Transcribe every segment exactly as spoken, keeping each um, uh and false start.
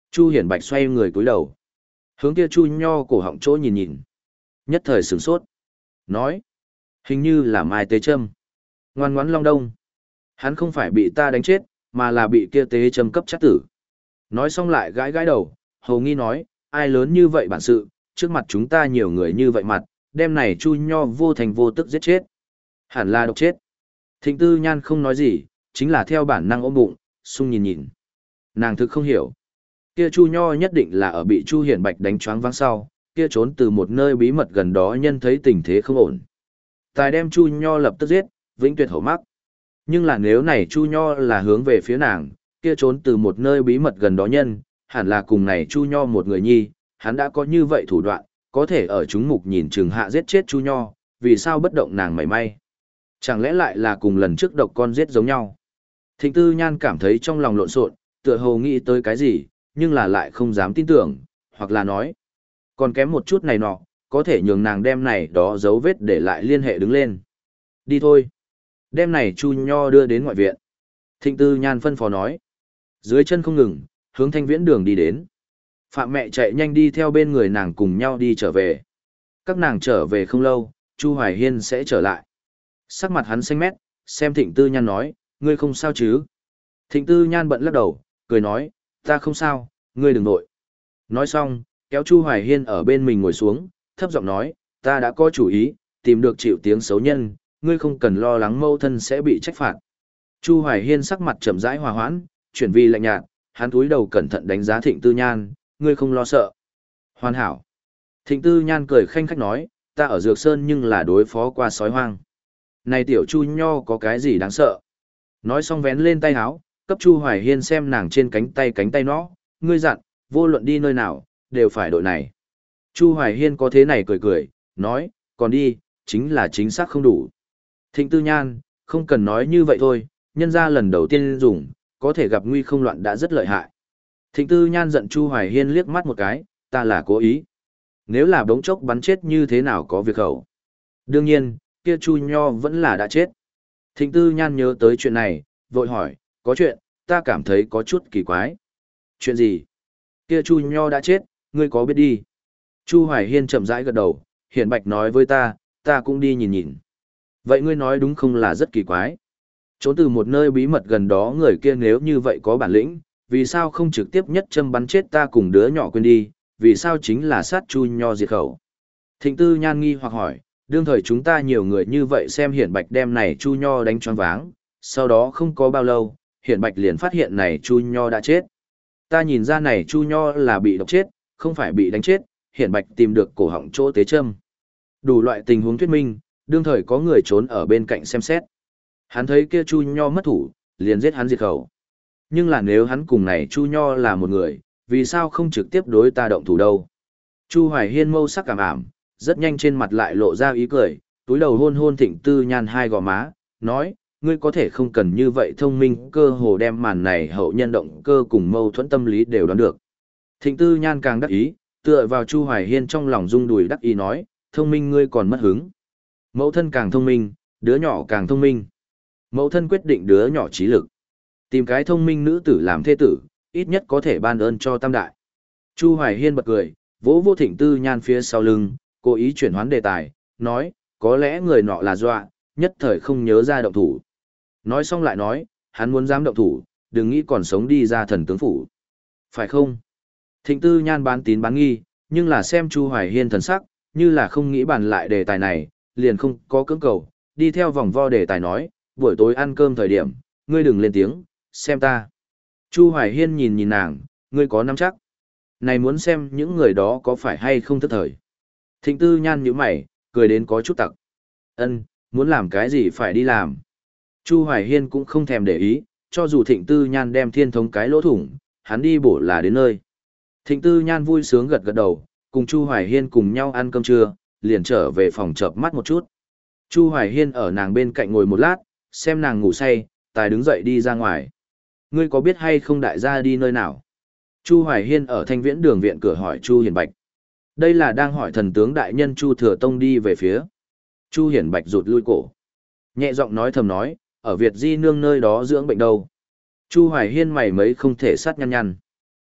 Chu Hiển Bạch xoay người cúi đầu. Hướng kia Chu Nho cổ họng chỗ nhìn nhìn. Nhất thời sửng sốt. Nói. Hình như là Mai Tế Trâm. Ngoan ngoãn Long Đông. Hắn không phải bị ta đánh chết, mà là bị kia Tế Trâm cấp chắc tử. Nói xong lại gãi gãi đầu, hầu nghi nói, ai lớn như vậy bản sự, trước mặt chúng ta nhiều người như vậy mặt, đêm này Chu Nho vô thành vô tức giết chết. Hẳn là độc chết. Thịnh Tư Nhan không nói gì, chính là theo bản năng ôm bụng, sung nhìn nhìn. Nàng thực không hiểu. Kia Chu Nho nhất định là ở bị Chu Hiển Bạch đánh choáng váng sau, kia trốn từ một nơi bí mật gần đó nhân thấy tình thế không ổn. Tài đem Chu Nho lập tức giết, vĩnh tuyệt hậu mắc. Nhưng là nếu này Chu Nho là hướng về phía nàng, kia trốn từ một nơi bí mật gần đó nhân, hẳn là cùng này Chu Nho một người nhi, hắn đã có như vậy thủ đoạn, có thể ở chúng mục nhìn chừng hạ giết chết Chu Nho, vì sao bất động nàng mảy may. Chẳng lẽ lại là cùng lần trước độc con giết giống nhau. Thịnh Tư Nhan cảm thấy trong lòng lộn xộn, tựa hồ nghĩ tới cái gì, nhưng là lại không dám tin tưởng, hoặc là nói, còn kém một chút này nọ, có thể nhường nàng đem này đó dấu vết để lại liên hệ đứng lên. Đi thôi. Đem này Chu Nho đưa đến ngoại viện. Thịnh Tư Nhan phân phó nói. Dưới chân không ngừng, hướng Thanh Viễn đường đi đến. Phạm mẹ chạy nhanh đi theo bên người nàng cùng nhau đi trở về. Các nàng trở về không lâu, Chu Hoài Hiên sẽ trở lại. Sắc mặt hắn xanh mét, xem Thịnh Tư Nhan nói, ngươi không sao chứ? Thịnh Tư Nhan bận lắc đầu, cười nói, ta không sao, ngươi đừng nội. Nói xong, kéo Chu Hoài Hiên ở bên mình ngồi xuống, thấp giọng nói, ta đã có chủ ý, tìm được chịu tiếng xấu nhân, ngươi không cần lo lắng mâu thân sẽ bị trách phạt. Chu Hoài Hiên sắc mặt chậm rãi hòa hoãn, chuyển vi lạnh nhạt, hắn cúi đầu cẩn thận đánh giá Thịnh Tư Nhan, ngươi không lo sợ. Hoàn hảo. Thịnh Tư Nhan cười khanh khách nói, ta ở Dược Sơn nhưng là đối phó qua sói hoang. Này tiểu Chu Nho có cái gì đáng sợ? Nói xong vén lên tay áo, cấp Chu Hoài Hiên xem nàng trên cánh tay cánh tay nó, ngươi dặn, vô luận đi nơi nào, đều phải đội này. Chu Hoài Hiên có thế này cười cười, nói, còn đi, chính là chính xác không đủ. Thịnh Tư Nhan, không cần nói như vậy thôi, nhân ra lần đầu tiên dùng, có thể gặp nguy không loạn đã rất lợi hại. Thịnh Tư Nhan giận Chu Hoài Hiên liếc mắt một cái, ta là cố ý. Nếu là bỗng chốc bắn chết như thế nào có việc khẩu. Đương nhiên, kia Chu Nho vẫn là đã chết. Thịnh Tư Nhan nhớ tới chuyện này, vội hỏi, có chuyện, ta cảm thấy có chút kỳ quái. Chuyện gì? Kia Chu Nho đã chết, ngươi có biết đi? Chu Hoài Hiên chậm rãi gật đầu, Hiển Bạch nói với ta, ta cũng đi nhìn nhìn. Vậy ngươi nói đúng không là rất kỳ quái? Trốn từ một nơi bí mật gần đó người kia nếu như vậy có bản lĩnh, vì sao không trực tiếp nhất châm bắn chết ta cùng đứa nhỏ quên đi, vì sao chính là sát Chu Nho diệt khẩu? Thịnh Tư Nhan nghi hoặc hỏi, đương thời chúng ta nhiều người như vậy xem Hiển Bạch đem này Chu Nho đánh choáng váng, sau đó không có bao lâu, Hiển Bạch liền phát hiện này Chu Nho đã chết. Ta nhìn ra này Chu Nho là bị độc chết, không phải bị đánh chết, Hiển Bạch tìm được cổ họng chỗ tế châm. Đủ loại tình huống thuyết minh, đương thời có người trốn ở bên cạnh xem xét. Hắn thấy kia Chu Nho mất thủ, liền giết hắn diệt khẩu. Nhưng là nếu hắn cùng này Chu Nho là một người, vì sao không trực tiếp đối ta động thủ đâu? Chu Hoài Hiên mâu sắc cảm ảm, rất nhanh trên mặt lại lộ ra ý cười, túi đầu hôn hôn Thịnh Tư Nhan hai gò má, nói, ngươi có thể không cần như vậy thông minh, cơ hồ đem màn này hậu nhân động cơ cùng mâu thuẫn tâm lý đều đoán được. Thịnh Tư Nhan càng đắc ý, tựa vào Chu Hoài Hiên trong lòng rung đùi đắc ý nói, thông minh ngươi còn mất hứng. Mẫu thân càng thông minh, đứa nhỏ càng thông minh. Mẫu thân quyết định đứa nhỏ trí lực. Tìm cái thông minh nữ tử làm thê tử, ít nhất có thể ban ơn cho tam đại. Chu Hoài Hiên bật cười, vỗ vô Thịnh Tư Nhan phía sau lưng, cố ý chuyển hoán đề tài, nói, có lẽ người nọ là dọa, nhất thời không nhớ ra động thủ. Nói xong lại nói, hắn muốn dám động thủ, đừng nghĩ còn sống đi ra thần tướng phủ. Phải không? Thịnh Tư Nhan bán tín bán nghi, nhưng là xem Chu Hoài Hiên thần sắc, như là không nghĩ bàn lại đề tài này, liền không có cưỡng cầu, đi theo vòng vo đề tài nói, buổi tối ăn cơm thời điểm, ngươi đừng lên tiếng, xem ta. Chu Hoài Hiên nhìn nhìn nàng, ngươi có nắm chắc. Này muốn xem những người đó có phải hay không thất thời. Thịnh Tư Nhan nhíu mày, cười đến có chút tặc. Ân, muốn làm cái gì phải đi làm. Chu Hoài Hiên cũng không thèm để ý, cho dù Thịnh Tư Nhan đem thiên thống cái lỗ thủng, hắn đi bổ là đến nơi. Thịnh Tư Nhan vui sướng gật gật đầu, cùng Chu Hoài Hiên cùng nhau ăn cơm trưa, liền trở về phòng chợp mắt một chút. Chu Hoài Hiên ở nàng bên cạnh ngồi một lát, xem nàng ngủ say, tài đứng dậy đi ra ngoài. Ngươi có biết hay không đại gia đi nơi nào? Chu Hoài Hiên ở Thanh Viễn đường viện cửa hỏi Chu Hiển Bạch. Đây là đang hỏi thần tướng đại nhân Chu Thừa Tông đi về phía. Chu Hiển Bạch rụt lui cổ. Nhẹ giọng nói thầm nói, ở Việt Di Nương nơi đó dưỡng bệnh đâu. Chu Hoài Hiên mày mấy không thể sát nhăn nhăn.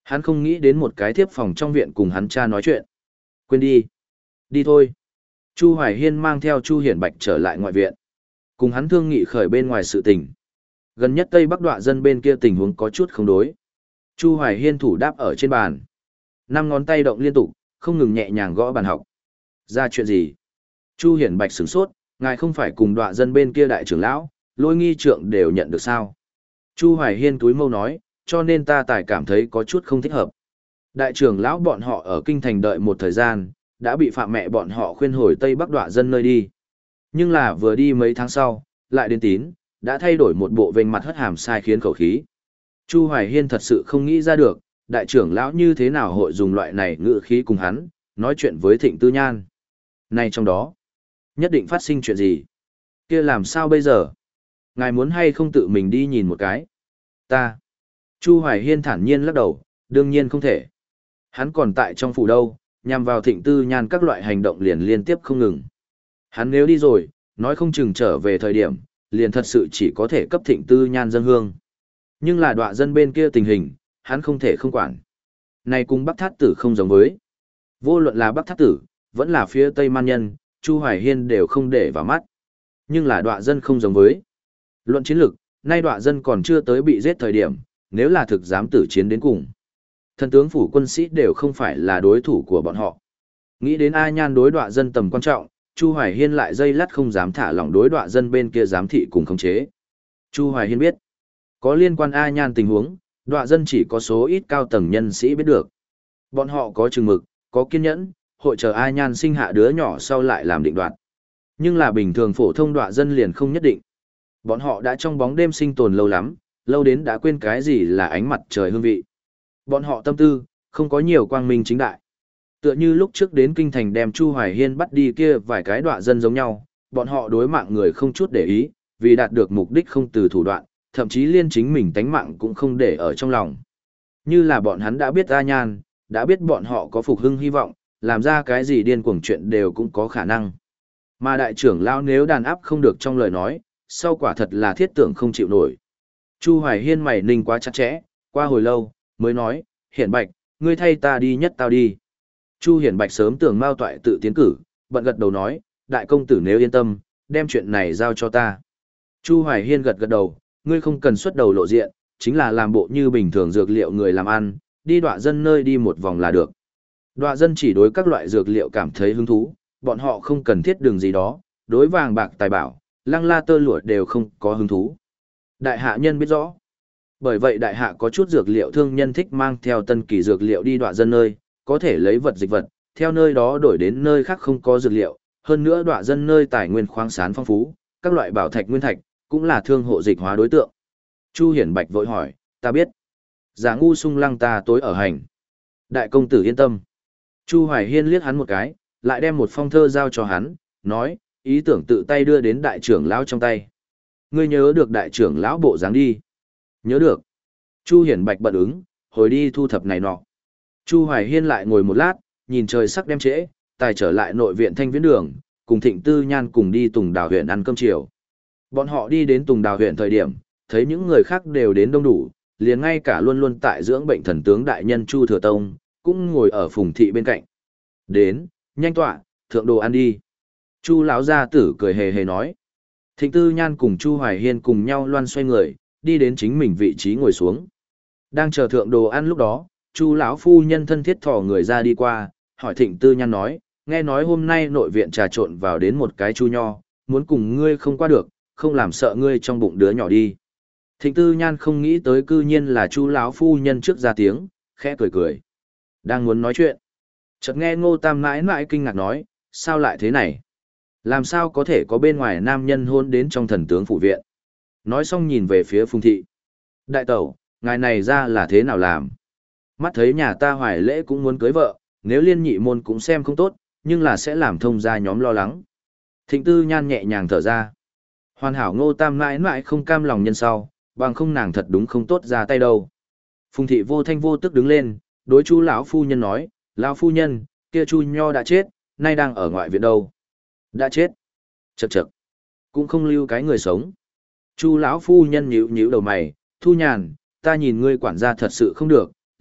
Hắn không nghĩ đến một cái thiếp phòng trong viện cùng hắn cha nói chuyện. Quên đi. Đi thôi. Chu Hoài Hiên mang theo Chu Hiển Bạch trở lại ngoại viện. Cùng hắn thương nghị khởi bên ngoài sự tình. Gần nhất Tây Bắc Đoạ dân bên kia tình huống có chút không đối. Chu Hoài Hiên thủ đáp ở trên bàn. Năm ngón tay động liên tục, không ngừng nhẹ nhàng gõ bàn học. Ra chuyện gì? Chu Hiển Bạch sửng sốt, ngài không phải cùng Đoạ dân bên kia đại trưởng lão, Lôi nghi trượng đều nhận được sao? Chu Hoài Hiên túi mâu nói, cho nên ta tài cảm thấy có chút không thích hợp. Đại trưởng lão bọn họ ở kinh thành đợi một thời gian, đã bị phạm mẹ bọn họ khuyên hồi Tây Bắc Đoạ dân nơi đi. Nhưng là vừa đi mấy tháng sau, lại đến tín, đã thay đổi một bộ vênh mặt hất hàm sai khiến khẩu khí. Chu Hoài Hiên thật sự không nghĩ ra được, đại trưởng lão như thế nào hội dùng loại này ngữ khí cùng hắn, nói chuyện với Thịnh Tư Nhan. Này trong đó, nhất định phát sinh chuyện gì? Kia làm sao bây giờ? Ngài muốn hay không tự mình đi nhìn một cái? Ta. Chu Hoài Hiên thản nhiên lắc đầu, đương nhiên không thể. Hắn còn tại trong phủ đâu, nhằm vào Thịnh Tư Nhan các loại hành động liền liên tiếp không ngừng. Hắn nếu đi rồi, nói không chừng trở về thời điểm, liền thật sự chỉ có thể cấp Thịnh Tư Nhan dâng hương. Nhưng là Đoạ dân bên kia tình hình, hắn không thể không quản. Này cùng Bắc Thát Tử không giống với. Vô luận là Bắc Thát Tử, vẫn là phía Tây Man Nhân, Chu Hoài Hiên đều không để vào mắt. Nhưng là Đoạ dân không giống với. Luận chiến lược, nay Đoạ dân còn chưa tới bị giết thời điểm, nếu là thực dám tử chiến đến cùng. Thần tướng phủ quân sĩ đều không phải là đối thủ của bọn họ. Nghĩ đến A Nhan đối Đoạ dân tầm quan trọng, Chu Hoài Hiên lại dây lắt không dám thả lỏng đối Đoạ dân bên kia giám thị cùng khống chế. Chu Hoài Hiên biết, có liên quan A Nhan tình huống, Đoạ dân chỉ có số ít cao tầng nhân sĩ biết được. Bọn họ có chừng mực, có kiên nhẫn, hội chờ A Nhan sinh hạ đứa nhỏ sau lại làm định đoạt. Nhưng là bình thường phổ thông Đoạ dân liền không nhất định. Bọn họ đã trong bóng đêm sinh tồn lâu lắm, lâu đến đã quên cái gì là ánh mặt trời hương vị. Bọn họ tâm tư, không có nhiều quang minh chính đại. Tựa như lúc trước đến kinh thành đem Chu Hoài Hiên bắt đi kia vài cái Đoạ dân giống nhau, bọn họ đối mạng người không chút để ý, vì đạt được mục đích không từ thủ đoạn, thậm chí liên chính mình tánh mạng cũng không để ở trong lòng. Như là bọn hắn đã biết A Nhan, đã biết bọn họ có phục hưng hy vọng, làm ra cái gì điên cuồng chuyện đều cũng có khả năng. Mà đại trưởng lão nếu đàn áp không được trong lời nói, sau quả thật là thiết tưởng không chịu nổi. Chu Hoài Hiên mày ninh quá chặt chẽ, qua hồi lâu, mới nói, Hiển Bạch, ngươi thay ta đi nhất tao đi. Chu Hiển Bạch sớm tưởng Mao Toại tự tiến cử, bận gật đầu nói, đại công tử nếu yên tâm, đem chuyện này giao cho ta. Chu Hoài Hiên gật gật đầu, ngươi không cần xuất đầu lộ diện, chính là làm bộ như bình thường dược liệu người làm ăn, đi Đoạ dân nơi đi một vòng là được. Đoạ dân chỉ đối các loại dược liệu cảm thấy hứng thú, bọn họ không cần thiết đường gì đó, đối vàng bạc tài bảo, lăng la tơ lụa đều không có hứng thú. Đại hạ nhân biết rõ. Bởi vậy đại hạ có chút dược liệu thương nhân thích mang theo tân kỳ dược liệu đi Đoạ dân nơi, có thể lấy vật dịch vật, theo nơi đó đổi đến nơi khác không có dược liệu, hơn nữa Đoạ dân nơi tài nguyên khoáng sản phong phú, các loại bảo thạch nguyên thạch, cũng là thương hộ dịch hóa đối tượng. Chu Hiển Bạch vội hỏi, ta biết. Giả ngu sung lăng ta tối ở hành. Đại công tử yên tâm. Chu Hoài Hiên liếc hắn một cái, lại đem một phong thơ giao cho hắn, nói, ý tưởng tự tay đưa đến đại trưởng lão trong tay. Ngươi nhớ được đại trưởng lão bộ dáng đi. Nhớ được. Chu Hiển Bạch bận ứng, hồi đi thu thập này nọ. Chu Hoài Hiên lại ngồi một lát, nhìn trời sắc đêm trễ, tài trở lại nội viện Thanh Viễn Đường, cùng Thịnh Tư Nhan cùng đi Tùng Đào huyện ăn cơm chiều. Bọn họ đi đến Tùng Đào huyện thời điểm, thấy những người khác đều đến đông đủ, liền ngay cả luôn luôn tại dưỡng bệnh thần tướng đại nhân Chu Thừa Tông, cũng ngồi ở phùng thị bên cạnh. Đến, nhanh tọa, thượng đồ ăn đi. Chu lão gia tử cười hề hề nói. Thịnh Tư Nhan cùng Chu Hoài Hiên cùng nhau loan xoay người, đi đến chính mình vị trí ngồi xuống. Đang chờ thượng đồ ăn lúc đó, Chu lão phu nhân thân thiết thò người ra đi qua, hỏi Thịnh Tư Nhan nói, nghe nói hôm nay nội viện trà trộn vào đến một cái chu nho, muốn cùng ngươi không qua được, không làm sợ ngươi trong bụng đứa nhỏ đi. Thịnh Tư Nhan không nghĩ tới cư nhiên là Chu lão phu nhân trước ra tiếng, khẽ cười cười. Đang muốn nói chuyện, chợt nghe Ngô Tam mãi mãi kinh ngạc nói, sao lại thế này? Làm sao có thể có bên ngoài nam nhân hôn đến trong thần tướng phủ viện? Nói xong nhìn về phía Phùng thị. Đại tẩu, ngài này ra là thế nào làm? Mắt thấy nhà ta Hoài lễ cũng muốn cưới vợ, nếu liên nhị môn cũng xem không tốt, nhưng là sẽ làm thông gia nhóm lo lắng. Thịnh Tư Nhan nhẹ nhàng thở ra. Hoàn hảo Ngô Tam mãi mãi không cam lòng nhân sau, bằng không nàng thật đúng không tốt ra tay đâu. Phùng thị vô thanh vô tức đứng lên, đối Chu lão phu nhân nói, lão phu nhân, kia Chu nho đã chết, nay đang ở ngoại viện đâu? Đã chết. Chậc chậc, cũng không lưu cái người sống. Chu lão phu nhân nhíu nhíu đầu mày, Thu Nhàn, ta nhìn ngươi quản gia thật sự không được,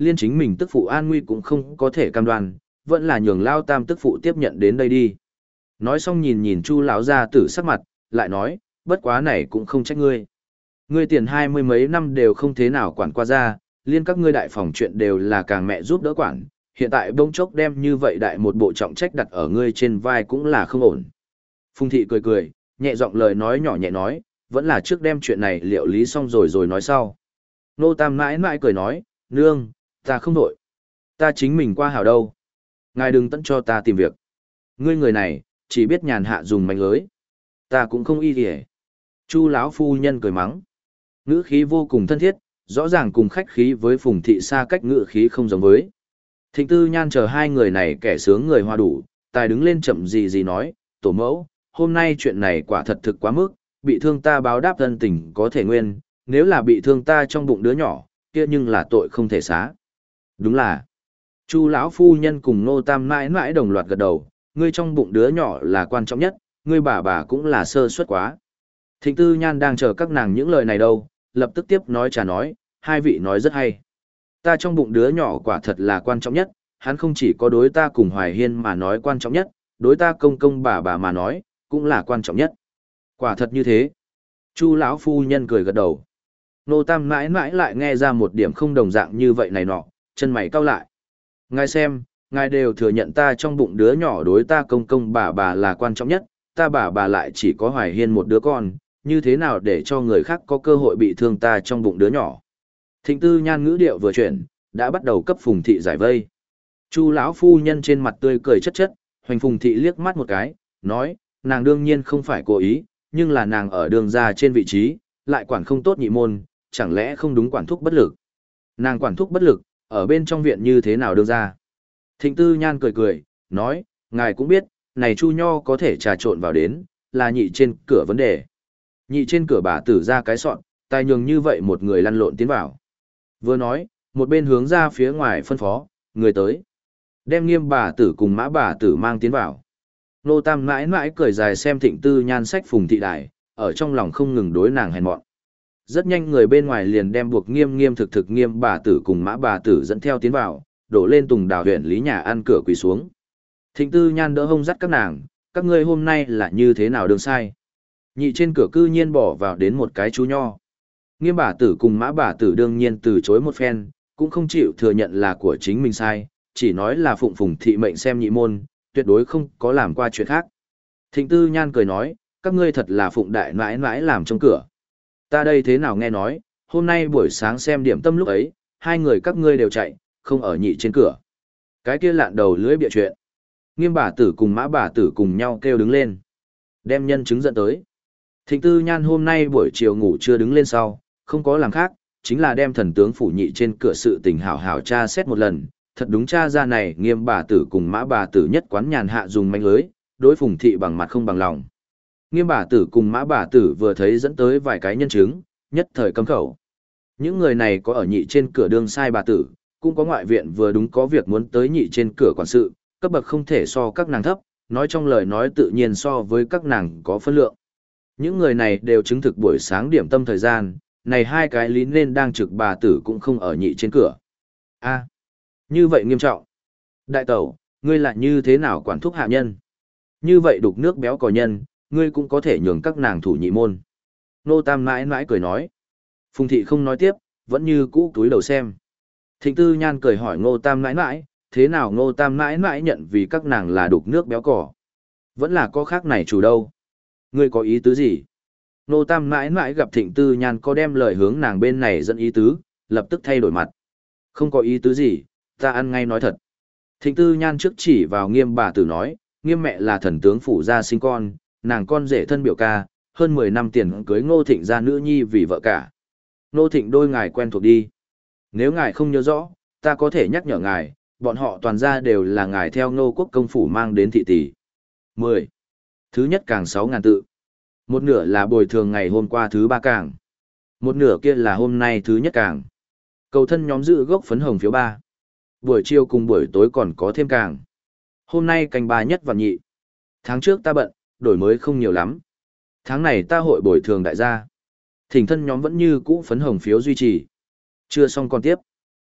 liên chính mình tức phụ an nguy cũng không có thể cam đoan, vẫn là nhường lao tam tức phụ tiếp nhận đến đây đi. Nói xong nhìn nhìn Chu lão gia tử sắc mặt, lại nói, bất quá này cũng không trách ngươi. Ngươi tiền hai mươi mấy năm đều không thế nào quản qua ra, liên các ngươi đại phòng chuyện đều là càng mẹ giúp đỡ quản, hiện tại bỗng chốc đem như vậy đại một bộ trọng trách đặt ở ngươi trên vai cũng là không ổn. Phùng thị cười cười, nhẹ giọng lời nói nhỏ nhẹ nói, vẫn là trước đem chuyện này liệu lý xong rồi rồi nói sau. Nô Tam mãi mãi cười nói, nương, ta không đổi. Ta chính mình qua hảo đâu. Ngài đừng tận cho ta tìm việc. Ngươi người này, chỉ biết nhàn hạ dùng mánh lưới. Ta cũng không y gì. Chu lão phu nhân cười mắng. Ngữ khí vô cùng thân thiết, rõ ràng cùng khách khí với Phùng thị xa cách ngữ khí không giống với. Thịnh Tư Nhan chờ hai người này kẻ sướng người hoa đủ, tài đứng lên chậm gì gì nói, tổ mẫu, hôm nay chuyện này quả thật thực quá mức, bị thương ta báo đáp thân tình có thể nguyên, nếu là bị thương ta trong bụng đứa nhỏ, kia nhưng là tội không thể xá. Đúng là, Chu lão phu nhân cùng Nô Tam mãi mãi đồng loạt gật đầu, ngươi trong bụng đứa nhỏ là quan trọng nhất, ngươi bà bà cũng là sơ suất quá. Thịnh Tư Nhan đang chờ các nàng những lời này đâu, lập tức tiếp nói trà nói, hai vị nói rất hay. Ta trong bụng đứa nhỏ quả thật là quan trọng nhất, hắn không chỉ có đối ta cùng Hoài Hiên mà nói quan trọng nhất, đối ta công công bà bà mà nói, cũng là quan trọng nhất. Quả thật như thế. Chu lão phu nhân cười gật đầu. Nô Tam mãi mãi lại nghe ra một điểm không đồng dạng như vậy này nọ, chân mày cau lại. Ngài xem, ngài đều thừa nhận ta trong bụng đứa nhỏ đối ta công công bà bà là quan trọng nhất, ta bà bà lại chỉ có Hoài Hiên một đứa con, như thế nào để cho người khác có cơ hội bị thương ta trong bụng đứa nhỏ. Thịnh Tư Nhan ngữ điệu vừa chuyển, đã bắt đầu cấp Phùng thị giải vây. Chu lão phu nhân trên mặt tươi cười chất chất, hoành Phùng thị liếc mắt một cái, nói, nàng đương nhiên không phải cố ý, nhưng là nàng ở đường ra trên vị trí, lại quản không tốt nhị môn, chẳng lẽ không đúng quản thúc bất lực. Nàng quản thúc bất lực, ở bên trong viện như thế nào đường ra. Thịnh Tư Nhan cười cười, nói, ngài cũng biết, này Chu Nho có thể trà trộn vào đến, là nhị trên cửa vấn đề. Nhị trên cửa bà tử ra cái sọn, tài nhường như vậy một người lăn lộn tiến vào. Vừa nói, một bên hướng ra phía ngoài phân phó, người tới. Đem Nghiêm bà tử cùng Mã bà tử mang tiến vào. Nô Tam mãi mãi cười dài xem Thịnh Tư Nhan sách Phùng thị đại, ở trong lòng không ngừng đối nàng hèn mọn. Rất nhanh người bên ngoài liền đem buộc Nghiêm Nghiêm thực thực Nghiêm bà tử cùng Mã bà tử dẫn theo tiến vào, đổ lên Tùng Đào huyện lý nhà ăn cửa quỳ xuống. Thịnh Tư Nhan đỡ hông dắt các nàng, các ngươi hôm nay là như thế nào đường sai. Nhị trên cửa cư nhiên bỏ vào đến một cái chú nho. Nghiêm bà tử cùng Mã bà tử đương nhiên từ chối một phen, cũng không chịu thừa nhận là của chính mình sai, chỉ nói là phụng Phùng thị mệnh xem nhị môn, tuyệt đối không có làm qua chuyện khác. Thịnh Tư Nhan cười nói, các ngươi thật là phụng đại mãi mãi làm trong cửa. Ta đây thế nào nghe nói, hôm nay buổi sáng xem điểm tâm lúc ấy, hai người các ngươi đều chạy, không ở nhị trên cửa. Cái kia lạn đầu lưỡi bịa chuyện. Nghiêm bà tử cùng Mã bà tử cùng nhau kêu đứng lên. Đem nhân chứng dẫn tới. Thịnh Tư Nhan hôm nay buổi chiều ngủ chưa đứng lên sau, không có làm khác, chính là đem thần tướng phủ nhị trên cửa sự tình hảo hảo tra xét một lần. Thật đúng tra ra này Nghiêm bà tử cùng Mã bà tử nhất quán nhàn hạ dùng manh lưới, đối Phùng thị bằng mặt không bằng lòng. Nghiêm bà tử cùng Mã bà tử vừa thấy dẫn tới vài cái nhân chứng, nhất thời cấm khẩu. Những người này có ở nhị trên cửa đương sai bà tử, cũng có ngoại viện vừa đúng có việc muốn tới nhị trên cửa quản sự, cấp bậc không thể so các nàng thấp, nói trong lời nói tự nhiên so với các nàng có phân lượng. Những người này đều chứng thực buổi sáng điểm tâm thời gian, này hai cái lý nên đang trực bà tử cũng không ở nhị trên cửa. A, như vậy nghiêm trọng. Đại tẩu, ngươi lại như thế nào quản thúc hạ nhân? Như vậy đục nước béo cò nhân, ngươi cũng có thể nhường các nàng thủ nhị môn. Nô Tam mãi mãi cười nói. Phùng thị không nói tiếp, vẫn như cũ túi đầu xem. Thịnh Tư Nhan cười hỏi Ngô Tam mãi mãi, thế nào Ngô Tam mãi mãi nhận vì các nàng là đục nước béo cò? Vẫn là có khác này chủ đâu? Ngươi có ý tứ gì? Ngô Tam mãi mãi gặp Thịnh Tư Nhan có đem lời hướng nàng bên này dẫn ý tứ, lập tức thay đổi mặt. Không có ý tứ gì, ta ăn ngay nói thật. Thịnh Tư Nhan trước chỉ vào Nghiêm bà tử nói, Nghiêm mẹ là thần tướng phủ gia sinh con, nàng con rể thân biểu ca, hơn mười năm tiền cưới Ngô Thịnh ra nữ nhi vì vợ cả. Ngô Thịnh đôi ngài quen thuộc đi. Nếu ngài không nhớ rõ, ta có thể nhắc nhở ngài, bọn họ toàn ra đều là ngài theo Ngô Quốc công phủ mang đến thị tỷ. mười. Thứ nhất càng sáu ngàn tự. Một nửa là bồi thường ngày hôm qua thứ ba càng. Một nửa kia là hôm nay thứ nhất càng. Cầu thân nhóm giữ gốc phấn hồng phiếu ba. Buổi chiều cùng buổi tối còn có thêm càng. Hôm nay canh ba nhất và nhị. Tháng trước ta bận, đổi mới không nhiều lắm. Tháng này ta hội bồi thường đại gia. Thỉnh thân nhóm vẫn như cũ phấn hồng phiếu duy trì. Chưa xong còn tiếp.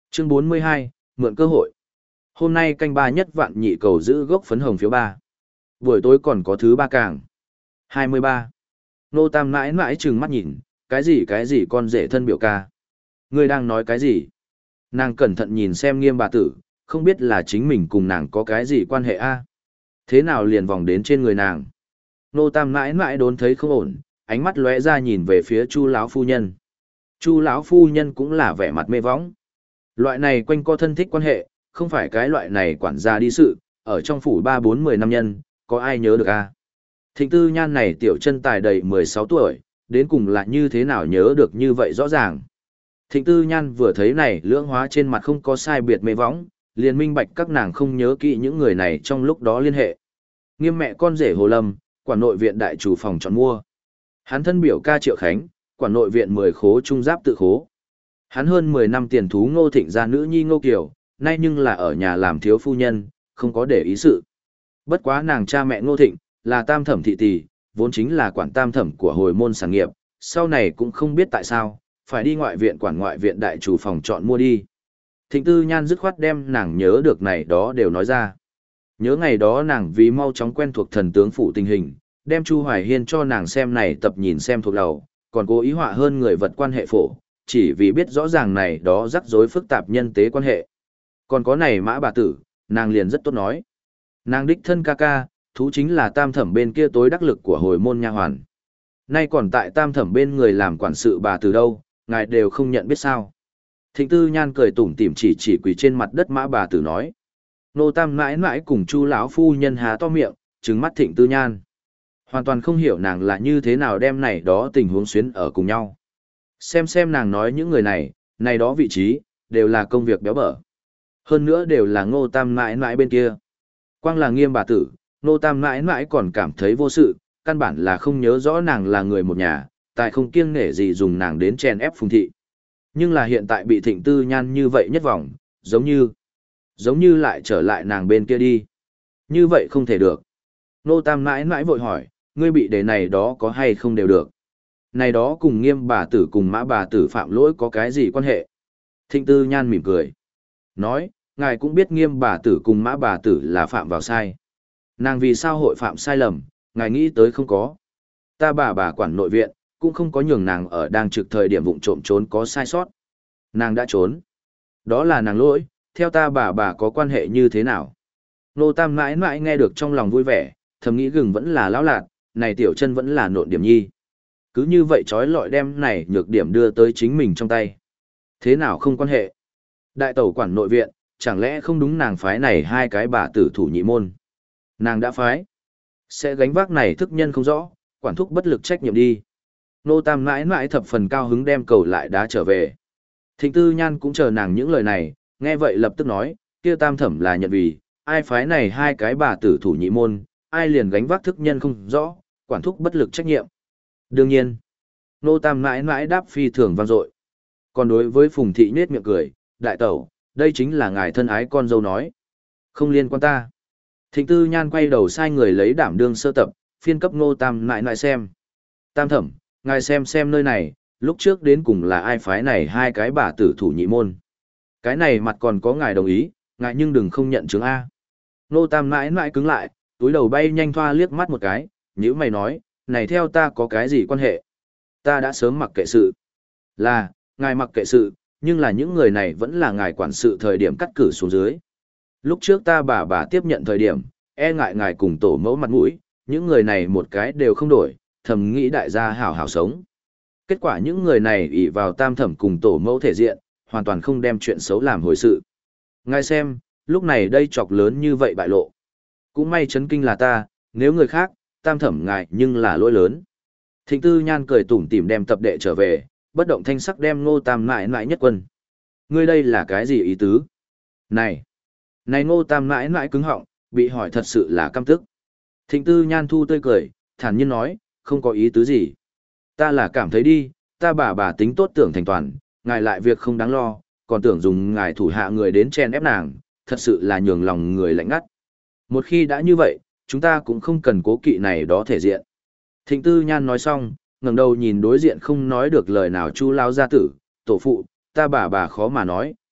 Chương bốn mươi hai, mượn cơ hội. Hôm nay canh ba nhất vạn nhị cầu giữ gốc phấn hồng phiếu ba. Buổi tối còn có thứ ba càng. hai mươi ba. Nô Tam mãi mãi trừng mắt nhìn, cái gì cái gì con rể thân biểu ca. Ngươi đang nói cái gì? Nàng cẩn thận nhìn xem Nghiêm bà tử, không biết là chính mình cùng nàng có cái gì quan hệ a? Thế nào liền vòng đến trên người nàng? Nô Tam mãi mãi đốn thấy không ổn, ánh mắt lóe ra nhìn về phía Chu lão phu nhân. Chu lão phu nhân cũng là vẻ mặt mê võng. Loại này quanh co thân thích quan hệ, không phải cái loại này quản gia đi sự, ở trong phủ ba bốn mười năm nhân, có ai nhớ được a? Thịnh Tư Nhan này tiểu chân tài đầy mười sáu tuổi, đến cùng là như thế nào nhớ được như vậy rõ ràng. Thịnh Tư Nhan vừa thấy này lưỡng hóa trên mặt không có sai biệt mê võng, liền minh bạch các nàng không nhớ kỹ những người này trong lúc đó liên hệ. Nghiêm mẹ con rể Hồ Lâm, quản nội viện đại chủ phòng chọn mua. Hắn thân biểu ca Triệu Khánh, quản nội viện mười khố trung giáp tự khố. Hắn hơn mười năm tiền thú Ngô Thịnh gia nữ nhi Ngô Kiều, nay nhưng là ở nhà làm thiếu phu nhân, không có để ý sự. Bất quá nàng cha mẹ Ngô Thịnh, là tam thẩm thị tỷ, vốn chính là quản tam thẩm của hồi môn sản nghiệp, sau này cũng không biết tại sao, phải đi ngoại viện quản ngoại viện đại chủ phòng chọn mua đi. Thịnh Tư Nhan dứt khoát đem nàng nhớ được này đó đều nói ra. Nhớ ngày đó nàng vì mau chóng quen thuộc thần tướng phủ tình hình, đem Chu Hoài Hiên cho nàng xem này tập nhìn xem thuộc đầu, còn cố ý họa hơn người vật quan hệ phổ, chỉ vì biết rõ ràng này đó rắc rối phức tạp nhân tế quan hệ. Còn có này Mã bà tử, nàng liền rất tốt nói. Nàng đích thân ca ca, thú chính là tam thẩm bên kia tối đắc lực của hồi môn nha hoàn. Nay còn tại tam thẩm bên người làm quản sự bà từ đâu, ngài đều không nhận biết sao. Thịnh Tư Nhan cười tủm tỉm chỉ chỉ quỳ trên mặt đất Mã bà tử nói. Nô Tam mãi mãi cùng Chu lão phu nhân há to miệng, trừng mắt Thịnh Tư Nhan. Hoàn toàn không hiểu nàng là như thế nào đem này đó tình huống xuyến ở cùng nhau. Xem xem nàng nói những người này, này đó vị trí, đều là công việc béo bở. Hơn nữa đều là Ngô Tam mãi mãi bên kia. Quang là Nghiêm bà tử, Ngô Tam mãi mãi còn cảm thấy vô sự, căn bản là không nhớ rõ nàng là người một nhà, tại không kiêng nể gì dùng nàng đến chèn ép Phùng thị. Nhưng là hiện tại bị Thịnh Tư Nhan như vậy nhất vòng, giống như, giống như lại trở lại nàng bên kia đi. Như vậy không thể được. Nô Tam mãi mãi vội hỏi, ngươi bị đề này đó có hay không đều được. Này đó cùng Nghiêm bà tử cùng Mã bà tử phạm lỗi có cái gì quan hệ? Thịnh Tư Nhan mỉm cười. Nói, ngài cũng biết Nghiêm bà tử cùng Mã bà tử là phạm vào sai. Nàng vì sao hội phạm sai lầm, ngài nghĩ tới không có. Ta bà bà quản nội viện, cũng không có nhường nàng ở đang trực thời điểm vụng trộm trốn có sai sót. Nàng đã trốn. Đó là nàng lỗi, theo ta bà bà có quan hệ như thế nào. Nô Tam mãi mãi nghe được trong lòng vui vẻ, thầm nghĩ gừng vẫn là lão lạt, này tiểu chân vẫn là nộn điểm nhi. Cứ như vậy trói lọi đem này nhược điểm đưa tới chính mình trong tay. Thế nào không quan hệ? Đại tẩu quản nội viện, chẳng lẽ không đúng nàng phái này hai cái bà tử thủ nhị môn? Nàng đã phái. Sẽ gánh vác này thức nhân không rõ, quản thúc bất lực trách nhiệm đi. Nô Tam mãi mãi thập phần cao hứng đem cầu lại đá trở về. Thịnh Tư Nhan cũng chờ nàng những lời này, nghe vậy lập tức nói, kia Tam thẩm là nhận vì, ai phái này hai cái bà tử thủ nhị môn, ai liền gánh vác thức nhân không rõ, quản thúc bất lực trách nhiệm. Đương nhiên, Nô Tam mãi mãi đáp phi thường vang dội. Còn đối với Phùng thị nết miệng cười, đại tẩu, đây chính là ngài thân ái con dâu nói. Không liên quan ta. Thịnh Tư Nhan quay đầu sai người lấy đảm đương sơ tập, phiên cấp Nô Tam mãi mãi xem. Tam thẩm, ngài xem xem nơi này, lúc trước đến cùng là ai phái này hai cái bà tử thủ nhị môn. Cái này mặt còn có ngài đồng ý, ngài nhưng đừng không nhận chứng A. Nô Tam mãi mãi cứng lại, túi đầu bay nhanh thoa liếc mắt một cái, nhữ mày nói, này theo ta có cái gì quan hệ? Ta đã sớm mặc kệ sự. Là, ngài mặc kệ sự, nhưng là những người này vẫn là ngài quản sự thời điểm cắt cử xuống dưới. Lúc trước ta bà bà tiếp nhận thời điểm, e ngại ngài cùng tổ mẫu mặt mũi, những người này một cái đều không đổi, thầm nghĩ đại gia hảo hảo sống. Kết quả những người này ỷ vào tam thẩm cùng tổ mẫu thể diện, hoàn toàn không đem chuyện xấu làm hồi sự. Ngài xem, lúc này đây chọc lớn như vậy bại lộ. Cũng may chấn kinh là ta, nếu người khác, tam thẩm ngài nhưng là lỗi lớn. Thịnh Tư Nhan cười tủm tỉm đem tập đệ trở về, bất động thanh sắc đem Ngô Tam mãi mãi nhất quân. Ngươi đây là cái gì ý tứ? Này! Này Ngô Tam mãi mãi cứng họng, bị hỏi thật sự là căm tức. Thịnh Tư Nhan thu tươi cười, thản nhiên nói, không có ý tứ gì. Ta là cảm thấy đi, ta bà bà tính tốt tưởng thành toàn, ngài lại việc không đáng lo, còn tưởng dùng ngài thủ hạ người đến chen ép nàng, thật sự là nhường lòng người lạnh ngắt. Một khi đã như vậy, chúng ta cũng không cần cố kỵ này đó thể diện. Thịnh Tư Nhan nói xong, ngẩng đầu nhìn đối diện không nói được lời nào Chu lão gia tử, tổ phụ, ta bà bà khó mà nói,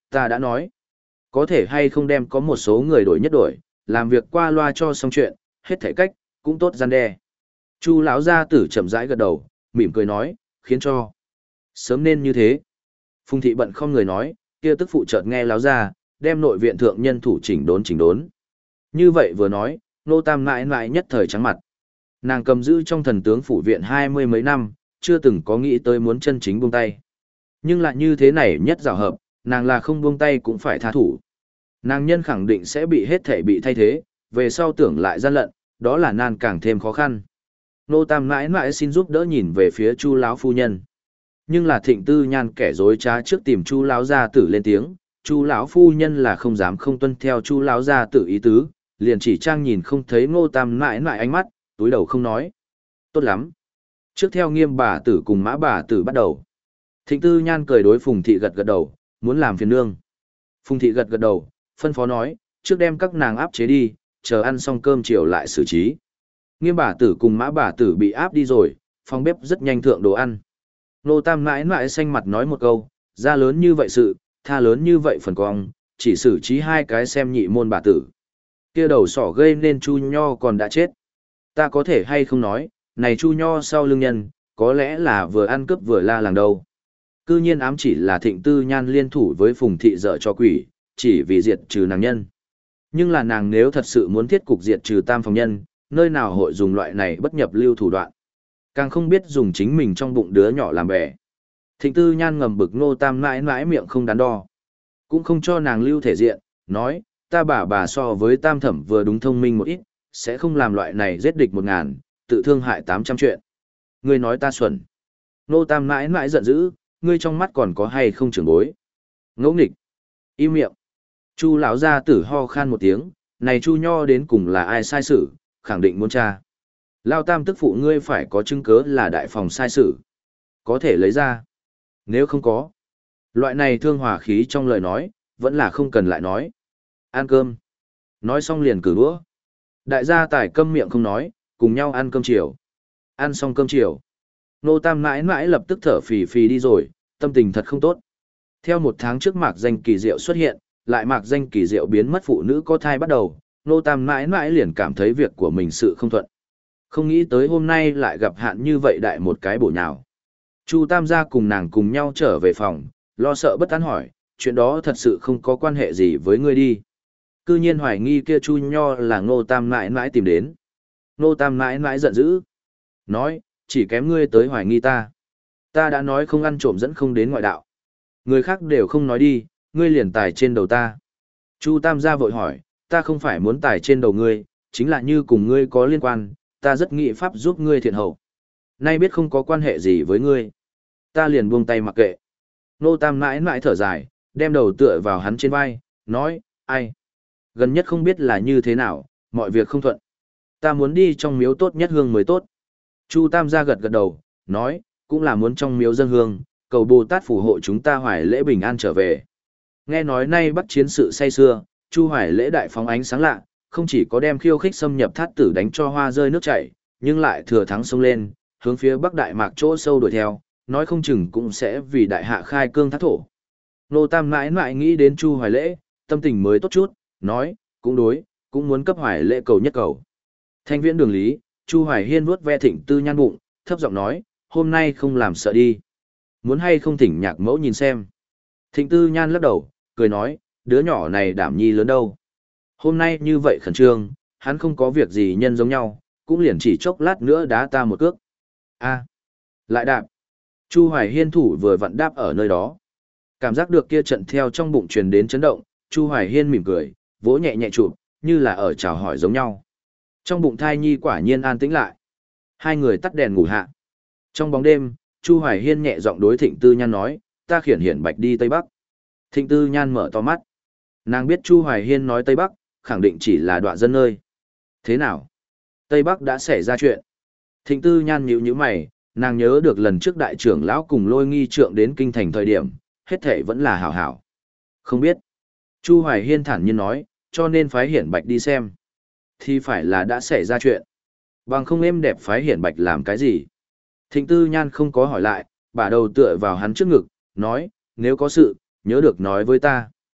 ta đã nói. Có thể hay không đem có một số người đổi nhất đổi, làm việc qua loa cho xong chuyện, hết thể cách, cũng tốt gian đe. Chu lão gia tử chậm rãi gật đầu, mỉm cười nói, khiến cho sớm nên như thế. Phùng thị bận không người nói, kia tức phụ chợt nghe lão gia, đem nội viện thượng nhân thủ chỉnh đốn chỉnh đốn. Như vậy vừa nói, nô tam mãi mãi nhất thời trắng mặt. Nàng cầm giữ trong thần tướng phủ viện hai mươi mấy năm, chưa từng có nghĩ tới muốn chân chính buông tay. Nhưng lại như thế này nhất rào hợp, nàng là không buông tay cũng phải tha thủ. Nàng nhân khẳng định sẽ bị hết thể bị thay thế, về sau tưởng lại gian lận, đó là nan càng thêm khó khăn. Nô tam mãi mãi xin giúp đỡ nhìn về phía Chu lão phu nhân. Nhưng là Thịnh Tư Nhan kẻ dối trá trước tìm Chu lão gia tử lên tiếng, Chu lão phu nhân là không dám không tuân theo Chu lão gia tử ý tứ, liền chỉ trang nhìn không thấy Ngô tam mãi mãi ánh mắt, túi đầu không nói. Tốt lắm. Trước theo Nghiêm bà tử cùng Mã bà tử bắt đầu. Thịnh Tư Nhan cười đối Phùng thị gật gật đầu, muốn làm phiền nương. Phùng thị gật gật đầu, phân phó nói, trước đem các nàng áp chế đi, chờ ăn xong cơm chiều lại xử trí. Nghiêm bà tử cùng Mã bà tử bị áp đi rồi, phòng bếp rất nhanh thượng đồ ăn. Nô tam mãi mãi xanh mặt nói một câu, ra lớn như vậy sự, tha lớn như vậy phần cong, chỉ xử trí hai cái xem nhị môn bà tử. Kia đầu sỏ gây nên Chu Nho còn đã chết. Ta có thể hay không nói, này Chu Nho sau lưng nhân, có lẽ là vừa ăn cướp vừa la làng đâu. Cư nhiên ám chỉ là Thịnh Tư Nhan liên thủ với Phùng thị dợ cho quỷ, chỉ vì diệt trừ nàng nhân. Nhưng là nàng nếu thật sự muốn thiết cục diệt trừ tam phòng nhân, nơi nào hội dùng loại này bất nhập lưu thủ đoạn. Càng không biết dùng chính mình trong bụng đứa nhỏ làm bè. Thịnh Tư Nhan ngầm bực Ngô tam mãi mãi miệng không đắn đo. Cũng không cho nàng lưu thể diện, nói, ta bà bà so với tam thẩm vừa đúng thông minh một ít, sẽ không làm loại này giết địch một ngàn, tự thương hại tám trăm chuyện. Ngươi nói ta xuẩn. Ngô tam mãi mãi giận dữ, ngươi trong mắt còn có hay không trưởng bối. Ngỗ nghịch. Im miệng. Chu lão gia tử ho khan một tiếng, này Chu Nho đến cùng là ai sai sự, khẳng định muốn tra. Lao tam tức phụ ngươi phải có chứng cớ là đại phòng sai sự. Có thể lấy ra. Nếu không có. Loại này thương hòa khí trong lời nói, vẫn là không cần lại nói. Ăn cơm. Nói xong liền cử đũa. Đại gia tài câm miệng không nói, cùng nhau ăn cơm chiều. Ăn xong cơm chiều. Nô tam mãi mãi lập tức thở phì phì đi rồi, tâm tình thật không tốt. Theo một tháng trước mạc danh kỳ diệu xuất hiện, lại mạc danh kỳ diệu biến mất phụ nữ có thai bắt đầu, nô tam mãi mãi liền cảm thấy việc của mình sự không thuận. Không nghĩ tới hôm nay lại gặp hạn như vậy đại một cái bổ nhào. Chu tam gia cùng nàng cùng nhau trở về phòng, lo sợ bất an hỏi, chuyện đó thật sự không có quan hệ gì với ngươi đi. Cư nhiên hoài nghi kia Chu Nho là Ngô tam mãi mãi tìm đến. Ngô tam mãi mãi giận dữ. Nói, chỉ kém ngươi tới hoài nghi ta. Ta đã nói không ăn trộm dẫn không đến ngoại đạo. Người khác đều không nói đi, ngươi liền tài trên đầu ta. Chu tam gia vội hỏi, ta không phải muốn tài trên đầu ngươi, chính là như cùng ngươi có liên quan, ta rất nghị pháp giúp ngươi thiện hậu. Nay biết không có quan hệ gì với ngươi. Ta liền buông tay mặc kệ. Nô tam mãi mãi thở dài, đem đầu tựa vào hắn trên vai, nói, ai? Gần nhất không biết là như thế nào, mọi việc không thuận. Ta muốn đi trong miếu tốt nhất hương mới tốt. Chu tam gia gật gật đầu, nói, cũng là muốn trong miếu dân hương, cầu Bồ Tát phù hộ chúng ta hoài lễ bình an trở về. Nghe nói nay bắt chiến sự say xưa, Chu hoài lễ đại phóng ánh sáng lạ, không chỉ có đem khiêu khích xâm nhập thát tử đánh cho hoa rơi nước chảy, nhưng lại thừa thắng xông lên, hướng phía bắc đại mạc chỗ sâu đuổi theo, nói không chừng cũng sẽ vì đại hạ khai cương thác thổ. Nô tam mãi mãi nghĩ đến Chu hoài lễ, tâm tình mới tốt chút, nói, cũng đối, cũng muốn cấp hoài lễ cầu nhất cầu. Thanh viễn đường lý, Chu hoài hiên vuốt ve Thịnh Tư Nhan bụng, thấp giọng nói, hôm nay không làm sợ đi. Muốn hay không thỉnh nhạc mẫu nhìn xem. Thịnh Tư Nhan lắc đầu, cười nói, đứa nhỏ này đảm nhi lớn đâu. Hôm nay như vậy khẩn trương, hắn không có việc gì nhân giống nhau, cũng liền chỉ chốc lát nữa đá ta một cước. A, lại đạp. Chu Hoài Hiên thủ vừa vặn đáp ở nơi đó. Cảm giác được kia trận theo trong bụng truyền đến chấn động, Chu Hoài Hiên mỉm cười, vỗ nhẹ nhẹ chụp, như là ở chào hỏi giống nhau. Trong bụng thai nhi quả nhiên an tĩnh lại. Hai người tắt đèn ngủ hạ. Trong bóng đêm, Chu Hoài Hiên nhẹ giọng đối Thịnh Tư Nhan nói, ta khiển hiển bạch đi Tây Bắc. Thịnh Tư Nhan mở to mắt. Nàng biết Chu Hoài Hiên nói Tây Bắc, khẳng định chỉ là đọa dân nơi. Thế nào? Tây Bắc đã xảy ra chuyện. Thịnh Tư Nhan nhíu nhíu mày, nàng nhớ được lần trước đại trưởng lão cùng Lôi Nghi trượng đến kinh thành thời điểm, hết thể vẫn là hảo hảo. Không biết. Chu Hoài Hiên thản nhiên nói, cho nên phái hiển bạch đi xem. Thì phải là đã xảy ra chuyện. Bằng không êm đẹp phái hiển bạch làm cái gì. Thịnh Tư Nhan không có hỏi lại, bả đầu tựa vào hắn trước ngực, nói, nếu có sự, nhớ được nói với ta.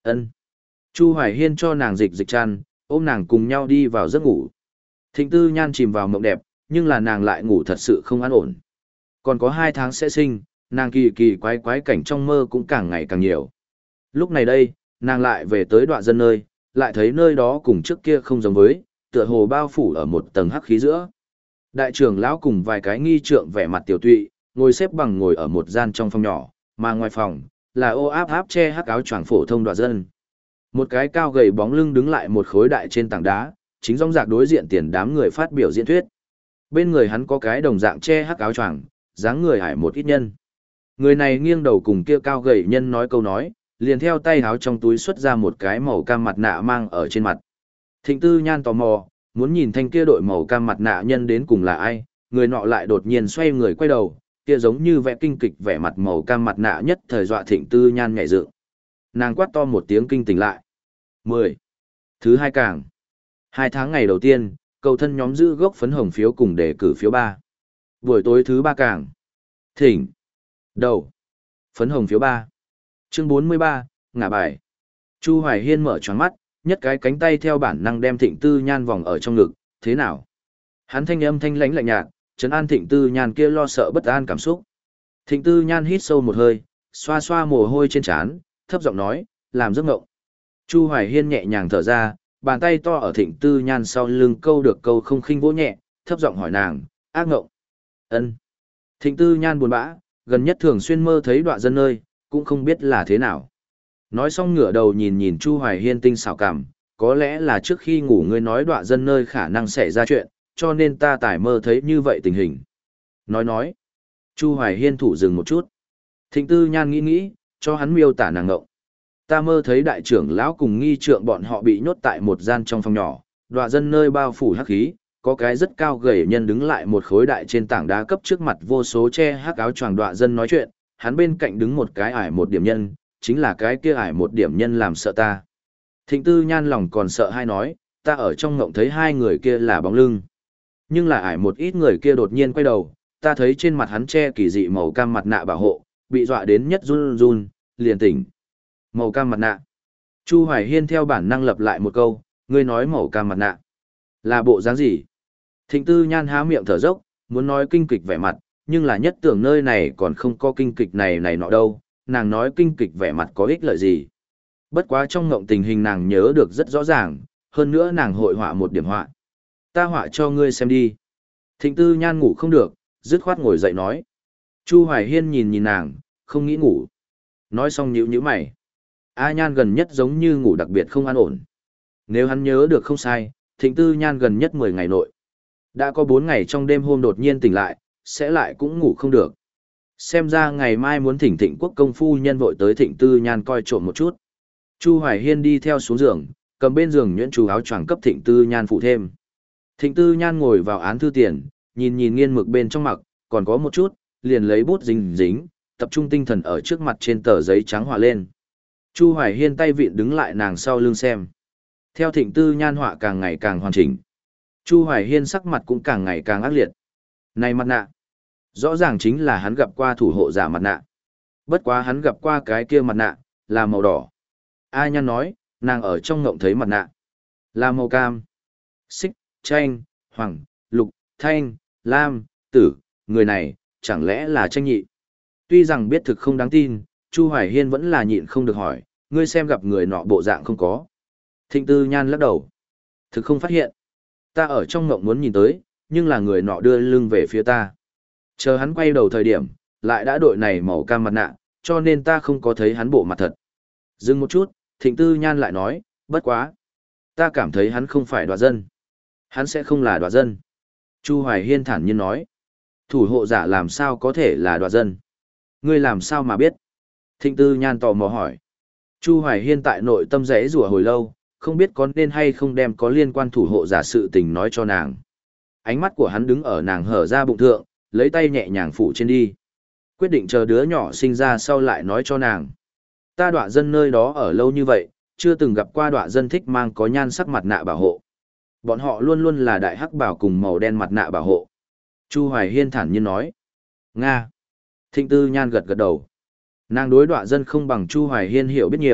Ân. Chu Hoài Hiên cho nàng dịch dịch chăn, ôm nàng cùng nhau đi vào giấc ngủ. Thịnh Tư Nhan chìm vào mộng đẹp, nhưng là nàng lại ngủ thật sự không an ổn. Còn có hai tháng sẽ sinh, nàng kỳ kỳ quái quái cảnh trong mơ cũng càng ngày càng nhiều. Lúc này đây, nàng lại về tới đoạn dân nơi, lại thấy nơi đó cùng trước kia không giống với, tựa hồ bao phủ ở một tầng hắc khí giữa. Đại trưởng lão cùng vài cái nghi trượng vẻ mặt tiểu tụy, ngồi xếp bằng ngồi ở một gian trong phòng nhỏ, mà ngoài phòng là ô áp áp che hắc áo choàng phổ thông đoạn dân. Một cái cao gầy bóng lưng đứng lại một khối đại trên tảng đá, chính rong rạc đối diện tiền đám người phát biểu diễn thuyết. Bên người hắn có cái đồng dạng che hắc áo choàng, dáng người hải một ít nhân. Người này nghiêng đầu cùng kia cao gầy nhân nói câu nói, liền theo tay áo trong túi xuất ra một cái màu cam mặt nạ mang ở trên mặt. Thịnh Tư Nhan tò mò, muốn nhìn thanh kia đội màu cam mặt nạ nhân đến cùng là ai, người nọ lại đột nhiên xoay người quay đầu, kia giống như vẽ kinh kịch vẻ mặt màu cam mặt nạ nhất thời dọa Thịnh Tư Nhan nhảy dựng. Nàng quát to một tiếng kinh tỉnh lại. mười. Thứ hai càng. Hai tháng ngày đầu tiên, cầu thân nhóm giữ gốc phấn hồng phiếu cùng đề cử phiếu ba. Buổi tối thứ ba càng. Thỉnh. Đầu. Phấn hồng phiếu ba. Chương bốn mươi ba, ngả bài. Chu Hoài Hiên mở choáng mắt, nhất cái cánh tay theo bản năng đem Thịnh Tư Nhan vòng ở trong ngực, thế nào? Hắn thanh âm thanh lãnh lạnh nhạt, trấn an Thịnh Tư Nhan kia lo sợ bất an cảm xúc. Thịnh Tư Nhan hít sâu một hơi, xoa xoa mồ hôi trên trán, thấp giọng nói, làm giấc ngộng. Chu Hoài Hiên nhẹ nhàng thở ra, bàn tay to ở Thịnh Tư Nhan sau lưng câu được câu không khinh vỗ nhẹ, thấp giọng hỏi nàng, ác ngộng. Ân. Thịnh Tư Nhan buồn bã, gần nhất thường xuyên mơ thấy đoạn dân nơi, cũng không biết là thế nào. Nói xong ngửa đầu nhìn nhìn Chu Hoài Hiên tinh xảo cảm, có lẽ là trước khi ngủ ngươi nói đoạn dân nơi khả năng xảy ra chuyện, cho nên ta tải mơ thấy như vậy tình hình. Nói nói. Chu Hoài Hiên thủ dừng một chút. Thịnh Tư Nhan nghĩ nghĩ, cho hắn miêu tả nàng ngộng. Ta mơ thấy đại trưởng lão cùng nghi trượng bọn họ bị nhốt tại một gian trong phòng nhỏ, đoạn dân nơi bao phủ hắc khí, có cái rất cao gầy nhân đứng lại một khối đại trên tảng đá cấp trước mặt vô số che hắc áo choàng đoạn dân nói chuyện, hắn bên cạnh đứng một cái ải một điểm nhân, chính là cái kia ải một điểm nhân làm sợ ta. Thịnh Tư Nhan lòng còn sợ hay nói, ta ở trong ngộng thấy hai người kia là bóng lưng. Nhưng là ải một ít người kia đột nhiên quay đầu, ta thấy trên mặt hắn che kỳ dị màu cam mặt nạ bảo hộ, bị dọa đến nhất run run, liền tỉnh. Màu cam mặt nạ. Chu Hoài Hiên theo bản năng lập lại một câu, ngươi nói màu cam mặt nạ. Là bộ dáng gì? Thịnh Tư Nhan há miệng thở dốc, muốn nói kinh kịch vẻ mặt, nhưng là nhất tưởng nơi này còn không có kinh kịch này này nọ đâu, nàng nói kinh kịch vẻ mặt có ích lợi gì. Bất quá trong ngộng tình hình nàng nhớ được rất rõ ràng, hơn nữa nàng hội họa một điểm họa. Ta họa cho ngươi xem đi. Thịnh Tư Nhan ngủ không được, dứt khoát ngồi dậy nói. Chu Hoài Hiên nhìn nhìn nàng, không nghĩ ngủ. Nói xong nhíu nhíu mày. A Nhan gần nhất giống như ngủ đặc biệt không an ổn. Nếu hắn nhớ được không sai, Thịnh Tư Nhan gần nhất mười ngày nội. Đã có bốn ngày trong đêm hôm đột nhiên tỉnh lại, sẽ lại cũng ngủ không được. Xem ra ngày mai muốn thỉnh Thịnh Quốc công phu nhân vội tới Thịnh Tư Nhan coi trộm một chút. Chu Hoài Hiên đi theo xuống giường, cầm bên giường nhuyễn chú áo choàng cấp Thịnh Tư Nhan phụ thêm. Thịnh Tư Nhan ngồi vào án thư tiền, nhìn nhìn nghiên mực bên trong mặc, còn có một chút, liền lấy bút dính dính, tập trung tinh thần ở trước mặt trên tờ giấy trắng họa lên. Chu Hoài Hiên tay vịn đứng lại nàng sau lưng xem. Theo Thịnh Tư Nhan họa càng ngày càng hoàn chỉnh. Chu Hoài Hiên sắc mặt cũng càng ngày càng ác liệt. Này mặt nạ, rõ ràng chính là hắn gặp qua thủ hộ giả mặt nạ. Bất quá hắn gặp qua cái kia mặt nạ, là màu đỏ. A Nhan nói, nàng ở trong ngộng thấy mặt nạ. Là màu cam, xích, chanh, hoàng, lục, thanh, lam, tử, người này, chẳng lẽ là tranh nhị. Tuy rằng biết thực không đáng tin, Chu Hoài Hiên vẫn là nhịn không được hỏi, ngươi xem gặp người nọ bộ dạng không có. Thịnh Tư Nhan lắc đầu. Thực không phát hiện. Ta ở trong ngộng muốn nhìn tới, nhưng là người nọ đưa lưng về phía ta. Chờ hắn quay đầu thời điểm, lại đã đội này màu cam mặt nạ, cho nên ta không có thấy hắn bộ mặt thật. Dừng một chút, Thịnh Tư Nhan lại nói, bất quá. Ta cảm thấy hắn không phải đoạt dân. Hắn sẽ không là đoạt dân. Chu Hoài Hiên thản nhiên nói. Thủ hộ giả làm sao có thể là đoạt dân? Ngươi làm sao mà biết? Thịnh Tư Nhan tò mò hỏi. Chu Hoài Hiên tại nội tâm rẽ rủa hồi lâu, không biết có nên hay không đem có liên quan thủ hộ giả sự tình nói cho nàng. Ánh mắt của hắn đứng ở nàng hở ra bụng thượng, lấy tay nhẹ nhàng phủ trên đi. Quyết định chờ đứa nhỏ sinh ra sau lại nói cho nàng. Ta đoạ dân nơi đó ở lâu như vậy, chưa từng gặp qua đoạ dân thích mang có nhan sắc mặt nạ bảo hộ. Bọn họ luôn luôn là đại hắc bảo cùng màu đen mặt nạ bảo hộ. Chu Hoài Hiên thản nhiên nói. Nga. Thịnh Tư Nhan gật gật đầu. Nàng đối đoạ dân không bằng Chu Hoài Hiên hiểu biết nhiều,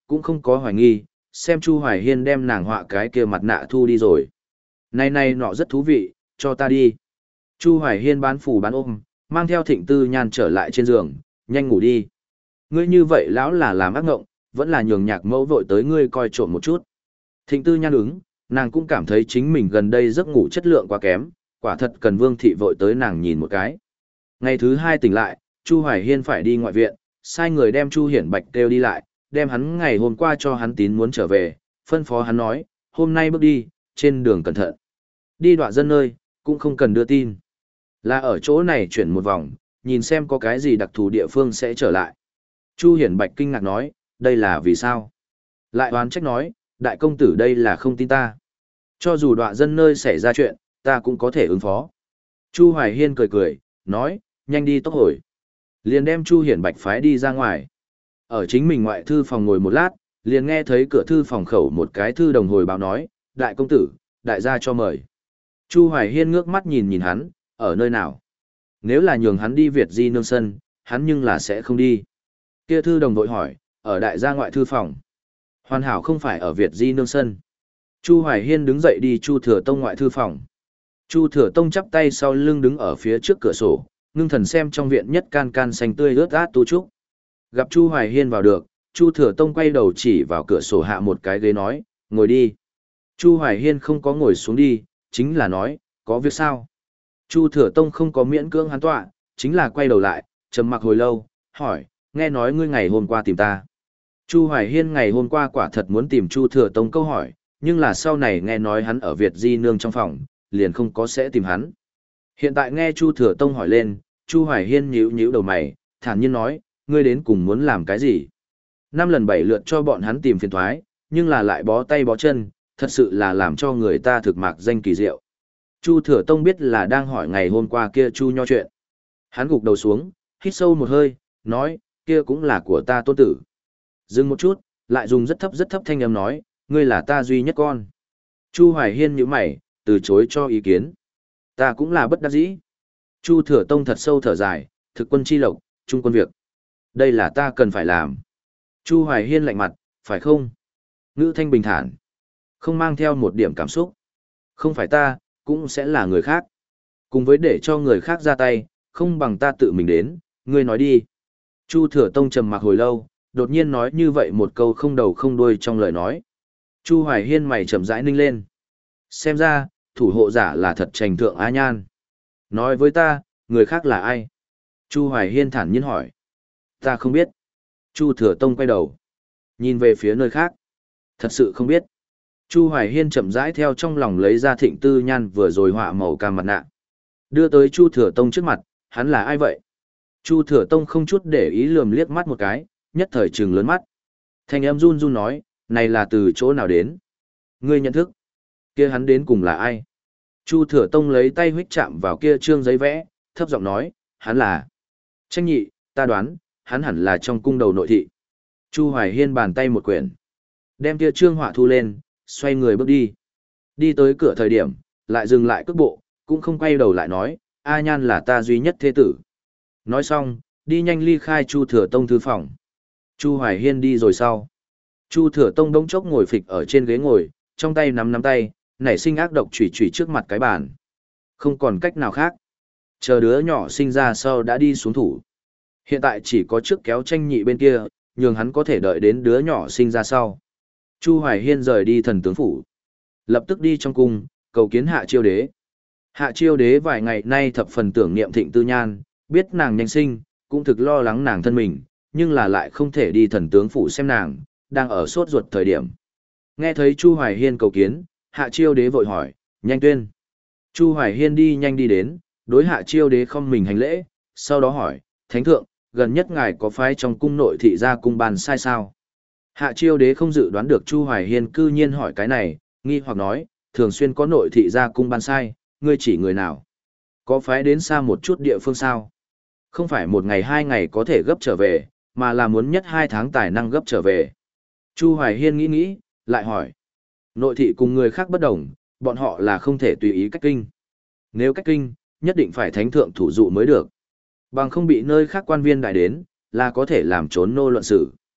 cũng không có hoài nghi, xem Chu Hoài Hiên đem nàng họa cái kia mặt nạ thu đi rồi. Này này nọ rất thú vị, cho ta đi. Chu Hoài Hiên bán phủ bán ôm, mang theo Thịnh Tư Nhan trở lại trên giường, nhanh ngủ đi. Ngươi như vậy lão là làm ác ngộng, vẫn là nhường nhạc mẫu vội tới ngươi coi trộm một chút. Thịnh Tư Nhan ứng, nàng cũng cảm thấy chính mình gần đây giấc ngủ chất lượng quá kém, quả thật cần Vương Thị vội tới nàng nhìn một cái. Ngày thứ hai tỉnh lại, Chu Hoài Hiên phải đi ngoại viện, sai người đem Chu Hiển Bạch kêu đi lại, đem hắn ngày hôm qua cho hắn tín muốn trở về, phân phó hắn nói, hôm nay bước đi, trên đường cẩn thận. Đi đoạn dân nơi, cũng không cần đưa tin. Là ở chỗ này chuyển một vòng, nhìn xem có cái gì đặc thù địa phương sẽ trở lại. Chu Hiển Bạch kinh ngạc nói, đây là vì sao? Lại oán trách nói, đại công tử đây là không tin ta. Cho dù đoạn dân nơi xảy ra chuyện, ta cũng có thể ứng phó. Chu Hoài Hiên cười cười, nói, nhanh đi tốc hồi. Liền đem Chu Hiển Bạch phái đi ra ngoài. Ở chính mình ngoại thư phòng ngồi một lát, liền nghe thấy cửa thư phòng khẩu một cái thư đồng hồi báo nói, đại công tử, đại gia cho mời. Chu Hoài Hiên ngước mắt nhìn nhìn hắn, ở nơi nào? Nếu là nhường hắn đi Việt Di Nương Sân, hắn nhưng là sẽ không đi. Kia thư đồng vội hỏi, ở đại gia ngoại thư phòng. Hoàn hảo không phải ở Việt Di Nương Sân. Chu Hoài Hiên đứng dậy đi Chu Thừa Tông ngoại thư phòng. Chu Thừa Tông chắp tay sau lưng đứng ở phía trước cửa sổ, ngưng thần xem trong viện nhất can can xanh tươi ướt át tu trúc. Gặp Chu Hoài Hiên vào được, Chu Thừa Tông quay đầu chỉ vào cửa sổ hạ một cái ghế nói, ngồi đi. Chu Hoài Hiên không có ngồi xuống đi, chính là nói, có việc sao? Chu Thừa Tông không có miễn cưỡng hắn tọa, chính là quay đầu lại, trầm mặc hồi lâu, hỏi, nghe nói ngươi ngày hôm qua tìm ta. Chu Hoài Hiên ngày hôm qua quả thật muốn tìm Chu Thừa Tông câu hỏi, nhưng là sau này nghe nói hắn ở Việt Di Nương trong phòng, liền không có sẽ tìm hắn. Hiện tại nghe Chu Thừa Tông hỏi lên, Chu Hoài Hiên nhíu nhíu đầu mày, thản nhiên nói, ngươi đến cùng muốn làm cái gì? Năm lần bảy lượt cho bọn hắn tìm phiền thoái, nhưng là lại bó tay bó chân, thật sự là làm cho người ta thực mạc danh kỳ diệu. Chu Thừa Tông biết là đang hỏi ngày hôm qua kia Chu Nho chuyện. Hắn gục đầu xuống, hít sâu một hơi, nói, kia cũng là của ta tôn tử. Dừng một chút, lại dùng rất thấp rất thấp thanh âm nói, ngươi là ta duy nhất con. Chu Hoài Hiên nhíu mày, từ chối cho ý kiến. Ta cũng là bất đắc dĩ. Chu Thừa Tông thật sâu thở dài, thực quân chi lộc, trung quân việc. Đây là ta cần phải làm. Chu Hoài Hiên lạnh mặt, phải không? Ngữ thanh bình thản, không mang theo một điểm cảm xúc. Không phải ta, cũng sẽ là người khác. Cùng với để cho người khác ra tay, không bằng ta tự mình đến, ngươi nói đi. Chu Thừa Tông trầm mặc hồi lâu, đột nhiên nói như vậy một câu không đầu không đuôi trong lời nói. Chu Hoài Hiên mày chậm rãi ninh lên. Xem ra, thủ hộ giả là thật trành thượng á nhan. Nói với ta, người khác là ai? Chu Hoài Hiên thản nhiên hỏi. Ta không biết. Chu Thừa Tông quay đầu, nhìn về phía nơi khác. Thật sự không biết. Chu Hoài Hiên chậm rãi theo trong lòng lấy ra Thịnh Tư Nhan vừa rồi họa màu cam mặt nạ. Đưa tới Chu Thừa Tông trước mặt, hắn là ai vậy? Chu Thừa Tông không chút để ý lườm liếc mắt một cái, nhất thời trừng lớn mắt. Thanh âm run run nói, này là từ chỗ nào đến? Ngươi nhận thức. Kia hắn đến cùng là ai? Chu Thừa Tông lấy tay huých chạm vào kia trương giấy vẽ, thấp giọng nói, hắn là Tranh Nhị, ta đoán, hắn hẳn là trong cung đầu nội thị. Chu Hoài Hiên bàn tay một quyển, đem kia trương họa thu lên, xoay người bước đi. Đi tới cửa thời điểm, lại dừng lại cước bộ, cũng không quay đầu lại nói, A Nhan là ta duy nhất thế tử. Nói xong, đi nhanh ly khai Chu Thừa Tông thư phòng. Chu Hoài Hiên đi rồi sau. Chu Thừa Tông đống chốc ngồi phịch ở trên ghế ngồi, trong tay nắm nắm tay, nảy sinh ác độc chủy chủy trước mặt cái bàn. Không còn cách nào khác. Chờ đứa nhỏ sinh ra sau đã đi xuống thủ. Hiện tại chỉ có trước kéo Tranh Nhị bên kia, nhường hắn có thể đợi đến đứa nhỏ sinh ra sau. Chu Hoài Hiên rời đi thần tướng phủ. Lập tức đi trong cung, cầu kiến Hạ Chiêu Đế. Hạ Chiêu Đế vài ngày nay thập phần tưởng niệm Thịnh Tư Nhan, biết nàng nhanh sinh, cũng thực lo lắng nàng thân mình, nhưng là lại không thể đi thần tướng phủ xem nàng, đang ở sốt ruột thời điểm. Nghe thấy Chu Hoài Hiên cầu kiến, Hạ Chiêu Đế vội hỏi, nhanh tuyên. Chu Hoài Hiên đi nhanh đi đến, đối Hạ Chiêu Đế không mình hành lễ, sau đó hỏi, Thánh Thượng, gần nhất ngài có phái trong cung nội thị ra cung bàn sai sao? Hạ Chiêu Đế không dự đoán được Chu Hoài Hiên cư nhiên hỏi cái này, nghi hoặc nói, thường xuyên có nội thị ra cung ban sai, ngươi chỉ người nào? Có phái đến xa một chút địa phương sao? Không phải một ngày hai ngày có thể gấp trở về, mà là muốn nhất hai tháng tài năng gấp trở về. Chu Hoài Hiên nghĩ nghĩ, lại hỏi. Nội thị cùng người khác bất đồng, bọn họ là không thể tùy ý cách kinh. Nếu cách kinh, nhất định phải thánh thượng thủ dụ mới được. Bằng không bị nơi khác quan viên đại đến, là có thể làm trốn nô luận xử.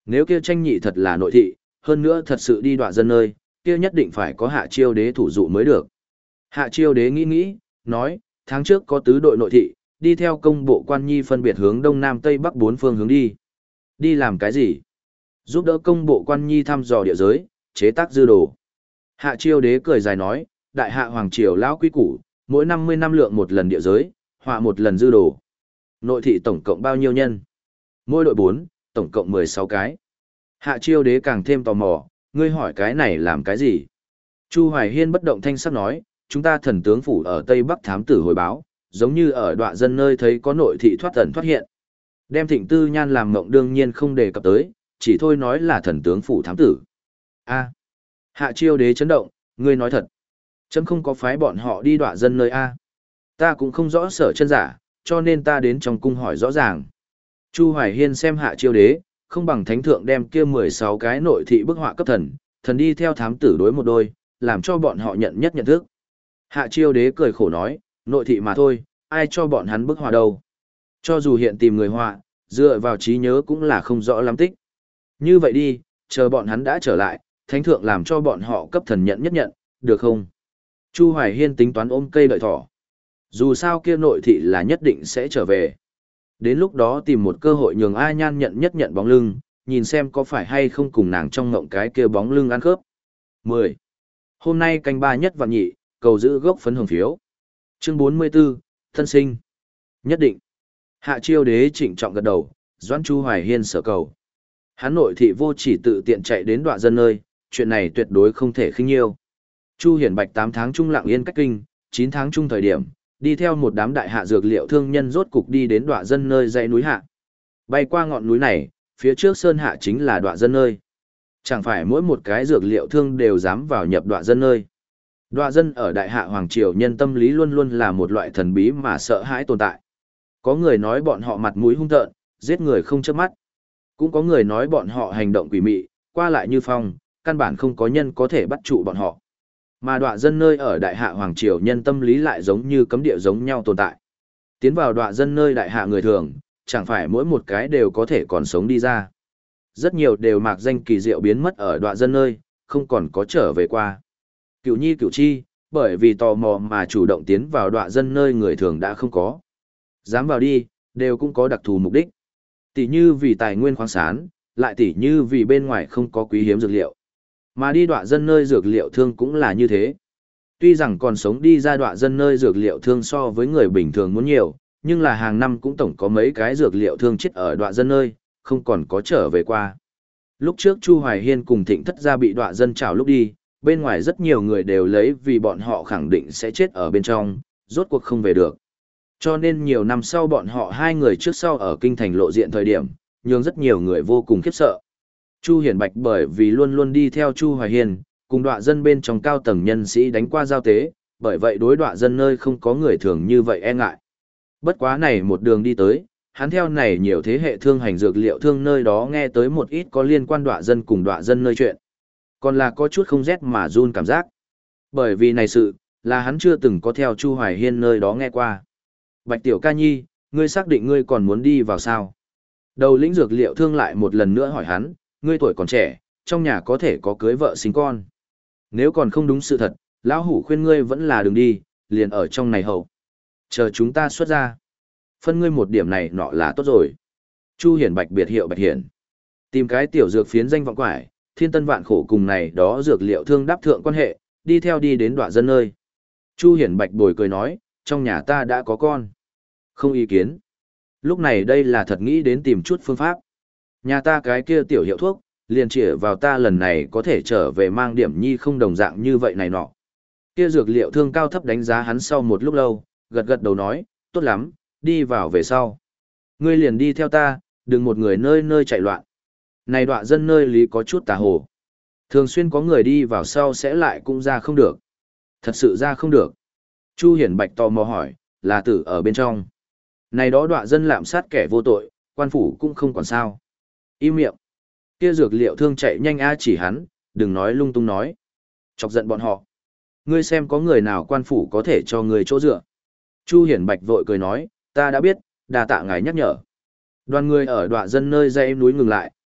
Nếu kia tranh nhị thật là nội thị, hơn nữa thật sự đi đoạn dân nơi, kia nhất định phải có hạ chiêu đế thủ dụ mới được. Hạ chiêu đế nghĩ nghĩ, nói, tháng trước có tứ đội nội thị, đi theo công bộ quan nhi phân biệt hướng đông nam tây bắc bốn phương hướng đi. Đi làm cái gì? Giúp đỡ công bộ quan nhi thăm dò địa giới, chế tác dư đồ. Hạ chiêu đế cười dài nói, đại hạ hoàng triều lão quý củ, mỗi năm mươi năm lượng một lần địa giới, họa một lần dư đồ. Nội thị tổng cộng bao nhiêu nhân? Mỗi đội bốn, tổng cộng mười sáu cái. Hạ chiêu đế càng thêm tò mò, ngươi hỏi cái này làm cái gì? Chu Hoài Hiên bất động thanh sắc nói, chúng ta thần tướng phủ ở Tây Bắc thám tử hồi báo, giống như ở đoạn dân nơi thấy có nội thị thoát ẩn thoát hiện. Đem Thịnh Tư Nhan làm mộng đương nhiên không đề cập tới, chỉ thôi nói là thần tướng phủ thám tử. A. Hạ chiêu đế chấn động, ngươi nói thật. Chấm không có phái bọn họ đi đoạn dân nơi A. Ta cũng không rõ sở chân giả, cho nên ta đến trong cung hỏi rõ ràng. Chu Hoài Hiên xem hạ chiêu đế, không bằng thánh thượng đem kia mười sáu cái nội thị bức họa cấp thần, thần đi theo thám tử đối một đôi, làm cho bọn họ nhận nhất nhận thức. Hạ chiêu đế cười khổ nói, nội thị mà thôi, ai cho bọn hắn bức họa đâu. Cho dù hiện tìm người họa, dựa vào trí nhớ cũng là không rõ lắm tích. Như vậy đi, chờ bọn hắn đã trở lại, thánh thượng làm cho bọn họ cấp thần nhận nhất nhận, được không? Chu Hoài Hiên tính toán ôm cây đợi thỏ. Dù sao kia nội thị là nhất định sẽ trở về. Đến lúc đó tìm một cơ hội nhường A Nhan nhận nhất nhận bóng lưng, nhìn xem có phải hay không cùng nàng trong ngộng cái kia bóng lưng ăn khớp. mười. Hôm nay canh ba nhất vạn nhị, cầu giữ gốc phấn hồng phiếu. Chương bốn mươi 44, thân sinh. Nhất định. Hạ chiêu đế trịnh trọng gật đầu, doãn Chu Hoài Hiên sở cầu. Hắn nội thị vô chỉ tự tiện chạy đến đoạn dân nơi, chuyện này tuyệt đối không thể khinh nhiêu. Chu Hiển Bạch tám tháng trung lặng yên cách kinh, chín tháng trung thời điểm, đi theo một đám đại hạ dược liệu thương nhân rốt cục đi đến đoạn dân nơi dãy núi hạ. Bay qua ngọn núi này, phía trước sơn hạ chính là đoạn dân nơi. Chẳng phải mỗi một cái dược liệu thương đều dám vào nhập đoạn dân nơi. Đoạn dân ở đại hạ hoàng triều nhân tâm lý luôn luôn là một loại thần bí mà sợ hãi tồn tại. Có người nói bọn họ mặt mũi hung tợn, giết người không chớp mắt. Cũng có người nói bọn họ hành động quỷ mị, qua lại như phong, căn bản không có nhân có thể bắt trụ bọn họ. Mà đoạn dân nơi ở đại hạ hoàng triều nhân tâm lý lại giống như cấm địa giống nhau tồn tại. Tiến vào đoạn dân nơi đại hạ người thường, chẳng phải mỗi một cái đều có thể còn sống đi ra. Rất nhiều đều mạc danh kỳ diệu biến mất ở đoạn dân nơi, không còn có trở về qua. Cửu nhi cửu chi, bởi vì tò mò mà chủ động tiến vào đoạn dân nơi người thường đã không có. Dám vào đi, đều cũng có đặc thù mục đích. Tỷ như vì tài nguyên khoáng sản, lại tỷ như vì bên ngoài không có quý hiếm dược liệu. Mà đi đoạn dân nơi dược liệu thương cũng là như thế. Tuy rằng còn sống đi ra đoạn dân nơi dược liệu thương so với người bình thường muốn nhiều, nhưng là hàng năm cũng tổng có mấy cái dược liệu thương chết ở đoạn dân nơi, không còn có trở về qua. Lúc trước Chu Hoài Hiên cùng Thịnh Thất gia bị đoạn dân trảo lúc đi, bên ngoài rất nhiều người đều lấy vì bọn họ khẳng định sẽ chết ở bên trong, rốt cuộc không về được. Cho nên nhiều năm sau bọn họ hai người trước sau ở kinh thành lộ diện thời điểm, nhưng rất nhiều người vô cùng khiếp sợ. Chu Hiển Bạch bởi vì luôn luôn đi theo Chu Hoài Hiên, cùng đọa dân bên trong cao tầng nhân sĩ đánh qua giao tế, bởi vậy đối đọa dân nơi không có người thường như vậy e ngại. Bất quá này một đường đi tới, hắn theo này nhiều thế hệ thương hành dược liệu thương nơi đó nghe tới một ít có liên quan đọa dân cùng đọa dân nơi chuyện. Còn là có chút không rét mà run cảm giác. Bởi vì này sự, là hắn chưa từng có theo Chu Hoài Hiên nơi đó nghe qua. Bạch Tiểu Ca Nhi, ngươi xác định ngươi còn muốn đi vào sao? Đầu lĩnh dược liệu thương lại một lần nữa hỏi hắn, ngươi tuổi còn trẻ, trong nhà có thể có cưới vợ sinh con. Nếu còn không đúng sự thật, lão hủ khuyên ngươi vẫn là đừng đi, liền ở trong này hậu. Chờ chúng ta xuất ra. Phân ngươi một điểm này nọ là tốt rồi. Chu Hiển Bạch biệt hiệu Bạch Hiển. Tìm cái tiểu dược phiến danh vọng quải, thiên tân vạn khổ cùng này đó dược liệu thương đáp thượng quan hệ, đi theo đi đến đoạn dân nơi. Chu Hiển Bạch bồi cười nói, trong nhà ta đã có con. Không ý kiến. Lúc này đây là thật nghĩ đến tìm chút phương pháp. Nhà ta cái kia tiểu hiệu thuốc, liền chỉ vào ta lần này có thể trở về mang điểm nhi không đồng dạng như vậy này nọ. Kia dược liệu thương cao thấp đánh giá hắn sau một lúc lâu, gật gật đầu nói, tốt lắm, đi vào về sau. Ngươi liền đi theo ta, đừng một người nơi nơi chạy loạn. Này đọa dân nơi lý có chút tà hồ. Thường xuyên có người đi vào sau sẽ lại cũng ra không được. Thật sự ra không được. Chu Hiển Bạch tò mò hỏi, là tử ở bên trong. Này đó đọa dân lạm sát kẻ vô tội, quan phủ cũng không còn sao. Im miệng. Kia dược liệu thương chạy nhanh a chỉ hắn, đừng nói lung tung nói. Chọc giận bọn họ. Ngươi xem có người nào quan phủ có thể cho người chỗ dựa. Chu Hiển Bạch vội cười nói, ta đã biết, đa tạ ngài nhắc nhở. Đoàn người ở đọa dân nơi dãy núi ngừng lại,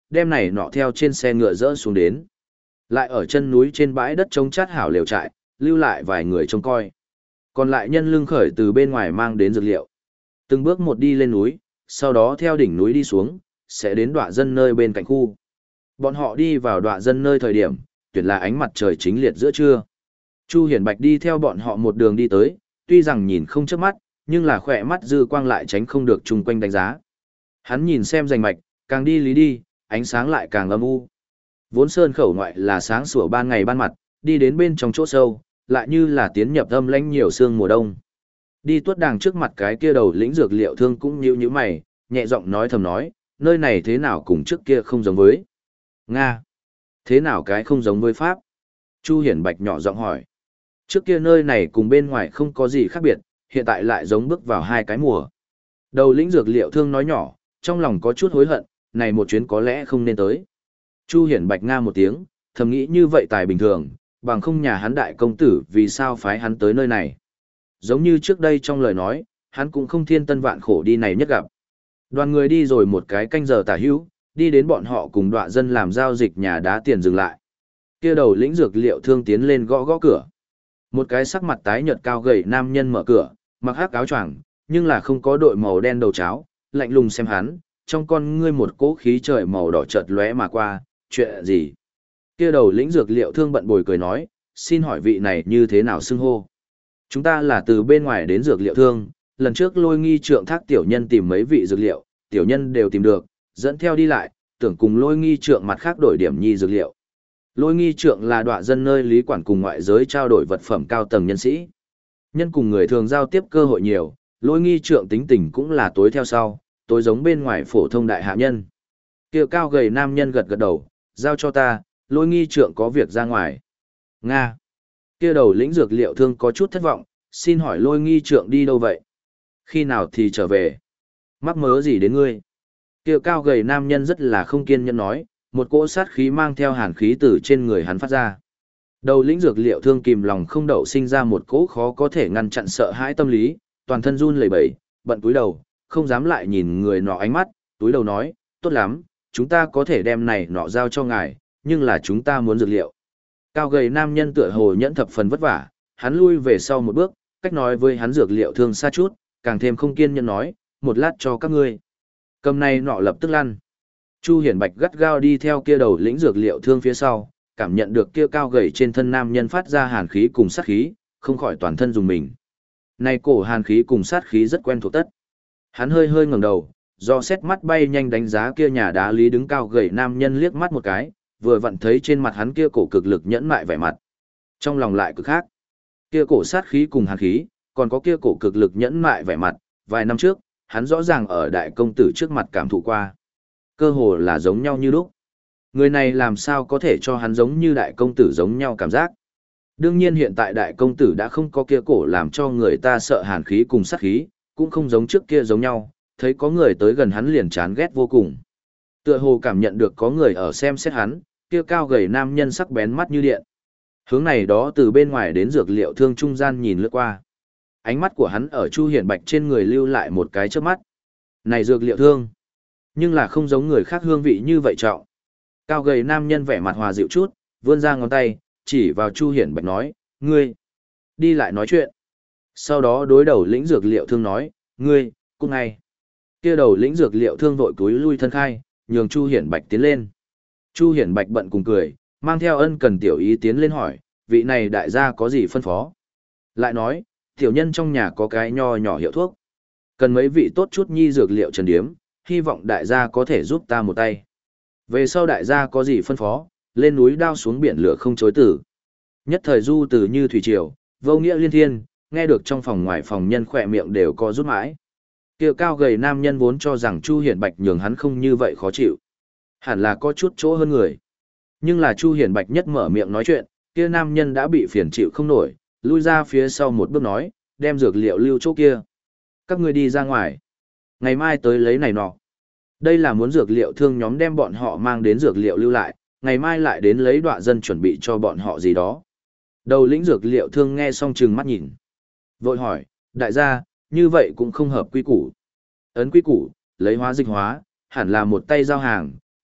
đem này nọ theo trên xe ngựa dỡ xuống đến. Lại ở chân núi trên bãi đất trống chát hảo lều trại, lưu lại vài người trông coi. Còn lại nhân lưng khởi từ bên ngoài mang đến dược liệu. Từng bước một đi lên núi, sau đó theo đỉnh núi đi xuống, sẽ đến đọa dân nơi bên cạnh khu. Bọn họ đi vào đọa dân nơi thời điểm, tuyệt là ánh mặt trời chính liệt giữa trưa. Chu Hiển Bạch đi theo bọn họ một đường đi tới, tuy rằng nhìn không chớp mắt, nhưng là khỏe mắt dư quang lại tránh không được chung quanh đánh giá. Hắn nhìn xem rành mạch, càng đi lý đi, ánh sáng lại càng âm u. Vốn sơn khẩu ngoại là sáng sủa ban ngày ban mặt, đi đến bên trong chỗ sâu, lại như là tiến nhập âm lãnh nhiều sương mùa đông. Đi tuốt đàng trước mặt cái kia đầu lĩnh dược liệu thương cũng nhíu nhíu mày, nhẹ giọng nói thầm nói, nơi này thế nào cùng trước kia không giống với. Nga. Thế nào cái không giống với Pháp? Chu Hiển Bạch nhỏ giọng hỏi. Trước kia nơi này cùng bên ngoài không có gì khác biệt, hiện tại lại giống bước vào hai cái mùa. Đầu lĩnh dược liệu thương nói nhỏ, trong lòng có chút hối hận, này một chuyến có lẽ không nên tới. Chu Hiển Bạch nga một tiếng, thầm nghĩ như vậy tài bình thường, bằng không nhà hắn đại công tử vì sao phái hắn tới nơi này. Giống như trước đây trong lời nói, hắn cũng không thiên tân vạn khổ đi này nhất gặp. Đoàn người đi rồi một cái canh giờ tả hữu, đi đến bọn họ cùng đọa dân làm giao dịch nhà đá tiền dừng lại. Kia đầu lĩnh dược liệu thương tiến lên gõ gõ cửa. Một cái sắc mặt tái nhợt cao gầy nam nhân mở cửa, mặc hắc áo choàng, nhưng là không có đội màu đen đầu cháo, lạnh lùng xem hắn, trong con ngươi một cỗ khí trời màu đỏ chợt lóe mà qua, chuyện gì? Kia đầu lĩnh dược liệu thương bận bồi cười nói, xin hỏi vị này như thế nào xưng hô? Chúng ta là từ bên ngoài đến dược liệu thương, lần trước lôi nghi trượng thác tiểu nhân tìm mấy vị dược liệu, tiểu nhân đều tìm được, dẫn theo đi lại, tưởng cùng lôi nghi trượng mặt khác đổi điểm nhi dược liệu. Lôi nghi trượng là đọa dân nơi lý quản cùng ngoại giới trao đổi vật phẩm cao tầng nhân sĩ. Nhân cùng người thường giao tiếp cơ hội nhiều, lôi nghi trượng tính tình cũng là tối theo sau, tối giống bên ngoài phổ thông đại hạ nhân. Kia cao gầy nam nhân gật gật đầu, giao cho ta, lôi nghi trượng có việc ra ngoài. Nga. Kia đầu lĩnh dược liệu thương có chút thất vọng, xin hỏi lôi nghi trượng đi đâu vậy? Khi nào thì trở về? Mắc mớ gì đến ngươi? Kia cao gầy nam nhân rất là không kiên nhẫn nói, một cỗ sát khí mang theo hàn khí từ trên người hắn phát ra. Đầu lĩnh dược liệu thương kìm lòng không đậu sinh ra một cỗ khó có thể ngăn chặn sợ hãi tâm lý, toàn thân run lẩy bẩy, bận túi đầu, không dám lại nhìn người nọ ánh mắt, túi đầu nói, tốt lắm, chúng ta có thể đem này nọ giao cho ngài, nhưng là chúng ta muốn dược liệu. Cao gầy nam nhân tựa hồ nhẫn thập phần vất vả, hắn lui về sau một bước, cách nói với hắn dược liệu thương xa chút, càng thêm không kiên nhẫn nói, một lát cho các ngươi. Cầm này nọ lập tức lăn. Chu Hiển Bạch gắt gao đi theo kia đầu lĩnh dược liệu thương phía sau, cảm nhận được kia cao gầy trên thân nam nhân phát ra hàn khí cùng sát khí, không khỏi toàn thân dùng mình. Này cổ hàn khí cùng sát khí rất quen thuộc tất. Hắn hơi hơi ngẩng đầu, do xét mắt bay nhanh đánh giá kia nhà đá lý đứng cao gầy nam nhân liếc mắt một cái, vừa vặn thấy trên mặt hắn kia cổ cực lực nhẫn mại vẻ mặt. Trong lòng lại cực khác. Kia cổ sát khí cùng hàn khí, còn có kia cổ cực lực nhẫn mại vẻ mặt, vài năm trước, hắn rõ ràng ở đại công tử trước mặt cảm thụ qua. Cơ hồ là giống nhau như lúc. Người này làm sao có thể cho hắn giống như đại công tử giống nhau cảm giác. Đương nhiên hiện tại đại công tử đã không có kia cổ làm cho người ta sợ hàn khí cùng sát khí, cũng không giống trước kia giống nhau, thấy có người tới gần hắn liền chán ghét vô cùng. Tựa hồ cảm nhận được có người ở xem xét hắn, kia cao gầy nam nhân sắc bén mắt như điện. Hướng này đó từ bên ngoài đến dược liệu thương trung gian nhìn lướt qua. Ánh mắt của hắn ở Chu Hiển Bạch trên người lưu lại một cái chớp mắt. Này dược liệu thương, nhưng là không giống người khác hương vị như vậy trọng. Cao gầy nam nhân vẻ mặt hòa dịu chút, vươn ra ngón tay, chỉ vào Chu Hiển Bạch nói, ngươi, đi lại nói chuyện. Sau đó đối đầu lĩnh dược liệu thương nói, ngươi, cút ngay. Kia đầu lĩnh dược liệu thương vội cúi lui thân khai, nhường Chu Hiển Bạch tiến lên. Chu Hiển Bạch bận cùng cười, mang theo ân cần tiểu ý tiến lên hỏi, vị này đại gia có gì phân phó. Lại nói, tiểu nhân trong nhà có cái nho nhỏ hiệu thuốc. Cần mấy vị tốt chút nhi dược liệu trần điếm, hy vọng đại gia có thể giúp ta một tay. Về sau đại gia có gì phân phó, lên núi đao xuống biển lửa không chối tử. Nhất thời du từ như thủy triều, vô nghĩa liên thiên, nghe được trong phòng ngoài phòng nhân khỏe miệng đều có rút mãi. Kia cao gầy nam nhân vốn cho rằng Chu Hiển Bạch nhường hắn không như vậy khó chịu. Hẳn là có chút chỗ hơn người. Nhưng là Chu Hiển Bạch nhất mở miệng nói chuyện, kia nam nhân đã bị phiền chịu không nổi, lui ra phía sau một bước nói, đem dược liệu lưu chỗ kia. Các ngươi đi ra ngoài. Ngày mai tới lấy này nọ. Đây là muốn dược liệu thương nhóm đem bọn họ mang đến dược liệu lưu lại, ngày mai lại đến lấy đọa dân chuẩn bị cho bọn họ gì đó. Đầu lĩnh dược liệu thương nghe xong trừng mắt nhìn. Vội hỏi, đại gia, như vậy cũng không hợp quy củ. Ấn quy củ, lấy hóa dịch hóa, hẳn là một tay giao hàng,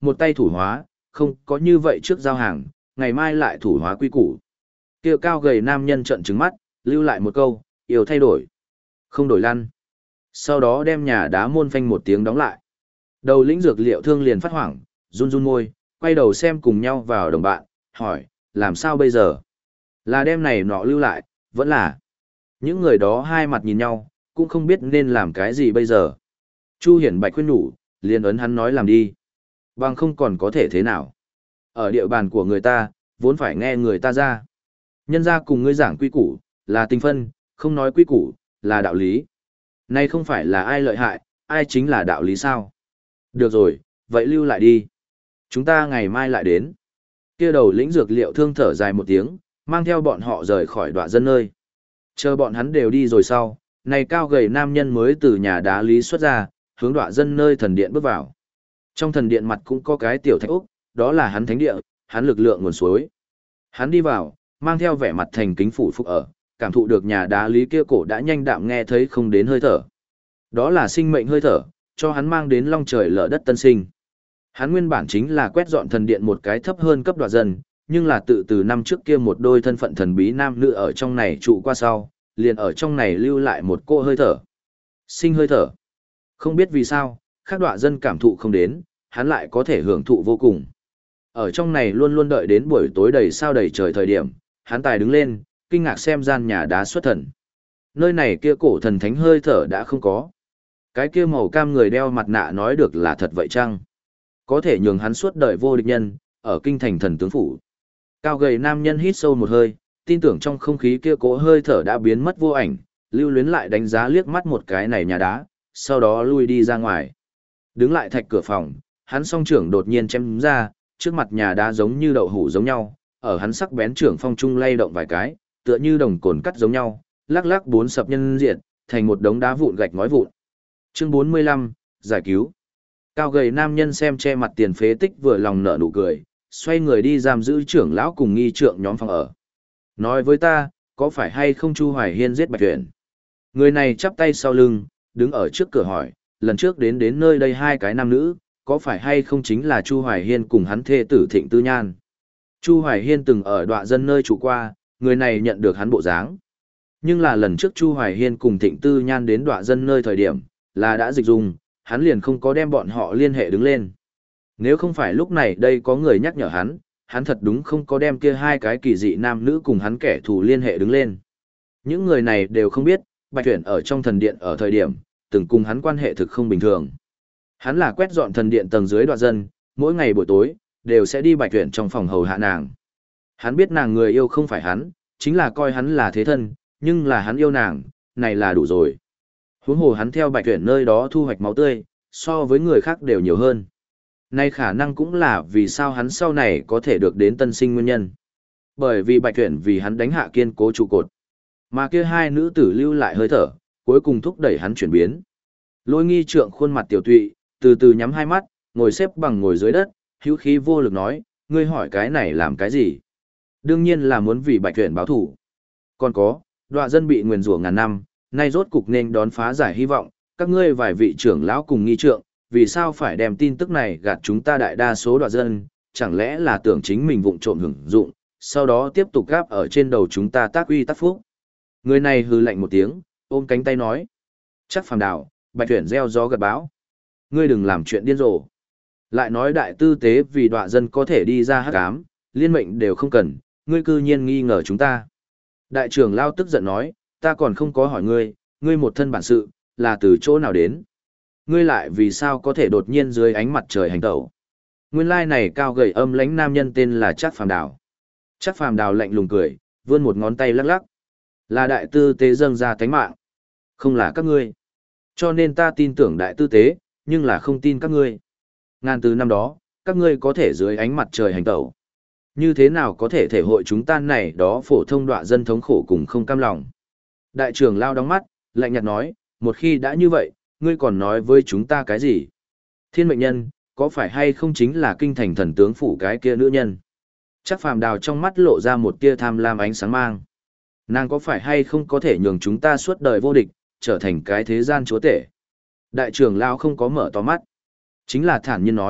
một tay thủ hóa, không có như vậy trước giao hàng, ngày mai lại thủ hóa quy củ. Kia cao gầy nam nhân trợn trừng mắt, lưu lại một câu, yêu thay đổi. Không đổi lăn. Sau đó đem nhà đá môn phanh một tiếng đóng lại. Đầu lĩnh dược liệu thương liền phát hoảng, run run môi, quay đầu xem cùng nhau vào đồng bạn, hỏi, làm sao bây giờ? Là đem này nọ lưu lại, vẫn là. Những người đó hai mặt nhìn nhau, cũng không biết nên làm cái gì bây giờ. Chu Hiển Bạch khuyên nhủ, liền ấn hắn nói làm đi. Bằng không còn có thể thế nào. Ở địa bàn của người ta, vốn phải nghe người ta ra. Nhân ra cùng ngươi giảng quy củ, là tình phân, không nói quy củ, là đạo lý. Nay không phải là ai lợi hại, ai chính là đạo lý sao. Được rồi, vậy lưu lại đi. Chúng ta ngày mai lại đến. Kia đầu lĩnh dược liệu thương thở dài một tiếng, mang theo bọn họ rời khỏi đoạ dân nơi. Chờ bọn hắn đều đi rồi sau, này cao gầy nam nhân mới từ nhà đá lý xuất ra, hướng đoạ dân nơi thần điện bước vào. Trong thần điện mặt cũng có cái tiểu thạch úc, đó là hắn thánh địa, hắn lực lượng nguồn suối. Hắn đi vào, mang theo vẻ mặt thành kính phủ phục ở, cảm thụ được nhà đá lý kia cổ đã nhanh đạm nghe thấy không đến hơi thở. Đó là sinh mệnh hơi thở, cho hắn mang đến long trời lở đất tân sinh. Hắn nguyên bản chính là quét dọn thần điện một cái thấp hơn cấp đoạ dân, nhưng là tự từ năm trước kia một đôi thân phận thần bí nam nữ ở trong này trụ qua sau, liền ở trong này lưu lại một cô hơi thở. Sinh hơi thở. Không biết vì sao, khác đoạ dân cảm thụ không đến, hắn lại có thể hưởng thụ vô cùng. Ở trong này luôn luôn đợi đến buổi tối đầy sao đầy trời thời điểm, hắn tài đứng lên, kinh ngạc xem gian nhà đá xuất thần. Nơi này kia cổ thần thánh hơi thở đã không có. Cái kia màu cam người đeo mặt nạ nói được là thật vậy chăng? Có thể nhường hắn suốt đời vô địch nhân, ở kinh thành thần tướng phủ. Cao gầy nam nhân hít sâu một hơi, tin tưởng trong không khí kia cỗ hơi thở đã biến mất vô ảnh, lưu luyến lại đánh giá liếc mắt một cái này nhà đá, sau đó lui đi ra ngoài. Đứng lại thạch cửa phòng, hắn song trưởng đột nhiên chém ra, trước mặt nhà đá giống như đậu hũ giống nhau, ở hắn sắc bén trưởng phong trung lay động vài cái, tựa như đồng cồn cắt giống nhau, lắc lắc bốn sập nhân diện, thành một đống đá vụn gạch ngói vụn. Chương bốn mươi lăm, giải cứu. Cao gầy nam nhân xem che mặt tiền phế tích vừa lòng nở nụ cười, xoay người đi giam giữ trưởng lão cùng nghi trượng nhóm phòng ở. Nói với ta, có phải hay không Chu Hoài Hiên giết Bạch Tuyển? Người này chắp tay sau lưng, đứng ở trước cửa hỏi, lần trước đến đến nơi đây hai cái nam nữ, có phải hay không chính là Chu Hoài Hiên cùng hắn thê tử Thịnh Tư Nhan? Chu Hoài Hiên từng ở đoạ dân nơi trụ qua, người này nhận được hắn bộ dáng. Nhưng là lần trước Chu Hoài Hiên cùng Thịnh Tư Nhan đến đoạ dân nơi thời điểm, là đã dịch dùng, hắn liền không có đem bọn họ liên hệ đứng lên. Nếu không phải lúc này đây có người nhắc nhở hắn, hắn thật đúng không có đem kia hai cái kỳ dị nam nữ cùng hắn kẻ thù liên hệ đứng lên. Những người này đều không biết, Bạch Tuyển ở trong thần điện ở thời điểm, từng cùng hắn quan hệ thực không bình thường. Hắn là quét dọn thần điện tầng dưới đoạ dân, mỗi ngày buổi tối, đều sẽ đi Bạch Tuyển trong phòng hầu hạ nàng. Hắn biết nàng người yêu không phải hắn, chính là coi hắn là thế thân, nhưng là hắn yêu nàng, này là đủ rồi. Huống hồ hắn theo Bạch Tuyển nơi đó thu hoạch máu tươi, so với người khác đều nhiều hơn. Nay khả năng cũng là vì sao hắn sau này có thể được đến tân sinh nguyên nhân. Bởi vì Bạch Tuyển vì hắn đánh hạ kiên cố trụ cột. Mà kia hai nữ tử lưu lại hơi thở, cuối cùng thúc đẩy hắn chuyển biến. Lôi nghi trượng khuôn mặt tiểu tụy, từ từ nhắm hai mắt, ngồi xếp bằng ngồi dưới đất, hữu khí vô lực nói, ngươi hỏi cái này làm cái gì? Đương nhiên là muốn vì Bạch Tuyển báo thủ. Còn có, đoạ dân bị nguyền rủa ngàn năm, nay rốt cục nên đón phá giải hy vọng, các ngươi vài vị trưởng lão cùng nghi trượng, vì sao phải đem tin tức này gạt chúng ta đại đa số đoạ dân, chẳng lẽ là tưởng chính mình vụng trộm hưởng dụng, sau đó tiếp tục gáp ở trên đầu chúng ta tác uy tác phúc. Người này hừ lạnh một tiếng, ôm cánh tay nói, chắc phàm đảo, Bạch Tuyển gieo gió gặt bão. Ngươi đừng làm chuyện điên rồ. Lại nói đại tư tế vì đoạ dân có thể đi ra hắc ám, liên mệnh đều không cần, ngươi cư nhiên nghi ngờ chúng ta. Đại trưởng lao tức giận nói, ta còn không có hỏi ngươi, ngươi một thân bản sự, là từ chỗ nào đến? Ngươi lại vì sao có thể đột nhiên dưới ánh mặt trời hành tẩu? Nguyên lai này cao gầy âm lãnh nam nhân tên là Trác Phàm Đào. Trác Phàm Đào lạnh lùng cười, vươn một ngón tay lắc lắc. Là đại tư tế dâng ra tánh mạng, không là các ngươi. Cho nên ta tin tưởng đại tư tế, nhưng là không tin các ngươi. Ngàn từ năm đó, các ngươi có thể dưới ánh mặt trời hành tẩu. Như thế nào có thể thể hội chúng ta này đó phổ thông đọa dân thống khổ cùng không cam lòng. Đại trưởng lao đóng mắt, lạnh nhạt nói, một khi đã như vậy, ngươi còn nói với chúng ta cái gì? Thiên mệnh nhân, có phải hay không chính là kinh thành thần tướng phủ cái kia nữ nhân? Chắc Phàm Đào trong mắt lộ ra một tia tham lam ánh sáng mang. Nàng có phải hay không có thể nhường chúng ta suốt đời vô địch, trở thành cái thế gian chúa tể? Đại trưởng lao không có mở to mắt. Chính là thản nhiên nói,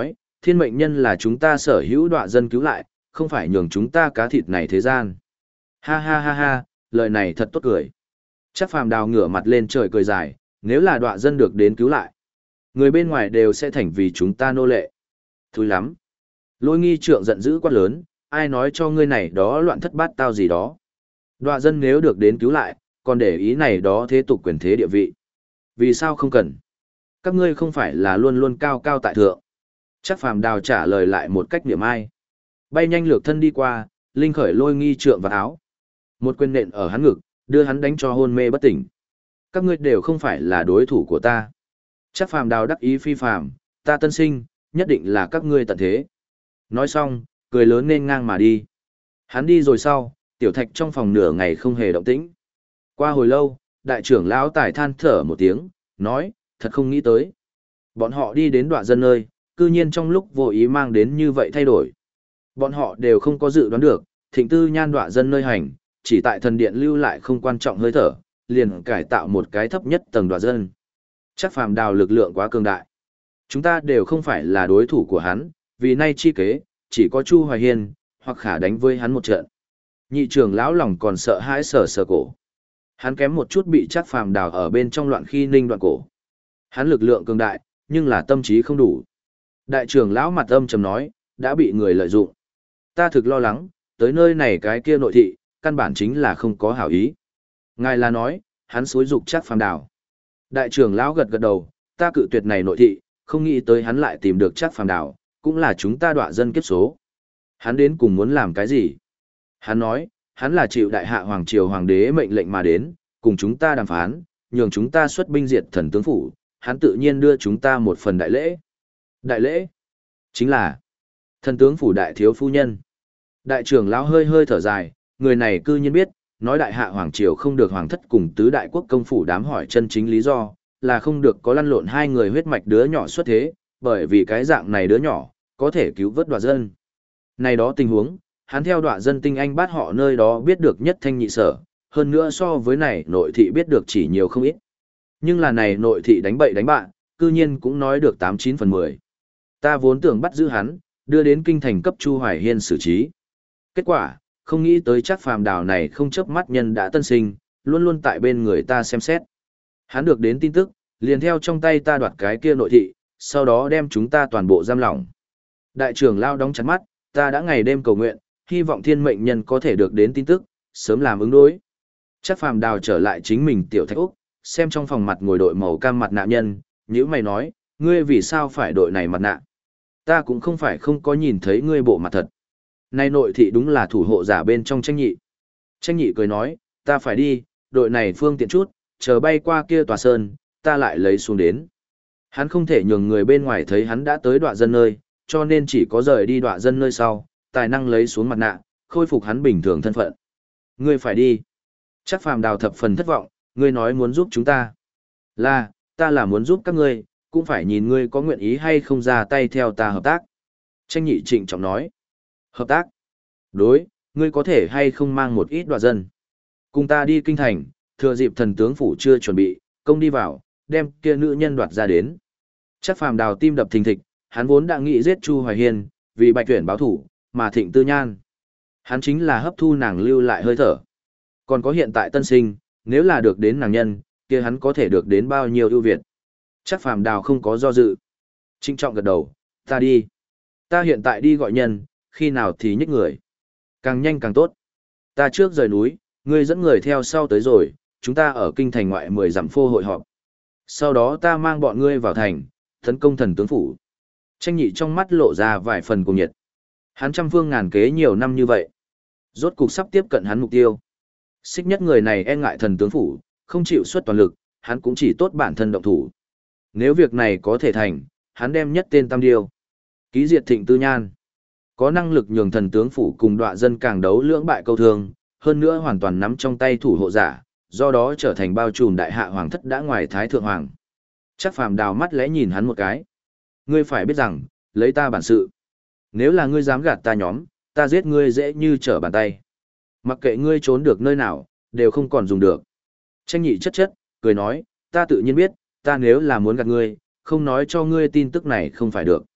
thiên mệnh nhân là chúng ta sở hữu đọa dân cứu lại, không phải nhường chúng ta cá thịt này thế gian. Ha ha ha ha, lời này thật tốt cười. Chắc phàm đào ngửa mặt lên trời cười dài, nếu là đọa dân được đến cứu lại, người bên ngoài đều sẽ thành vì chúng ta nô lệ. Thúi lắm. Lôi nghi trượng giận dữ quát lớn, ai nói cho ngươi này đó loạn thất bát tao gì đó. Đọa dân nếu được đến cứu lại, còn để ý này đó thế tục quyền thế địa vị. Vì sao không cần? Các ngươi không phải là luôn luôn cao cao tại thượng. Chắc phàm đào trả lời lại một cách niệm ai. Bay nhanh lược thân đi qua, linh khởi lôi nghi trượng vào áo. Một quyền nện ở hắn ngực, đưa hắn đánh cho hôn mê bất tỉnh. Các ngươi đều không phải là đối thủ của ta. Chắc phàm đào đắc ý phi phàm, ta tân sinh, nhất định là các ngươi tận thế. Nói xong, cười lớn nên ngang mà đi. Hắn đi rồi sau, tiểu thạch trong phòng nửa ngày không hề động tĩnh. Qua hồi lâu, đại trưởng lão tài than thở một tiếng, nói, thật không nghĩ tới. Bọn họ đi đến đoạn dân nơi, cư nhiên trong lúc vô ý mang đến như vậy thay đổi. Bọn họ đều không có dự đoán được, thịnh tư nhan đoạn dân nơi hành, chỉ tại thần điện lưu lại không quan trọng hơi thở, liền cải tạo một cái thấp nhất tầng đoạn dân. Chắc phàm đào lực lượng quá cường đại. Chúng ta đều không phải là đối thủ của hắn, vì nay chi kế, chỉ có Chu Hoài Hiên, hoặc khả đánh với hắn một trận. Nhị trưởng lão lòng còn sợ hãi sờ sờ cổ. Hắn kém một chút bị chắc phàm đào ở bên trong loạn khi ninh đoạn cổ. Hắn lực lượng cường đại, nhưng là tâm trí không đủ. Đại trưởng lão mặt âm trầm nói, đã bị người lợi dụng. Ta thực lo lắng, tới nơi này cái kia nội thị, căn bản chính là không có hảo ý. Ngài là nói, hắn xúi dục chắc phàm đào. Đại trưởng lão gật gật đầu, ta cự tuyệt này nội thị, không nghĩ tới hắn lại tìm được chắc phàm đào, cũng là chúng ta đọa dân kiếp số. Hắn đến cùng muốn làm cái gì? Hắn nói, hắn là chịu đại hạ hoàng triều hoàng đế mệnh lệnh mà đến, cùng chúng ta đàm phán, nhường chúng ta xuất binh diệt thần tướng phủ, hắn tự nhiên đưa chúng ta một phần đại lễ. Đại lễ? Chính là thần tướng phủ đại thiếu phu nhân. Đại trưởng lão hơi hơi thở dài, người này cư nhiên biết, nói đại hạ hoàng triều không được hoàng thất cùng tứ đại quốc công phủ đám hỏi chân chính lý do, là không được có lăn lộn hai người huyết mạch đứa nhỏ xuất thế, bởi vì cái dạng này đứa nhỏ, có thể cứu vớt đoạt dân. Này đó tình huống, hắn theo đoạt dân tinh anh bát họ nơi đó biết được nhất thanh nhị sở, hơn nữa so với này nội thị biết được chỉ nhiều không ít. Nhưng là này nội thị đánh bậy đánh bạn, cư nhiên cũng nói được tám chín phần mười. Ta vốn tưởng bắt giữ hắn, đưa đến kinh thành cấp Chu Hoài Hiên xử trí. Kết quả, không nghĩ tới chắc phàm đào này không chớp mắt nhân đã tân sinh, luôn luôn tại bên người ta xem xét. Hắn được đến tin tức, liền theo trong tay ta đoạt cái kia nội thị, sau đó đem chúng ta toàn bộ giam lỏng. Đại trưởng lao đóng chặt mắt, ta đã ngày đêm cầu nguyện, hy vọng thiên mệnh nhân có thể được đến tin tức, sớm làm ứng đối. Chắc phàm đào trở lại chính mình tiểu thạch úc, xem trong phòng mặt ngồi đội màu cam mặt nạ nhân, nhữ mày nói, ngươi vì sao phải đội này mặt nạ? Ta cũng không phải không có nhìn thấy ngươi bộ mặt thật. Nay nội thị đúng là thủ hộ giả bên trong tranh nhị. Tranh nhị cười nói, ta phải đi, đội này phương tiện chút, chờ bay qua kia tòa sơn, ta lại lấy xuống đến. Hắn không thể nhường người bên ngoài thấy hắn đã tới đọa dân nơi, cho nên chỉ có rời đi đọa dân nơi sau, tài năng lấy xuống mặt nạ, khôi phục hắn bình thường thân phận. Ngươi phải đi. Chắc phàm đào thập phần thất vọng, ngươi nói muốn giúp chúng ta. Là, ta là muốn giúp các ngươi, cũng phải nhìn ngươi có nguyện ý hay không ra tay theo ta hợp tác. Tranh nhị trịnh trọng nói. Hợp tác? Đối, ngươi có thể hay không mang một ít đọa dân. Cùng ta đi kinh thành, thừa dịp thần tướng phủ chưa chuẩn bị, công đi vào, đem kia nữ nhân đoạt ra đến. Chắc phàm đào tim đập thình thịch, hắn vốn đã nghĩ giết Chu Hoài Hiên, vì bạch tuyển báo thủ, mà thịnh tư nhan. Hắn chính là hấp thu nàng lưu lại hơi thở. Còn có hiện tại tân sinh, nếu là được đến nàng nhân, kia hắn có thể được đến bao nhiêu ưu việt. Chắc phàm đào không có do dự. Trinh trọng gật đầu, ta đi. Ta hiện tại đi gọi nhân, khi nào thì nhích người. Càng nhanh càng tốt. Ta trước rời núi, ngươi dẫn người theo sau tới rồi, chúng ta ở kinh thành ngoại mười dặm phô hội họp. Sau đó ta mang bọn ngươi vào thành, tấn công thần tướng phủ. Tranh nhị trong mắt lộ ra vài phần cùng nhiệt. Hắn trăm phương ngàn kế nhiều năm như vậy. Rốt cục sắp tiếp cận hắn mục tiêu. Xích nhất người này e ngại thần tướng phủ, không chịu xuất toàn lực, hắn cũng chỉ tốt bản thân động thủ. Nếu việc này có thể thành, hắn đem nhất tên tam điêu. Ký diệt thịnh tư nhan. Có năng lực nhường thần tướng phủ cùng đọa dân càng đấu lưỡng bại câu thương, hơn nữa hoàn toàn nắm trong tay thủ hộ giả, do đó trở thành bao trùm đại hạ hoàng thất đã ngoài thái thượng hoàng. Chắc phàm đào mắt lẽ nhìn hắn một cái. Ngươi phải biết rằng, lấy ta bản sự. Nếu là ngươi dám gạt ta nhóm, ta giết ngươi dễ như trở bàn tay. Mặc kệ ngươi trốn được nơi nào, đều không còn dùng được. Tranh nhị chất chất, cười nói, ta tự nhiên biết, ta nếu là muốn gạt ngươi, không nói cho ngươi tin tức này không phải được.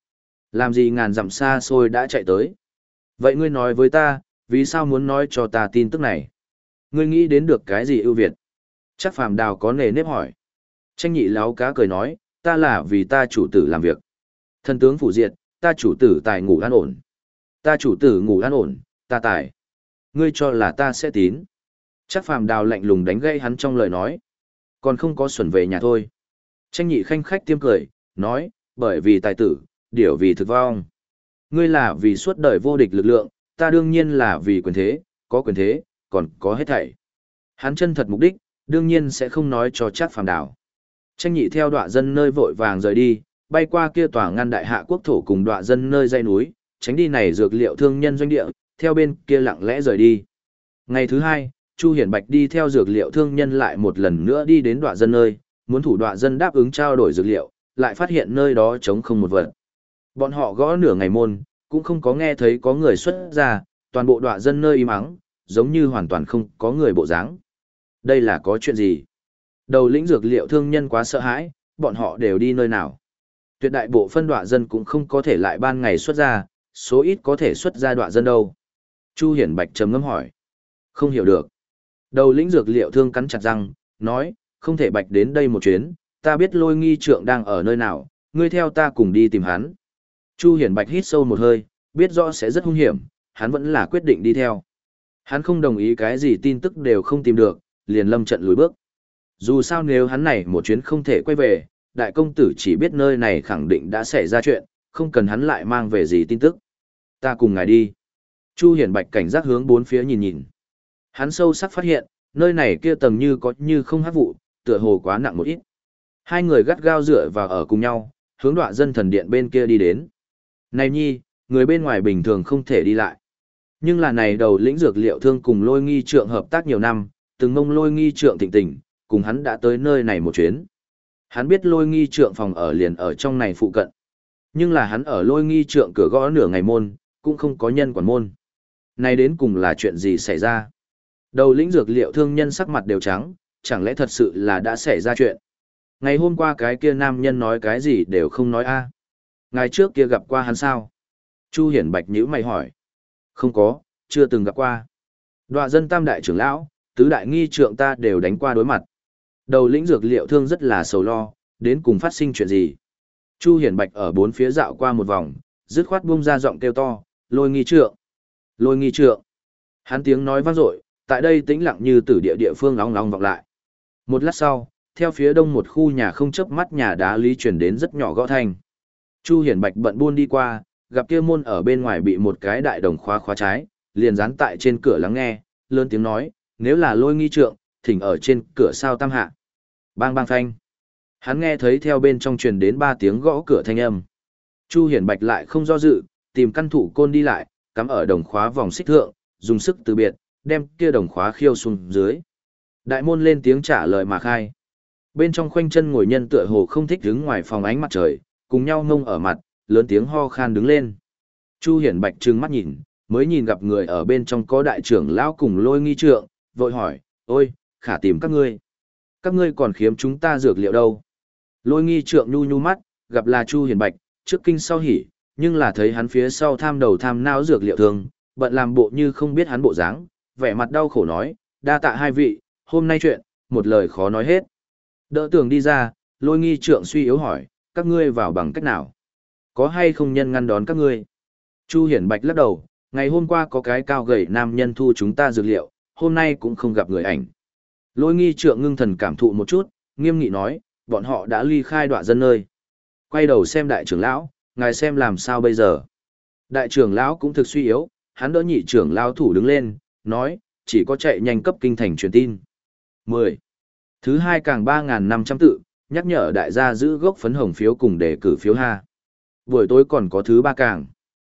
Làm gì ngàn dặm xa xôi đã chạy tới. Vậy ngươi nói với ta, vì sao muốn nói cho ta tin tức này? Ngươi nghĩ đến được cái gì ưu việt? Chắc Phàm Đào có nề nếp hỏi. Tranh nhị láo cá cười nói, ta là vì ta chủ tử làm việc. Thần tướng phủ diệt, ta chủ tử tài ngủ an ổn. Ta chủ tử ngủ an ổn, ta tài. Ngươi cho là ta sẽ tín. Chắc Phàm Đào lạnh lùng đánh gây hắn trong lời nói. Còn không có xuẩn về nhà thôi. Tranh nhị khanh khách tiêm cười, nói, bởi vì tài tử, điểu vì thực vong. Ngươi là vì suốt đời vô địch lực lượng, ta đương nhiên là vì quyền thế, có quyền thế, còn có hết thảy. Hắn chân thật mục đích, đương nhiên sẽ không nói cho Trác Phàm Đào. Tranh nhị theo đọa dân nơi vội vàng rời đi, bay qua kia tòa ngăn đại hạ quốc thổ cùng đọa dân nơi dãy núi, tránh đi này dược liệu thương nhân doanh địa, theo bên kia lặng lẽ rời đi. Ngày thứ hai, Chu Hiển Bạch đi theo dược liệu thương nhân lại một lần nữa đi đến đọa dân nơi, muốn thủ đọa dân đáp ứng trao đổi dược liệu, lại phát hiện nơi đó trống không một vật. Bọn họ gõ nửa ngày môn, cũng không có nghe thấy có người xuất ra, toàn bộ đọa dân nơi im ắng, giống như hoàn toàn không có người bộ dáng. Đây là có chuyện gì? Đầu lĩnh dược liệu thương nhân quá sợ hãi, bọn họ đều đi nơi nào? Tuyệt đại bộ phân đọa dân cũng không có thể lại ban ngày xuất ra, số ít có thể xuất ra đọa dân đâu. Chu Hiển Bạch trầm ngâm hỏi. Không hiểu được. Đầu lĩnh dược liệu thương cắn chặt răng, nói, không thể Bạch đến đây một chuyến, ta biết Lôi Nghi Trượng đang ở nơi nào, ngươi theo ta cùng đi tìm hắn. Chu Hiển Bạch hít sâu một hơi, biết rõ sẽ rất hung hiểm, hắn vẫn là quyết định đi theo. Hắn không đồng ý cái gì tin tức đều không tìm được, liền lâm trận lùi bước. Dù sao nếu hắn này một chuyến không thể quay về, đại công tử chỉ biết nơi này khẳng định đã xảy ra chuyện, không cần hắn lại mang về gì tin tức. Ta cùng ngài đi. Chu Hiển Bạch cảnh giác hướng bốn phía nhìn nhìn. Hắn sâu sắc phát hiện, nơi này kia tầng như có như không hắc vụ, tựa hồ quá nặng một ít. Hai người gắt gao dựa vào ở cùng nhau, hướng đọa dân thần điện bên kia đi đến. Này nhi, người bên ngoài bình thường không thể đi lại. Nhưng là này đầu lĩnh dược liệu thương cùng Lôi Nghi Trượng hợp tác nhiều năm, từng mông Lôi Nghi Trượng thịnh tình, cùng hắn đã tới nơi này một chuyến. Hắn biết Lôi Nghi Trượng phòng ở liền ở trong này phụ cận. Nhưng là hắn ở Lôi Nghi Trượng cửa gõ nửa ngày môn, cũng không có nhân quản môn. Này đến cùng là chuyện gì xảy ra? Đầu lĩnh dược liệu thương nhân sắc mặt đều trắng, chẳng lẽ thật sự là đã xảy ra chuyện? Ngày hôm qua cái kia nam nhân nói cái gì đều không nói a. Ngày trước kia gặp qua hắn sao? Chu Hiển Bạch nhíu mày hỏi. Không có, chưa từng gặp qua. Đọa dân tam đại trưởng lão, tứ đại nghi trượng ta đều đánh qua đối mặt. Đầu lĩnh dược liệu thương rất là sầu lo, đến cùng phát sinh chuyện gì? Chu Hiển Bạch ở bốn phía dạo qua một vòng, dứt khoát buông ra giọng kêu to, Lôi Nghi Trượng. Lôi Nghi Trượng. Hắn tiếng nói vang dội, tại đây tĩnh lặng như tử địa địa phương lóng lóng vọng lại. Một lát sau, theo phía đông một khu nhà không chớp mắt nhà đá lý chuyển đến rất nhỏ gõ thanh. Chu Hiển Bạch bận buôn đi qua, gặp kia môn ở bên ngoài bị một cái đại đồng khóa khóa trái, liền dán tại trên cửa lắng nghe, lớn tiếng nói, nếu là Lôi Nghi Trượng, thỉnh ở trên cửa sao tam hạ. Bang bang thanh. Hắn nghe thấy theo bên trong truyền đến ba tiếng gõ cửa thanh âm. Chu Hiển Bạch lại không do dự, tìm căn thủ côn đi lại, cắm ở đồng khóa vòng xích thượng, dùng sức từ biệt, đem kia đồng khóa khiêu xuống dưới. Đại môn lên tiếng trả lời mà khai. Bên trong khoanh chân ngồi nhân tựa hồ không thích đứng ngoài phòng ánh mặt trời, cùng nhau ngông ở mặt, lớn tiếng ho khan đứng lên. Chu Hiển Bạch trừng mắt nhìn, mới nhìn gặp người ở bên trong có đại trưởng lão cùng Lôi Nghi Trượng, vội hỏi, ôi, khả tìm các ngươi. Các ngươi còn khiếm chúng ta dược liệu đâu. Lôi Nghi Trượng nhu nhu mắt, gặp là Chu Hiển Bạch, trước kinh sau hỉ, nhưng là thấy hắn phía sau tham đầu tham não dược liệu thường, bận làm bộ như không biết hắn bộ dáng, vẻ mặt đau khổ nói, đa tạ hai vị, hôm nay chuyện, một lời khó nói hết. Đỡ tường đi ra, Lôi Nghi Trượng suy yếu hỏi, các ngươi vào bằng cách nào? Có hay không nhân ngăn đón các ngươi? Chu Hiển Bạch lắc đầu, ngày hôm qua có cái cao gầy nam nhân thu chúng ta dược liệu, hôm nay cũng không gặp người ảnh. Lôi Nghi Trượng ngưng thần cảm thụ một chút, nghiêm nghị nói, bọn họ đã ly khai đọa dân nơi. Quay đầu xem đại trưởng lão, ngài xem làm sao bây giờ. Đại trưởng lão cũng thực suy yếu, hắn đỡ nhị trưởng lão thủ đứng lên, nói, chỉ có chạy nhanh cấp kinh thành truyền tin. mười. Thứ hai càng ba nghìn năm trăm tự, nhắc nhở đại gia giữ gốc phấn hồng phiếu cùng đề cử phiếu ha. Buổi tối còn có thứ ba càng.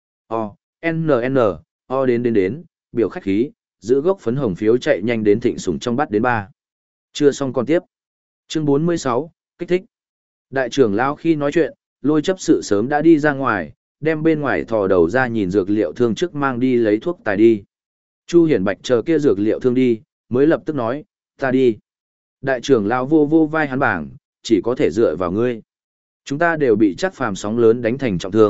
O, N N, O đến đến đến, biểu khách khí, giữ gốc phấn hồng phiếu chạy nhanh đến thịnh sủng trong bắt đến ba. Chưa xong còn tiếp. Chương bốn mươi sáu, kích thích. Đại trưởng lão khi nói chuyện, Lôi chấp sự sớm đã đi ra ngoài, đem bên ngoài thò đầu ra nhìn dược liệu thương trước mang đi lấy thuốc tài đi. Chu Hiển Bạch chờ kia dược liệu thương đi, mới lập tức nói, ta đi. Đại trưởng lão vô vô vai hắn bảng, chỉ có thể dựa vào ngươi. Chúng ta đều bị Trác Phàm sóng lớn đánh thành trọng thương,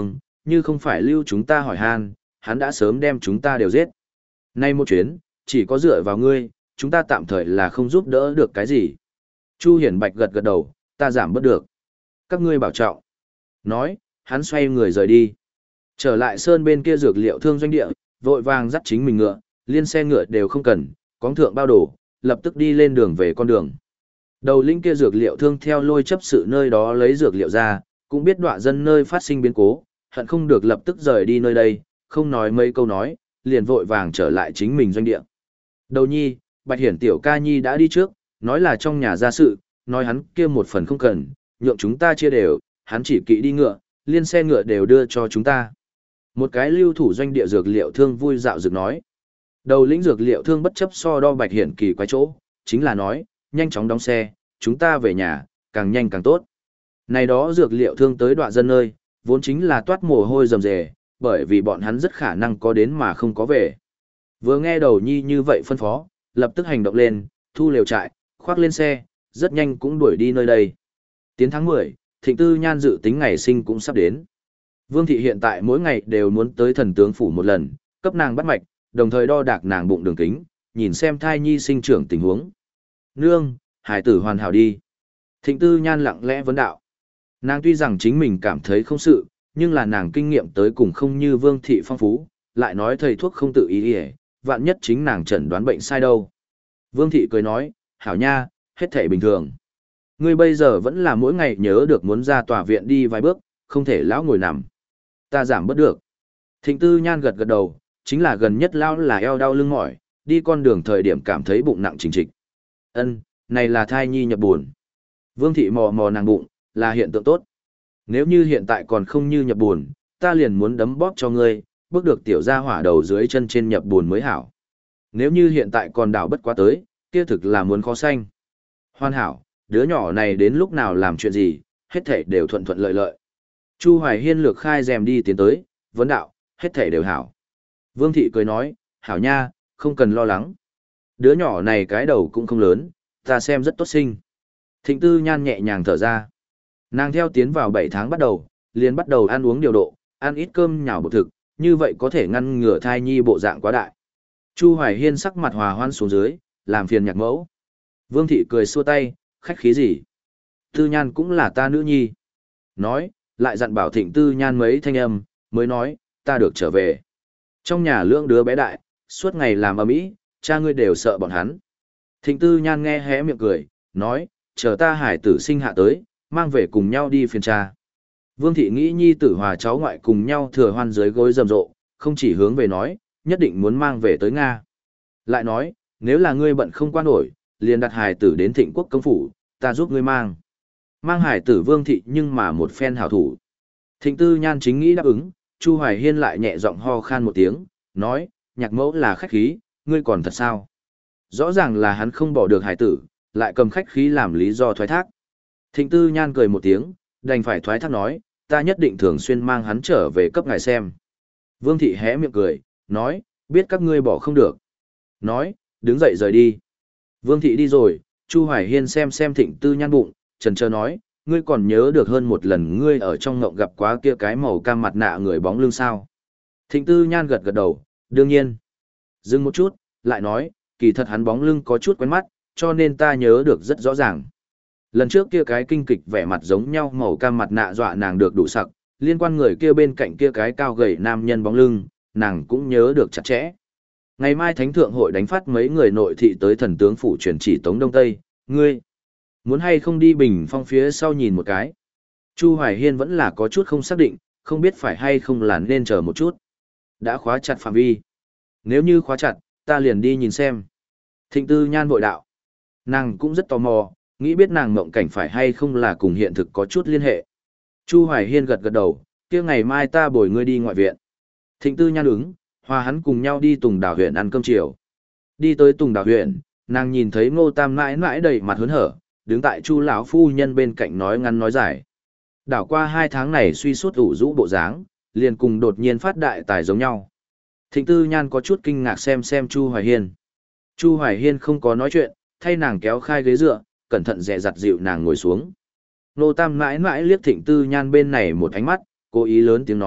như không phải lưu chúng ta hỏi han, hắn đã sớm đem chúng ta đều giết. Nay một chuyến, chỉ có dựa vào ngươi, chúng ta tạm thời là không giúp đỡ được cái gì. Chu Hiển Bạch gật gật đầu, ta giảm bớt được. Các ngươi bảo trọng. Nói, hắn xoay người rời đi. Trở lại sơn bên kia dược liệu thương doanh địa, vội vàng dắt chính mình ngựa, liên xe ngựa đều không cần, cóng thượng bao đồ, lập tức đi lên đường về con đường. Đầu linh kia dược liệu thương theo lôi chấp sự nơi đó lấy dược liệu ra, cũng biết đọa dân nơi phát sinh biến cố, hận không được lập tức rời đi nơi đây, không nói mấy câu nói, liền vội vàng trở lại chính mình doanh địa. Đầu nhi, Bạch Hiển tiểu ca nhi đã đi trước, nói là trong nhà gia sự, nói hắn kia một phần không cần, nhượng chúng ta chia đều, hắn chỉ kỵ đi ngựa, liên xe ngựa đều đưa cho chúng ta. Một cái lưu thủ doanh địa dược liệu thương vui dạo dược nói. Đầu lĩnh dược liệu thương bất chấp so đo Bạch Hiển kỳ quái chỗ, chính là nói, nhanh chóng đóng xe, chúng ta về nhà, càng nhanh càng tốt. Này đó dược liệu thương tới đoạn dân nơi, vốn chính là toát mồ hôi rầm rề, bởi vì bọn hắn rất khả năng có đến mà không có về. Vừa nghe đầu nhi như vậy phân phó, lập tức hành động lên, thu lều trại, khoác lên xe, rất nhanh cũng đuổi đi nơi đây. Tiến tháng mười, Thịnh Tư Nhan dự tính ngày sinh cũng sắp đến. Vương thị hiện tại mỗi ngày đều muốn tới thần tướng phủ một lần, cấp nàng bắt mạch, đồng thời đo đạc nàng bụng đường kính, nhìn xem thai nhi sinh trưởng tình huống. Nương, hải tử hoàn hảo đi. Thịnh Tư Nhan lặng lẽ vấn đạo. Nàng tuy rằng chính mình cảm thấy không sự, nhưng là nàng kinh nghiệm tới cùng không như Vương thị phong phú, lại nói thầy thuốc không tự ý ý, vạn nhất chính nàng chẩn đoán bệnh sai đâu. Vương thị cười nói, hảo nha, hết thể bình thường. Ngươi bây giờ vẫn là mỗi ngày nhớ được muốn ra tòa viện đi vài bước, không thể lão ngồi nằm. Ta giảm bớt được. Thịnh Tư Nhan gật gật đầu, chính là gần nhất lão là eo đau lưng mỏi, đi con đường thời điểm cảm thấy bụng nặng trình trịch. Ân, này là thai nhi nhập buồn. Vương thị mò mò nàng bụng, là hiện tượng tốt. Nếu như hiện tại còn không như nhập buồn, ta liền muốn đấm bóp cho ngươi, bước được tiểu gia hỏa đầu dưới chân trên nhập buồn mới hảo. Nếu như hiện tại còn đảo bất quá tới, kia thực là muốn khó sanh. Hoàn hảo, đứa nhỏ này đến lúc nào làm chuyện gì, hết thảy đều thuận thuận lợi lợi. Chu Hoài Hiên lược khai rèm đi tiến tới, vấn đạo, hết thảy đều hảo. Vương thị cười nói, hảo nha, không cần lo lắng. Đứa nhỏ này cái đầu cũng không lớn, ta xem rất tốt sinh. Thịnh Tư Nhan nhẹ nhàng thở ra. Nàng theo tiến vào bảy tháng bắt đầu, liền bắt đầu ăn uống điều độ, ăn ít cơm nhào bột thực, như vậy có thể ngăn ngừa thai nhi bộ dạng quá đại. Chu Hoài Hiên sắc mặt hòa hoan xuống dưới, làm phiền nhạc mẫu. Vương thị cười xua tay, khách khí gì? Tư Nhan cũng là ta nữ nhi. Nói, lại dặn bảo Thịnh Tư Nhan mấy thanh âm, mới nói, ta được trở về. Trong nhà lưỡng đứa bé đại, suốt ngày làm ầm ĩ, cha ngươi đều sợ bọn hắn. Thịnh Tư Nhan nghe hé miệng cười, nói, chờ ta hải tử sinh hạ tới, mang về cùng nhau đi phiền cha. Vương thị nghĩ nhi tử hòa cháu ngoại cùng nhau thừa hoan dưới gối rầm rộ, không chỉ hướng về nói, nhất định muốn mang về tới Nga. Lại nói, nếu là ngươi bận không qua nổi, liền đặt hải tử đến Thịnh Quốc công phủ, ta giúp ngươi mang. Mang hải tử Vương thị nhưng mà một phen hảo thủ. Thịnh Tư Nhan chính nghĩ đáp ứng, Chu Hoài Hiên lại nhẹ giọng ho khan một tiếng, nói, nhạc mẫu là khách khí, ngươi còn thật sao? Rõ ràng là hắn không bỏ được hải tử, lại cầm khách khí làm lý do thoái thác. Thịnh Tư Nhan cười một tiếng, đành phải thoái thác nói, ta nhất định thường xuyên mang hắn trở về cấp ngài xem. Vương thị hé miệng cười, nói, biết các ngươi bỏ không được. Nói, đứng dậy rời đi. Vương thị đi rồi, Chu Hoài Hiên xem xem Thịnh Tư Nhan bụng, chần chờ nói, ngươi còn nhớ được hơn một lần ngươi ở trong ngộng gặp quá kia cái màu cam mặt nạ người bóng lưng sao. Thịnh Tư Nhan gật gật đầu, đương nhiên. Dừng một chút, lại nói, kỳ thật hắn bóng lưng có chút quen mắt, cho nên ta nhớ được rất rõ ràng. Lần trước kia cái kinh kịch vẻ mặt giống nhau màu cam mặt nạ dọa nàng được đủ sặc, liên quan người kia bên cạnh kia cái cao gầy nam nhân bóng lưng, nàng cũng nhớ được chặt chẽ. Ngày mai Thánh Thượng hội đánh phát mấy người nội thị tới thần tướng phủ truyền chỉ Tống Đông Tây, ngươi muốn hay không đi Bình Phong phía sau nhìn một cái. Chu Hoài Hiên vẫn là có chút không xác định, không biết phải hay không là nên chờ một chút. Đã khóa chặt phạm vi. Nếu như khóa chặt, ta liền đi nhìn xem. Thịnh Tư Nhan vội đạo. Nàng cũng rất tò mò, nghĩ biết nàng mộng cảnh phải hay không là cùng hiện thực có chút liên hệ. Chu Hoài Hiên gật gật đầu, kia ngày mai ta bồi ngươi đi ngoại viện. Thịnh Tư Nhan ứng, hòa hắn cùng nhau đi Tùng Đào huyện ăn cơm chiều. Đi tới Tùng Đào huyện, nàng nhìn thấy Ngô Tam mãi mãi đầy mặt hớn hở, đứng tại Chu lão phu nhân bên cạnh nói ngắn nói dài. Đảo qua hai tháng này suy suốt ủ rũ bộ dáng, liền cùng đột nhiên phát đại tài giống nhau. Thịnh Tư Nhan có chút kinh ngạc xem xem Chu Hoài Hiên. Chu Hoài Hiên không có nói chuyện, thay nàng kéo khai ghế dựa, cẩn thận dè dặt dịu nàng ngồi xuống. Nô Tam mãi mãi liếc Thịnh Tư Nhan bên này một ánh mắt, cố ý lớn tiếng nói,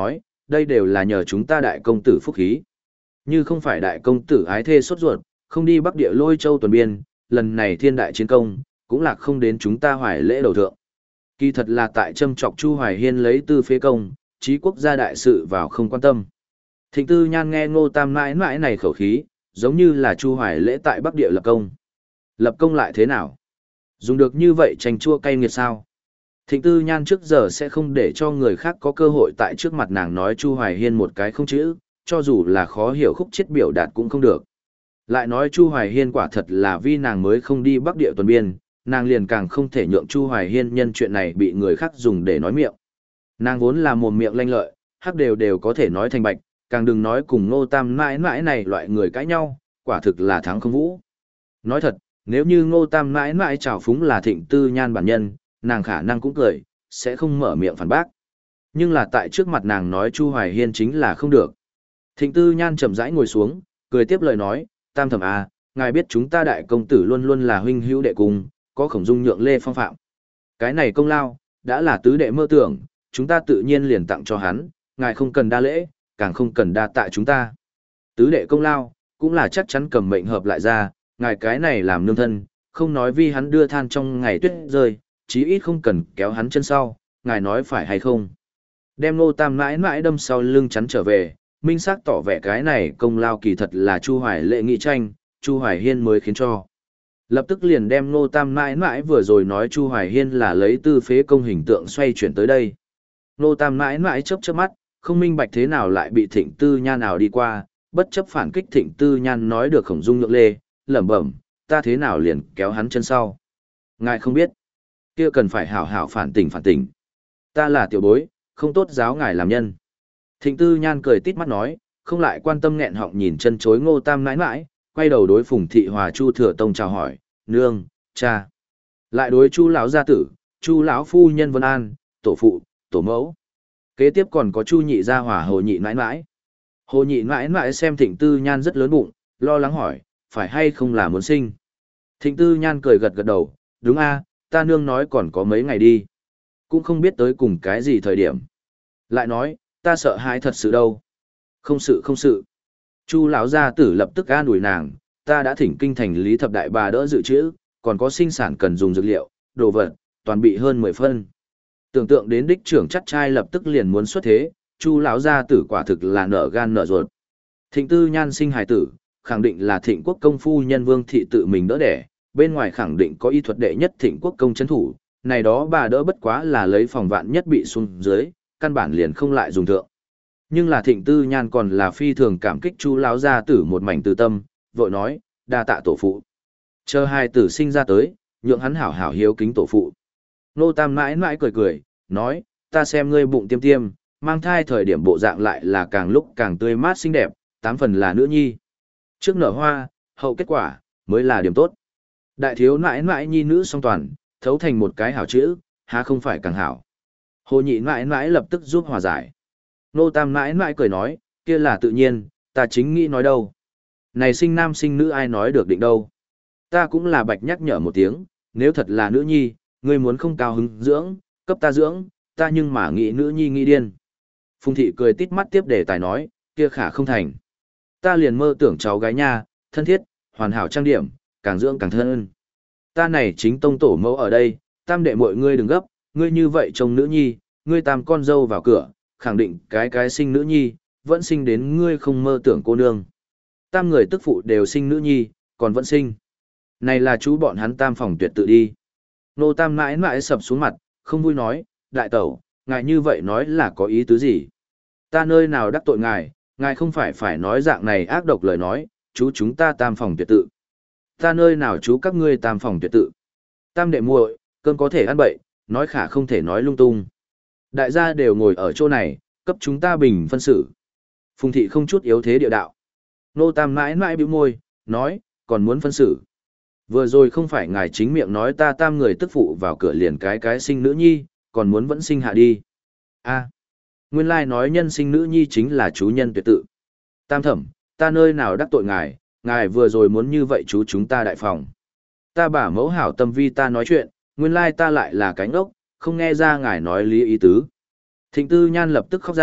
đây đều là nhờ chúng ta đại công tử phúc khí. Như không phải đại công tử ái thê sốt ruột, không đi Bắc Địa Lôi Châu tuần biên, lần này thiên đại chiến công, cũng là không đến chúng ta Hoài lễ đầu thượng. Kỳ thật là tại châm chọc Chu Hoài Hiên lấy tư phế công, trí quốc gia đại sự vào không quan tâm. Thịnh Tư Nhan nghe Ngô Tam mãi mãi này khẩu khí, giống như là Chu Hoài lễ tại Bắc Địa lập công. Lập công lại thế nào? Dùng được như vậy tranh chua cay nghiệt sao? Thịnh Tư Nhan trước giờ sẽ không để cho người khác có cơ hội tại trước mặt nàng nói Chu Hoài Hiên một cái không chữ, cho dù là khó hiểu khúc chiết biểu đạt cũng không được. Lại nói Chu Hoài Hiên quả thật là vì nàng mới không đi Bắc Địa tuần biên, nàng liền càng không thể nhượng Chu Hoài Hiên nhân chuyện này bị người khác dùng để nói miệng. Nàng vốn là mồm miệng lanh lợi, hắc đều đều có thể nói thành bạch, càng đừng nói cùng Ngô Tam mãi mãi này loại người cãi nhau, quả thực là thắng không vũ. Nói thật, nếu như Ngô Tam mãi mãi trào phúng là Thịnh Tư Nhan bản nhân, nàng khả năng cũng cười, sẽ không mở miệng phản bác. Nhưng là tại trước mặt nàng nói Chu Hoài Hiên chính là không được. Thịnh Tư Nhan chậm rãi ngồi xuống, cười tiếp lời nói, Tam thẩm à, ngài biết chúng ta đại công tử luôn luôn là huynh hữu đệ cùng, có khổng dung nhượng lê phong phạm. Cái này công lao, đã là tứ đệ mơ tưởng, chúng ta tự nhiên liền tặng cho hắn, ngài không cần đa lễ, càng không cần đa tạ chúng ta. Tứ đệ công lao, cũng là chắc chắn cầm mệnh hợp lại ra, ngài cái này làm nương thân, không nói vì hắn đưa than trong ngày tuyết rơi, chí ít không cần kéo hắn chân sau, ngài nói phải hay không. Đem Ngô Tam mãi mãi đâm sau lưng chắn trở về, minh xác tỏ vẻ cái này công lao kỳ thật là Chu Hoài lệ nghị tranh, Chu Hoài Hiên mới khiến cho. Lập tức liền đem Ngô Tam mãi mãi vừa rồi nói Chu Hoài Hiên là lấy tư phế công hình tượng xoay chuyển tới đây. Ngô Tam mãi mãi chớp chớp mắt, không minh bạch thế nào lại bị Thịnh Tư Nhan nào đi qua, bất chấp phản kích Thịnh Tư Nhan nói được khổng dung nhượng lê, lẩm bẩm, ta thế nào liền kéo hắn chân sau. Ngài không biết, kia cần phải hảo hảo phản tỉnh phản tỉnh. Ta là tiểu bối, không tốt giáo ngài làm nhân. Thịnh Tư Nhan cười tít mắt nói, không lại quan tâm nghẹn họng nhìn chân chối Ngô Tam mãi mãi, quay đầu đối Phùng Thị Hòa Chu Thừa Tông chào hỏi, nương, cha. Lại đối Chu lão gia tử, Chu lão phu nhân Vân An, tổ phụ, tổ mẫu. Kế tiếp còn có Chu nhị gia Hòa Hồ nhị mãi mãi. Hồ nhị mãi mãi xem Thịnh Tư Nhan rất lớn bụng, lo lắng hỏi, phải hay không là muốn sinh. Thịnh Tư Nhan cười gật gật đầu, đúng a, ta nương nói còn có mấy ngày đi. Cũng không biết tới cùng cái gì thời điểm. Lại nói, ta sợ hãi thật sự đâu. Không sự không sự. Chu lão gia tử lập tức an ủi nàng, ta đã thỉnh kinh thành lý thập đại bà đỡ dự trữ, còn có sinh sản cần dùng dược liệu, đồ vật, toàn bị hơn mười phân. Tưởng tượng đến đích trưởng chắc trai lập tức liền muốn xuất thế, Chu lão gia tử quả thực là nở gan nở ruột. Thịnh Tư Nhan sinh hài tử, khẳng định là Thịnh Quốc công phu nhân Vương thị tự mình đỡ đẻ, bên ngoài khẳng định có y thuật đệ nhất Thịnh Quốc công trấn thủ, này đó bà đỡ bất quá là lấy phòng vạn nhất bị xuống dưới, căn bản liền không lại dùng thượng. Nhưng là Thịnh Tư Nhan còn là phi thường cảm kích Chu lão gia tử một mảnh từ tâm, vội nói, đa tạ tổ phụ. Chờ hai tử sinh ra tới, nhượng hắn hảo hảo hiếu kính tổ phụ. Nô Tam mãi mãi cười cười, nói, ta xem ngươi bụng tiêm tiêm, mang thai thời điểm bộ dạng lại là càng lúc càng tươi mát xinh đẹp, tám phần là nữ nhi. Trước nở hoa, hậu kết quả, mới là điểm tốt. Đại thiếu mãi mãi nhi nữ song toàn, thấu thành một cái hảo chữ, há không phải càng hảo. Hồ nhị mãi mãi lập tức giúp hòa giải. Nô Tam mãi mãi cười nói, kia là tự nhiên, ta chính nghĩ nói đâu. Này sinh nam sinh nữ ai nói được định đâu. Ta cũng là bạch nhắc nhở một tiếng, nếu thật là nữ nhi, ngươi muốn không cao hứng dưỡng, cấp ta dưỡng, ta nhưng mà nghĩ nữ nhi nghĩ điên. Phùng thị cười tít mắt tiếp để tài nói, kia khả không thành. Ta liền mơ tưởng cháu gái nha, thân thiết, hoàn hảo trang điểm, càng dưỡng càng thân. Ta này chính tông tổ mẫu ở đây, tam đệ mọi ngươi đừng gấp, ngươi như vậy trông nữ nhi, ngươi tam con dâu vào cửa, khẳng định cái cái sinh nữ nhi, vẫn sinh đến ngươi không mơ tưởng cô nương. Tam người tức phụ đều sinh nữ nhi, còn vẫn sinh. Này là chú bọn hắn tam phòng tuyệt tự đi. Nô Tam mãi mãi sập xuống mặt, không vui nói, đại tẩu, ngài như vậy nói là có ý tứ gì? Ta nơi nào đắc tội ngài, ngài không phải phải nói dạng này ác độc lời nói, chú chúng ta tam phòng tuyệt tự. Ta nơi nào chú các ngươi tam phòng tuyệt tự. Tam đệ muội, cơn có thể ăn bậy, nói khả không thể nói lung tung. Đại gia đều ngồi ở chỗ này, cấp chúng ta bình phân xử. Phùng thị không chút yếu thế địa đạo. Nô Tam mãi mãi bĩu môi, nói, còn muốn phân xử. Vừa rồi không phải ngài chính miệng nói ta tam người tức phụ vào cửa liền cái cái sinh nữ nhi, còn muốn vẫn sinh hạ đi. A, nguyên lai nói nhân sinh nữ nhi chính là chú nhân tuyệt tự. Tam thẩm, ta nơi nào đắc tội ngài, ngài vừa rồi muốn như vậy chú chúng ta đại phòng. Ta bả mẫu hảo tâm vi ta nói chuyện, nguyên lai ta lại là cánh ốc, không nghe ra ngài nói lý ý tứ. Thịnh Tư Nhan lập tức khóc ra,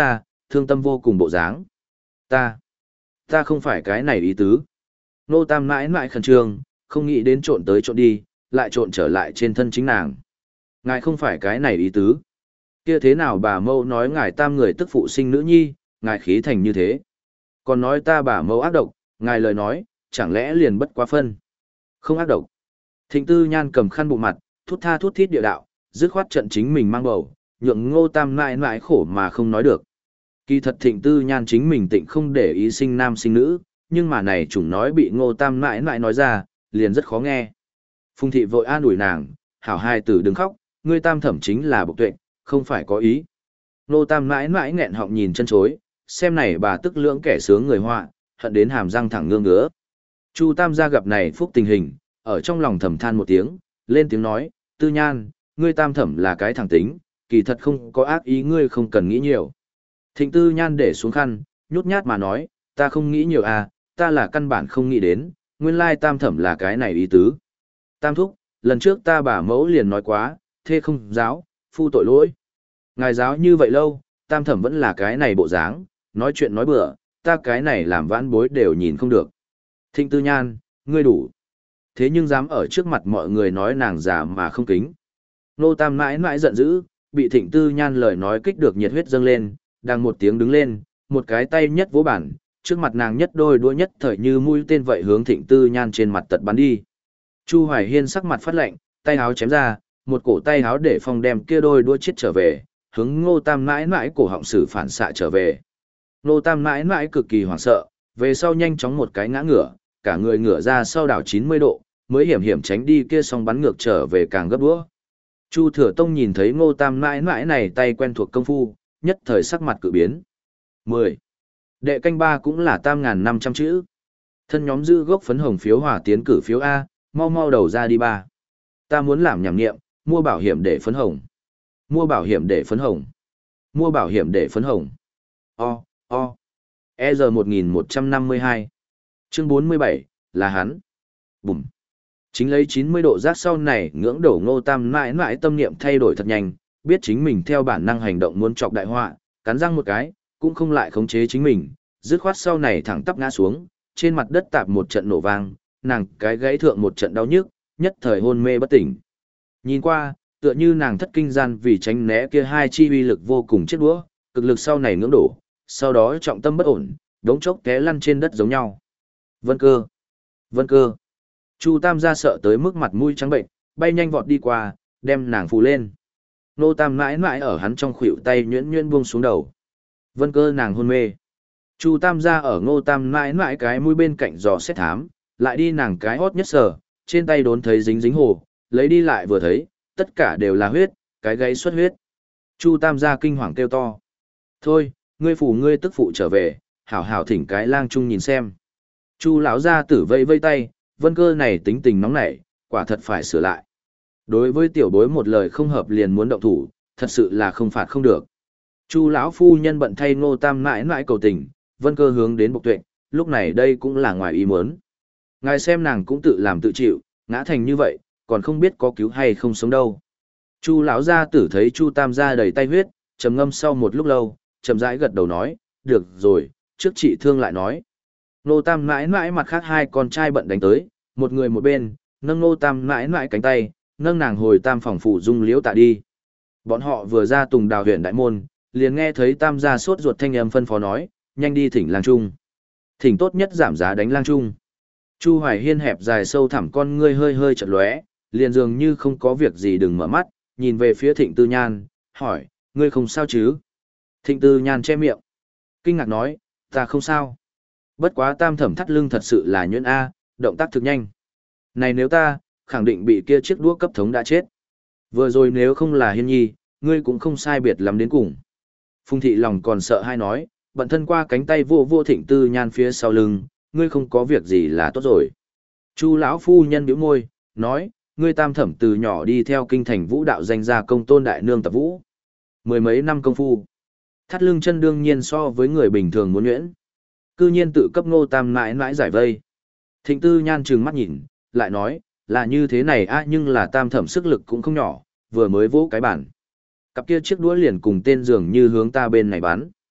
thương tâm vô cùng bộ dáng. Ta, ta không phải cái này ý tứ. Nô Tam mãi mãi khẩn trương, không nghĩ đến trộn tới trộn đi, lại trộn trở lại trên thân chính nàng. Ngài không phải cái này ý tứ. Kia thế nào bà mâu nói ngài Tam người tức phụ sinh nữ nhi, ngài khí thành như thế. Còn nói ta bà mâu ác độc, ngài lời nói, chẳng lẽ liền bất quá phân. Không ác độc. Thịnh Tư Nhan cầm khăn bụng mặt, thút tha thút thít địa đạo, dứt khoát trận chính mình mang bầu, nhượng Ngô Tam mãi mãi khổ mà không nói được. Kỳ thật Thịnh Tư Nhan chính mình tịnh không để ý sinh nam sinh nữ, nhưng mà này chủng nói bị Ngô Tam mãi mãi nói ra, liền rất khó nghe. Phùng thị vội an ủi nàng, hảo hai tử đừng khóc, ngươi Tam thẩm chính là bộc tuệ, không phải có ý. Ngô Tam mãi mãi nghẹn họng nhìn chân chối, xem này bà tức lưỡng kẻ sướng người họa, hận đến hàm răng thẳng ngương ngứa. Chu Tam gia gặp này phúc tình hình, ở trong lòng thầm than một tiếng, lên tiếng nói, Tư Nhan, ngươi Tam thẩm là cái thẳng tính, kỳ thật không có ác ý, ngươi không cần nghĩ nhiều. Thịnh Tư Nhan để xuống khăn, nhút nhát mà nói, ta không nghĩ nhiều à, ta là căn bản không nghĩ đến, nguyên lai Tam thẩm là cái này ý tứ. Tam thúc, lần trước ta bà mẫu liền nói quá, thê không giáo, phu tội lỗi. Ngài giáo như vậy lâu, Tam thẩm vẫn là cái này bộ dáng, nói chuyện nói bừa, ta cái này làm vãn bối đều nhìn không được. Thịnh Tư Nhan, ngươi đủ. Thế nhưng dám ở trước mặt mọi người nói nàng già mà không kính. Nô Tam mãi mãi giận dữ, bị Thịnh Tư Nhan lời nói kích được nhiệt huyết dâng lên, đang một tiếng đứng lên, một cái tay nhất vỗ bản, trước mặt nàng nhất đôi đũa nhất thời như mũi tên vậy hướng Thịnh Tư Nhan trên mặt tật bắn đi. Chu Hoài Hiên sắc mặt phát lạnh, tay áo chém ra, một cổ tay áo để phong đem kia đôi đũa chết trở về, hướng Ngô Tam mãi mãi cổ họng sử phản xạ trở về. Ngô Tam mãi mãi cực kỳ hoảng sợ, về sau nhanh chóng một cái ngã ngửa, cả người ngửa ra sau đảo chín mươi độ, mới hiểm hiểm tránh đi kia song bắn ngược trở về càng gấp đũa. Chu Thừa Tông nhìn thấy Ngô Tam mãi mãi này tay quen thuộc công phu, nhất thời sắc mặt cự biến. mười. Đệ canh ba cũng là tam ngàn năm trăm chữ. Thân nhóm giữ gốc phấn hồng phiếu hòa tiến cử phiếu A, mau mau đầu ra đi ba. Ta muốn làm nhảm nghiệm, mua bảo hiểm để phấn hồng. Mua bảo hiểm để phấn hồng. Mua bảo hiểm để phấn hồng. O, o. E giờ một nghìn một trăm năm mươi hai. Chương bốn mươi bảy, là hắn. Bùm. Chính lấy chín mươi độ giác sau này ngưỡng đổ Ngô Tam mãi mãi tâm niệm thay đổi thật nhanh, biết chính mình theo bản năng hành động muốn chọc đại họa, cắn răng một cái, cũng không lại khống chế chính mình, dứt khoát sau này thẳng tắp ngã xuống, trên mặt đất tạp một trận nổ vang, nàng cái gãy thượng một trận đau nhức, nhất thời hôn mê bất tỉnh. Nhìn qua, tựa như nàng thất kinh gian vì tránh né kia hai chi uy lực vô cùng chết đũa, cực lực sau này ngưỡng đổ, sau đó trọng tâm bất ổn, đống chốc té lăn trên đất giống nhau. Vân Cơ, Vân Cơ. Chu Tam gia sợ tới mức mặt mũi trắng bệnh, bay nhanh vọt đi qua, đem nàng phù lên. Nô Tam mãi mãi ở hắn trong khuỷu tay nhuyễn nhuyễn buông xuống đầu. Vân Cơ nàng hôn mê. Chu Tam gia ở Ngô Tam mãi mãi cái mũi bên cạnh dò xét thám, lại đi nàng cái hót nhất sờ, trên tay đốn thấy dính dính hồ, lấy đi lại vừa thấy, tất cả đều là huyết, cái gáy xuất huyết. Chu Tam gia kinh hoàng kêu to. Thôi, ngươi phủ ngươi tức phụ trở về, hảo hảo thỉnh cái lang trung nhìn xem. Chu lão gia tử vây vây tay, Vân Cơ này tính tình nóng nảy, quả thật phải sửa lại. Đối với tiểu bối một lời không hợp liền muốn động thủ, thật sự là không phạt không được. Chu lão phu nhân bận thay Ngô Tam mãi mãi cầu tình, Vân Cơ hướng đến Bộc Tuệ, lúc này đây cũng là ngoài ý muốn. Ngài xem nàng cũng tự làm tự chịu, ngã thành như vậy, còn không biết có cứu hay không sống đâu. Chu lão gia tử thấy Chu Tam gia đầy tay huyết, trầm ngâm sau một lúc lâu, chậm rãi gật đầu nói, được rồi, trước chị thương lại nói. Ngô Tam mãi mãi mặt khác hai con trai bận đánh tới, một người một bên, nâng Ngô Tam mãi mãi cánh tay, nâng nàng hồi Tam phòng phủ dung liễu tạ đi. Bọn họ vừa ra Tùng Đào huyện đại môn, liền nghe thấy Tam gia sốt ruột thanh âm phân phó nói, nhanh đi thỉnh lang trung. Thỉnh tốt nhất giảm giá đánh lang trung. Chu Hoài Hiên hẹp dài sâu thẳm con ngươi hơi hơi chợt lóe, liền dường như không có việc gì đừng mở mắt, nhìn về phía Thịnh Tư Nhan, hỏi, ngươi không sao chứ? Thịnh Tư Nhan che miệng, kinh ngạc nói, ta không sao. Bất quá Tam thẩm thắt lưng thật sự là nhuyễn A, động tác thực nhanh. Này nếu ta, khẳng định bị kia chiếc đũa cấp thống đã chết. Vừa rồi nếu không là Hiên Nhi, ngươi cũng không sai biệt lắm đến cùng. Phùng thị lòng còn sợ hai nói, bận thân qua cánh tay vô vô Thịnh Tư Nhan phía sau lưng, ngươi không có việc gì là tốt rồi. Chu lão phu nhân bĩu môi, nói, ngươi Tam thẩm từ nhỏ đi theo kinh thành vũ đạo danh gia công tôn đại nương tập vũ. Mười mấy năm công phu. Thắt lưng chân đương nhiên so với người bình thường muốn nhuyễn. Cư nhiên tự cấp Ngô Tam mãi mãi giải vây. Thịnh Tư Nhan trừng mắt nhìn, lại nói, là như thế này a nhưng là Tam thẩm sức lực cũng không nhỏ, vừa mới vỗ cái bản. Cặp kia chiếc đũa liền cùng tên dường như hướng ta bên này bắn.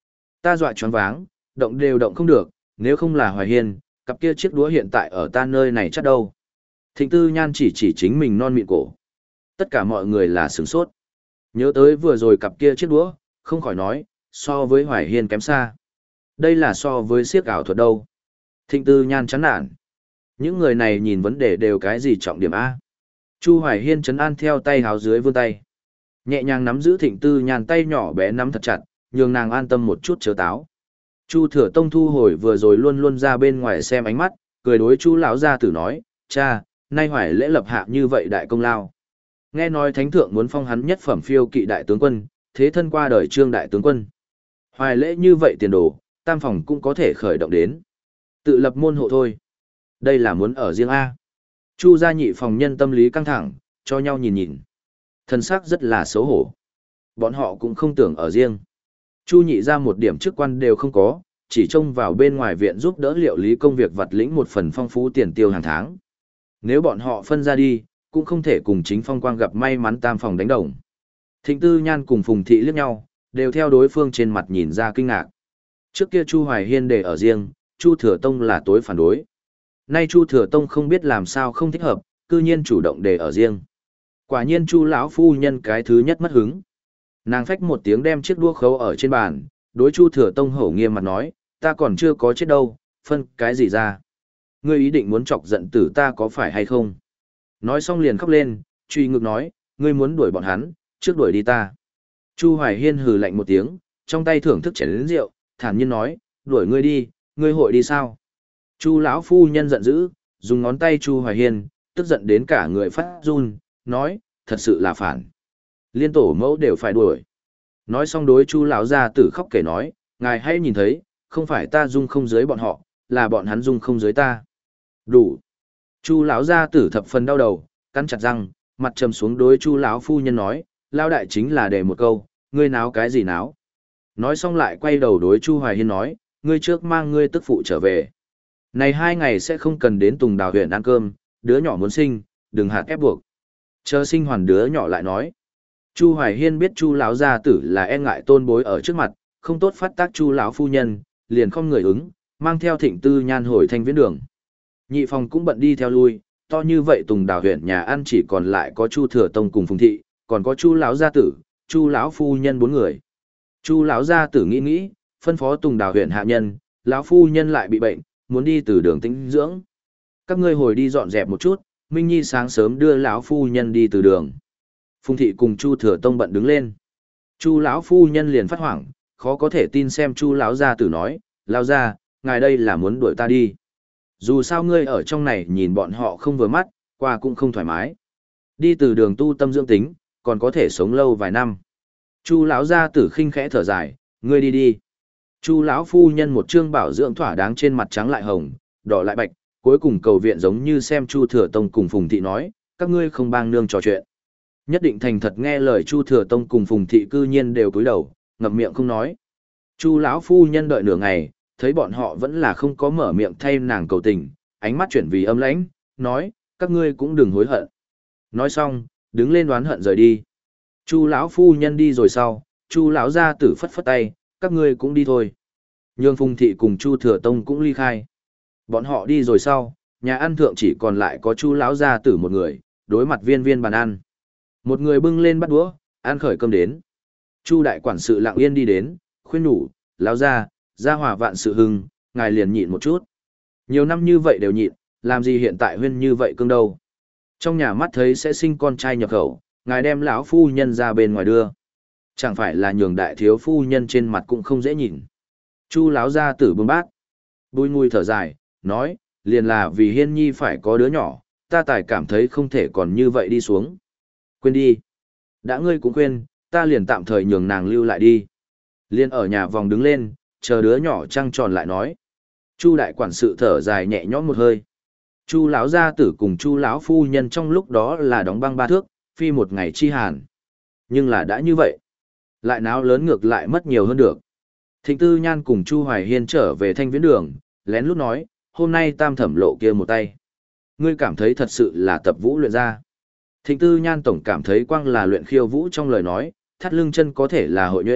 Ta dọa choáng váng, động đều động không được, nếu không là Hoài Hiên, cặp kia chiếc đũa hiện tại ở ta nơi này chắc đâu. Thịnh Tư Nhan chỉ chỉ chính mình non mịn cổ. Tất cả mọi người là sửng sốt. Nhớ tới vừa rồi cặp kia chiếc đũa, không khỏi nói, so với Hoài Hiên kém xa. Đây là so với siếc ảo thuật đâu. Thịnh Tư Nhan chán nản. Những người này nhìn vấn đề đều cái gì trọng điểm A. Chu Hoài Hiên trấn an theo tay háo dưới vươn tay. Nhẹ nhàng nắm giữ Thịnh Tư Nhan tay nhỏ bé nắm thật chặt, nhường nàng an tâm một chút chớ táo. Chu Thừa Tông thu hồi vừa rồi luôn luôn ra bên ngoài xem ánh mắt, cười đối Chu lão gia tử nói, cha, nay Hoài lễ lập hạ như vậy đại công lao. Nghe nói thánh thượng muốn phong hắn nhất phẩm phiêu kỵ đại tướng quân, thế thân qua đời trương đại tướng quân. Hoài lễ như vậy tiền đồ, tam phòng cũng có thể khởi động đến. Tự lập môn hộ thôi. Đây là muốn ở riêng A. Chu gia nhị phòng nhân tâm lý căng thẳng, cho nhau nhìn nhìn. Thân xác rất là xấu hổ. Bọn họ cũng không tưởng ở riêng. Chu nhị ra một điểm chức quan đều không có, chỉ trông vào bên ngoài viện giúp đỡ liệu lý công việc vặt lĩnh một phần phong phú tiền tiêu hàng tháng. Nếu bọn họ phân ra đi, cũng không thể cùng chính phong quang gặp may mắn tam phòng đánh đồng. Thịnh Tư Nhan cùng Phùng Thị liếc nhau, đều theo đối phương trên mặt nhìn ra kinh ngạc. Trước kia Chu Hoài Hiên để ở riêng, Chu Thừa Tông là tối phản đối. Nay Chu Thừa Tông không biết làm sao không thích hợp, cư nhiên chủ động để ở riêng. Quả nhiên Chu lão phu nhân cái thứ nhất mất hứng. Nàng phách một tiếng đem chiếc đũa khấu ở trên bàn, đối Chu Thừa Tông hổ nghiêm mặt nói, ta còn chưa có chết đâu, phân cái gì ra. Ngươi ý định muốn chọc giận tử ta có phải hay không? Nói xong liền khóc lên, truy ngược nói, ngươi muốn đuổi bọn hắn, trước đuổi đi ta. Chu Hoài Hiên hừ lạnh một tiếng, trong tay thưởng thức chén lớn rượu, thản nhiên nói, đuổi ngươi đi, ngươi hội đi sao? Chu lão phu nhân giận dữ, dùng ngón tay Chu Hoài Hiên, tức giận đến cả người phát run, nói, thật sự là phản. Liên tổ mẫu đều phải đuổi. Nói xong đối Chu lão gia tử khóc kể nói, ngài hãy nhìn thấy, không phải ta dung không dưới bọn họ, là bọn hắn dung không dưới ta. Đủ. Chu lão gia tử thập phần đau đầu, cắn chặt răng, mặt trầm xuống đối Chu lão phu nhân nói, lao đại chính là để một câu, ngươi náo cái gì náo? Nói xong lại quay đầu đối Chu Hoài Hiên nói, ngươi trước mang ngươi tức phụ trở về. Này hai ngày sẽ không cần đến Tùng Đào huyện ăn cơm, đứa nhỏ muốn sinh, đừng hạt ép buộc. Chờ sinh hoàn đứa nhỏ lại nói. Chu Hoài Hiên biết Chu lão gia tử là e ngại tôn bối ở trước mặt, không tốt phát tác Chu lão phu nhân, liền không người ứng, mang theo Thịnh Tư Nhan hồi Thanh Viễn đường. Nhị phòng cũng bận đi theo lui, to như vậy Tùng Đào huyện nhà ăn chỉ còn lại có Chu Thừa Tông cùng Phùng Thị, còn có Chu lão gia tử, Chu lão phu nhân bốn người. Chu lão gia tử nghĩ nghĩ, phân phó Tùng Đào huyện hạ nhân, lão phu nhân lại bị bệnh, muốn đi từ đường tĩnh dưỡng. Các ngươi hồi đi dọn dẹp một chút, Minh Nhi sáng sớm đưa lão phu nhân đi từ đường. Phùng Thị cùng Chu Thừa Tông bận đứng lên. Chu lão phu nhân liền phát hoảng, khó có thể tin xem Chu lão gia tử nói, lão gia, ngài đây là muốn đuổi ta đi. Dù sao ngươi ở trong này nhìn bọn họ không vừa mắt, qua cũng không thoải mái. Đi từ đường tu tâm dưỡng tính, còn có thể sống lâu vài năm. Chu lão gia tử khinh khẽ thở dài, ngươi đi đi. Chu lão phu nhân một trương bảo dưỡng thỏa đáng trên mặt trắng lại hồng, đỏ lại bạch, cuối cùng cầu viện giống như xem Chu Thừa Tông cùng Phùng Thị nói, các ngươi không bang nương trò chuyện. Nhất định thành thật nghe lời Chu Thừa Tông cùng Phùng Thị cư nhiên đều cúi đầu, ngậm miệng không nói. Chu lão phu nhân đợi nửa ngày, thấy bọn họ vẫn là không có mở miệng thay nàng cầu tình, ánh mắt chuyển vì âm lãnh, nói, các ngươi cũng đừng hối hận. Nói xong, đứng lên đoán hận rời đi. Chu lão phu nhân đi rồi sau, Chu lão gia tử phất phất tay, các ngươi cũng đi thôi. Nhường Phùng Thị cùng Chu Thừa Tông cũng ly khai. Bọn họ đi rồi sau, nhà ăn thượng chỉ còn lại có Chu lão gia tử một người, đối mặt viên viên bàn ăn. Một người bưng lên bắt đũa, ăn khởi cơm đến. Chu đại quản sự lặng yên đi đến, khuyên nhủ, lão gia, gia hòa vạn sự hưng, ngài liền nhịn một chút. Nhiều năm như vậy đều nhịn, làm gì hiện tại huyên như vậy cương đâu. Trong nhà mắt thấy sẽ sinh con trai nhập khẩu, ngài đem lão phu nhân ra bên ngoài đưa. Chẳng phải là nhường đại thiếu phu nhân trên mặt cũng không dễ nhìn. Chu lão gia tử bưng bát, bùi ngùi thở dài, nói, liền là vì Hiên Nhi phải có đứa nhỏ, ta tài cảm thấy không thể còn như vậy đi xuống. Quên đi. Đã ngươi cũng quên, ta liền tạm thời nhường nàng lưu lại đi. Liên ở nhà vòng đứng lên, chờ đứa nhỏ trăng tròn lại nói. Chu đại quản sự thở dài nhẹ nhõm một hơi. Chu lão gia tử cùng Chu lão phu nhân trong lúc đó là đóng băng ba thước, phi một ngày chi hàn. Nhưng là đã như vậy, lại náo lớn ngược lại mất nhiều hơn được. Thịnh Tư Nhan cùng Chu Hoài Hiên trở về Thanh Viễn đường, lén lút nói, hôm nay tam thẩm lộ kia một tay. Ngươi cảm thấy thật sự là tập vũ luyện ra. Thịnh Tư Nhan tổng cảm thấy quang là luyện khiêu vũ trong lời nói, thắt lưng chân có thể là hội nhuyễn,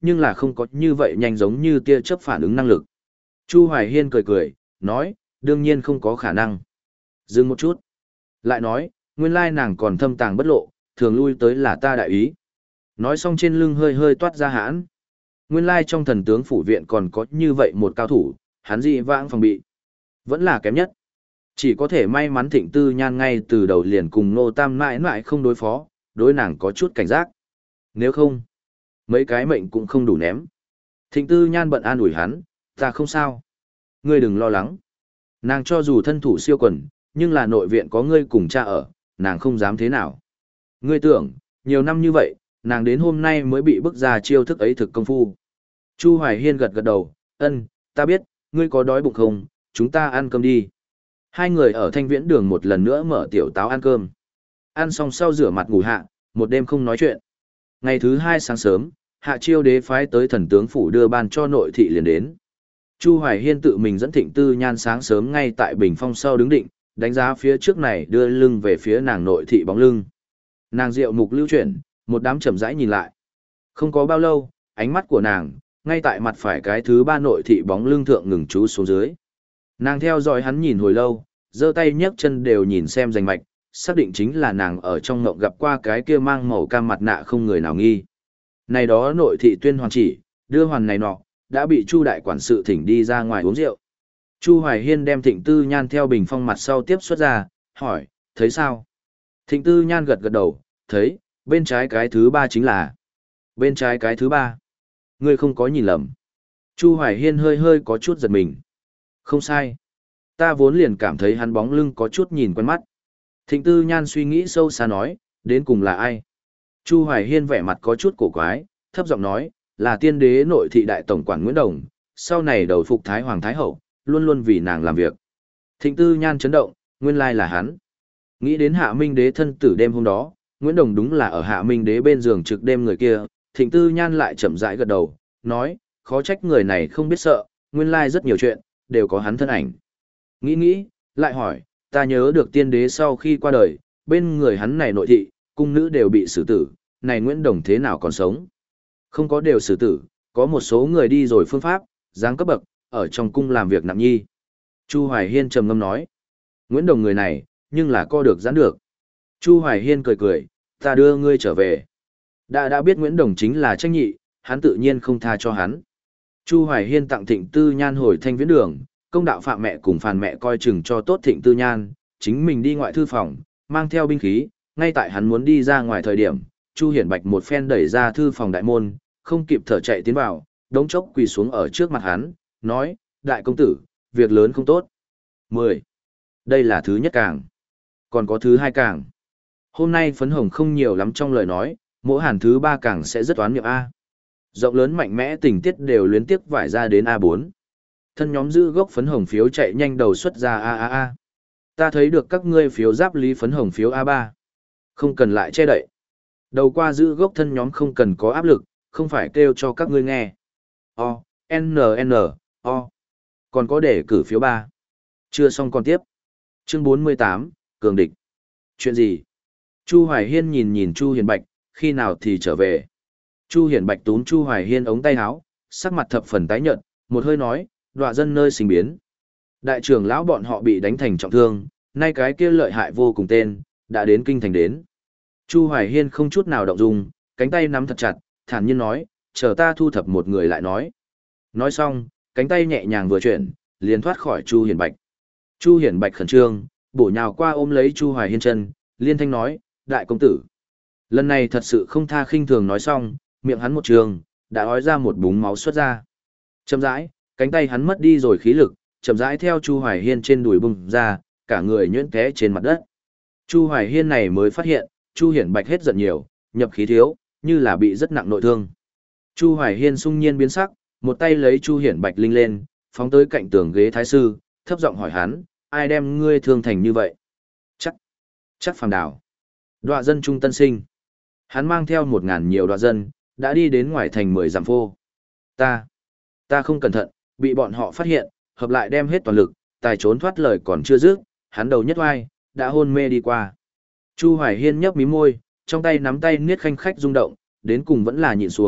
nhưng là không có như vậy nhanh giống như tia chớp phản ứng năng lực. Chu Hoài Hiên cười cười, nói, đương nhiên không có khả năng. Dừng một chút. Lại nói, nguyên lai nàng còn thâm tàng bất lộ, thường lui tới là ta đại ý. Nói xong trên lưng hơi hơi toát ra hãn. Nguyên lai trong thần tướng phủ viện còn có như vậy một cao thủ, hắn dị vãng phòng bị. Vẫn là kém nhất. Chỉ có thể may mắn Thịnh Tư Nhan ngay từ đầu liền cùng Nô Tam mãi mãi không đối phó, đối nàng có chút cảnh giác. Nếu không, mấy cái mệnh cũng không đủ ném. Thịnh Tư Nhan bận an ủi hắn, ta không sao. Ngươi đừng lo lắng. Nàng cho dù thân thủ siêu quần, nhưng là nội viện có ngươi cùng cha ở, nàng không dám thế nào. Ngươi tưởng, nhiều năm như vậy, nàng đến hôm nay mới bị bức ra chiêu thức ấy thực công phu. Chu Hoài Hiên gật gật đầu, ân, ta biết, ngươi có đói bụng không, chúng ta ăn cơm đi. Hai người ở thanh viễn đường một lần nữa mở tiểu táo ăn cơm. Ăn xong sau rửa mặt ngủ hạ, một đêm không nói chuyện. Ngày thứ hai sáng sớm, Hạ Chiêu Đế phái tới thần tướng phủ đưa ban cho nội thị liền đến. Chu Hoài Hiên tự mình dẫn Thịnh Tư Nhan sáng sớm ngay tại bình phong sau đứng định, đánh giá phía trước này đưa lưng về phía nàng nội thị bóng lưng. Nàng diệu mục lưu chuyển, một đám chậm rãi nhìn lại. Không có bao lâu, ánh mắt của nàng, ngay tại mặt phải cái thứ ba nội thị bóng lưng thượng ngừng chú xuống dưới. Nàng theo dõi hắn nhìn hồi lâu, giơ tay nhấc chân đều nhìn xem rành mạch, xác định chính là nàng ở trong ngộng gặp qua cái kia mang màu cam mặt nạ không người nào nghi. Này đó nội thị tuyên hoàn chỉ, đưa hoàn này nọ, đã bị Chu đại quản sự thỉnh đi ra ngoài uống rượu. Chu Hoài Hiên đem Thịnh Tư Nhan theo bình phong mặt sau tiếp xuất ra, hỏi, thấy sao? Thịnh Tư Nhan gật gật đầu, thấy, bên trái cái thứ ba chính là. Bên trái cái thứ ba. Ngươi không có nhìn lầm. Chu Hoài Hiên hơi hơi có chút giật mình. Không sai. Ta vốn liền cảm thấy hắn bóng lưng có chút nhìn quen mắt. Thịnh Tư Nhan suy nghĩ sâu xa nói, đến cùng là ai? Chu Hoài Hiên vẻ mặt có chút cổ quái, thấp giọng nói, là tiên đế nội thị đại tổng quản Nguyễn Đồng, sau này đầu phục Thái Hoàng Thái Hậu, luôn luôn vì nàng làm việc. Thịnh Tư Nhan chấn động, nguyên lai là hắn. Nghĩ đến Hạ Minh đế thân tử đêm hôm đó, Nguyễn Đồng đúng là ở Hạ Minh đế bên giường trực đêm người kia, Thịnh Tư Nhan lại chậm rãi gật đầu, nói, khó trách người này không biết sợ, nguyên lai rất nhiều chuyện, đều có hắn thân ảnh. Nghĩ nghĩ, lại hỏi, ta nhớ được tiên đế sau khi qua đời, bên người hắn này nội thị, cung nữ đều bị xử tử, này Nguyễn Đồng thế nào còn sống? Không có đều xử tử, có một số người đi rồi phương pháp, giáng cấp bậc, ở trong cung làm việc nặng nhi. Chu Hoài Hiên trầm ngâm nói, Nguyễn Đồng người này, nhưng là co được giãn được. Chu Hoài Hiên cười cười, ta đưa ngươi trở về. Đã đã biết Nguyễn Đồng chính là trách nhị, hắn tự nhiên không tha cho hắn. Chu Hoài Hiên tặng Thịnh Tư Nhan hồi thanh viễn đường, công đạo phạm mẹ cùng phàn mẹ coi chừng cho tốt Thịnh Tư Nhan, chính mình đi ngoại thư phòng, mang theo binh khí, ngay tại hắn muốn đi ra ngoài thời điểm, Chu Hiển Bạch một phen đẩy ra thư phòng đại môn, không kịp thở chạy tiến vào, đống chốc quỳ xuống ở trước mặt hắn, nói, đại công tử, việc lớn không tốt. mười. Đây là thứ nhất càng. Còn có thứ hai càng. Hôm nay phấn hồng không nhiều lắm trong lời nói, mỗi hàn thứ ba càng sẽ rất toán miệng A. Rộng lớn mạnh mẽ tình tiết đều luyến tiếp vải ra đến A bốn. Thân nhóm giữ gốc phấn hồng phiếu chạy nhanh đầu xuất ra A A A. Ta thấy được các ngươi phiếu giáp lý phấn hồng phiếu A ba. Không cần lại che đậy. Đầu qua giữ gốc thân nhóm không cần có áp lực, không phải kêu cho các ngươi nghe. O, N N, O. Còn có để cử phiếu ba. Chưa xong còn tiếp. Chương bốn mươi tám, Cường địch. Chuyện gì? Chu Hoài Hiên nhìn nhìn Chu Hiền Bạch, khi nào thì trở về. Chu Hiển Bạch túm Chu Hoài Hiên ống tay áo, sắc mặt thập phần tái nhợt, một hơi nói, đọa dân nơi sinh biến. Đại trưởng lão bọn họ bị đánh thành trọng thương, nay cái kia lợi hại vô cùng tên, đã đến kinh thành đến. Chu Hoài Hiên không chút nào động dung, cánh tay nắm thật chặt, thản nhiên nói, chờ ta thu thập một người lại nói. Nói xong, cánh tay nhẹ nhàng vừa chuyển, liền thoát khỏi Chu Hiển Bạch. Chu Hiển Bạch khẩn trương, bổ nhào qua ôm lấy Chu Hoài Hiên chân, liên thanh nói, đại công tử. Lần này thật sự không tha khinh thường nói xong, miệng hắn một trường, đã ói ra một búng máu xuất ra. Chậm rãi, cánh tay hắn mất đi rồi khí lực, chậm rãi theo Chu Hoài Hiên trên đùi bung ra, cả người nhuyễn té trên mặt đất. Chu Hoài Hiên này mới phát hiện, Chu Hiển Bạch hết giận nhiều, nhập khí thiếu, như là bị rất nặng nội thương. Chu Hoài Hiên sung nhiên biến sắc, một tay lấy Chu Hiển Bạch linh lên, phóng tới cạnh tường ghế thái sư, thấp giọng hỏi hắn, ai đem ngươi thương thành như vậy? Chắc, chắc Phàm Đào. Đoạ dân trung tân sinh. Hắn mang theo một ngàn nhiều đoạ dân, đã đi đến ngoài thành mười dặm phô. Ta, ta không cẩn thận, bị bọn họ phát hiện, hợp lại đem hết toàn lực, tài trốn thoát lời còn chưa dứt, hắn đầu nhất oai, đã hôn mê đi qua. Chu Hoài Hiên nhấp mí môi, trong tay nắm tay niết khanh khách rung động, đến cùng vẫn là nhịn xuống,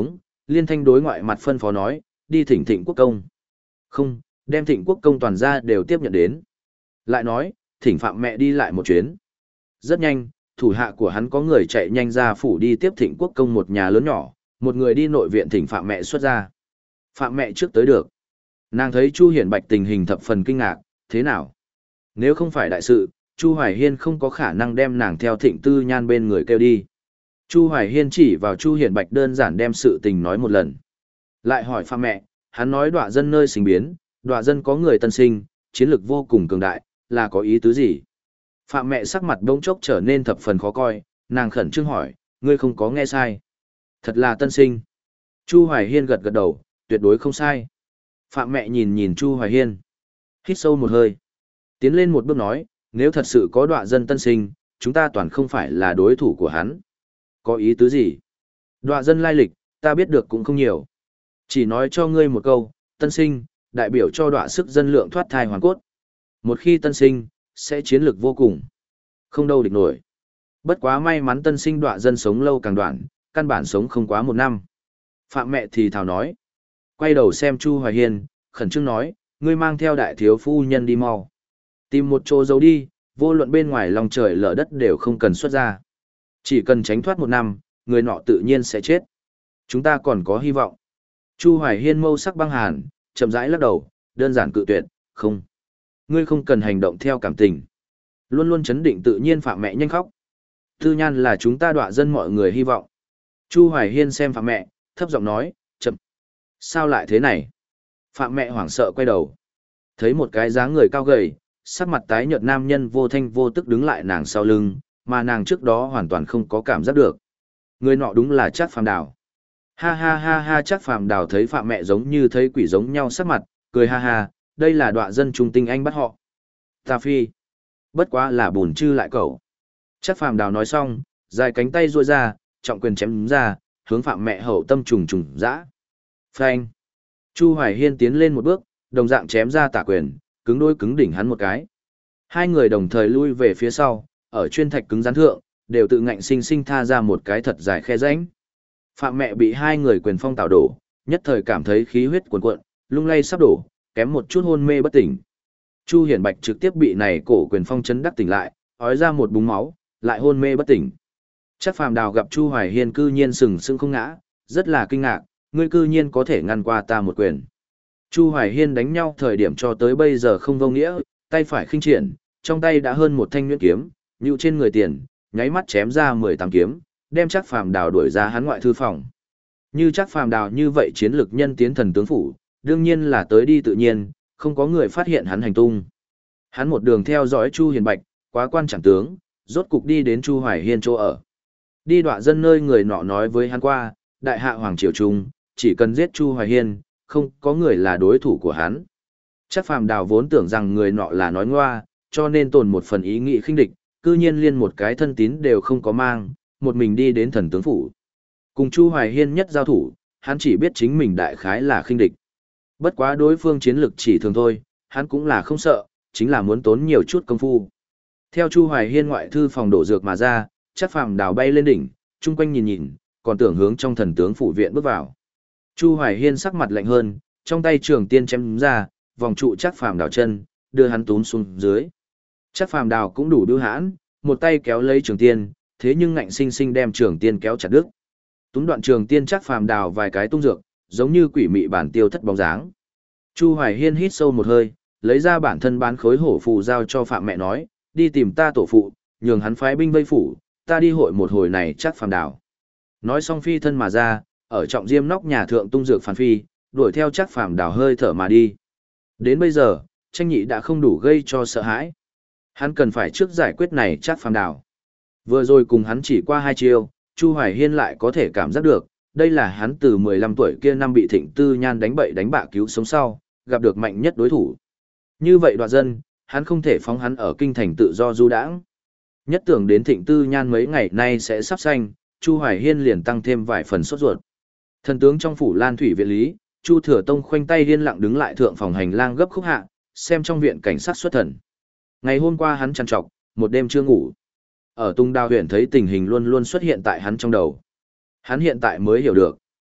liên thanh đối ngoại mặt phân phó nói, đi thỉnh Thịnh Quốc công. Không, đem Thịnh Quốc công toàn gia đều tiếp nhận đến. Lại nói, thỉnh Phạm mẹ đi lại một chuyến. Rất nhanh, thủ hạ của hắn có người chạy nhanh ra phủ đi tiếp Thịnh Quốc công một nhà lớn nhỏ, một người đi nội viện thỉnh Phạm mẹ xuất ra. Phạm mẹ trước tới được. Nàng thấy Chu Hiển Bạch tình hình thập phần kinh ngạc, thế nào? Nếu không phải đại sự, Chu Hoài Hiên không có khả năng đem nàng theo Thịnh Tư Nhan bên người kêu đi. Chu Hoài Hiên chỉ vào Chu Hiển Bạch đơn giản đem sự tình nói một lần. Lại hỏi Phạm mẹ, hắn nói đọa dân nơi sinh biến, đọa dân có người tân sinh, chiến lực vô cùng cường đại, là có ý tứ gì? Phạm mẹ sắc mặt bỗng chốc trở nên thập phần khó coi, nàng khẩn trương hỏi, ngươi không có nghe sai. Thật là tân sinh. Chu Hoài Hiên gật gật đầu, tuyệt đối không sai. Phạm mẹ nhìn nhìn Chu Hoài Hiên. Hít sâu một hơi. Tiến lên một bước nói, nếu thật sự có đọa dân tân sinh, chúng ta toàn không phải là đối thủ của hắn. Có ý tứ gì? Đọa dân lai lịch, ta biết được cũng không nhiều. Chỉ nói cho ngươi một câu, tân sinh, đại biểu cho đọa sức dân lượng thoát thai hoàn cốt. Một khi tân sinh, sẽ chiến lược vô cùng. Không đâu địch nổi. Bất quá may mắn tân sinh đọa dân sống lâu càng đoạn, căn bản sống không quá một năm. Phạm mẹ thì thào nói. Quay đầu xem Chu Hoài Hiên, khẩn trương nói, ngươi mang theo đại thiếu phu nhân đi mau. Tìm một chỗ giấu đi, vô luận bên ngoài lòng trời lở đất đều không cần xuất ra. Chỉ cần tránh thoát một năm, người nọ tự nhiên sẽ chết. Chúng ta còn có hy vọng. Chu Hoài Hiên mâu sắc băng hàn, chậm rãi lắc đầu, đơn giản cự tuyệt, không. Ngươi không cần hành động theo cảm tình. Luôn luôn chấn định tự nhiên Phạm mẹ nhanh khóc. Tư Nhan là chúng ta đọa dân mọi người hy vọng. Chu Hoài Hiên xem Phạm mẹ, thấp giọng nói, chậm. Sao lại thế này? Phạm mẹ hoảng sợ quay đầu. Thấy một cái dáng người cao gầy, sắc mặt tái nhợt nam nhân vô thanh vô tức đứng lại nàng sau lưng, mà nàng trước đó hoàn toàn không có cảm giác được. Người nọ đúng là Trác Phàm Đào. Ha ha ha ha, Trác Phàm Đào thấy Phạm mẹ giống như thấy quỷ giống nhau sắc mặt, cười ha ha, đây là đọa dân trung tinh anh bắt họ. Ta phi. Bất quá là bùn chư lại cậu. Trác Phàm Đào nói xong, dài cánh tay duỗi ra, trọng quyền chém ra, hướng Phạm mẹ hậu tâm trùng trùng dã. Phanh. Chu Hoài Hiên tiến lên một bước, đồng dạng chém ra tả quyền, cứng đôi cứng đỉnh hắn một cái. Hai người đồng thời lui về phía sau, ở chuyên thạch cứng rắn thượng, đều tự ngạnh sinh sinh tha ra một cái thật dài khe rãnh. Phạm mẹ bị hai người quyền phong tạo đổ, nhất thời cảm thấy khí huyết cuồn cuộn, lung lay sắp đổ, kém một chút hôn mê bất tỉnh. Chu Hiển Bạch trực tiếp bị này cổ quyền phong chấn đắc tỉnh lại, ói ra một búng máu, lại hôn mê bất tỉnh. Trác Phàm Đào gặp Chu Hoài Hiên cư nhiên sừng sững không ngã, rất là kinh ngạc, ngươi cư nhiên có thể ngăn qua ta một quyền. Chu Hoài Hiên đánh nhau thời điểm cho tới bây giờ không vô nghĩa, tay phải khinh triển, trong tay đã hơn một thanh nhuyễn kiếm, nhũ trên người tiền, nháy mắt chém ra mười tám kiếm, đem Trác Phàm Đào đuổi ra hắn ngoại thư phòng. Như Trác Phàm Đào như vậy chiến lực nhân tiến thần tướng phủ, đương nhiên là tới đi tự nhiên, không có người phát hiện hắn hành tung. Hắn một đường theo dõi Chu Hiền Bạch, quá quan chẳng tướng, rốt cục đi đến Chu Hoài Hiên chỗ ở. Đi đọa dân nơi người nọ nói với hắn qua, đại hạ hoàng triều trung, chỉ cần giết Chu Hoài Hiên, không có người là đối thủ của hắn. Trác Phàm Đào vốn tưởng rằng người nọ là nói ngoa, cho nên tồn một phần ý nghĩ khinh địch, cư nhiên liên một cái thân tín đều không có mang, một mình đi đến thần tướng phủ. Cùng Chu Hoài Hiên nhất giao thủ, hắn chỉ biết chính mình đại khái là khinh địch. Bất quá đối phương chiến lực chỉ thường thôi, hắn cũng là không sợ, chính là muốn tốn nhiều chút công phu. Theo Chu Hoài Hiên ngoại thư phòng đổ dược mà ra, Trác Phàm Đào bay lên đỉnh, chung quanh nhìn nhìn, còn tưởng hướng trong thần tướng phủ viện bước vào. Chu Hoài Hiên sắc mặt lạnh hơn, trong tay trường tiên chém ra, vòng trụ Trác Phàm Đào chân, đưa hắn tún xuống dưới. Trác Phàm Đào cũng đủ bưu hãn, một tay kéo lấy trường tiên, thế nhưng ngạnh sinh sinh đem trường tiên kéo chặt đứt. Tún đoạn trường tiên Trác Phàm Đào vài cái tung dược, giống như quỷ mị bản tiêu thất bóng dáng. Chu Hoài Hiên hít sâu một hơi, lấy ra bản thân bán khối hổ phù giao cho Phạm mẹ nói, đi tìm ta tổ phụ, nhường hắn phái binh vây phủ, ta đi hội một hồi này Trác Phàm Đào. Nói xong phi thân mà ra, ở trọng diêm nóc nhà thượng tung dược phản phi, đuổi theo Trác Phàm Đào hơi thở mà đi. Đến bây giờ, tranh nhị đã không đủ gây cho sợ hãi. Hắn cần phải trước giải quyết này Trác Phàm Đào. Vừa rồi cùng hắn chỉ qua hai chiêu, Chu Hoài Hiên lại có thể cảm giác được, đây là hắn từ mười lăm tuổi kia năm bị Thịnh Tư Nhan đánh bậy đánh bạ cứu sống sau, gặp được mạnh nhất đối thủ. Như vậy đoạt dân, hắn không thể phóng hắn ở kinh thành tự do du đãng. Nhất tưởng đến Thịnh Tư Nhan mấy ngày nay sẽ sắp sanh, Chu Hoài Hiên liền tăng thêm vài phần sốt ruột. Thần tướng trong phủ Lan Thủy viện lý, Chu Thừa Tông khoanh tay điên lặng đứng lại thượng phòng hành lang gấp khúc hạ, xem trong viện cảnh sát xuất thần. Ngày hôm qua hắn trằn trọc, một đêm chưa ngủ. Ở Tung Đao huyện thấy tình hình luôn luôn xuất hiện tại hắn trong đầu. Hắn hiện tại mới hiểu được.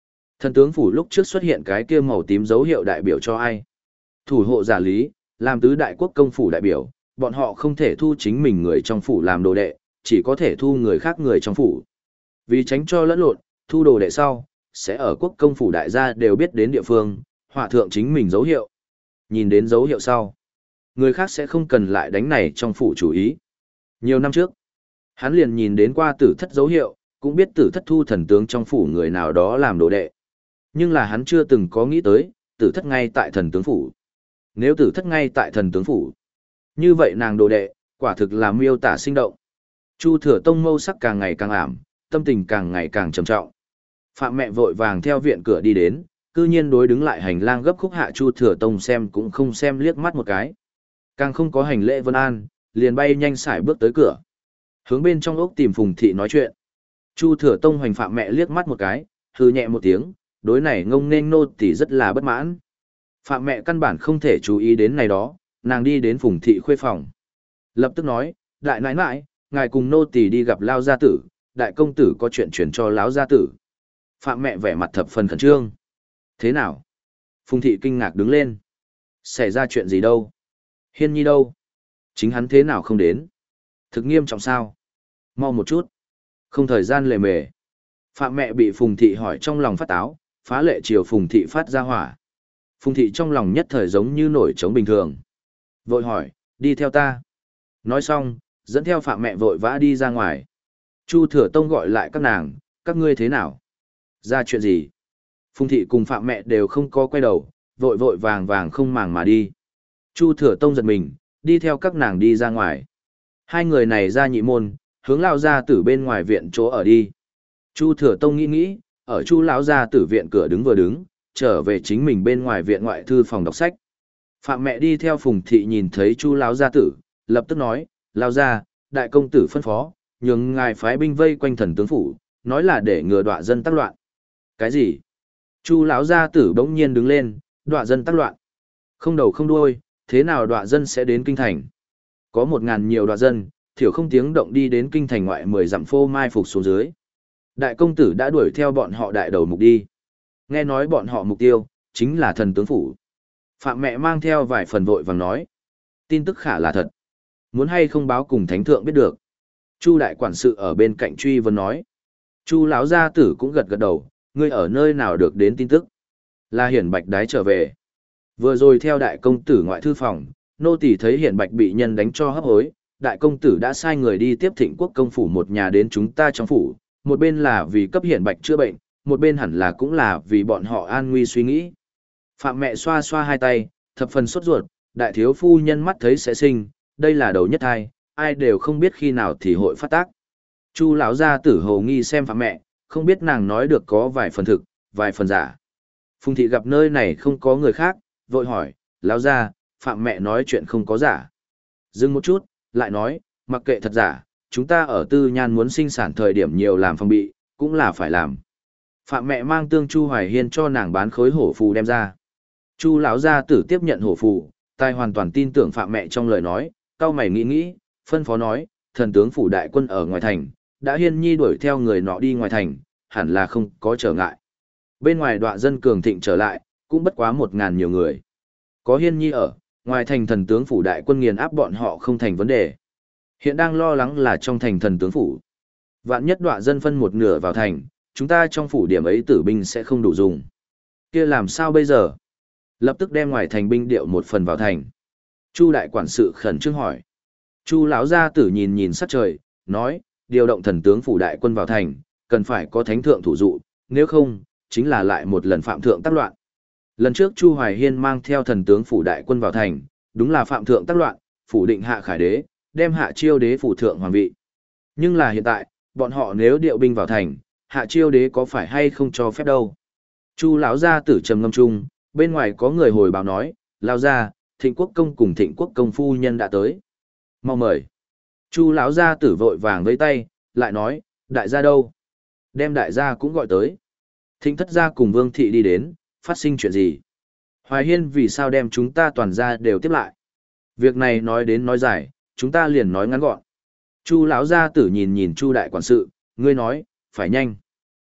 Thần tướng phủ lúc trước xuất hiện cái kia màu tím dấu hiệu đại biểu cho ai? Thủ hộ giả lý, làm tứ đại quốc công phủ đại biểu, bọn họ không thể thu chính mình người trong phủ làm đồ đệ, chỉ có thể thu người khác người trong phủ. Vì tránh cho lẫn lộn, thu đồ đệ sau, sẽ ở quốc công phủ đại gia đều biết đến địa phương, họa thượng chính mình dấu hiệu. Nhìn đến dấu hiệu sau, người khác sẽ không cần lại đánh này trong phủ chủ ý. Nhiều năm trước, hắn liền nhìn đến qua tử thất dấu hiệu, cũng biết tử thất thu thần tướng trong phủ người nào đó làm đồ đệ. Nhưng là hắn chưa từng có nghĩ tới, tử thất ngay tại thần tướng phủ. Nếu tử thất ngay tại thần tướng phủ, như vậy nàng đồ đệ, quả thực là miêu tả sinh động. Chu Thừa Tông mâu sắc càng ngày càng ảm, tâm tình càng ngày càng trầm trọng. Phạm mẹ vội vàng theo viện cửa đi đến, cư nhiên đối đứng lại hành lang gấp khúc hạ Chu Thừa Tông xem cũng không xem liếc mắt một cái. Càng không có hành lễ vân an, liền bay nhanh sải bước tới cửa. Hướng bên trong ốc tìm Phùng Thị nói chuyện. Chu Thừa Tông hoành Phạm mẹ liếc mắt một cái, hừ nhẹ một tiếng, đối này ngông nên nô tỳ rất là bất mãn. Phạm mẹ căn bản không thể chú ý đến này đó, nàng đi đến Phùng Thị khuê phòng. Lập tức nói, đại nãi nãi, ngài cùng nô tỳ đi gặp Lao gia tử, đại công tử có chuyện chuyển cho Lão gia tử. Phạm mẹ vẻ mặt thập phần khẩn trương. Thế nào? Phùng Thị kinh ngạc đứng lên. Xảy ra chuyện gì đâu? Hiên Nhi đâu? Chính hắn thế nào không đến? Thực nghiêm trọng sao? Mau một chút. Không thời gian lề mề. Phạm mẹ bị Phùng Thị hỏi trong lòng phát táo, phá lệ chiều Phùng Thị phát ra hỏa. Phùng Thị trong lòng nhất thời giống như nổi trống bình thường. Vội hỏi, đi theo ta. Nói xong, dẫn theo Phạm mẹ vội vã đi ra ngoài. Chu Thừa Tông gọi lại các nàng, các ngươi thế nào? Ra chuyện gì? Phùng Thị cùng Phạm mẹ đều không có quay đầu, vội vội vàng vàng không màng mà đi. Chu Thừa Tông giật mình, đi theo các nàng đi ra ngoài. Hai người này ra nhị môn, hướng Lao gia tử bên ngoài viện chỗ ở đi. Chu Thừa Tông nghĩ nghĩ, ở Chu lão gia tử viện cửa đứng vừa đứng, trở về chính mình bên ngoài viện ngoại thư phòng đọc sách. Phạm mẹ đi theo Phùng Thị nhìn thấy Chu lão gia tử, lập tức nói, Lao gia, đại công tử phân phó, nhường ngài phái binh vây quanh thần tướng phủ, nói là để ngừa đọa dân tác loạn. Cái gì? Chu lão gia tử bỗng nhiên đứng lên, đọa dân tác loạn. Không đầu không đuôi, thế nào đọa dân sẽ đến kinh thành? Có một ngàn nhiều đọa dân, thiểu không tiếng động đi đến kinh thành ngoại mười dặm phô mai phục xuống dưới. Đại công tử đã đuổi theo bọn họ đại đầu mục đi. Nghe nói bọn họ mục tiêu, chính là thần tướng phủ. Phạm mẹ mang theo vài phần vội vàng nói. Tin tức khả là thật. Muốn hay không báo cùng thánh thượng biết được. Chu đại quản sự ở bên cạnh truy vấn nói. Chu lão gia tử cũng gật gật đầu, ngươi ở nơi nào được đến tin tức? Là Hiển Bạch đái trở về. Vừa rồi theo đại công tử ngoại thư phòng, nô tỳ thấy Hiển Bạch bị nhân đánh cho hấp hối, đại công tử đã sai người đi tiếp Thịnh Quốc công phủ một nhà đến chúng ta trong phủ, một bên là vì cấp Hiển Bạch chữa bệnh, một bên hẳn là cũng là vì bọn họ an nguy suy nghĩ. Phạm mẹ xoa xoa hai tay, thập phần sốt ruột, đại thiếu phu nhân mắt thấy sẽ sinh, đây là đầu nhất thai, ai đều không biết khi nào thì hội phát tác. Chu lão gia tử hồ nghi xem Phạm mẹ, không biết nàng nói được có vài phần thực, vài phần giả. Phùng Thị gặp nơi này không có người khác, vội hỏi, lão gia, Phạm mẹ nói chuyện không có giả. Dừng một chút, lại nói, mặc kệ thật giả, chúng ta ở Tư Nhan muốn sinh sản thời điểm nhiều làm phòng bị, cũng là phải làm. Phạm mẹ mang tương Chu Hoài Hiên cho nàng bán khối hổ phù đem ra. Chu lão gia tử tiếp nhận hổ phù, tai hoàn toàn tin tưởng Phạm mẹ trong lời nói, cau mày nghĩ nghĩ, phân phó nói, thần tướng phủ đại quân ở ngoài thành, đã Hiên Nhi đuổi theo người nọ đi ngoài thành, hẳn là không có trở ngại. Bên ngoài đọa dân cường thịnh trở lại, cũng bất quá một ngàn nhiều người. Có Hiên Nhi ở, ngoài thành thần tướng phủ đại quân nghiền áp bọn họ không thành vấn đề. Hiện đang lo lắng là trong thành thần tướng phủ. Vạn nhất đọa dân phân một nửa vào thành, chúng ta trong phủ điểm ấy tử binh sẽ không đủ dùng. Kia làm sao bây giờ? Lập tức đem ngoài thành binh điệu một phần vào thành. Chu đại quản sự khẩn trương hỏi. Chu lão gia tử nhìn nhìn sắc trời, nói, điều động thần tướng phủ đại quân vào thành, cần phải có thánh thượng thủ dụ, nếu không, chính là lại một lần phạm thượng tác loạn. Lần trước Chu Hoài Hiên mang theo thần tướng phủ đại quân vào thành, đúng là phạm thượng tác loạn, phủ định hạ khải đế, đem hạ chiêu đế phủ thượng hoàng vị. Nhưng là hiện tại, bọn họ nếu điệu binh vào thành, hạ chiêu đế có phải hay không cho phép đâu. Chu lão gia tử trầm ngâm chung, bên ngoài có người hồi báo nói, lao ra, Thịnh Quốc công cùng Thịnh Quốc công phu nhân đã tới. Mau mời. Chu lão gia tử vội vàng với tay, lại nói, đại gia đâu? Đem đại gia cũng gọi tới. Thịnh thất gia cùng Vương thị đi đến, phát sinh chuyện gì? Hoài Hiên vì sao đem chúng ta toàn gia đều tiếp lại? Việc này nói đến nói dài, chúng ta liền nói ngắn gọn. Chu lão gia tử nhìn nhìn Chu đại quản sự, ngươi nói, phải nhanh.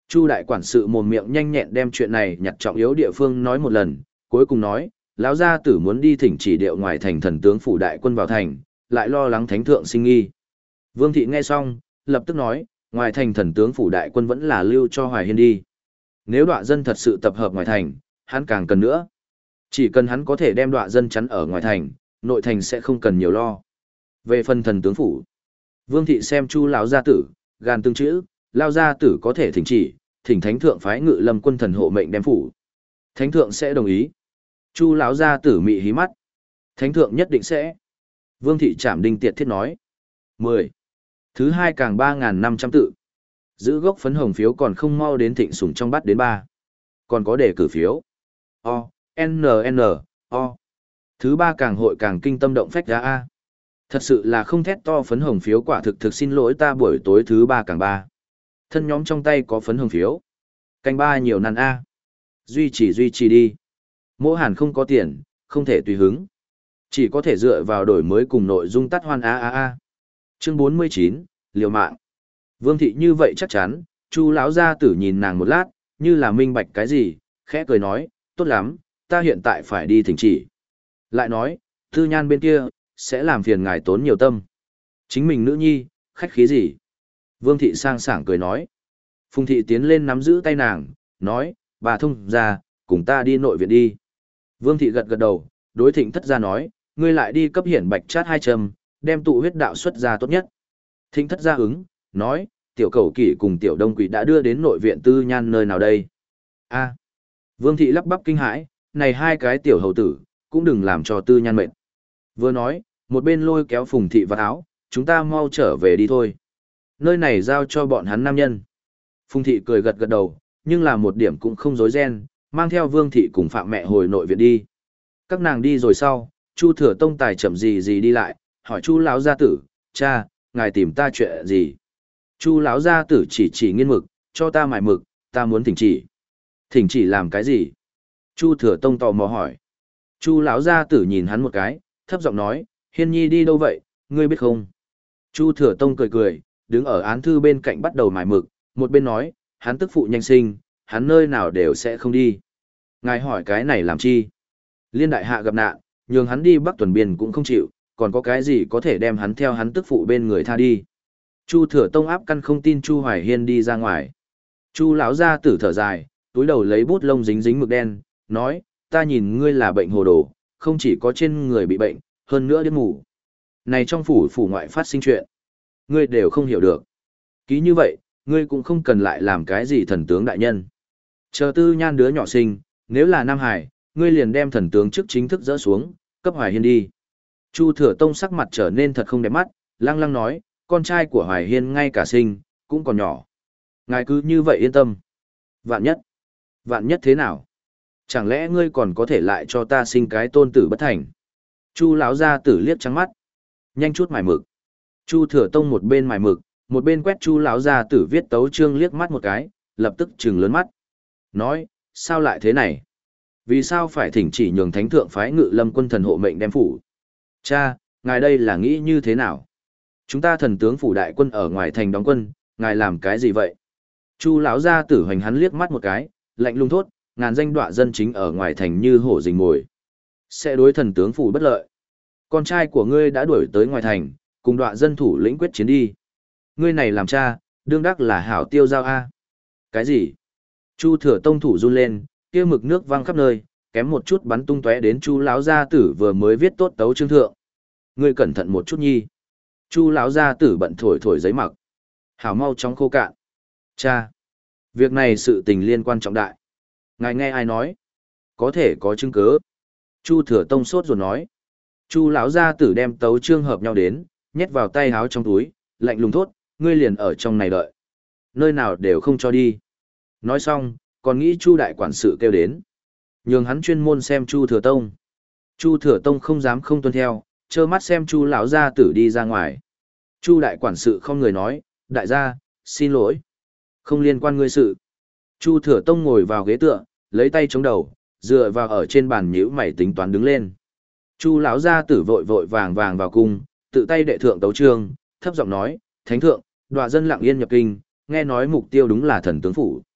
Chu đại quản sự mồm miệng nhanh nhẹn đem chuyện này nhặt trọng yếu địa phương nói một lần, cuối cùng nói, lão gia tử muốn đi thỉnh chỉ điệu ngoài thành thần tướng phủ đại quân vào thành, lại lo lắng thánh thượng sinh nghi. Vương thị nghe xong, lập tức nói, ngoài thành thần tướng phủ đại quân vẫn là lưu cho Hoài Hiên đi. Nếu đọa dân thật sự tập hợp ngoài thành, hắn càng cần nữa. Chỉ cần hắn có thể đem đọa dân chắn ở ngoài thành, nội thành sẽ không cần nhiều lo. Về phần thần tướng phủ, Vương thị xem Chu lão gia tử, gan tương chữ, lao gia tử có thể thỉnh chỉ, thỉnh thánh thượng phái ngự lâm quân thần hộ mệnh đem phủ. Thánh thượng sẽ đồng ý. Chu lão gia tử mị hí mắt. Thánh thượng nhất định sẽ. Vương thị trảm đinh tiệt thiết nói. mười. Thứ hai càng ba nghìn năm trăm tự. Giữ gốc phấn hồng phiếu còn không mau đến thịnh sủng trong bắt đến ba. Còn có đề cử phiếu. O, N N, O. Thứ ba càng hội càng kinh tâm động phách ra A. Thật sự là không thét to phấn hồng phiếu quả thực thực xin lỗi ta buổi tối thứ ba càng ba. Thân nhóm trong tay có phấn hồng phiếu. Canh ba nhiều năn A. Duy trì duy trì đi. Mỗi hàn không có tiền, không thể tùy hứng. Chỉ có thể dựa vào đổi mới cùng nội dung tắt hoan A A A. Chương bốn mươi chín, liều mạng. Vương thị như vậy chắc chắn, Chu lão gia tử nhìn nàng một lát, như là minh bạch cái gì, khẽ cười nói, tốt lắm, ta hiện tại phải đi thỉnh chỉ. Lại nói, Tư Nhan bên kia, sẽ làm phiền ngài tốn nhiều tâm. Chính mình nữ nhi, khách khí gì? Vương thị sang sảng cười nói. Phùng thị tiến lên nắm giữ tay nàng, nói, bà thông ra, cùng ta đi nội viện đi. Vương thị gật gật đầu, đối thịnh thất gia nói, ngươi lại đi cấp hiển bạch chát hai châm, đem tụ huyết đạo xuất ra tốt nhất. Thịnh thất gia ứng, nói, tiểu cầu kỷ cùng tiểu đông quỷ đã đưa đến nội viện Tư Nhan nơi nào đây? A. Vương thị lắp bắp kinh hãi, này hai cái tiểu hầu tử, cũng đừng làm cho Tư Nhan mệt. Vừa nói, một bên lôi kéo Phùng thị vào áo, chúng ta mau trở về đi thôi. Nơi này giao cho bọn hắn nam nhân. Phùng thị cười gật gật đầu, nhưng là một điểm cũng không dối ren, mang theo Vương thị cùng Phạm mẹ hồi nội viện đi. Các nàng đi rồi sau, Chu Thừa Tông tài chậm gì gì đi lại, hỏi Chu lão gia tử, cha, ngài tìm ta chuyện gì? Chu lão gia tử chỉ chỉ nghiên mực, cho ta mài mực, ta muốn thỉnh chỉ. Thỉnh chỉ làm cái gì? Chu Thừa Tông tò mò hỏi. Chu lão gia tử nhìn hắn một cái, thấp giọng nói, Hiên Nhi đi đâu vậy, ngươi biết không? Chu Thừa Tông cười cười, đứng ở án thư bên cạnh bắt đầu mài mực, một bên nói, hắn tức phụ nhanh sinh, hắn nơi nào đều sẽ không đi. Ngài hỏi cái này làm chi? Liên đại hạ gặp nạn, nhường hắn đi Bắc Tuần Biên cũng không chịu, còn có cái gì có thể đem hắn theo hắn tức phụ bên người tha đi. Chu Thừa Tông áp căn không tin Chu Hoài Hiên đi ra ngoài. Chu lão gia tử thở dài, túi đầu lấy bút lông dính dính mực đen, nói, ta nhìn ngươi là bệnh hồ đồ, không chỉ có trên người bị bệnh, hơn nữa điếc mù. Này trong phủ phủ ngoại phát sinh chuyện, ngươi đều không hiểu được. Ký như vậy, ngươi cũng không cần lại làm cái gì thần tướng đại nhân. Chờ Tư Nhan đứa nhỏ sinh, nếu là Nam Hải, ngươi liền đem thần tướng chức chính thức dỡ xuống, cấp Hoài Hiên đi. Chu Thừa Tông sắc mặt trở nên thật không đẹp mắt, lăng lăng nói, con trai của Hoài Hiên ngay cả sinh, cũng còn nhỏ. Ngài cứ như vậy yên tâm. Vạn nhất. Vạn nhất thế nào? Chẳng lẽ ngươi còn có thể lại cho ta sinh cái tôn tử bất thành? Chu lão gia tử liếc trắng mắt. Nhanh chút mài mực. Chu Thừa Tông một bên mài mực, một bên quét Chu lão gia tử viết tấu chương liếc mắt một cái, lập tức trừng lớn mắt. Nói, sao lại thế này? Vì sao phải thỉnh chỉ nhường thánh thượng phái ngự lâm quân thần hộ mệnh đem phủ? Cha, ngài đây là nghĩ như thế nào? Chúng ta thần tướng phủ đại quân ở ngoài thành đóng quân, ngài làm cái gì vậy? Chu lão gia tử hoành hắn liếc mắt một cái, lạnh lùng thốt, ngàn danh đọa dân chính ở ngoài thành như hổ rình mồi, sẽ đối thần tướng phủ bất lợi. Con trai của ngươi đã đuổi tới ngoài thành, cùng đọa dân thủ lĩnh quyết chiến đi. Ngươi này làm cha, đương đắc là hảo tiêu giao a. Cái gì? Chu Thừa Tông thủ run lên, kia mực nước văng khắp nơi, kém một chút bắn tung tóe đến Chu lão gia tử vừa mới viết tốt tấu chương thượng. Ngươi cẩn thận một chút nhi. Chu lão gia tử bận thổi thổi giấy mặc. Hảo mau chóng khô cạn. Cha, việc này sự tình liên quan trọng đại. Ngài nghe ai nói? Có thể có chứng cứ. Chu Thừa Tông sốt ruột nói. Chu lão gia tử đem tấu chương hợp nhau đến, nhét vào tay háo trong túi, lạnh lùng thốt, ngươi liền ở trong này đợi. Nơi nào đều không cho đi. Nói xong, còn nghĩ Chu đại quản sự kêu đến. Nhường hắn chuyên môn xem Chu Thừa Tông. Chu Thừa Tông không dám không tuân theo, trơ mắt xem Chu lão gia tử đi ra ngoài. Chu đại quản sự không người nói, đại gia, xin lỗi. Không liên quan ngươi sự. Chu Thừa Tông ngồi vào ghế tựa, lấy tay chống đầu, dựa vào ở trên bàn nhíu mày tính toán đứng lên. Chu lão gia tử vội vội vàng vàng vào cung, tự tay đệ thượng tấu chương, thấp giọng nói, thánh thượng, đọa dân lặng yên nhập kinh, nghe nói mục tiêu đúng là thần tướng phủ.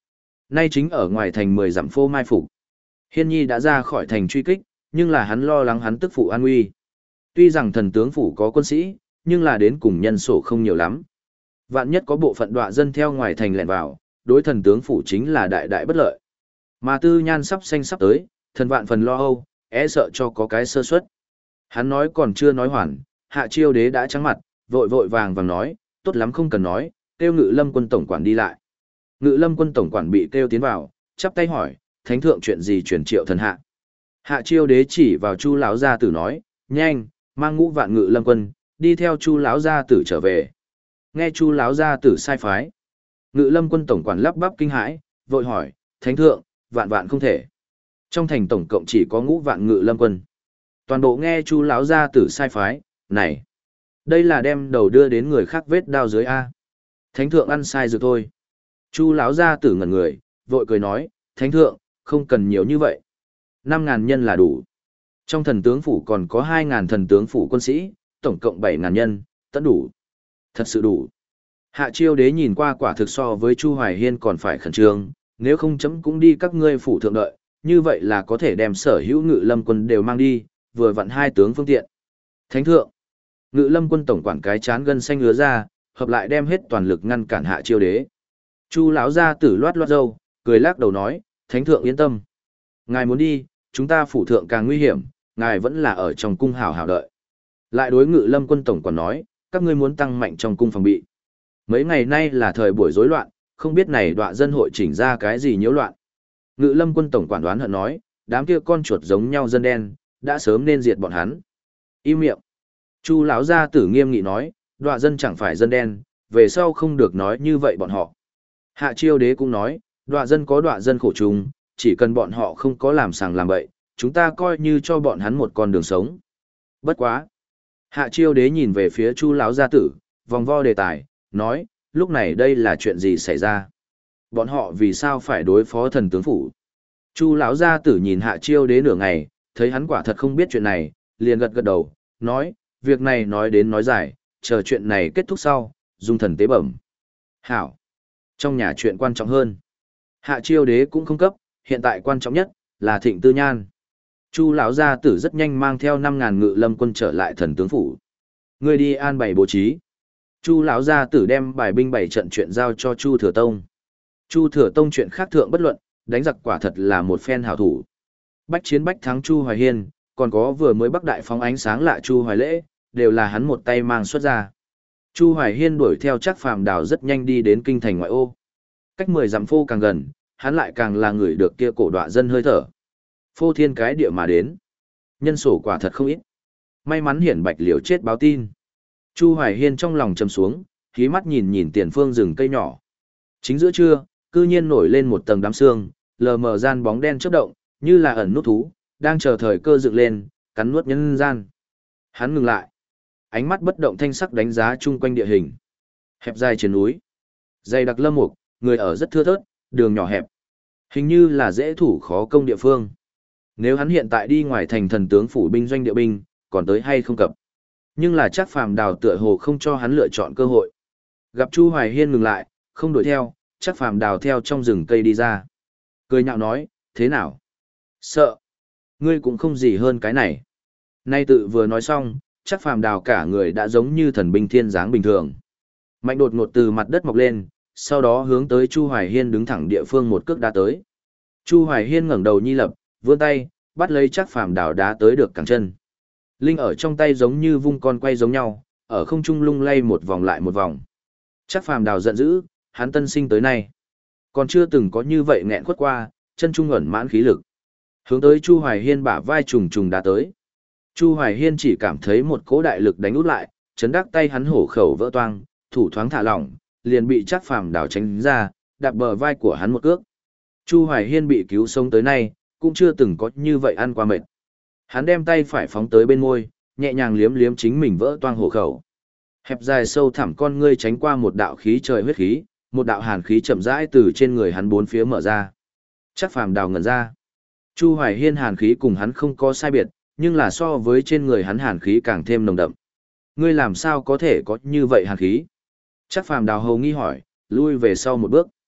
Nay chính ở ngoài thành mười dặm phô mai phục. Hiên Nhi đã ra khỏi thành truy kích, nhưng là hắn lo lắng hắn tức phụ an nguy. Tuy rằng thần tướng phủ có quân sĩ, nhưng là đến cùng nhân số không nhiều lắm. Vạn nhất có bộ phận đọa dân theo ngoài thành lẻn vào, đối thần tướng phủ chính là đại đại bất lợi. Mà Tư Nhan sắp xanh sắp tới, thần vạn phần lo âu, e sợ cho có cái sơ suất. Hắn nói còn chưa nói hoàn, Hạ Chiêu Đế đã trắng mặt, vội vội vàng vàng nói, tốt lắm không cần nói, kêu Ngự Lâm quân tổng quản đi lại. Ngự Lâm quân tổng quản bị kêu tiến vào, chắp tay hỏi, thánh thượng chuyện gì truyền triệu thần hạ. Hạ Chiêu Đế chỉ vào Chu lão gia tử nói, nhanh, mang ngũ vạn Ngự Lâm quân, đi theo Chu lão gia tử trở về. Nghe Chu lão gia tử sai phái, Ngự Lâm quân tổng quản lắp bắp kinh hãi, vội hỏi, thánh thượng, vạn vạn không thể. Trong thành tổng cộng chỉ có ngũ vạn Ngự Lâm quân. Toàn bộ nghe Chu lão gia tử sai phái, này, đây là đem đầu đưa đến người khác vết đao dưới a. Thánh thượng ăn sai rồi thôi. Chu lão gia tử ngẩn người, vội cười nói, thánh thượng, không cần nhiều như vậy. Năm ngàn nhân là đủ. Trong thần tướng phủ còn có hai ngàn thần tướng phủ quân sĩ, tổng cộng bảy ngàn nhân, tận đủ. Thật sự đủ. Hạ Chiêu Đế nhìn qua quả thực so với Chu Hoài Hiên còn phải khẩn trương, nếu không chấm cũng đi các ngươi phủ thượng đợi, như vậy là có thể đem sở hữu Ngự Lâm quân đều mang đi, vừa vặn hai tướng phương tiện. Thánh thượng, Ngự Lâm quân tổng quản cái chán gân xanh ứa ra, hợp lại đem hết toàn lực ngăn cản Hạ Chiêu Đế. Chu lão gia tử loát loát râu, cười lắc đầu nói, thánh thượng yên tâm. Ngài muốn đi, chúng ta phủ thượng càng nguy hiểm, ngài vẫn là ở trong cung hào hào đợi. Lại đối Ngự Lâm quân tổng quản nói, các ngươi muốn tăng mạnh trong cung phòng bị. Mấy ngày nay là thời buổi rối loạn, không biết này đọa dân hội chỉnh ra cái gì nhiễu loạn. Ngự Lâm quân tổng quản đoán hận nói, đám kia con chuột giống nhau dân đen, đã sớm nên diệt bọn hắn. Im miệng. Chu lão gia tử nghiêm nghị nói, đọa dân chẳng phải dân đen, về sau không được nói như vậy bọn họ. Hạ Chiêu Đế cũng nói, đọa dân có đọa dân khổ chung, chỉ cần bọn họ không có làm sàng làm bậy, chúng ta coi như cho bọn hắn một con đường sống. Bất quá. Hạ Chiêu Đế nhìn về phía Chu lão gia tử, vòng vo đề tài, nói, lúc này đây là chuyện gì xảy ra? Bọn họ vì sao phải đối phó thần tướng phủ? Chu lão gia tử nhìn Hạ Chiêu Đế nửa ngày, thấy hắn quả thật không biết chuyện này, liền gật gật đầu, nói, việc này nói đến nói dài, chờ chuyện này kết thúc sau, dung thần tế bẩm. Hảo. Trong nhà chuyện quan trọng hơn. Hạ Chiêu Đế cũng không cấp, hiện tại quan trọng nhất là Thịnh Tư Nhan. Chu lão gia tử rất nhanh mang theo năm ngàn Ngự Lâm quân trở lại thần tướng phủ. Người đi an bày bố trí. Chu lão gia tử đem bài binh bảy trận chuyện giao cho Chu Thừa Tông. Chu Thừa Tông chuyện khác thượng bất luận, đánh giặc quả thật là một phen hảo thủ. Bách chiến bách thắng Chu Hoài Hiên, còn có vừa mới bắc đại phóng ánh sáng lạ Chu Hoài Lễ, đều là hắn một tay mang xuất ra. Chu Hoài Hiên đuổi theo Trác Phàm Đào rất nhanh đi đến kinh thành ngoại ô. Cách mười dặm phô càng gần, hắn lại càng là người được kia cổ đọa dân hơi thở. Phô thiên cái địa mà đến. Nhân sổ quả thật không ít. May mắn hiển bạch liều chết báo tin. Chu Hoài Hiên trong lòng trầm xuống, khí mắt nhìn nhìn tiền phương rừng cây nhỏ. Chính giữa trưa, cư nhiên nổi lên một tầng đám sương, lờ mờ gian bóng đen chớp động, như là ẩn nút thú, đang chờ thời cơ dựng lên, cắn nuốt nhân gian. Hắn ngừng lại. Ánh mắt bất động thanh sắc đánh giá chung quanh địa hình. Hẹp dài trên núi. Dày đặc lâm mục, người ở rất thưa thớt, đường nhỏ hẹp. Hình như là dễ thủ khó công địa phương. Nếu hắn hiện tại đi ngoài thành thần tướng phủ binh doanh địa binh, còn tới hay không cập. Nhưng là chắc Phàm Đào tựa hồ không cho hắn lựa chọn cơ hội. Gặp Chu Hoài Hiên ngừng lại, không đuổi theo, chắc Phàm Đào theo trong rừng cây đi ra. Cười nhạo nói, thế nào? Sợ. Ngươi cũng không gì hơn cái này. Nay tự vừa nói xong, chắc Phàm Đào cả người đã giống như thần binh thiên dáng bình thường. Mạnh đột ngột từ mặt đất mọc lên, sau đó hướng tới Chu Hoài Hiên đứng thẳng địa phương một cước đá tới. Chu Hoài Hiên ngẩng đầu nhi lập, vươn tay, bắt lấy chắc Phàm Đào đá tới được cẳng chân. Linh ở trong tay giống như vung con quay giống nhau, ở không trung lung lay một vòng lại một vòng. Chắc Phàm Đào giận dữ, hắn tân sinh tới nay. Còn chưa từng có như vậy nghẹn khuất qua, chân trung ẩn mãn khí lực. Hướng tới Chu Hoài Hiên bả vai trùng trùng đá tới. Chu Hoài Hiên chỉ cảm thấy một cỗ đại lực đánh út lại, chấn đắc tay hắn hổ khẩu vỡ toang, thủ thoáng thả lỏng, liền bị chắc Phàm Đào tránh ra, đạp bờ vai của hắn một cước. Chu Hoài Hiên bị cứu sống tới nay, cũng chưa từng có như vậy ăn qua mệt. Hắn đem tay phải phóng tới bên môi, nhẹ nhàng liếm liếm chính mình vỡ toang hổ khẩu. Hẹp dài sâu thẳm con ngươi tránh qua một đạo khí trời huyết khí, một đạo hàn khí chậm rãi từ trên người hắn bốn phía mở ra. Chắc Phàm Đào ngẩn ra. Chu Hoài Hiên hàn khí cùng hắn không có sai biệt, nhưng là so với trên người hắn hàn khí càng thêm nồng đậm. Ngươi làm sao có thể có như vậy hàn khí? Chắc Phàm Đào hầu nghi hỏi, lui về sau một bước.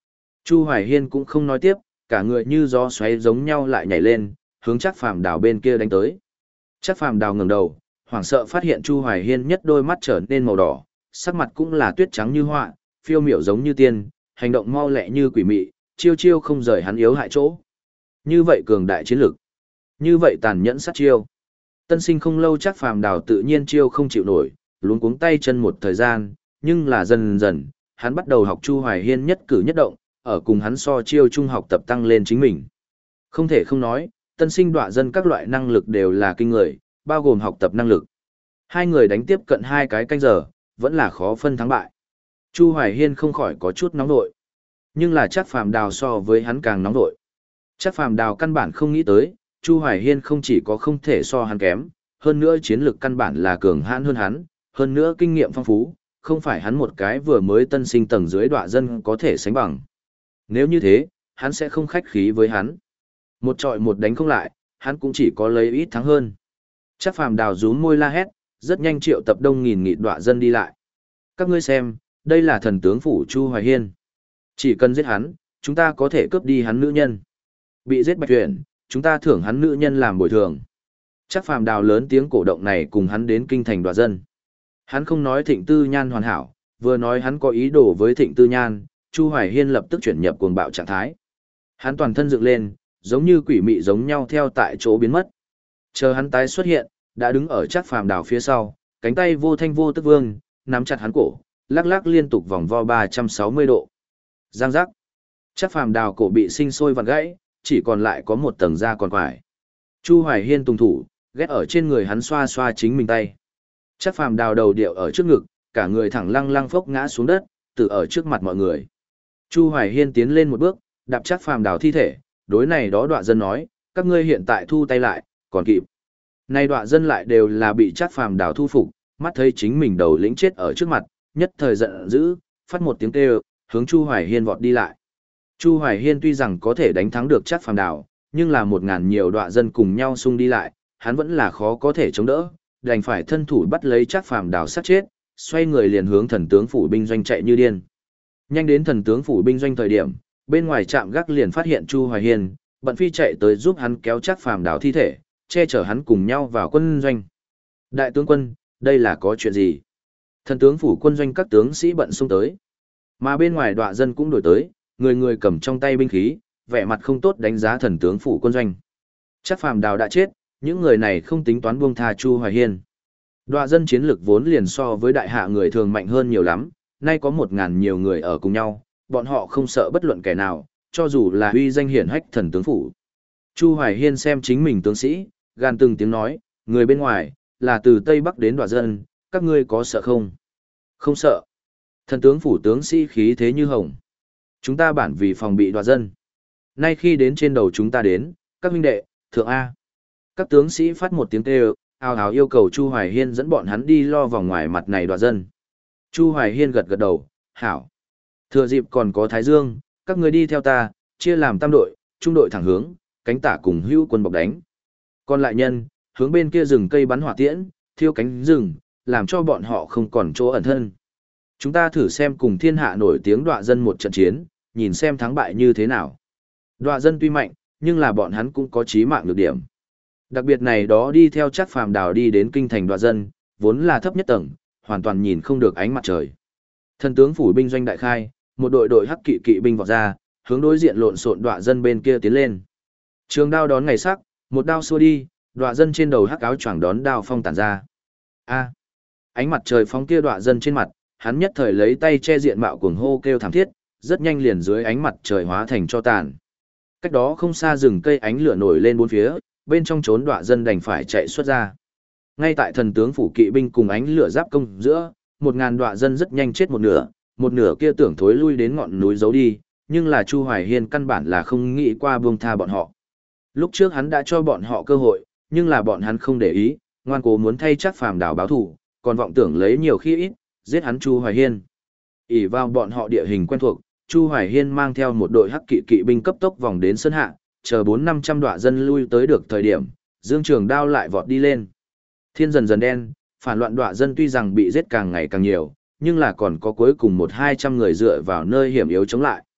Chu Hoài Hiên cũng không nói tiếp, cả người như gió xoáy giống nhau lại nhảy lên, hướng Trác Phàm Đào bên kia đánh tới. Trác Phàm Đào ngẩng đầu, hoảng sợ phát hiện Chu Hoài Hiên nhất đôi mắt trở nên màu đỏ, sắc mặt cũng là tuyết trắng như họa, phiêu miểu giống như tiên, hành động mau lẹ như quỷ mị, chiêu chiêu không rời hắn yếu hại chỗ. Như vậy cường đại chiến lực, như vậy tàn nhẫn sát chiêu. Tân sinh không lâu Trác Phàm Đào tự nhiên chiêu không chịu nổi, luống cuống tay chân một thời gian, nhưng là dần dần, hắn bắt đầu học Chu Hoài Hiên nhất cử nhất động, ở cùng hắn so chiêu trung học tập tăng lên chính mình. Không thể không nói, tân sinh đọa dân các loại năng lực đều là kinh người, bao gồm học tập năng lực. Hai người đánh tiếp cận hai cái canh giờ, vẫn là khó phân thắng bại. Chu Hoài Hiên không khỏi có chút nóng nội. Nhưng là Trác Phàm Đào so với hắn càng nóng nội. Trác Phàm Đào căn bản không nghĩ tới, Chu Hoài Hiên không chỉ có không thể so hắn kém, hơn nữa chiến lược căn bản là cường hãn hơn hắn, hơn nữa kinh nghiệm phong phú, không phải hắn một cái vừa mới tân sinh tầng dưới đọa dân có thể sánh bằng. Nếu như thế, hắn sẽ không khách khí với hắn. Một trọi một đánh không lại, hắn cũng chỉ có lấy ít thắng hơn. Trác Phàm Đào rúm môi la hét, rất nhanh triệu tập đông nghìn nghị đọa dân đi lại. Các ngươi xem, đây là thần tướng phủ Chu Hoài Hiên. Chỉ cần giết hắn, chúng ta có thể cướp đi hắn nữ nhân. Bị giết Bạch Tuyển, chúng ta thưởng hắn nữ nhân làm bồi thường. Trác Phàm Đào lớn tiếng cổ động này cùng hắn đến kinh thành đọa dân. Hắn không nói Thịnh Tư Nhan hoàn hảo, vừa nói hắn có ý đồ với Thịnh Tư Nhan, Chu Hoài Hiên lập tức chuyển nhập cuồng bạo trạng thái. Hắn toàn thân dựng lên, giống như quỷ mị giống nhau theo tại chỗ biến mất. Chờ hắn tái xuất hiện, đã đứng ở Trác Phàm Đào phía sau, cánh tay vô thanh vô tức vương, nắm chặt hắn cổ, lắc lắc liên tục vòng vo ba trăm sáu mươi độ. Giang giác. Trác Phàm Đào cổ bị sinh sôi vặn gãy, chỉ còn lại có một tầng da còn quải. Chu Hoài Hiên tùng thủ, ghét ở trên người hắn xoa xoa chính mình tay. Trác Phàm Đào đầu điệu ở trước ngực, cả người thẳng lăng lăng phốc ngã xuống đất, từ ở trước mặt mọi người. Chu Hoài Hiên tiến lên một bước, đạp Trác Phàm Đào thi thể, đối này đó đọa dân nói, các ngươi hiện tại thu tay lại, còn kịp. Này đọa dân lại đều là bị Trác Phàm Đào thu phục, mắt thấy chính mình đầu lĩnh chết ở trước mặt, nhất thời giận dữ, phát một tiếng kêu, hướng Chu Hoài Hiên vọt đi lại. Chu Hoài Hiên tuy rằng có thể đánh thắng được Trác Phàm Đào, nhưng là một ngàn nhiều đọa dân cùng nhau xung đi lại, hắn vẫn là khó có thể chống đỡ, đành phải thân thủ bắt lấy Trác Phàm Đào sát chết, xoay người liền hướng thần tướng phủ binh doanh chạy như điên. Nhanh đến thần tướng phủ binh doanh thời điểm, bên ngoài trạm gác liền phát hiện Chu Hoài Hiên, bận phi chạy tới giúp hắn kéo Trác Phàm Đào thi thể, che chở hắn cùng nhau vào quân doanh. Đại tướng quân, đây là có chuyện gì? Thần tướng phủ quân doanh các tướng sĩ bận xung tới. Mà bên ngoài đọa dân cũng đổi tới, người người cầm trong tay binh khí, vẻ mặt không tốt đánh giá thần tướng phủ quân doanh. Trác Phàm Đào đã chết, những người này không tính toán buông tha Chu Hoài Hiên. Đọa dân chiến lực vốn liền so với đại hạ người thường mạnh hơn nhiều lắm, nay có một ngàn nhiều người ở cùng nhau, bọn họ không sợ bất luận kẻ nào, cho dù là uy danh hiển hách thần tướng phủ. Chu Hoài Hiên xem chính mình tướng sĩ, gan từng tiếng nói, người bên ngoài, là từ Tây Bắc đến đọa dân, các ngươi có sợ không? Không sợ. Thần tướng phủ tướng sĩ khí thế như hồng. Chúng ta bản vì phòng bị đọa dân. Nay khi đến trên đầu chúng ta đến, các huynh đệ, thượng A. Các tướng sĩ phát một tiếng kêu, ào ào yêu cầu Chu Hoài Hiên dẫn bọn hắn đi lo vòng ngoài mặt này đọa dân. Chu Hoài Hiên gật gật đầu, hảo. Thừa dịp còn có Thái Dương, các người đi theo ta, chia làm tam đội, trung đội thẳng hướng, cánh tả cùng hữu quân bọc đánh. Còn lại nhân, hướng bên kia rừng cây bắn hỏa tiễn, thiêu cánh rừng, làm cho bọn họ không còn chỗ ẩn thân. Chúng ta thử xem cùng thiên hạ nổi tiếng đọa dân một trận chiến, nhìn xem thắng bại như thế nào. Đọa dân tuy mạnh, nhưng là bọn hắn cũng có chí mạng nhược điểm. Đặc biệt này đó đi theo Trác Phàm Đào đi đến kinh thành đọa dân, vốn là thấp nhất tầng, hoàn toàn nhìn không được ánh mặt trời. Thần tướng phủ binh doanh đại khai, một đội đội hắc kỵ kỵ binh vọt ra, hướng đối diện lộn xộn đọa dân bên kia tiến lên. Trường đao đón ngày sắc, một đao xua đi, đọa dân trên đầu hắc áo choàng đón đao phong tản ra. A! Ánh mặt trời phóng kia đọa dân trên mặt, hắn nhất thời lấy tay che diện mạo cuồng hô kêu thảm thiết, rất nhanh liền dưới ánh mặt trời hóa thành cho tàn. Cách đó không xa rừng cây ánh lửa nổi lên bốn phía, bên trong trốn đọa dân đành phải chạy xuất ra. Ngay tại thần tướng phủ kỵ binh cùng ánh lửa giáp công giữa, một ngàn đọa dân rất nhanh chết một nửa, một nửa kia tưởng thối lui đến ngọn núi giấu đi, nhưng là Chu Hoài Hiên căn bản là không nghĩ qua buông tha bọn họ. Lúc trước hắn đã cho bọn họ cơ hội, nhưng là bọn hắn không để ý, ngoan cố muốn thay Trác Phàm Đào báo thù, còn vọng tưởng lấy nhiều khi ít, giết hắn Chu Hoài Hiên. ỷ vào bọn họ địa hình quen thuộc, Chu Hoài Hiên mang theo một đội hắc kỵ kỵ binh cấp tốc vòng đến sơn hạ, chờ bốn năm trăm đọa dân lui tới được thời điểm, Dương Trường Đao lại vọt đi lên. Thiên dần dần đen, phản loạn đọa dân tuy rằng bị giết càng ngày càng nhiều, nhưng là còn có cuối cùng một hai trăm người dựa vào nơi hiểm yếu chống lại.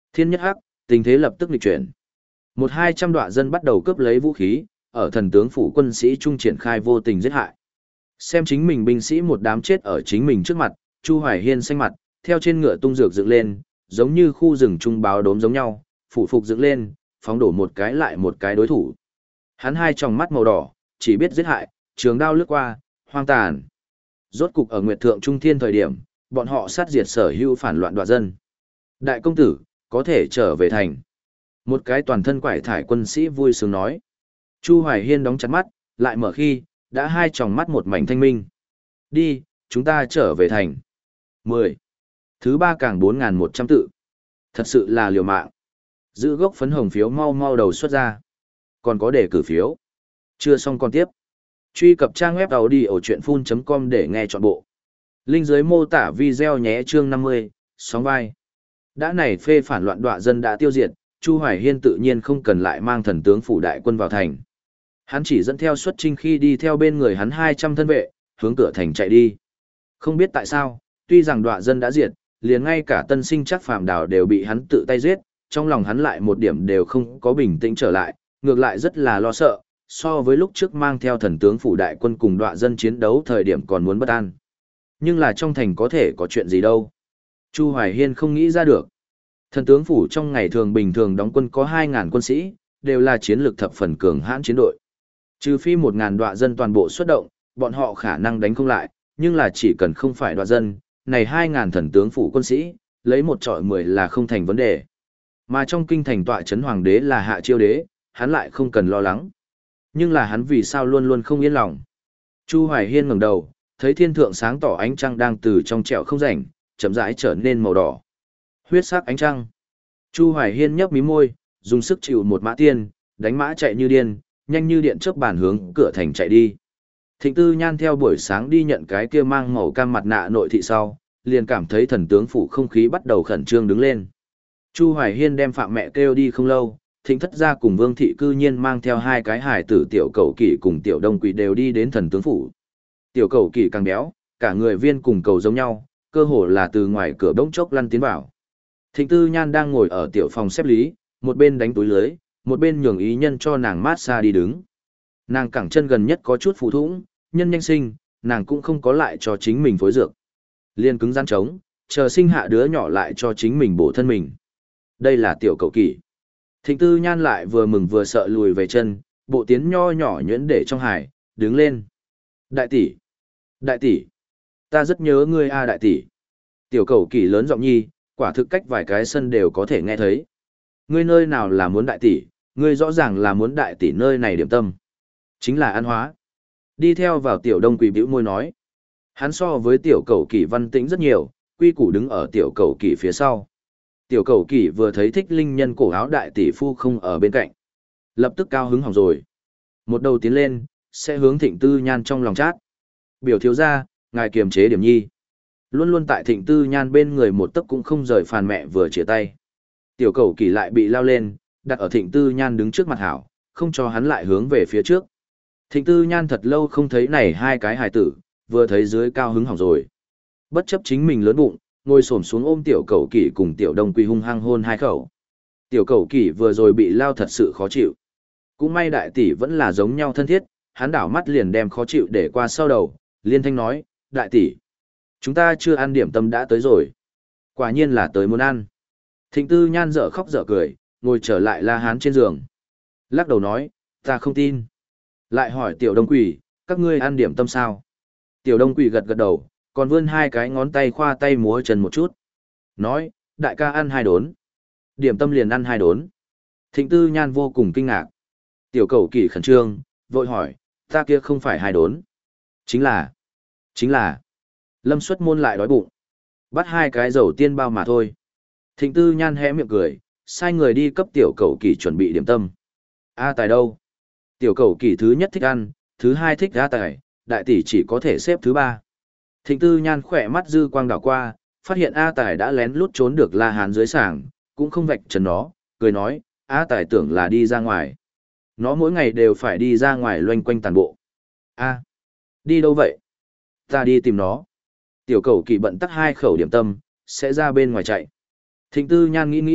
Thiên nhất hắc, tình thế lập tức nghịch chuyển. Một hai trăm đọa dân bắt đầu cướp lấy vũ khí, ở thần tướng phủ quân sĩ trung triển khai vô tình giết hại. Xem chính mình binh sĩ một đám chết ở chính mình trước mặt, Chu Hoài Hiên xanh mặt, theo trên ngựa tung dược dựng lên, giống như khu rừng trung báo đốm giống nhau, phủ phục dựng lên, phóng đổ một cái lại một cái đối thủ. Hắn hai tròng mắt màu đỏ, chỉ biết giết hại, trường đao lướt qua, hoang tàn. Rốt cục ở Nguyệt Thượng Trung Thiên thời điểm, bọn họ sát diệt sở hữu phản loạn đoạt dân. Đại công tử, có thể trở về thành. Một cái toàn thân quải thải quân sĩ vui sướng nói. Chu Hoài Hiên đóng chặt mắt, lại mở khi, đã hai tròng mắt một mảnh thanh minh. Đi, chúng ta trở về thành. mười. Thứ ba càng bốn nghìn một trăm tự. Thật sự là liều mạng. Giữ gốc phấn hồng phiếu mau mau đầu xuất ra. Còn có đề cử phiếu. Chưa xong còn tiếp. Truy cập trang web audiochuyenphun chấm com để nghe trọn bộ. Link dưới mô tả video nhé. Chương năm mươi, sóng vai. Đã này phê phản loạn đọa dân đã tiêu diệt, Chu Hoài Hiên tự nhiên không cần lại mang thần tướng phủ đại quân vào thành. Hắn chỉ dẫn theo xuất trinh khi đi theo bên người hắn hai trăm thân vệ, hướng cửa thành chạy đi. Không biết tại sao, tuy rằng đọa dân đã diệt, liền ngay cả tân sinh chắc phàm đào đều bị hắn tự tay giết, trong lòng hắn lại một điểm đều không có bình tĩnh trở lại, ngược lại rất là lo sợ, so với lúc trước mang theo thần tướng phủ đại quân cùng đọa dân chiến đấu thời điểm còn muốn bất an. Nhưng là trong thành có thể có chuyện gì đâu. Chu Hoài Hiên không nghĩ ra được. Thần tướng phủ trong ngày thường bình thường đóng quân có hai nghìn quân sĩ, đều là chiến lược thập phần cường hãn chiến đội. Trừ phi một nghìn đọa dân toàn bộ xuất động, bọn họ khả năng đánh không lại, nhưng là chỉ cần không phải đọa dân, này hai nghìn thần tướng phủ quân sĩ, lấy một trọi mười là không thành vấn đề. Mà trong kinh thành tọa trấn hoàng đế là Hạ Chiêu đế, hắn lại không cần lo lắng. Nhưng là hắn vì sao luôn luôn không yên lòng. Chu Hoài Hiên ngẩng đầu, thấy thiên thượng sáng tỏ ánh trăng đang từ trong trẹo không rảnh, chậm rãi trở nên màu đỏ. Huyết sắc ánh trăng. Chu Hoài Hiên nhấp mí môi, dùng sức chịu một mã tiên, đánh mã chạy như điên, nhanh như điện chớp bản hướng cửa thành chạy đi. Thịnh Tư Nhan theo buổi sáng đi nhận cái kia mang màu cam mặt nạ nội thị sau, liền cảm thấy thần tướng phủ không khí bắt đầu khẩn trương đứng lên. Chu Hoài Hiên đem Phạm mẹ kêu đi không lâu, Thịnh Thất gia cùng Vương thị cư nhiên mang theo hai cái hài tử tiểu cầu kỷ cùng tiểu đông quỷ đều đi đến thần tướng phủ. Tiểu cầu kỷ càng béo, cả người viên cùng cầu giống nhau, cơ hồ là từ ngoài cửa bỗng chốc lăn tiến vào. Thịnh Tư Nhan đang ngồi ở tiểu phòng xếp lý, một bên đánh túi lưới, một bên nhường ý nhân cho nàng mát xa đi đứng. Nàng cẳng chân gần nhất có chút phù thủng, nhân nhanh sinh, nàng cũng không có lại cho chính mình phối dược. Liên cứng rắn trống, chờ sinh hạ đứa nhỏ lại cho chính mình bổ thân mình. Đây là tiểu cầu kỷ. Thịnh Tư Nhan lại vừa mừng vừa sợ lùi về chân, bộ tiến nho nhỏ nhuyễn để trong hải, đứng lên. Đại tỷ, đại tỷ, ta rất nhớ ngươi a đại tỷ. Tiểu cầu kỷ lớn giọng nhi, quả thực cách vài cái sân đều có thể nghe thấy. Ngươi nơi nào là muốn đại tỷ, ngươi rõ ràng là muốn đại tỷ nơi này điểm tâm. Chính là ăn hóa. Đi theo vào tiểu đông quỷ bĩu môi nói. Hắn so với tiểu cầu kỷ văn tĩnh rất nhiều, quy củ đứng ở tiểu cầu kỷ phía sau. Tiểu cầu kỷ vừa thấy thích linh nhân cổ áo đại tỷ phu không ở bên cạnh. Lập tức cao hứng hỏng rồi. Một đầu tiến lên, sẽ hướng Thịnh Tư Nhan trong lòng chát. Biểu thiếu gia, ngài kiềm chế điểm nhi. Luôn luôn tại Thịnh Tư Nhan bên người một tấc cũng không rời phàn mẹ vừa chia tay. Tiểu cầu kỷ lại bị lao lên, đặt ở Thịnh Tư Nhan đứng trước mặt hảo, không cho hắn lại hướng về phía trước. Thịnh Tư Nhan thật lâu không thấy này hai cái hài tử, vừa thấy dưới cao hứng hỏng rồi. Bất chấp chính mình lớn bụng, ngồi xổm xuống ôm tiểu cầu kỷ cùng tiểu đông quỳ hung hăng hôn hai khẩu. Tiểu cầu kỷ vừa rồi bị lao thật sự khó chịu. Cũng may đại tỷ vẫn là giống nhau thân thiết, hắn đảo mắt liền đem khó chịu để qua sau đầu, liên thanh nói, đại tỷ, chúng ta chưa ăn điểm tâm đã tới rồi. Quả nhiên là tới muốn ăn. Thịnh Tư Nhan dở khóc dở cười, ngồi trở lại la hán trên giường. Lắc đầu nói, ta không tin. Lại hỏi tiểu đông quỷ, các ngươi ăn điểm tâm sao? Tiểu đông quỷ gật gật đầu, còn vươn hai cái ngón tay khoa tay múa chân một chút. Nói, đại ca ăn hai đốn. Điểm tâm liền ăn hai đốn. Thịnh Tư Nhan vô cùng kinh ngạc. Tiểu cầu kỳ khẩn trương, vội hỏi, ta kia không phải hai đốn. Chính là, chính là, Lâm Xuất Môn lại đói bụng. Bắt hai cái dầu tiên bao mà thôi. Thịnh Tư Nhan hé miệng cười, sai người đi cấp tiểu cầu kỳ chuẩn bị điểm tâm. A Tài đâu? Tiểu cầu kỳ thứ nhất thích ăn, thứ hai thích A Tài, đại tỷ chỉ có thể xếp thứ ba. Thịnh Tư Nhan khỏe mắt dư quang đảo qua, phát hiện A Tài đã lén lút trốn được La Hán dưới sảng, cũng không vạch trần nó, cười nói, A Tài tưởng là đi ra ngoài. Nó mỗi ngày đều phải đi ra ngoài loanh quanh tàn bộ. A, đi đâu vậy? Ta đi tìm nó. Tiểu cầu kỳ bận tắt hai khẩu điểm tâm, sẽ ra bên ngoài chạy. Thịnh Tư Nhan nghĩ nghĩ,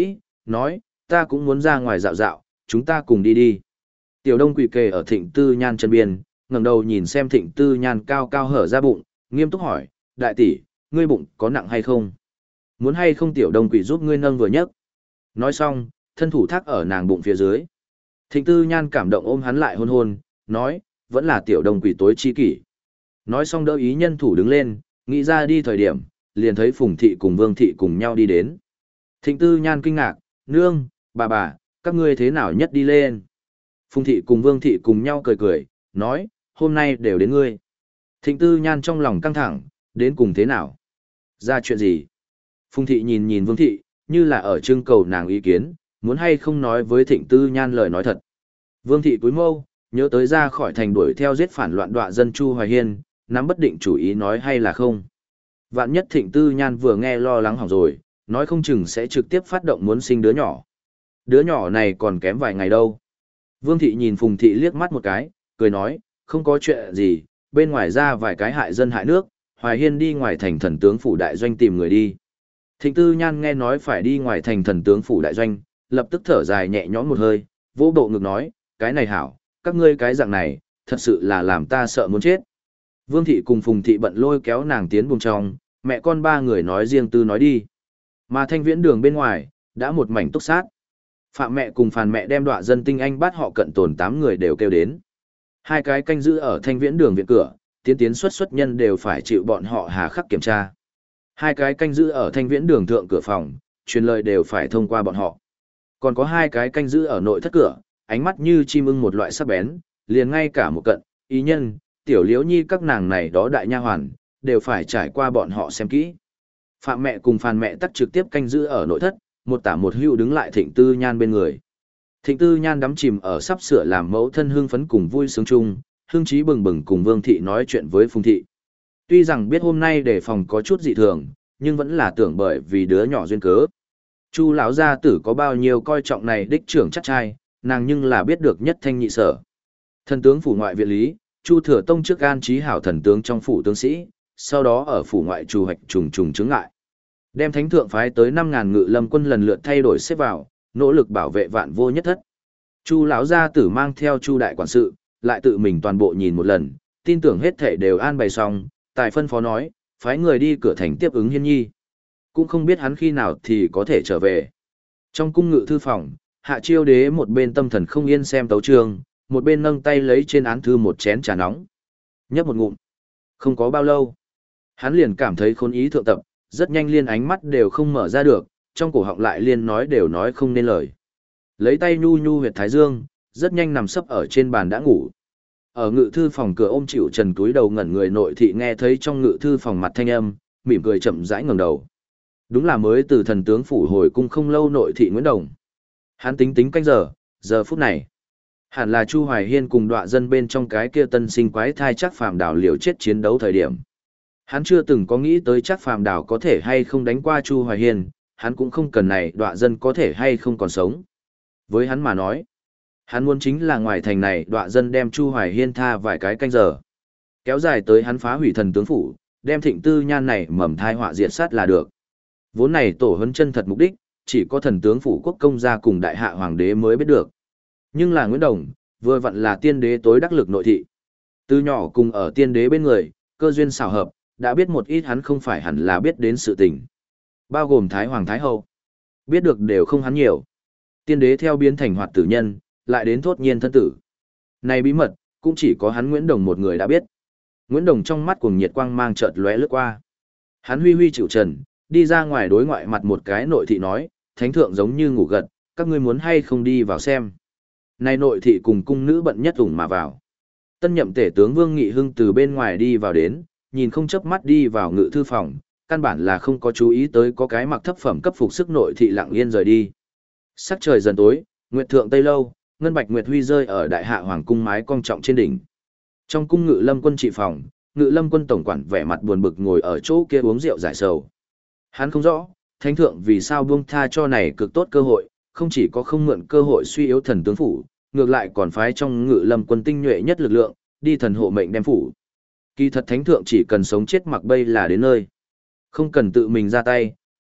nói, ta cũng muốn ra ngoài dạo dạo, chúng ta cùng đi đi. Tiểu Đông quỳ kề ở Thịnh Tư Nhan chân biên, ngẩng đầu nhìn xem Thịnh Tư Nhan cao cao hở ra bụng, nghiêm túc hỏi, đại tỷ, ngươi bụng có nặng hay không? Muốn hay không Tiểu Đông quỳ giúp ngươi nâng vừa nhấc? Nói xong, thân thủ thác ở nàng bụng phía dưới. Thịnh Tư Nhan cảm động ôm hắn lại hôn hôn, nói, vẫn là Tiểu Đông quỳ tối chi kỷ. Nói xong đỡ ý nhân thủ đứng lên, nghĩ ra đi thời điểm, liền thấy Phùng Thị cùng Vương Thị cùng nhau đi đến. Thịnh Tư Nhan kinh ngạc, nương, bà bà, các ngươi thế nào nhất đi lên? Phùng Thị cùng Vương Thị cùng nhau cười cười, nói, hôm nay đều đến ngươi. Thịnh Tư Nhan trong lòng căng thẳng, đến cùng thế nào? Ra chuyện gì? Phùng Thị nhìn nhìn Vương Thị, như là ở trưng cầu nàng ý kiến, muốn hay không nói với Thịnh Tư Nhan lời nói thật. Vương Thị cúi mâu, nhớ tới ra khỏi thành đuổi theo giết phản loạn đọa dân Chu Hoài Hiên, nắm bất định chủ ý nói hay là không. Vạn nhất Thịnh Tư Nhan vừa nghe lo lắng hỏng rồi, nói không chừng sẽ trực tiếp phát động muốn sinh đứa nhỏ. Đứa nhỏ này còn kém vài ngày đâu. Vương Thị nhìn Phùng Thị liếc mắt một cái, cười nói, không có chuyện gì, bên ngoài ra vài cái hại dân hại nước, Hoài Hiên đi ngoài thành thần tướng phủ đại doanh tìm người đi. Thịnh Tư Nhan nghe nói phải đi ngoài thành thần tướng phủ đại doanh, lập tức thở dài nhẹ nhõm một hơi, vỗ bộ ngực nói, cái này hảo, các ngươi cái dạng này, thật sự là làm ta sợ muốn chết. Vương Thị cùng Phùng Thị bận lôi kéo nàng tiến buồng trong, mẹ con ba người nói riêng tư nói đi. Mà thanh viễn đường bên ngoài, đã một mảnh túc sát. Phạm mẹ cùng Phàn mẹ đem đọa dân tinh anh bắt họ cận tồn tám người đều kêu đến. Hai cái canh giữ ở thanh viễn đường viện cửa, tiến tiến xuất xuất nhân đều phải chịu bọn họ hà khắc kiểm tra. Hai cái canh giữ ở thanh viễn đường thượng cửa phòng, truyền lời đều phải thông qua bọn họ. Còn có hai cái canh giữ ở nội thất cửa, ánh mắt như chim ưng một loại sắc bén, liền ngay cả một cận, ý nhân, tiểu liễu nhi các nàng này đó đại nha hoàn, đều phải trải qua bọn họ xem kỹ. Phạm mẹ cùng Phàn mẹ tắt trực tiếp canh giữ ở nội thất, một tả một hữu đứng lại Thịnh Tư Nhan bên người. Thịnh Tư Nhan đắm chìm ở sắp sửa làm mẫu thân hương phấn cùng vui sướng chung, hương trí bừng bừng cùng Vương Thị nói chuyện với Phùng Thị. Tuy rằng biết hôm nay đề phòng có chút dị thường, nhưng vẫn là tưởng bởi vì đứa nhỏ duyên cớ. Chu lão gia tử có bao nhiêu coi trọng này đích trưởng chắc trai, nàng nhưng là biết được nhất thanh nhị sở. Thần tướng phủ ngoại viện lý, Chu Thừa Tông trước an trí hảo thần tướng trong phủ tướng sĩ, sau đó ở phủ ngoại trù hoạch trùng trùng chứng ngại. Đem thánh thượng phái tới năm ngàn ngự lâm quân lần lượt thay đổi xếp vào, nỗ lực bảo vệ vạn vô nhất thất. Chu lão gia tử mang theo Chu đại quản sự, lại tự mình toàn bộ nhìn một lần, tin tưởng hết thảy đều an bày xong, tài phân phó nói, phái người đi cửa thành tiếp ứng Hiên Nhi. Cũng không biết hắn khi nào thì có thể trở về. Trong cung ngự thư phòng, Hạ Chiêu Đế một bên tâm thần không yên xem tấu chương, một bên nâng tay lấy trên án thư một chén trà nóng. Nhấp một ngụm. Không có bao lâu, hắn liền cảm thấy khốn ý thượng tập, rất nhanh liên ánh mắt đều không mở ra được, trong cổ họng lại liên nói đều nói không nên lời. Lấy tay nhu nhu huyệt thái dương, rất nhanh nằm sấp ở trên bàn đã ngủ. Ở ngự thư phòng cửa ôm chịu trần túi đầu ngẩn người nội thị nghe thấy trong ngự thư phòng mặt thanh âm, mỉm cười chậm rãi ngẩng đầu. Đúng là mới từ thần tướng phủ hồi cung không lâu nội thị Nguyễn Đồng. Hắn tính tính canh giờ, giờ phút này. Hẳn là Chu Hoài Hiên cùng đọa dân bên trong cái kia tân sinh quái thai chắc phàm đảo liều chết chiến đấu thời điểm. Hắn chưa từng có nghĩ tới chắc phàm đảo có thể hay không đánh qua Chu Hoài Hiên, hắn cũng không cần này đọa dân có thể hay không còn sống. Với hắn mà nói, hắn muốn chính là ngoài thành này đọa dân đem Chu Hoài Hiên tha vài cái canh giờ. Kéo dài tới hắn phá hủy thần tướng phủ, đem Thịnh Tư Nhan này mầm thai họa diệt sát là được. Vốn này tổ huấn chân thật mục đích, chỉ có thần tướng phủ quốc công gia cùng đại hạ hoàng đế mới biết được. Nhưng là Nguyễn Đồng, vừa vặn là tiên đế tối đắc lực nội thị. Từ nhỏ cùng ở tiên đế bên người, cơ duyên xảo hợp, đã biết một ít hắn không phải hẳn là biết đến sự tình. Bao gồm Thái Hoàng Thái Hậu. Biết được đều không hắn nhiều. Tiên đế theo biến thành hoạt tử nhân, lại đến thốt nhiên thân tử. Này bí mật, cũng chỉ có hắn Nguyễn Đồng một người đã biết. Nguyễn Đồng trong mắt cuồng nhiệt quang mang chợt lóe lướt qua. Hắn huy huy chịu trần, đi ra ngoài đối ngoại mặt một cái nội thị nói, thánh thượng giống như ngủ gật, các ngươi muốn hay không đi vào xem. Này nội thị cùng cung nữ bận nhất ủng mà vào. Tân nhậm tể tướng Vương Nghị Hưng từ bên ngoài đi vào đến, nhìn không chớp mắt đi vào ngự thư phòng, căn bản là không có chú ý tới có cái mặc thấp phẩm cấp phục sức nội thị lặng yên rời đi. Sắc trời dần tối, nguyệt thượng tây lâu, ngân bạch nguyệt huy rơi ở đại hạ hoàng cung mái cong trọng trên đỉnh. Trong cung ngự lâm quân trị phòng, ngự lâm quân tổng quản vẻ mặt buồn bực ngồi ở chỗ kia uống rượu giải sầu. Hắn không rõ, thánh thượng vì sao buông tha cho này cực tốt cơ hội, không chỉ có không mượn cơ hội suy yếu thần tướng phủ, ngược lại còn phái trong ngự lâm quân tinh nhuệ nhất lực lượng, đi thần hộ mệnh đem phủ. Kỳ thật thánh thượng chỉ cần sống chết mặc bây là đến nơi. Không cần tự mình ra tay,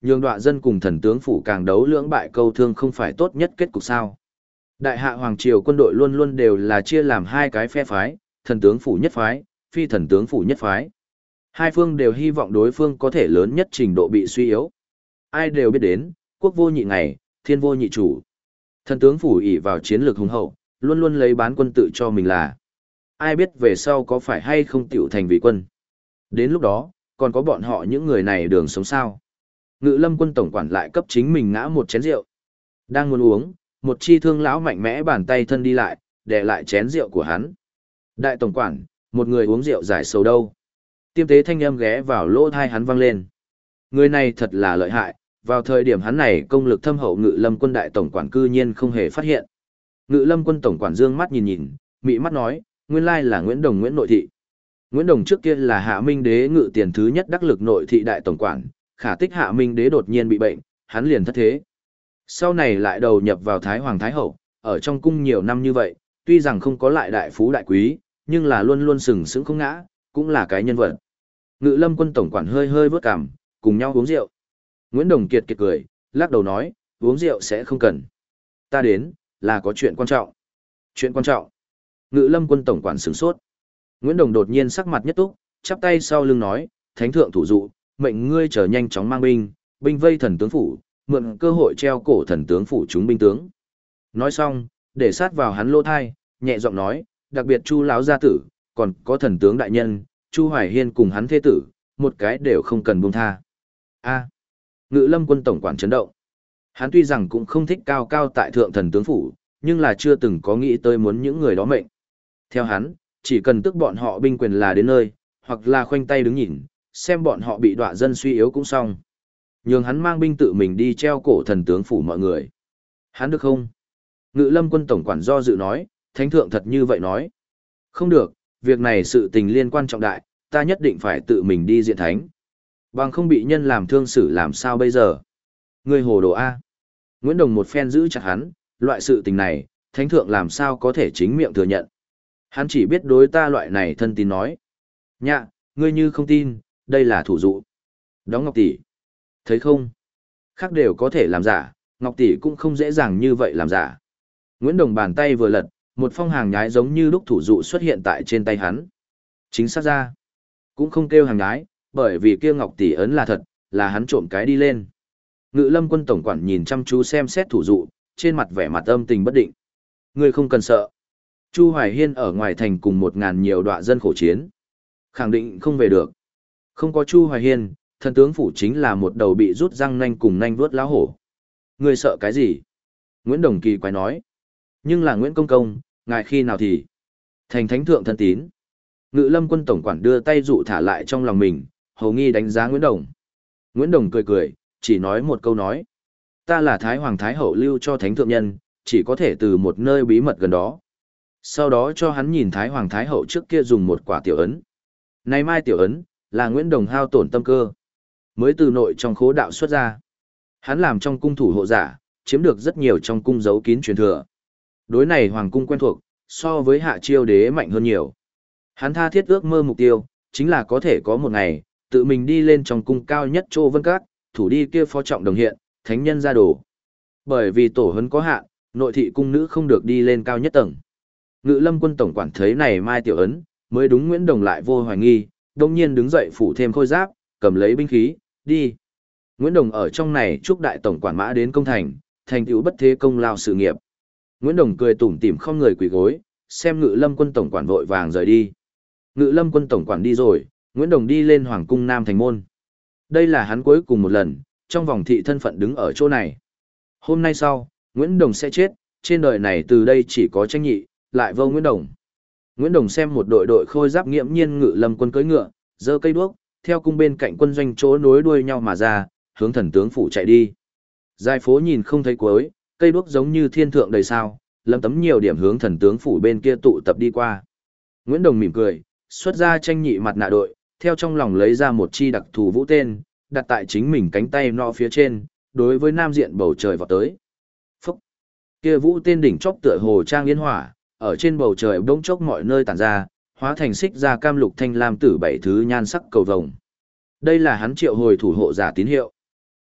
Nhường đọa dân cùng thần tướng phủ càng đấu lưỡng bại câu thương không phải tốt nhất kết cục sao. Đại hạ Hoàng Triều quân đội luôn luôn đều là chia làm hai cái phe phái, thần tướng phủ nhất phái, phi thần tướng phủ nhất phái. Hai phương đều hy vọng đối phương có thể lớn nhất trình độ bị suy yếu. Ai đều biết đến, quốc vô nhị ngày, thiên vô nhị chủ. Thần tướng phủ ỷ vào chiến lược hùng hậu, luôn luôn lấy bán quân tự cho mình là. Ai biết về sau có phải hay không tiểu thành vị quân. Đến lúc đó, còn có bọn họ những người này đường sống sao. Ngự lâm quân tổng quản lại cấp chính mình ngã một chén rượu. Đang muốn uống, một chi thương lão mạnh mẽ bàn tay thân đi lại, đè lại chén rượu của hắn. Đại tổng quản, một người uống rượu giải sầu đâu. Tiêm tế thanh âm ghé vào lỗ thai hắn vang lên. Người này thật là lợi hại, vào thời điểm hắn này công lực thâm hậu ngự lâm quân đại tổng quản cư nhiên không hề phát hiện. Ngự lâm quân tổng quản dương mắt nhìn nhìn, mị mắt nói, nguyên lai là Nguyễn Đồng Nguyễn Nội Thị. Nguyễn Đồng trước kia là Hạ Minh Đế ngự tiền thứ nhất đắc lực nội thị đại tổng quản, khả tích Hạ Minh Đế đột nhiên bị bệnh, hắn liền thất thế. Sau này lại đầu nhập vào Thái Hoàng Thái Hậu, ở trong cung nhiều năm như vậy, tuy rằng không có lại đại phú đại quý, nhưng là luôn luôn sừng sững không ngã, cũng là cái nhân vật. Ngự lâm quân tổng quản hơi hơi vớt cằm, cùng nhau uống rượu. Nguyễn Đồng Kiệt kiệt cười, lắc đầu nói, uống rượu sẽ không cần. Ta đến, là có chuyện quan trọng. Chuyện quan trọng. Ngự lâm quân tổng quản sửng sốt. Nguyễn Đồng đột nhiên sắc mặt nhất túc, chắp tay sau lưng nói, thánh thượng thủ dụ, mệnh ngươi trở nhanh chóng mang binh, binh vây thần tướng phủ, mượn cơ hội treo cổ thần tướng phủ chúng binh tướng. Nói xong, để sát vào hắn lỗ thai, nhẹ giọng nói, đặc biệt Chu lão gia tử, còn có thần tướng đại nhân, Chu Hoài Hiên cùng hắn thế tử, một cái đều không cần buông tha. A. Ngự lâm quân tổng quản chấn động. Hắn tuy rằng cũng không thích cao cao tại thượng thần tướng phủ, nhưng là chưa từng có nghĩ tới muốn những người đó mệnh. Theo hắn, chỉ cần tức bọn họ binh quyền là đến nơi, hoặc là khoanh tay đứng nhìn, xem bọn họ bị đọa dân suy yếu cũng xong. Nhường hắn mang binh tự mình đi treo cổ thần tướng phủ mọi người. Hắn được không? Ngự lâm quân tổng quản do dự nói, thánh thượng thật như vậy nói. Không được, việc này sự tình liên quan trọng đại, ta nhất định phải tự mình đi diện thánh. Bằng không bị nhân làm thương xử làm sao bây giờ? Người hồ đồ A. Nguyễn Đồng một phen giữ chặt hắn, loại sự tình này, thánh thượng làm sao có thể chính miệng thừa nhận. Hắn chỉ biết đối ta loại này thân tín nói. Nhạ, ngươi như không tin, đây là thủ dụ. Đóng Ngọc Tỷ. Thấy không? Khác đều có thể làm giả, Ngọc Tỷ cũng không dễ dàng như vậy làm giả. Nguyễn Đồng bàn tay vừa lật, một phong hàng nhái giống như lúc thủ dụ xuất hiện tại trên tay hắn. Chính xác ra. Cũng không kêu hàng nhái, bởi vì kia Ngọc Tỷ ấn là thật, là hắn trộm cái đi lên. Ngự lâm quân tổng quản nhìn chăm chú xem xét thủ dụ, trên mặt vẻ mặt âm tình bất định. Ngươi không cần sợ. Chu Hoài Hiên ở ngoài thành cùng một ngàn nhiều đọa dân khổ chiến. Khẳng định không về được. Không có Chu Hoài Hiên, thần tướng phủ chính là một đầu bị rút răng nanh cùng nanh vuốt lão hổ. Ngươi sợ cái gì? Nguyễn Đồng Kỳ quái nói. Nhưng là Nguyễn Công Công, ngài khi nào thì? Thành thánh thượng thân tín. Ngự lâm quân tổng quản đưa tay dụ thả lại trong lòng mình, hầu nghi đánh giá Nguyễn Đồng. Nguyễn Đồng cười cười, chỉ nói một câu nói. Ta là Thái Hoàng Thái Hậu lưu cho thánh thượng nhân, chỉ có thể từ một nơi bí mật gần đó. Sau đó cho hắn nhìn Thái Hoàng Thái Hậu trước kia dùng một quả tiểu ấn. Này mai tiểu ấn, là Nguyễn Đồng hao tổn tâm cơ. Mới từ nội trong khố đạo xuất ra. Hắn làm trong cung thủ hộ giả, chiếm được rất nhiều trong cung giấu kín truyền thừa. Đối này Hoàng cung quen thuộc, so với Hạ Chiêu đế mạnh hơn nhiều. Hắn tha thiết ước mơ mục tiêu, chính là có thể có một ngày, tự mình đi lên trong cung cao nhất Trô Vân Các, thủ đi kia phó trọng đồng hiện, thánh nhân ra đồ. Bởi vì tổ huấn có hạn, nội thị cung nữ không được đi lên cao nhất tầng. Ngự lâm quân tổng quản thấy này mai tiểu ấn, mới đúng Nguyễn Đồng lại vô hoài nghi, đông nhiên đứng dậy phủ thêm khôi giáp, cầm lấy binh khí, đi. Nguyễn Đồng ở trong này chúc đại tổng quản mã đến công thành, thành tựu bất thế công lao sự nghiệp. Nguyễn Đồng cười tủm tỉm không người quỳ gối, xem Ngự lâm quân tổng quản vội vàng rời đi. Ngự lâm quân tổng quản đi rồi, Nguyễn Đồng đi lên Hoàng cung Nam Thành Môn. Đây là hắn cuối cùng một lần, trong vòng thị thân phận đứng ở chỗ này. Hôm nay sau, Nguyễn Đồng sẽ chết, trên đời này từ đây chỉ có tranh nhị, lại vô Nguyễn Đồng. Nguyễn Đồng xem một đội đội khôi giáp nghiễm nhiên Ngự lâm quân cưỡi ngựa, giơ cây đuốc, theo cung bên cạnh quân doanh chỗ nối đuôi nhau mà ra, hướng thần tướng phủ chạy đi. Dài phố nhìn không thấy cuối, cây đuốc giống như thiên thượng đầy sao, lấm tấm nhiều điểm hướng thần tướng phủ bên kia tụ tập đi qua. Nguyễn Đồng mỉm cười, xuất ra tranh nhị mặt nạ đội, theo trong lòng lấy ra một chi đặc thù vũ tên, đặt tại chính mình cánh tay nọ phía trên, đối với nam diện bầu trời vọt tới. Phúc! Kia vũ tên đỉnh chóp tựa hồ trang yên hỏa, ở trên bầu trời bỗng chốc mọi nơi tản ra, hóa thành xích ra cam lục thanh lam tử bảy thứ nhan sắc cầu vồng. Đây là hắn triệu hồi thủ hộ giả tín hiệu.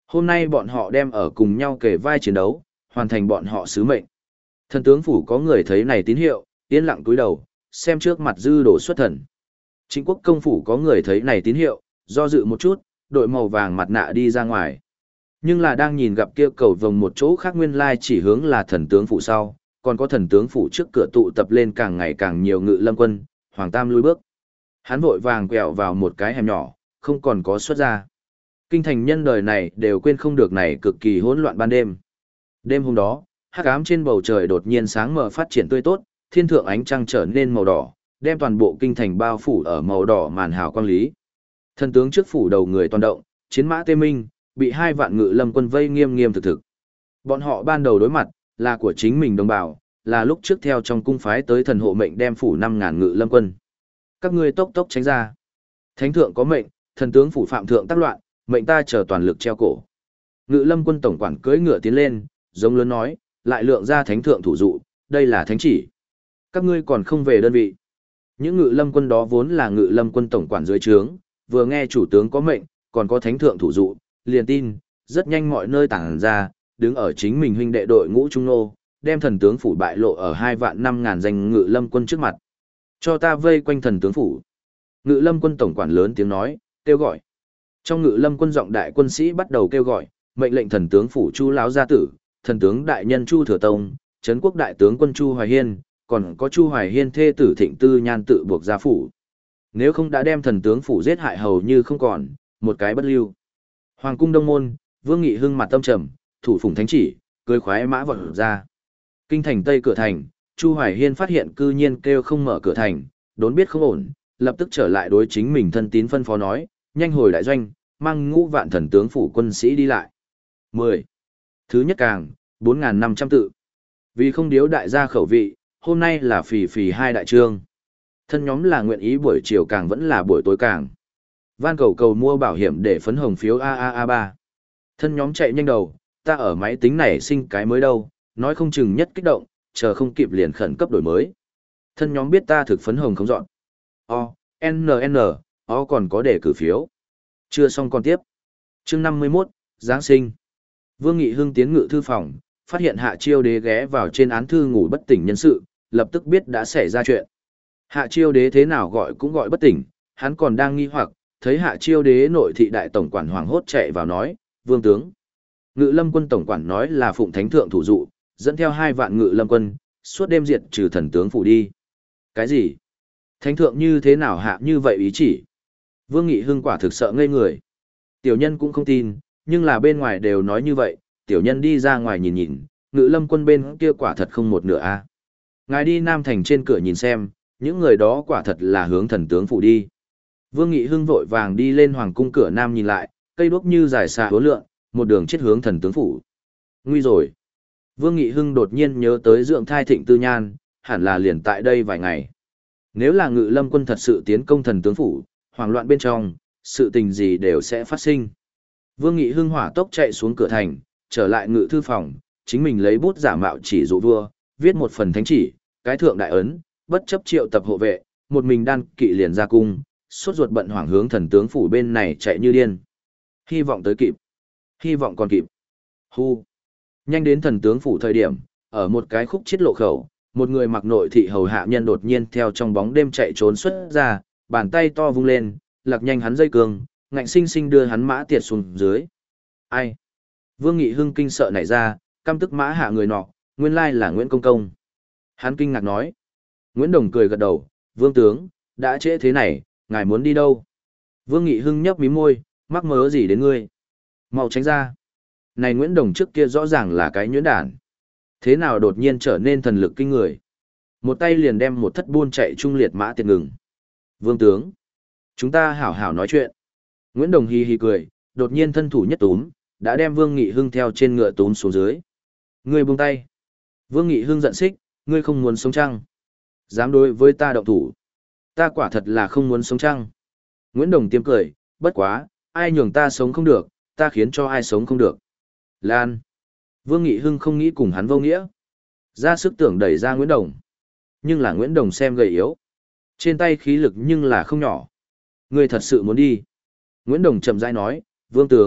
Hôm nay bọn họ đem ở cùng nhau kề vai chiến đấu, hoàn thành bọn họ sứ mệnh. Thần tướng phủ có người thấy này tín hiệu, yên lặng cúi đầu, xem trước mặt dư đồ xuất thần. Chính quốc công phủ có người thấy này tín hiệu, do dự một chút, đội màu vàng mặt nạ đi ra ngoài. Nhưng là đang nhìn gặp kia cầu vồng một chỗ khác nguyên lai chỉ hướng là thần tướng phủ sau, còn có thần tướng phủ trước cửa tụ tập lên càng ngày càng nhiều ngự lâm quân, Hoàng Tam lùi bước. Hắn vội vàng quẹo vào một cái hẻm nhỏ, không còn có xuất ra. Kinh thành nhân đời này đều quên không được này cực kỳ hỗn loạn ban đêm. Đêm hôm đó, hắc ám trên bầu trời đột nhiên sáng mở phát triển tươi tốt, thiên thượng ánh trăng trở nên màu đỏ, đem toàn bộ kinh thành bao phủ ở màu đỏ màn hào quang lý. Thần tướng trước phủ đầu người toàn động, chiến mã tê minh, bị hai vạn ngự lâm quân vây nghiêm nghiêm thực thực. Bọn họ ban đầu đối mặt, là của chính mình đồng bào, là lúc trước theo trong cung phái tới thần hộ mệnh đem phủ năm ngàn ngự lâm quân. Các ngươi tốc tốc tránh ra. Thánh thượng có mệnh, thần tướng phủ phạm thượng tác loạn, mệnh ta chờ toàn lực treo cổ. Ngự lâm quân tổng quản cưỡi ngựa tiến lên, giống lớn nói, lại lượng ra thánh thượng thủ dụ, đây là thánh chỉ. Các ngươi còn không về đơn vị. Những ngự lâm quân đó vốn là ngự lâm quân tổng quản dưới trướng, vừa nghe chủ tướng có mệnh, còn có thánh thượng thủ dụ, liền tin, rất nhanh mọi nơi tản ra, đứng ở chính mình huynh đệ đội ngũ trung nô, đem thần tướng phủ bại lộ ở hai vạn năm ngàn danh ngự lâm quân trước mặt. Cho ta vây quanh thần tướng phủ. Ngự lâm quân tổng quản lớn tiếng nói, kêu gọi. Trong ngự lâm quân giọng đại quân sĩ bắt đầu kêu gọi, mệnh lệnh thần tướng phủ Chu Láo gia tử, thần tướng đại nhân Chu Thừa Tông, trấn quốc đại tướng quân Chu Hoài Hiên, còn có Chu Hoài Hiên thê tử Thịnh Tư Nhan tự buộc gia phủ. Nếu không đã đem thần tướng phủ giết hại hầu như không còn, một cái bất lưu. Hoàng cung Đông môn, Vương Nghị Hưng mặt tâm trầm, thủ phụng thánh chỉ, cưỡi khoái mã vọt ra. Kinh thành Tây cửa thành, Chu Hoài Hiên phát hiện cư nhiên kêu không mở cửa thành, đốn biết không ổn, lập tức trở lại đối chính mình thân tín phân phó nói, nhanh hồi đại doanh, mang ngũ vạn thần tướng phủ quân sĩ đi lại. mười. Thứ nhất càng, bốn nghìn năm trăm tự. Vì không điếu đại gia khẩu vị, hôm nay là phì phì hai đại trương. Thân nhóm là nguyện ý buổi chiều càng vẫn là buổi tối càng. Van cầu cầu mua bảo hiểm để phấn hồng phiếu a a a ba. Thân nhóm chạy nhanh đầu, ta ở máy tính này sinh cái mới đâu, nói không chừng nhất kích động, chờ không kịp liền khẩn cấp đổi mới. Thân nhóm biết ta thực phấn hồng không dọn. O, N N, O còn có để cử phiếu. Chưa xong còn tiếp. Chương năm mươi mốt, Giáng sinh. Vương Nghị Hưng tiến ngự thư phòng, phát hiện Hạ Chiêu Đế ghé vào trên án thư ngủ bất tỉnh nhân sự, lập tức biết đã xảy ra chuyện. Hạ Chiêu Đế thế nào gọi cũng gọi bất tỉnh, hắn còn đang nghi hoặc, thấy Hạ Chiêu Đế nội thị đại tổng quản hoảng hốt chạy vào nói, "Vương tướng." Ngự Lâm quân tổng quản nói là phụng thánh thượng thủ dụ, dẫn theo hai vạn ngự lâm quân, suốt đêm diệt trừ thần tướng phủ đi. Cái gì? Thánh thượng như thế nào hạ như vậy ý chỉ? Vương Nghị Hưng quả thực sợ ngây người. Tiểu nhân cũng không tin, nhưng là bên ngoài đều nói như vậy, tiểu nhân đi ra ngoài nhìn nhìn, ngự lâm quân bên kia quả thật không một nửa a. Ngài đi Nam Thành trên cửa nhìn xem, những người đó quả thật là hướng thần tướng phủ đi. Vương Nghị Hưng vội vàng đi lên hoàng cung cửa Nam nhìn lại, cây đuốc như dài xa hứa lượng, một đường chết hướng thần tướng phủ. Nguy rồi. Vương Nghị Hưng đột nhiên nhớ tới dưỡng thai Thịnh Tư Nhan, hẳn là liền tại đây vài ngày. Nếu là ngự lâm quân thật sự tiến công thần tướng phủ, hoảng loạn bên trong, sự tình gì đều sẽ phát sinh. Vương Nghị Hưng hỏa tốc chạy xuống cửa thành, trở lại ngự thư phòng, chính mình lấy bút giả mạo chỉ dụ vua, viết một phần thánh chỉ, cái thượng đại ấn, bất chấp triệu tập hộ vệ, một mình đan kỵ liền ra cung, suốt ruột bận hoảng hướng thần tướng phủ bên này chạy như điên. Hy vọng tới kịp. Hy vọng còn kịp. Hu. Nhanh đến thần tướng phủ thời điểm, ở một cái khúc chết lộ khẩu, một người mặc nội thị hầu hạ nhân đột nhiên theo trong bóng đêm chạy trốn xuất ra, bàn tay to vung lên, lạc nhanh hắn dây cương, ngạnh sinh sinh đưa hắn mã tiệt xuống dưới. Ai? Vương Nghị Hưng kinh sợ nảy ra, căm tức mã hạ người nọ, nguyên lai là Nguyễn Công Công. Hắn kinh ngạc nói. Nguyễn Đồng cười gật đầu, Vương tướng, đã trễ thế này, ngài muốn đi đâu? Vương Nghị Hưng nhấp mí môi, mắc mớ gì đến ngươi? Mau tránh ra. Này Nguyễn Đồng trước kia rõ ràng là cái nhuyễn đản. Thế nào đột nhiên trở nên thần lực kinh người? Một tay liền đem một thất buôn chạy trung liệt mã tiệt ngừng. Vương tướng, chúng ta hảo hảo nói chuyện. Nguyễn Đồng hì hì cười, đột nhiên thân thủ nhất túm, đã đem Vương Nghị Hưng theo trên ngựa túm xuống dưới. Ngươi buông tay. Vương Nghị Hưng giận xích, ngươi không muốn sống chăng? Dám đối với ta động thủ. Ta quả thật là không muốn sống chăng? Nguyễn Đồng tiêm cười, bất quá, ai nhường ta sống không được, ta khiến cho ai sống không được. Lan. Vương Nghị Hưng không nghĩ cùng hắn vô nghĩa. Ra sức tưởng đẩy ra Nguyễn Đồng. Nhưng là Nguyễn Đồng xem gầy yếu. Trên tay khí lực nhưng là không nhỏ. Ngươi thật sự muốn đi. Nguyễn Đồng chậm rãi nói, Vương tướng,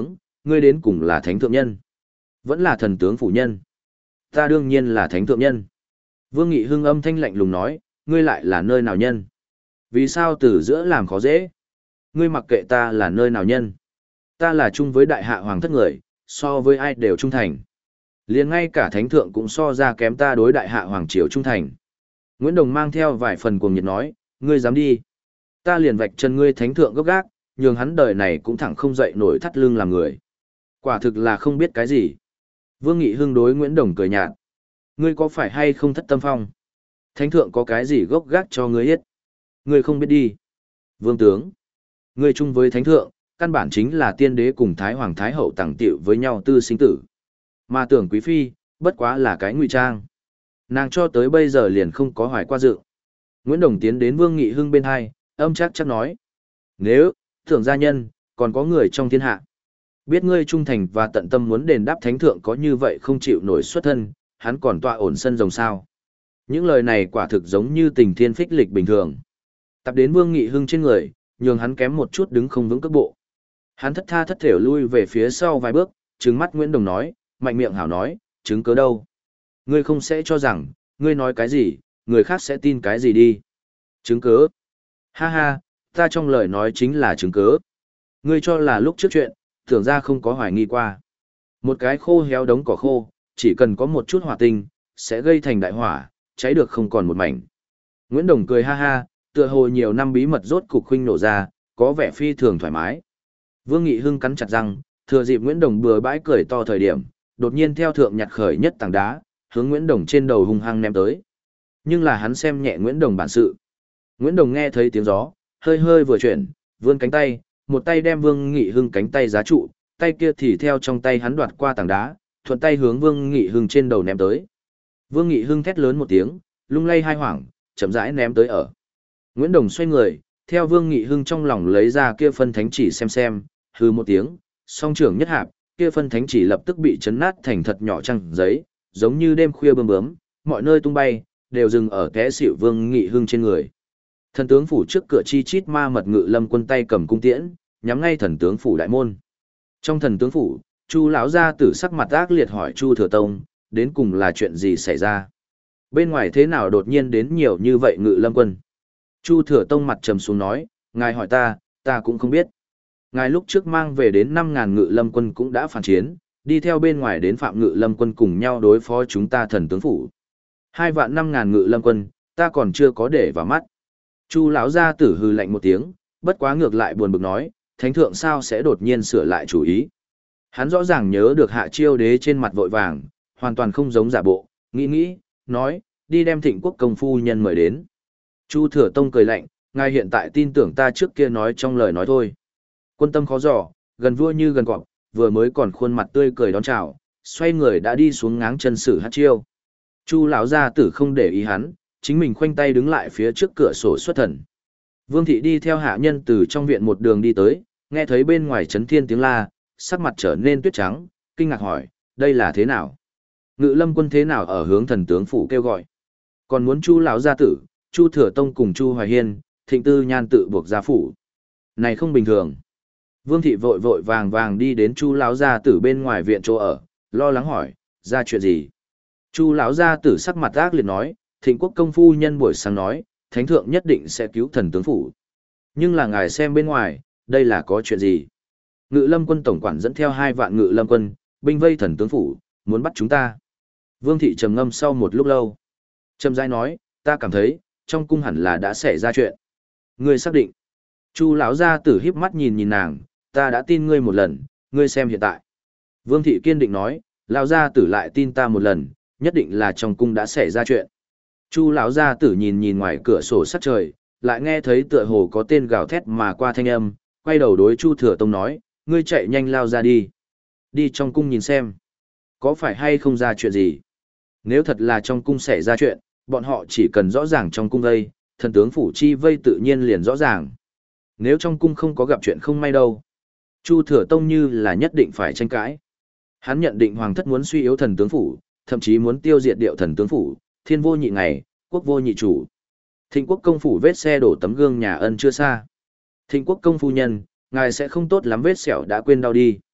ngươi đến cùng là thánh thượng nhân, vẫn là thần tướng phủ nhân. Ta đương nhiên là thánh thượng nhân. Vương Nghị Hưng âm thanh lạnh lùng nói, ngươi lại là nơi nào nhân? Vì sao từ giữa làm khó dễ? Ngươi mặc kệ ta là nơi nào nhân? Ta là chung với đại hạ hoàng thất người, so với ai đều trung thành. Liền ngay cả thánh thượng cũng so ra kém ta đối đại hạ hoàng triều trung thành. Nguyễn Đồng mang theo vài phần cuồng nhiệt nói, ngươi dám đi. Ta liền vạch chân ngươi thánh thượng gốc gác, nhường hắn đời này cũng thẳng không dậy nổi thắt lưng làm người. Quả thực là không biết cái gì. Vương Nghị Hưng đối Nguyễn Đồng cười nhạt. Ngươi có phải hay không thất tâm phong? Thánh thượng có cái gì gốc gác cho ngươi hết? Ngươi không biết đi. Vương tướng. Ngươi chung với thánh thượng, căn bản chính là tiên đế cùng thái hoàng thái hậu tàng tiệu với nhau tư sinh tử. Mà tưởng quý phi, bất quá là cái ngụy trang. Nàng cho tới bây giờ liền không có hoài qua dự. Nguyễn Đồng tiến đến Vương Nghị Hưng bên hai, âm chắc chắc nói. Nếu, thượng gia nhân, còn có người trong thiên hạ. Biết ngươi trung thành và tận tâm muốn đền đáp thánh thượng có như vậy không chịu nổi xuất thân, hắn còn tọa ổn sân rồng sao. Những lời này quả thực giống như tình thiên phích lịch bình thường. Tập đến Vương Nghị Hưng trên người, nhường hắn kém một chút đứng không vững cước bộ. Hắn thất tha thất thểu lui về phía sau vài bước, trừng mắt Nguyễn Đồng nói, mạnh miệng hảo nói, chứng cớ đâu. Ngươi không sẽ cho rằng, ngươi nói cái gì, người khác sẽ tin cái gì đi. Chứng cớ. Ha ha, ta trong lời nói chính là chứng cớ. Ngươi cho là lúc trước chuyện, tưởng ra không có hoài nghi qua. Một cái khô héo đống cỏ khô, chỉ cần có một chút hỏa tinh, sẽ gây thành đại hỏa, cháy được không còn một mảnh. Nguyễn Đồng cười ha ha, tựa hồ nhiều năm bí mật rốt cục khuynh nổ ra, có vẻ phi thường thoải mái. Vương Nghị Hưng cắn chặt răng, thừa dịp Nguyễn Đồng bừa bãi cười to thời điểm, đột nhiên theo thượng nhặt khởi nhất tảng đá, hướng Nguyễn Đồng trên đầu hung hăng ném tới. Nhưng là hắn xem nhẹ Nguyễn Đồng bản sự. Nguyễn Đồng nghe thấy tiếng gió, hơi hơi vừa chuyển, vươn cánh tay, một tay đem Vương Nghị Hưng cánh tay giá trụ, tay kia thì theo trong tay hắn đoạt qua tảng đá, thuận tay hướng Vương Nghị Hưng trên đầu ném tới. Vương Nghị Hưng thét lớn một tiếng, lung lay hai hoảng, chậm rãi ném tới ở. Nguyễn Đồng xoay người, theo Vương Nghị Hưng trong lòng lấy ra kia phân thánh chỉ xem xem, hư một tiếng, song trưởng nhất hạp, kia phân thánh chỉ lập tức bị chấn nát thành thật nhỏ trăng giấy, giống như đêm khuya bướm bướm, mọi nơi tung bay, đều dừng ở té xỉu Vương Nghị Hưng trên người. Thần tướng phủ trước cửa chi chít ma mật Ngự Lâm quân tay cầm cung tiễn, nhắm ngay thần tướng phủ đại môn. Trong thần tướng phủ, Chu lão gia tử sắc mặt ác liệt hỏi Chu Thừa Tông, đến cùng là chuyện gì xảy ra? Bên ngoài thế nào đột nhiên đến nhiều như vậy Ngự Lâm quân? Chu Thừa Tông mặt trầm xuống nói, ngài hỏi ta, ta cũng không biết. Ngài lúc trước mang về đến năm ngàn Ngự Lâm quân cũng đã phản chiến, đi theo bên ngoài đến Phạm Ngự Lâm quân cùng nhau đối phó chúng ta thần tướng phủ. Hai vạn năm ngàn Ngự Lâm quân, ta còn chưa có để vào mắt. Chu lão gia tử hừ lạnh một tiếng, bất quá ngược lại buồn bực nói, thánh thượng sao sẽ đột nhiên sửa lại chủ ý. Hắn rõ ràng nhớ được Hạ Chiêu đế trên mặt vội vàng, hoàn toàn không giống giả bộ, nghĩ nghĩ, nói, đi đem Thịnh Quốc công phu nhân mời đến. Chu Thừa Tông cười lạnh, ngài hiện tại tin tưởng ta trước kia nói trong lời nói thôi. Quân tâm khó dò, gần vua như gần cọp, vừa mới còn khuôn mặt tươi cười đón chào, xoay người đã đi xuống ngáng chân sử Hạ Chiêu. Chu lão gia tử không để ý hắn, chính mình khoanh tay đứng lại phía trước cửa sổ xuất thần. Vương thị đi theo hạ nhân từ trong viện một đường đi tới, nghe thấy bên ngoài chấn thiên tiếng la, sắc mặt trở nên tuyết trắng, kinh ngạc hỏi, đây là thế nào? Ngự Lâm quân thế nào ở hướng thần tướng phủ kêu gọi? Còn muốn Chu lão gia tử, Chu Thừa Tông cùng Chu Hoài Hiên, Thịnh Tư Nhan tự buộc gia phủ. Này không bình thường. Vương thị vội vội vàng vàng đi đến Chu lão gia tử bên ngoài viện chỗ ở, lo lắng hỏi, ra chuyện gì? Chu lão gia tử sắc mặt ác liệt nói, Thịnh Quốc công phu nhân buổi sáng nói, thánh thượng nhất định sẽ cứu thần tướng phủ. Nhưng là ngài xem bên ngoài, đây là có chuyện gì? Ngự Lâm quân tổng quản dẫn theo hai vạn Ngự Lâm quân, binh vây thần tướng phủ, muốn bắt chúng ta. Vương thị trầm ngâm sau một lúc lâu. Trầm rãi nói, ta cảm thấy, trong cung hẳn là đã xảy ra chuyện. Ngươi xác định. Chu lão gia tử híp mắt nhìn nhìn nàng, ta đã tin ngươi một lần, ngươi xem hiện tại. Vương thị kiên định nói, lão gia tử lại tin ta một lần, nhất định là trong cung đã xảy ra chuyện. Chu lão gia tử nhìn nhìn ngoài cửa sổ sát trời, lại nghe thấy tựa hồ có tên gào thét mà qua thanh âm, quay đầu đối Chu Thừa Tông nói, ngươi chạy nhanh lao ra đi. Đi trong cung nhìn xem, có phải hay không ra chuyện gì. Nếu thật là trong cung xảy ra chuyện, bọn họ chỉ cần rõ ràng trong cung vây, thần tướng phủ chi vây tự nhiên liền rõ ràng. Nếu trong cung không có gặp chuyện không may đâu. Chu Thừa Tông như là nhất định phải tranh cãi. Hắn nhận định hoàng thất muốn suy yếu thần tướng phủ, thậm chí muốn tiêu diệt điệu thần tướng phủ, thiên vô nhị ngày, quốc vô nhị chủ. Thịnh Quốc công phủ vết xe đổ tấm gương nhà ân chưa xa. Thịnh Quốc công phu nhân, ngài sẽ không tốt lắm vết sẹo đã quên đau đi.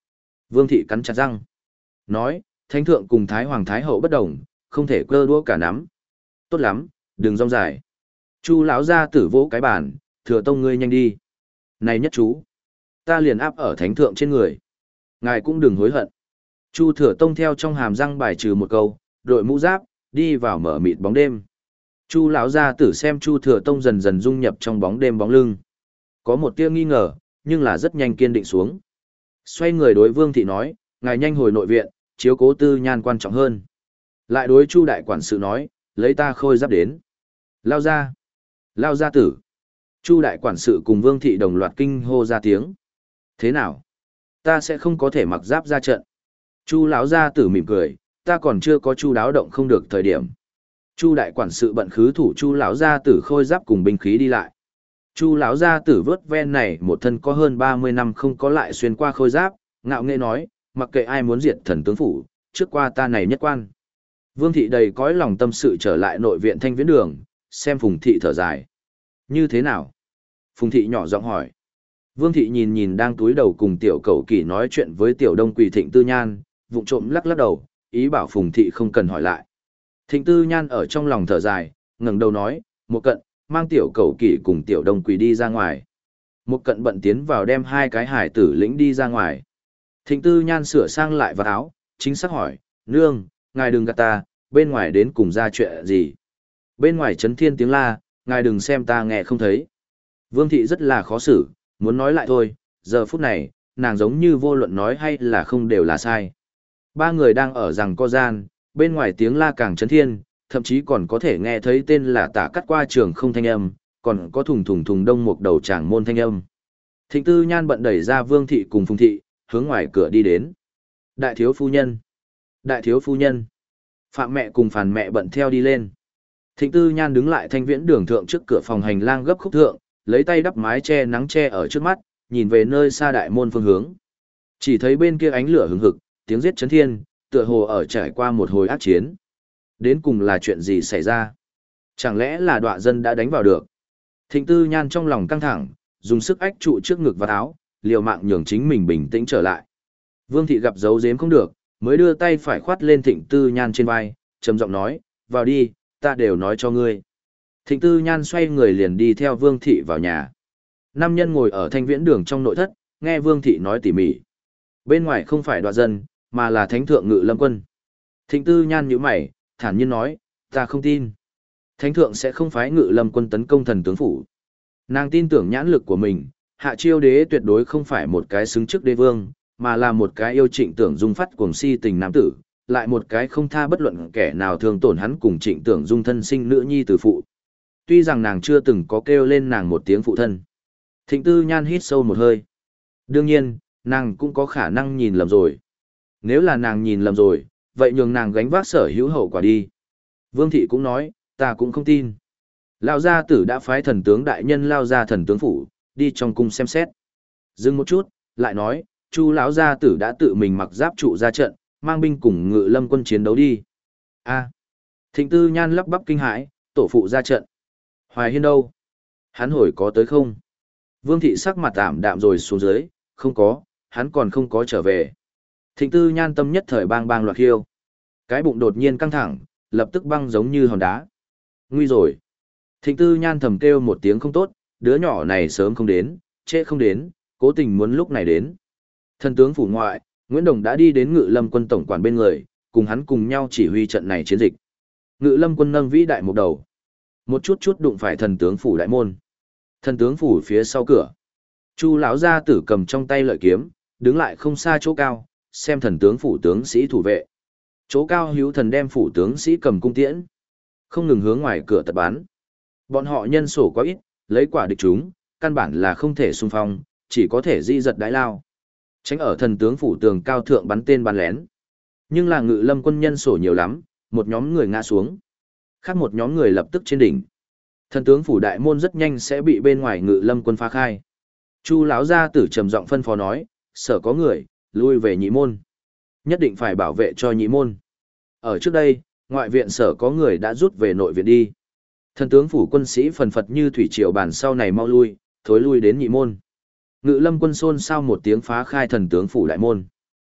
Vương thị cắn chặt răng. Nói, thánh thượng cùng thái hoàng thái hậu bất đồng, không thể cơ đũa cả nắm. Tốt lắm, đừng rong dài. Chu lão gia tử vỗ cái bàn, thừa tông ngươi nhanh đi. Này nhất chú, ta liền áp ở thánh thượng trên người. Ngài cũng đừng hối hận. Chu thừa tông theo trong hàm răng bài trừ một câu, đội mũ giáp, đi vào mở mịt bóng đêm. Chu lão gia tử xem Chu thừa tông dần dần dung nhập trong bóng đêm bóng lưng. Có một tia nghi ngờ, nhưng là rất nhanh kiên định xuống. Xoay người đối Vương thị nói, ngài nhanh hồi nội viện, chiếu cố Tư Nhan quan trọng hơn. Lại đối Chu đại quản sự nói, lấy ta khôi giáp đến. Lao ra. Lao gia tử. Chu đại quản sự cùng Vương thị đồng loạt kinh hô ra tiếng. Thế nào? Ta sẽ không có thể mặc giáp ra trận. Chu lão gia tử mỉm cười, ta còn chưa có chu đáo động không được thời điểm. Chu đại quản sự bận khứ thủ Chu lão gia tử khôi giáp cùng binh khí đi lại. Chu lão gia tử vớt ven này một thân có hơn ba mươi năm không có lại xuyên qua khôi giáp, ngạo nghễ nói, mặc kệ ai muốn diệt thần tướng phủ, trước qua ta này nhất quan. Vương thị đầy cõi lòng tâm sự trở lại nội viện Thanh Viễn Đường, xem Phùng thị thở dài. Như thế nào? Phùng thị nhỏ giọng hỏi. Vương thị nhìn nhìn đang túi đầu cùng tiểu cẩu kỷ nói chuyện với tiểu đông quỳ Thịnh Tư Nhan, vụng trộm lắc lắc đầu, ý bảo Phùng thị không cần hỏi lại. Thịnh Tư Nhan ở trong lòng thở dài, ngẩng đầu nói, một cận, mang tiểu cẩu kỷ cùng tiểu đông quỳ đi ra ngoài. Một cận bận tiến vào đem hai cái hải tử lĩnh đi ra ngoài. Thịnh Tư Nhan sửa sang lại vào áo, chính xác hỏi, nương, ngài đừng gạt ta, bên ngoài đến cùng ra chuyện gì. Bên ngoài chấn thiên tiếng la, ngài đừng xem ta nghe không thấy. Vương thị rất là khó xử, muốn nói lại thôi, giờ phút này, nàng giống như vô luận nói hay là không đều là sai. Ba người đang ở rằng co gian, bên ngoài tiếng la càng chấn thiên, thậm chí còn có thể nghe thấy tên là tả cắt qua trường không thanh âm, còn có thùng thùng thùng đông một đầu tràng môn thanh âm. Thịnh Tư Nhan bận đẩy ra Vương thị cùng Phùng thị, hướng ngoài cửa đi đến. Đại thiếu phu nhân! Đại thiếu phu nhân! Phạm mẹ cùng Phàn mẹ bận theo đi lên. Thịnh Tư Nhan đứng lại Thanh Viễn Đường thượng trước cửa phòng hành lang gấp khúc thượng, lấy tay đắp mái che nắng che ở trước mắt, nhìn về nơi xa đại môn phương hướng. Chỉ thấy bên kia ánh lửa hừng hực, tiếng giết chấn thiên, tựa hồ ở trải qua một hồi ác chiến. Đến cùng là chuyện gì xảy ra? Chẳng lẽ là đọa dân đã đánh vào được? Thịnh Tư Nhan trong lòng căng thẳng, dùng sức ách trụ trước ngực và áo, liều mạng nhường chính mình bình tĩnh trở lại. Vương thị gặp giấu giếm không được, mới đưa tay phải khoát lên Thịnh Tư Nhan trên vai, trầm giọng nói, vào đi, ta đều nói cho ngươi. Thịnh Tư Nhan xoay người liền đi theo Vương thị vào nhà. Nam nhân ngồi ở Thanh Viễn Đường trong nội thất, nghe Vương thị nói tỉ mỉ. Bên ngoài không phải đoạt dân, mà là Thánh thượng Ngự Lâm quân. Thịnh Tư Nhan nhíu mày, thản nhiên nói, ta không tin. Thánh thượng sẽ không phái Ngự Lâm quân tấn công thần tướng phủ. Nàng tin tưởng nhãn lực của mình, Hạ Chiêu đế tuyệt đối không phải một cái xứng chức đế vương, mà là một cái yêu Trịnh Tưởng Dung phát cuồng si tình nam tử, lại một cái không tha bất luận kẻ nào thường tổn hắn cùng Trịnh Tưởng Dung thân sinh nữ nhi từ phụ. Tuy rằng nàng chưa từng có kêu lên nàng một tiếng phụ thân. Thịnh Tư Nhan hít sâu một hơi. Đương nhiên, nàng cũng có khả năng nhìn lầm rồi. Nếu là nàng nhìn lầm rồi, vậy nhường nàng gánh vác sở hữu hậu quả đi. Vương thị cũng nói, ta cũng không tin. Lão gia tử đã phái thần tướng đại nhân lao ra thần tướng phủ, đi trong cung xem xét. Dừng một chút, lại nói, Chu lão gia tử đã tự mình mặc giáp trụ ra trận, mang binh cùng Ngự Lâm quân chiến đấu đi. A. Thịnh Tư Nhan lắp bắp kinh hãi, tổ phụ ra trận. Hoài Hiên đâu? Hắn hồi có tới không? Vương thị sắc mặt ảm đạm rồi xuống dưới, không có, hắn còn không có trở về. Thịnh Tư Nhan tâm nhất thời bang bang loạt khiêu. Cái bụng đột nhiên căng thẳng, lập tức băng giống như hòn đá. Nguy rồi. Thịnh Tư Nhan thầm kêu một tiếng không tốt, đứa nhỏ này sớm không đến, trễ không đến, cố tình muốn lúc này đến. Thần tướng phủ ngoại, Nguyễn Đồng đã đi đến Ngự Lâm quân tổng quản bên người, cùng hắn cùng nhau chỉ huy trận này chiến dịch. Ngự Lâm quân nâng vĩ đại một đầu, một chút chút đụng phải thần tướng phủ đại môn. Thần tướng phủ phía sau cửa, Chu lão gia tử cầm trong tay lợi kiếm, đứng lại không xa chỗ cao, xem thần tướng phủ tướng sĩ thủ vệ. Chỗ cao hữu thần đem phủ tướng sĩ cầm cung tiễn, không ngừng hướng ngoài cửa tật bắn. Bọn họ nhân sổ quá ít, lấy quả địch chúng, căn bản là không thể xung phong, chỉ có thể di giật đái lao. Tránh ở thần tướng phủ tường cao thượng bắn tên bắn lén. Nhưng là Ngự Lâm quân nhân sổ nhiều lắm, một nhóm người ngã xuống. Khác một nhóm người lập tức trên đỉnh. Thần tướng phủ đại môn rất nhanh sẽ bị bên ngoài Ngự Lâm quân phá khai. Chu lão gia tử trầm giọng phân phó nói, sở có người, lui về nhị môn. Nhất định phải bảo vệ cho nhị môn. Ở trước đây, ngoại viện sở có người đã rút về nội viện đi. Thần tướng phủ quân sĩ phần phật như thủy triều bản sau này mau lui, thối lui đến nhị môn. Ngự Lâm quân xôn xao một tiếng phá khai thần tướng phủ đại môn.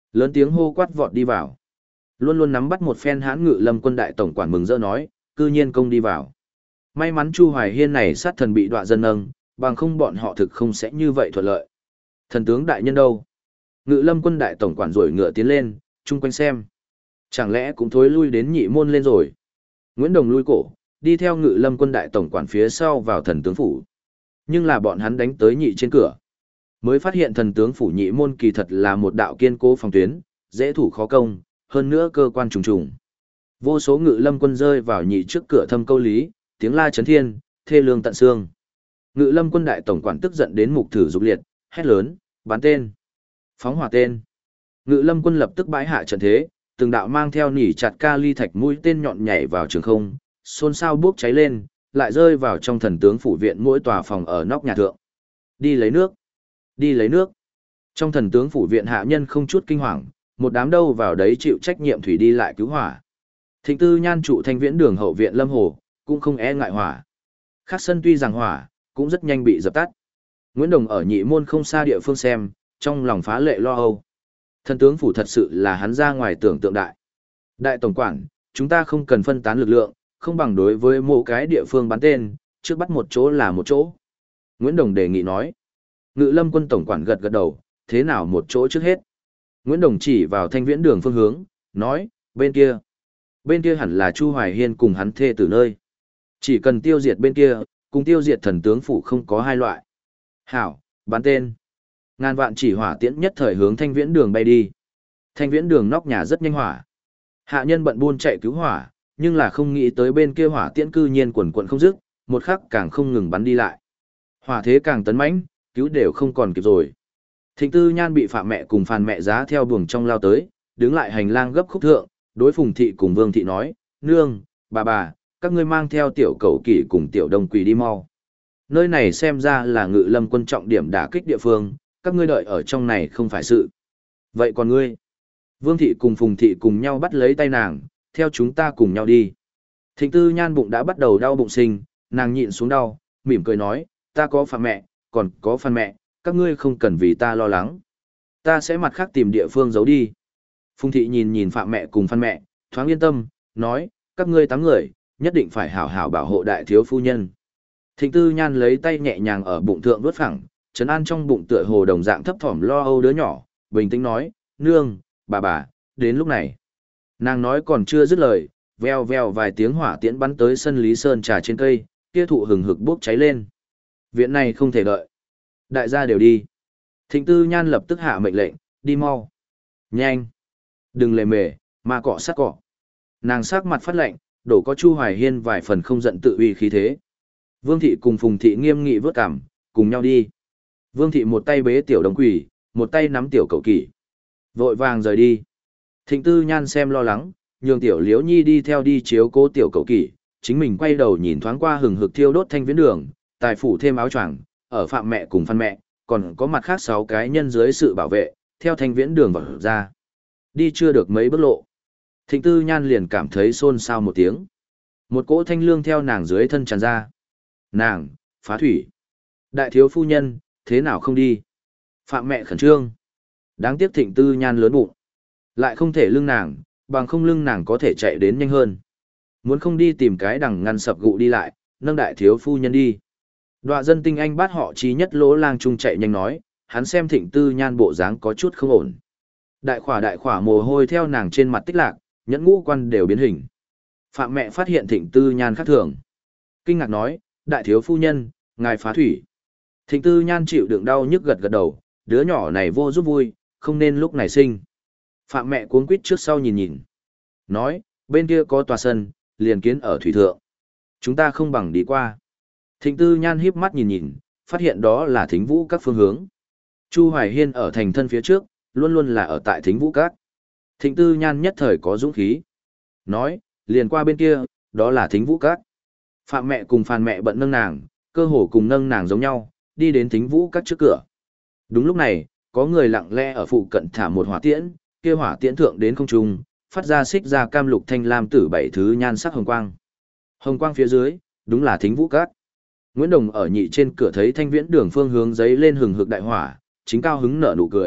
Lớn tiếng hô quát vọt đi vào. Luôn luôn nắm bắt một phen hãn ngự lâm quân đại tổng quản mừng rỡ nói, cư nhiên công đi vào. May mắn Chu Hoài Hiên này sát thần bị đọa dân nâng, bằng không bọn họ thực không sẽ như vậy thuận lợi. Thần tướng đại nhân đâu? Ngự lâm quân đại tổng quản rồi ngựa tiến lên, chung quanh xem. Chẳng lẽ cũng thối lui đến nhị môn lên rồi? Nguyễn Đồng lui cổ, đi theo ngự lâm quân đại tổng quản phía sau vào thần tướng phủ. Nhưng là bọn hắn đánh tới nhị trên cửa. Mới phát hiện thần tướng phủ nhị môn kỳ thật là một đạo kiên cố phòng tuyến, dễ thủ khó công, hơn nữa cơ quan trùng trùng. Vô số ngự lâm quân rơi vào nhị trước cửa thâm câu lý, tiếng la chấn thiên, thê lương tận xương. Ngự lâm quân đại tổng quản tức giận đến mục thử dục liệt, hét lớn, bắn tên, phóng hỏa tên. Ngự lâm quân lập tức bãi hạ trận thế, từng đạo mang theo nỉ chặt ca ly thạch mũi tên nhọn nhảy vào trường không, xôn xao bốc cháy lên, lại rơi vào trong thần tướng phủ viện mỗi tòa phòng ở nóc nhà thượng. Đi lấy nước, đi lấy nước. Trong thần tướng phủ viện hạ nhân không chút kinh hoàng, một đám đâu vào đấy chịu trách nhiệm thủy đi lại cứu hỏa. Thịnh Tư Nhan trụ Thanh Viễn đường hậu viện Lâm Hồ, cũng không e ngại hỏa. Khác sân tuy rằng hỏa, cũng rất nhanh bị dập tắt. Nguyễn Đồng ở nhị môn không xa địa phương xem, trong lòng phá lệ lo âu. Thần tướng phủ thật sự là hắn ra ngoài tưởng tượng đại. Đại tổng quản, chúng ta không cần phân tán lực lượng, không bằng đối với mỗi cái địa phương bắn tên, trước bắt một chỗ là một chỗ. Nguyễn Đồng đề nghị nói. Ngự lâm quân tổng quản gật gật đầu, thế nào một chỗ trước hết. Nguyễn Đồng chỉ vào Thanh Viễn đường phương hướng, nói, bên kia. Bên kia hẳn là Chu Hoài Hiên cùng hắn thê tử nơi. Chỉ cần tiêu diệt bên kia, cùng tiêu diệt thần tướng phủ không có hai loại. Hảo, bắn tên. Ngàn vạn chỉ hỏa tiễn nhất thời hướng Thanh Viễn đường bay đi. Thanh Viễn đường nóc nhà rất nhanh hỏa. Hạ nhân bận buôn chạy cứu hỏa, nhưng là không nghĩ tới bên kia hỏa tiễn cư nhiên quần quần không dứt, một khắc càng không ngừng bắn đi lại. Hỏa thế càng tấn mãnh, cứu đều không còn kịp rồi. Thịnh Tư Nhan bị Phạm mẹ cùng Phàn mẹ giá theo buồng trong lao tới, đứng lại hành lang gấp khúc thượng, đối Phùng thị cùng Vương thị nói, nương, bà bà, các ngươi mang theo tiểu cẩu kỷ cùng tiểu đông quỷ đi mau. Nơi này xem ra là ngự lâm quân trọng điểm đả kích địa phương, các ngươi đợi ở trong này không phải sự. Vậy còn ngươi? Vương thị cùng Phùng thị cùng nhau bắt lấy tay nàng, theo chúng ta cùng nhau đi. Thịnh Tư Nhan bụng đã bắt đầu đau bụng sinh, nàng nhịn xuống đau, mỉm cười nói, ta có Phạm mẹ, còn có Phan mẹ, các ngươi không cần vì ta lo lắng. Ta sẽ mặt khác tìm địa phương giấu đi. Phùng thị nhìn nhìn Phạm mẹ cùng Phan mẹ, thoáng yên tâm, nói, các ngươi tám người, nhất định phải hảo hảo bảo hộ đại thiếu phu nhân. Thịnh Tư Nhan lấy tay nhẹ nhàng ở bụng thượng vuốt phẳng, trấn an trong bụng tựa hồ đồng dạng thấp thỏm lo âu đứa nhỏ, bình tĩnh nói, nương, bà bà, đến lúc này. Nàng nói còn chưa dứt lời, veo veo vài tiếng hỏa tiễn bắn tới sân Lý Sơn trà trên cây, kia thụ hừng hực bốc cháy lên. Viện này không thể đợi. Đại gia đều đi. Thịnh Tư Nhan lập tức hạ mệnh lệnh, đi mau. Nhanh. Đừng lề mề, mà cọ sát cọ. Nàng sắc mặt phát lệnh, đổ có Chu Hoài Hiên vài phần không giận tự uy khí thế. Vương thị cùng Phùng thị nghiêm nghị vớt cảm, cùng nhau đi. Vương thị một tay bế tiểu đồng quỷ, một tay nắm tiểu cậu kỷ. Vội vàng rời đi. Thịnh Tư Nhan xem lo lắng, nhường tiểu Liễu Nhi đi theo đi chiếu cố tiểu cậu kỷ, chính mình quay đầu nhìn thoáng qua hừng hực thiêu đốt Thanh Viễn đường, tài phủ thêm áo choàng, ở Phạm mẹ cùng Phan mẹ, còn có mặt khác sáu cái nhân dưới sự bảo vệ, theo Thanh Viễn đường vào ra. Đi chưa được mấy bước lộ. Thịnh Tư Nhan liền cảm thấy xôn xao một tiếng. Một cỗ thanh lương theo nàng dưới thân tràn ra. Nàng, phá thủy. Đại thiếu phu nhân, thế nào không đi? Phạm mẹ khẩn trương. Đáng tiếc Thịnh Tư Nhan lớn bụng. Lại không thể lưng nàng, bằng không lưng nàng có thể chạy đến nhanh hơn. Muốn không đi tìm cái đằng ngăn sập gụ đi lại, nâng đại thiếu phu nhân đi. Đoạ dân tinh anh bắt họ trí nhất lỗ lang trung chạy nhanh nói, hắn xem Thịnh Tư Nhan bộ dáng có chút không ổn. Đại khỏa đại khỏa mồ hôi theo nàng trên mặt tích lạc, nhẫn ngũ quan đều biến hình. Phạm mẹ phát hiện Thịnh Tư Nhan khác thường. Kinh ngạc nói, đại thiếu phu nhân, ngài phá thủy. Thịnh Tư Nhan chịu đựng đau nhức gật gật đầu, đứa nhỏ này vô giúp vui, không nên lúc này sinh. Phạm mẹ cuống quýt trước sau nhìn nhìn. Nói, bên kia có tòa sân, liền kiến ở thủy thượng. Chúng ta không bằng đi qua. Thịnh Tư Nhan híp mắt nhìn nhìn, phát hiện đó là Thính Vũ các phương hướng. Chu Hoài Hiên ở thành thân phía trước, luôn luôn là ở tại Thính Vũ các. Thịnh Tư Nhan nhất thời có dũng khí. Nói, liền qua bên kia, đó là Thính Vũ các. Phạm mẹ cùng Phan mẹ bận nâng nàng, cơ hồ cùng nâng nàng giống nhau, đi đến Thính Vũ các trước cửa. Đúng lúc này, có người lặng lẽ ở phụ cận thả một hỏa tiễn, kia hỏa tiễn thượng đến không trung, phát ra xích ra cam lục thanh lam tử bảy thứ nhan sắc hồng quang. Hồng quang phía dưới, đúng là Thính Vũ các. Nguyễn Đồng ở nhị trên cửa thấy Thanh Viễn đường phương hướng giấy lên hừng hực đại hỏa, chính cao hứng nở nụ cười,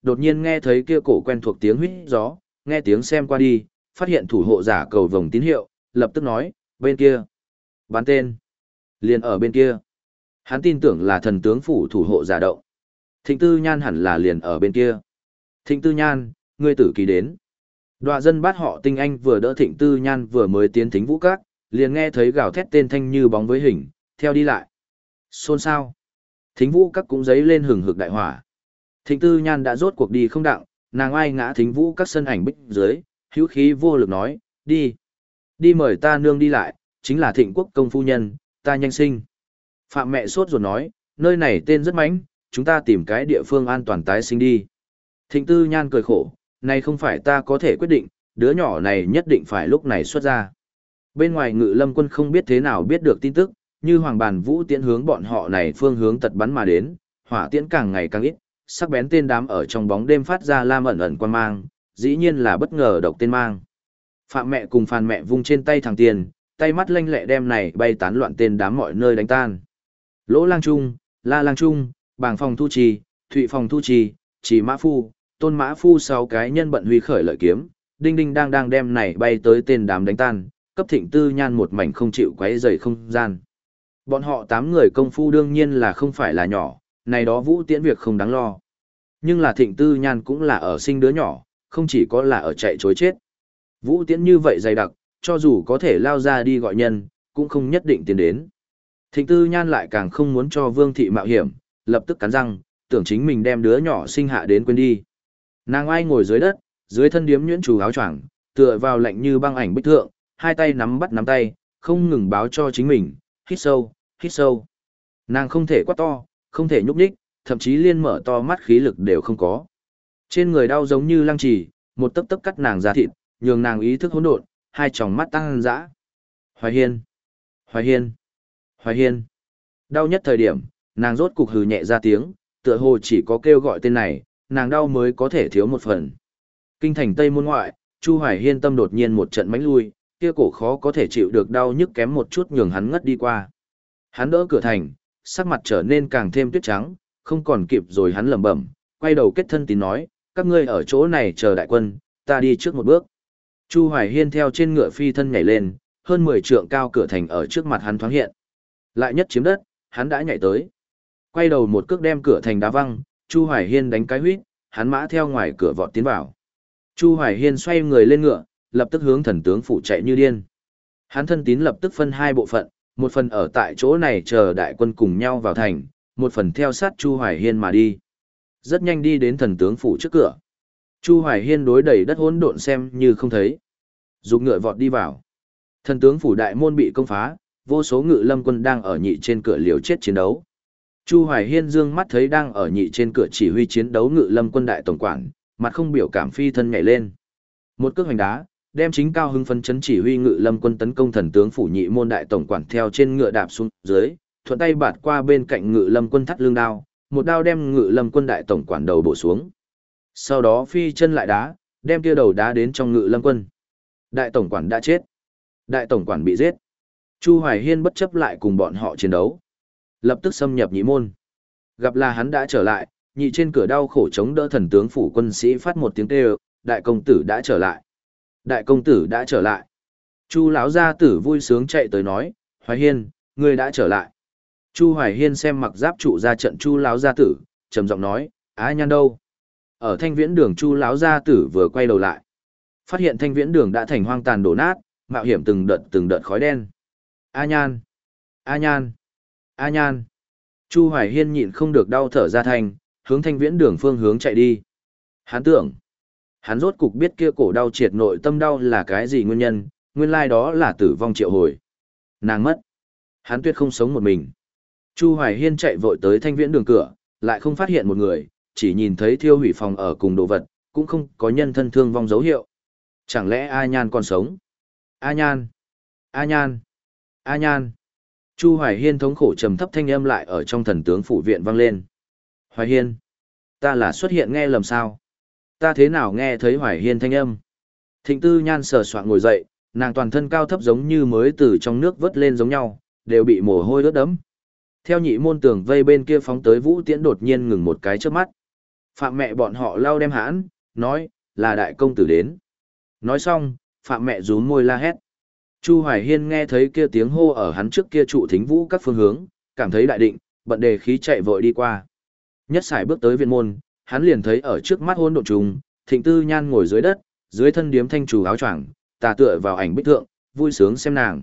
đột nhiên nghe thấy kia cổ quen thuộc tiếng huýt gió, nghe tiếng xem qua đi, phát hiện thủ hộ giả cầu vồng tín hiệu, lập tức nói, bên kia. Bắn tên. Liền ở bên kia. Hắn tin tưởng là thần tướng phủ thủ hộ giả động. Thịnh Tư Nhan hẳn là liền ở bên kia. Thịnh Tư Nhan, ngươi tử kỳ đến. Đoạ dân bát họ tinh anh vừa đỡ Thịnh Tư Nhan vừa mới tiến thính vũ các, liền nghe thấy gào thét tên thanh như bóng với hình, theo đi lại. Xôn xao. Thính vũ các cũng giấy lên hừng hực đại hỏa. Thịnh Tư Nhan đã rốt cuộc đi không đặng, nàng ai ngã thính vũ các sân ảnh bích dưới, hữu khí vô lực nói, đi. Đi mời ta nương đi lại, chính là Thịnh Quốc công phu nhân, ta nhanh sinh. Phạm mẹ sốt ruột nói, nơi này tên rất mánh, chúng ta tìm cái địa phương an toàn tái sinh đi. Thịnh Tư Nhan cười khổ, này không phải ta có thể quyết định, đứa nhỏ này nhất định phải lúc này xuất ra. Bên ngoài Ngự Lâm quân không biết thế nào biết được tin tức, như Hoàng Bàn Vũ tiễn hướng bọn họ này phương hướng tật bắn mà đến, hỏa tiễn càng ngày càng ít, sắc bén tên đám ở trong bóng đêm phát ra lam ẩn ẩn quan mang, dĩ nhiên là bất ngờ độc tên mang. Phạm mẹ cùng Phan mẹ vung trên tay thằng tiền, tay mắt lanh lẹ đem này bay tán loạn tên đám mọi nơi đánh tan. Lỗ Lang Trung, La Lang Trung, Bàng Phòng Thu Trì, Thụy Phòng Thu Trì, Chỉ Mã Phu, Tôn Mã Phu sáu cái nhân bận huy khởi lợi kiếm, đinh đinh đang đang đem này bay tới tên đám đánh tan, cấp Thịnh Tư Nhan một mảnh không chịu quấy rầy không gian. Bọn họ tám người công phu đương nhiên là không phải là nhỏ, này đó Vũ Tiễn việc không đáng lo. Nhưng là Thịnh Tư Nhan cũng là ở sinh đứa nhỏ, không chỉ có là ở chạy chối chết. Vũ Tiễn như vậy dày đặc, cho dù có thể lao ra đi gọi nhân, cũng không nhất định tiến đến. Thịnh Tư Nhan lại càng không muốn cho Vương Thị mạo hiểm, lập tức cắn răng, tưởng chính mình đem đứa nhỏ sinh hạ đến quên đi. Nàng ai ngồi dưới đất, dưới thân điếm nhuyễn trù áo choàng, tựa vào lạnh như băng ảnh bích thượng, hai tay nắm bắt nắm tay, không ngừng báo cho chính mình, hít sâu, hít sâu. Nàng không thể quát to, không thể nhúc nhích, thậm chí liên mở to mắt khí lực đều không có. Trên người đau giống như lăng trì, một tấc tấc cắt nàng ra thịt, nhường nàng ý thức hỗn độn, hai tròng mắt tăng dã. Hoài Hiên, Hoài Hiên, Hoài Hiên. Đau nhất thời điểm, nàng rốt cục hừ nhẹ ra tiếng, tựa hồ chỉ có kêu gọi tên này, nàng đau mới có thể thiếu một phần. Kinh thành Tây môn ngoại, Chu Hoài Hiên tâm đột nhiên một trận mãnh lui, kia cổ khó có thể chịu được đau nhức kém một chút nhường hắn ngất đi qua. Hắn đỡ cửa thành, sắc mặt trở nên càng thêm tuyết trắng, không còn kịp rồi hắn lẩm bẩm, quay đầu kết thân tín nói, các ngươi ở chỗ này chờ đại quân, ta đi trước một bước. Chu Hoài Hiên theo trên ngựa phi thân nhảy lên, hơn mười trượng cao cửa thành ở trước mặt hắn thoáng hiện. Lại nhất chiếm đất, hắn đã nhảy tới. Quay đầu một cước đem cửa thành đá văng, Chu Hoài Hiên đánh cái huýt, hắn mã theo ngoài cửa vọt tiến vào. Chu Hoài Hiên xoay người lên ngựa, lập tức hướng thần tướng phủ chạy như điên. Hắn thân tín lập tức phân hai bộ phận, một phần ở tại chỗ này chờ đại quân cùng nhau vào thành, một phần theo sát Chu Hoài Hiên mà đi. Rất nhanh đi đến thần tướng phủ trước cửa. Chu Hoài Hiên đối đẩy đất hỗn độn xem như không thấy. Dục ngựa vọt đi vào. Thần tướng phủ đại môn bị công phá, vô số ngự lâm quân đang ở nhị trên cửa liều chết chiến đấu. Chu Hoài Hiên dương mắt thấy đang ở nhị trên cửa chỉ huy chiến đấu ngự lâm quân đại tổng quản, mặt không biểu cảm phi thân nhảy lên. Một cước hoành đá, đem chính cao hưng phấn chấn chỉ huy ngự lâm quân tấn công thần tướng phủ nhị môn đại tổng quản theo trên ngựa đạp xuống dưới, thuận tay bạt qua bên cạnh ngự lâm quân thắt lưng đao, một đao đem ngự lâm quân đại tổng quản đầu bổ xuống. Sau đó phi chân lại đá, đem kia đầu đá đến trong ngự lâm quân. Đại tổng quản đã chết. Đại tổng quản bị giết. Chu Hoài Hiên bất chấp lại cùng bọn họ chiến đấu. Lập tức xâm nhập nhị môn. Gặp là hắn đã trở lại, nhị trên cửa đau khổ chống đỡ thần tướng phủ quân sĩ phát một tiếng kêu, đại công tử đã trở lại. Đại công tử đã trở lại. Chu lão gia tử vui sướng chạy tới nói, Hoài Hiên, ngươi đã trở lại. Chu Hoài Hiên xem mặc giáp trụ ra trận Chu lão gia tử, trầm giọng nói, Á Nhan đâu? Ở Thanh Viễn Đường Chu lão gia tử vừa quay đầu lại, phát hiện Thanh Viễn Đường đã thành hoang tàn đổ nát, mạo hiểm từng đợt từng đợt khói đen. A Nhan, A Nhan, A Nhan. Chu Hoài Hiên nhịn không được đau thở ra thành, hướng Thanh Viễn Đường phương hướng chạy đi. Hắn tưởng, hắn rốt cục biết kia cổ đau triệt nội tâm đau là cái gì nguyên nhân, nguyên lai đó là tử vong triệu hồi. Nàng mất. Hắn tuyệt không sống một mình. Chu Hoài Hiên chạy vội tới Thanh Viễn Đường cửa, lại không phát hiện một người, chỉ nhìn thấy thiêu hủy phòng ở cùng đồ vật, cũng không có nhân thân thương vong dấu hiệu. Chẳng lẽ A Nhan còn sống? A Nhan! A Nhan! A Nhan! Chu Hoài Hiên thống khổ trầm thấp thanh âm lại ở trong thần tướng phủ viện vang lên. Hoài Hiên! Ta là xuất hiện nghe lầm sao? Ta thế nào nghe thấy Hoài Hiên thanh âm? Thịnh Tư Nhan sờ soạng ngồi dậy, nàng toàn thân cao thấp giống như mới từ trong nước vớt lên giống nhau, đều bị mồ hôi ướt đẫm. Theo nhị môn tường vây bên kia phóng tới Vũ Tiễn đột nhiên ngừng một cái trước mắt. Phạm mẹ bọn họ lau đem hãn, nói, là đại công tử đến. Nói xong, Phạm mẹ rún môi la hét. Chu Hoài Hiên nghe thấy kia tiếng hô ở hắn trước kia trụ thính vũ các phương hướng, cảm thấy đại định, bận đề khí chạy vội đi qua. Nhất sải bước tới viện môn, hắn liền thấy ở trước mắt hôn độn trùng, Thịnh Tư Nhan ngồi dưới đất, dưới thân điếm thanh chủ áo choàng, tà tựa vào ảnh bích thượng, vui sướng xem nàng.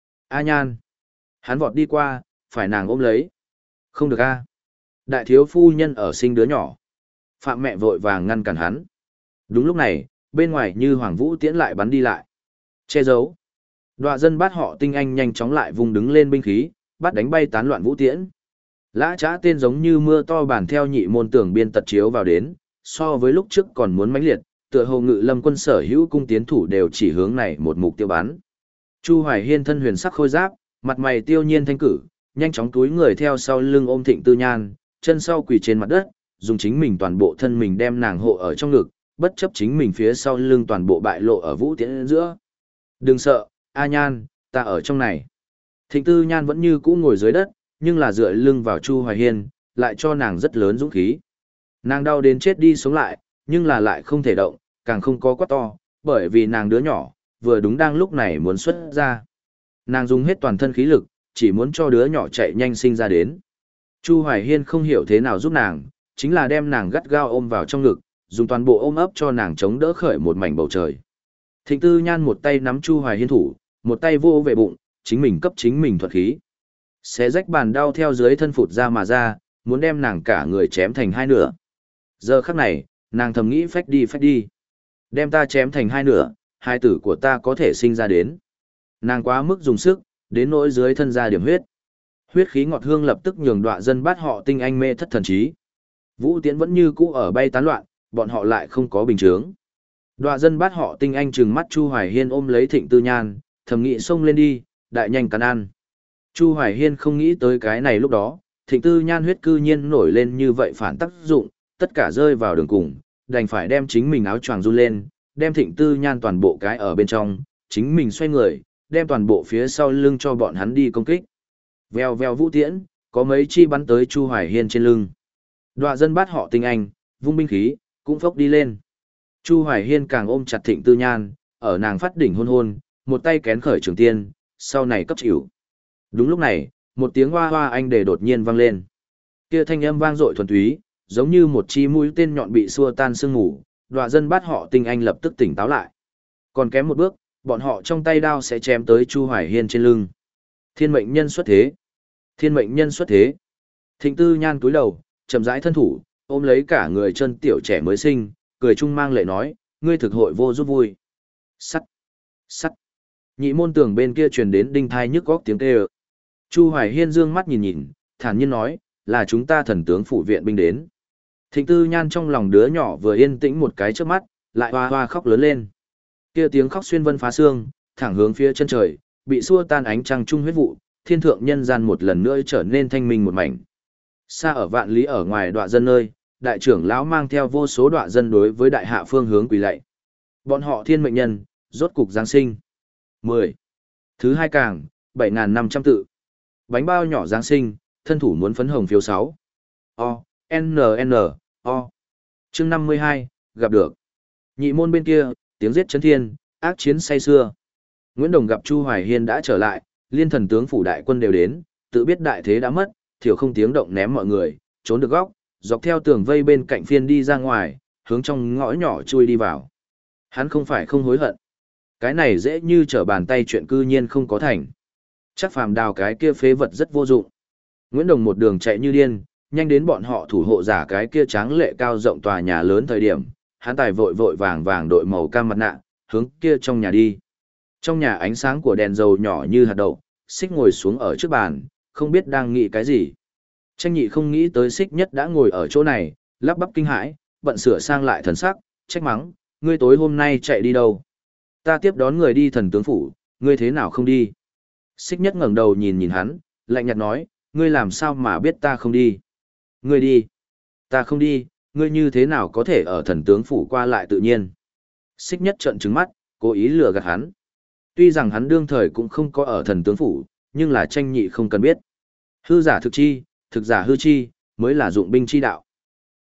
A Nhan. Hắn vọt đi qua, phải nàng ôm lấy. Không được a. Đại thiếu phu nhân ở sinh đứa nhỏ. Phạm mẹ vội vàng ngăn cản hắn. Đúng lúc này, bên ngoài như Hoàng Vũ Tiễn lại bắn đi lại. Che giấu. Đoạ dân bắt họ tinh anh nhanh chóng lại vùng đứng lên binh khí, bắt đánh bay tán loạn vũ tiễn. Lã Trá tên giống như mưa to bản theo nhị môn tường biên tật chiếu vào đến, so với lúc trước còn muốn mãnh liệt, tựa hồ Ngự Lâm quân sở hữu cung tiến thủ đều chỉ hướng này một mục tiêu bắn. Chu Hoài Hiên thân huyền sắc khôi giáp, mặt mày tiêu nhiên thanh cử, nhanh chóng túi người theo sau lưng ôm Thịnh Tư Nhan, chân sau quỳ trên mặt đất, dùng chính mình toàn bộ thân mình đem nàng hộ ở trong ngực, bất chấp chính mình phía sau lưng toàn bộ bại lộ ở vũ tiễn giữa. Đừng sợ, A Nhan, ta ở trong này. Thịnh Tư Nhan vẫn như cũ ngồi dưới đất, nhưng là dựa lưng vào Chu Hoài Hiên, lại cho nàng rất lớn dũng khí. Nàng đau đến chết đi sống lại, nhưng là lại không thể động, càng không có quát to, bởi vì nàng đứa nhỏ, vừa đúng đang lúc này muốn xuất ra. Nàng dùng hết toàn thân khí lực, chỉ muốn cho đứa nhỏ chạy nhanh sinh ra đến. Chu Hoài Hiên không hiểu thế nào giúp nàng, chính là đem nàng gắt gao ôm vào trong ngực, dùng toàn bộ ôm ấp cho nàng chống đỡ khởi một mảnh bầu trời. Thịnh Tư Nhan một tay nắm Chu Hoài Hiên thủ, một tay vô về bụng, chính mình cấp chính mình thuật khí. Xé rách bàn đau theo dưới thân phụt ra mà ra, muốn đem nàng cả người chém thành hai nửa. Giờ khắc này, nàng thầm nghĩ phách đi phách đi. Đem ta chém thành hai nửa, hai tử của ta có thể sinh ra đến. Nàng quá mức dùng sức, đến nỗi dưới thân ra điểm huyết. Huyết khí ngọt hương lập tức nhường Đoạ dân bắt họ tinh anh mê thất thần trí. Vũ tiễn vẫn như cũ ở bay tán loạn, bọn họ lại không có bình chướng. Đoạ dân bắt họ tinh anh trừng mắt Chu Hoài Hiên ôm lấy Thịnh Tư Nhan, thầm nghĩ xông lên đi, đại nhanh cắn ăn. Chu Hoài Hiên không nghĩ tới cái này lúc đó, Thịnh Tư Nhan huyết cư nhiên nổi lên như vậy phản tác dụng, tất cả rơi vào đường cùng, đành phải đem chính mình áo choàng run lên, đem Thịnh Tư Nhan toàn bộ cái ở bên trong, chính mình xoay người, đem toàn bộ phía sau lưng cho bọn hắn đi công kích. Vèo vèo vũ tiễn, có mấy chi bắn tới Chu Hoài Hiên trên lưng. Đoạ dân bắt họ tinh anh, vung binh khí, cũng phốc đi lên. Chu Hoài Hiên càng ôm chặt Thịnh Tư Nhan, ở nàng phát đỉnh hôn hôn, một tay kén khởi trường tiên, sau này cấp chịu. Đúng lúc này, một tiếng hoa hoa anh để đột nhiên vang lên. Kia thanh âm vang dội thuần túy, giống như một chi mũi tên nhọn bị xua tan sương ngủ, Đoạ dân bắt họ tinh anh lập tức tỉnh táo lại. Còn kém một bước, bọn họ trong tay đao sẽ chém tới Chu Hoài Hiên trên lưng. Thiên mệnh nhân xuất thế. Thiên mệnh nhân xuất thế. Thịnh Tư Nhan cúi đầu, chậm rãi thân thủ, ôm lấy cả người chân tiểu trẻ mới sinh, cười chung mang lệ nói, ngươi thực hội vô giúp vui. Sắt. Sắt. Nhị môn tường bên kia truyền đến đinh thai nhức góc tiếng kêu. Chu Hoài Hiên dương mắt nhìn nhìn, thản nhiên nói, là chúng ta thần tướng phụ viện binh đến. Thịnh Tư Nhan trong lòng đứa nhỏ vừa yên tĩnh một cái trước mắt, lại hoa hoa khóc lớn lên. Kia tiếng khóc xuyên vân phá xương, thẳng hướng phía chân trời, bị xua tan ánh trăng trung huyết vụ, thiên thượng nhân gian một lần nữa trở nên thanh minh một mảnh. Xa ở vạn lý ở ngoài Đoạ dân nơi, đại trưởng lão mang theo vô số Đoạ dân đối với đại hạ phương hướng quỳ lạy. Bọn họ thiên mệnh nhân, rốt cục giáng sinh. mười. Thứ hai càng, bảy nghìn năm trăm tự. Bánh bao nhỏ giáng sinh, thân thủ muốn phấn hồng phiếu sáu. O, N N, O. Chương năm mươi hai, gặp được. Nhị môn bên kia, tiếng giết chấn thiên, ác chiến say xưa. Nguyễn Đồng gặp Chu Hoài Hiên đã trở lại, liên thần tướng phủ đại quân đều đến, tự biết đại thế đã mất, thiểu không tiếng động ném mọi người, trốn được góc, dọc theo tường vây bên cạnh phiên đi ra ngoài, hướng trong ngõ nhỏ chui đi vào. Hắn không phải không hối hận. Cái này dễ như trở bàn tay chuyện cư nhiên không có thành. Chắc phàm đào cái kia phế vật rất vô dụng. Nguyễn Đồng một đường chạy như điên, nhanh đến bọn họ thủ hộ giả cái kia tráng lệ cao rộng tòa nhà lớn thời điểm, hắn tài vội vội vàng vàng đội màu cam mặt nạ, hướng kia trong nhà đi. Trong nhà ánh sáng của đèn dầu nhỏ như hạt đậu, Xích ngồi xuống ở trước bàn, không biết đang nghĩ cái gì. Tranh nhị không nghĩ tới Xích nhất đã ngồi ở chỗ này, lắp bắp kinh hãi, bận sửa sang lại thần sắc, trách mắng, ngươi tối hôm nay chạy đi đâu? Ta tiếp đón người đi thần tướng phủ, ngươi thế nào không đi? Xích nhất ngẩng đầu nhìn nhìn hắn, lạnh nhạt nói, ngươi làm sao mà biết ta không đi? Ngươi đi. Ta không đi, ngươi như thế nào có thể ở thần tướng phủ qua lại tự nhiên? Xích nhất trợn trừng mắt, cố ý lừa gạt hắn. Tuy rằng hắn đương thời cũng không có ở thần tướng phủ, nhưng là tranh nhị không cần biết. Hư giả thực chi, thực giả hư chi, mới là dụng binh chi đạo.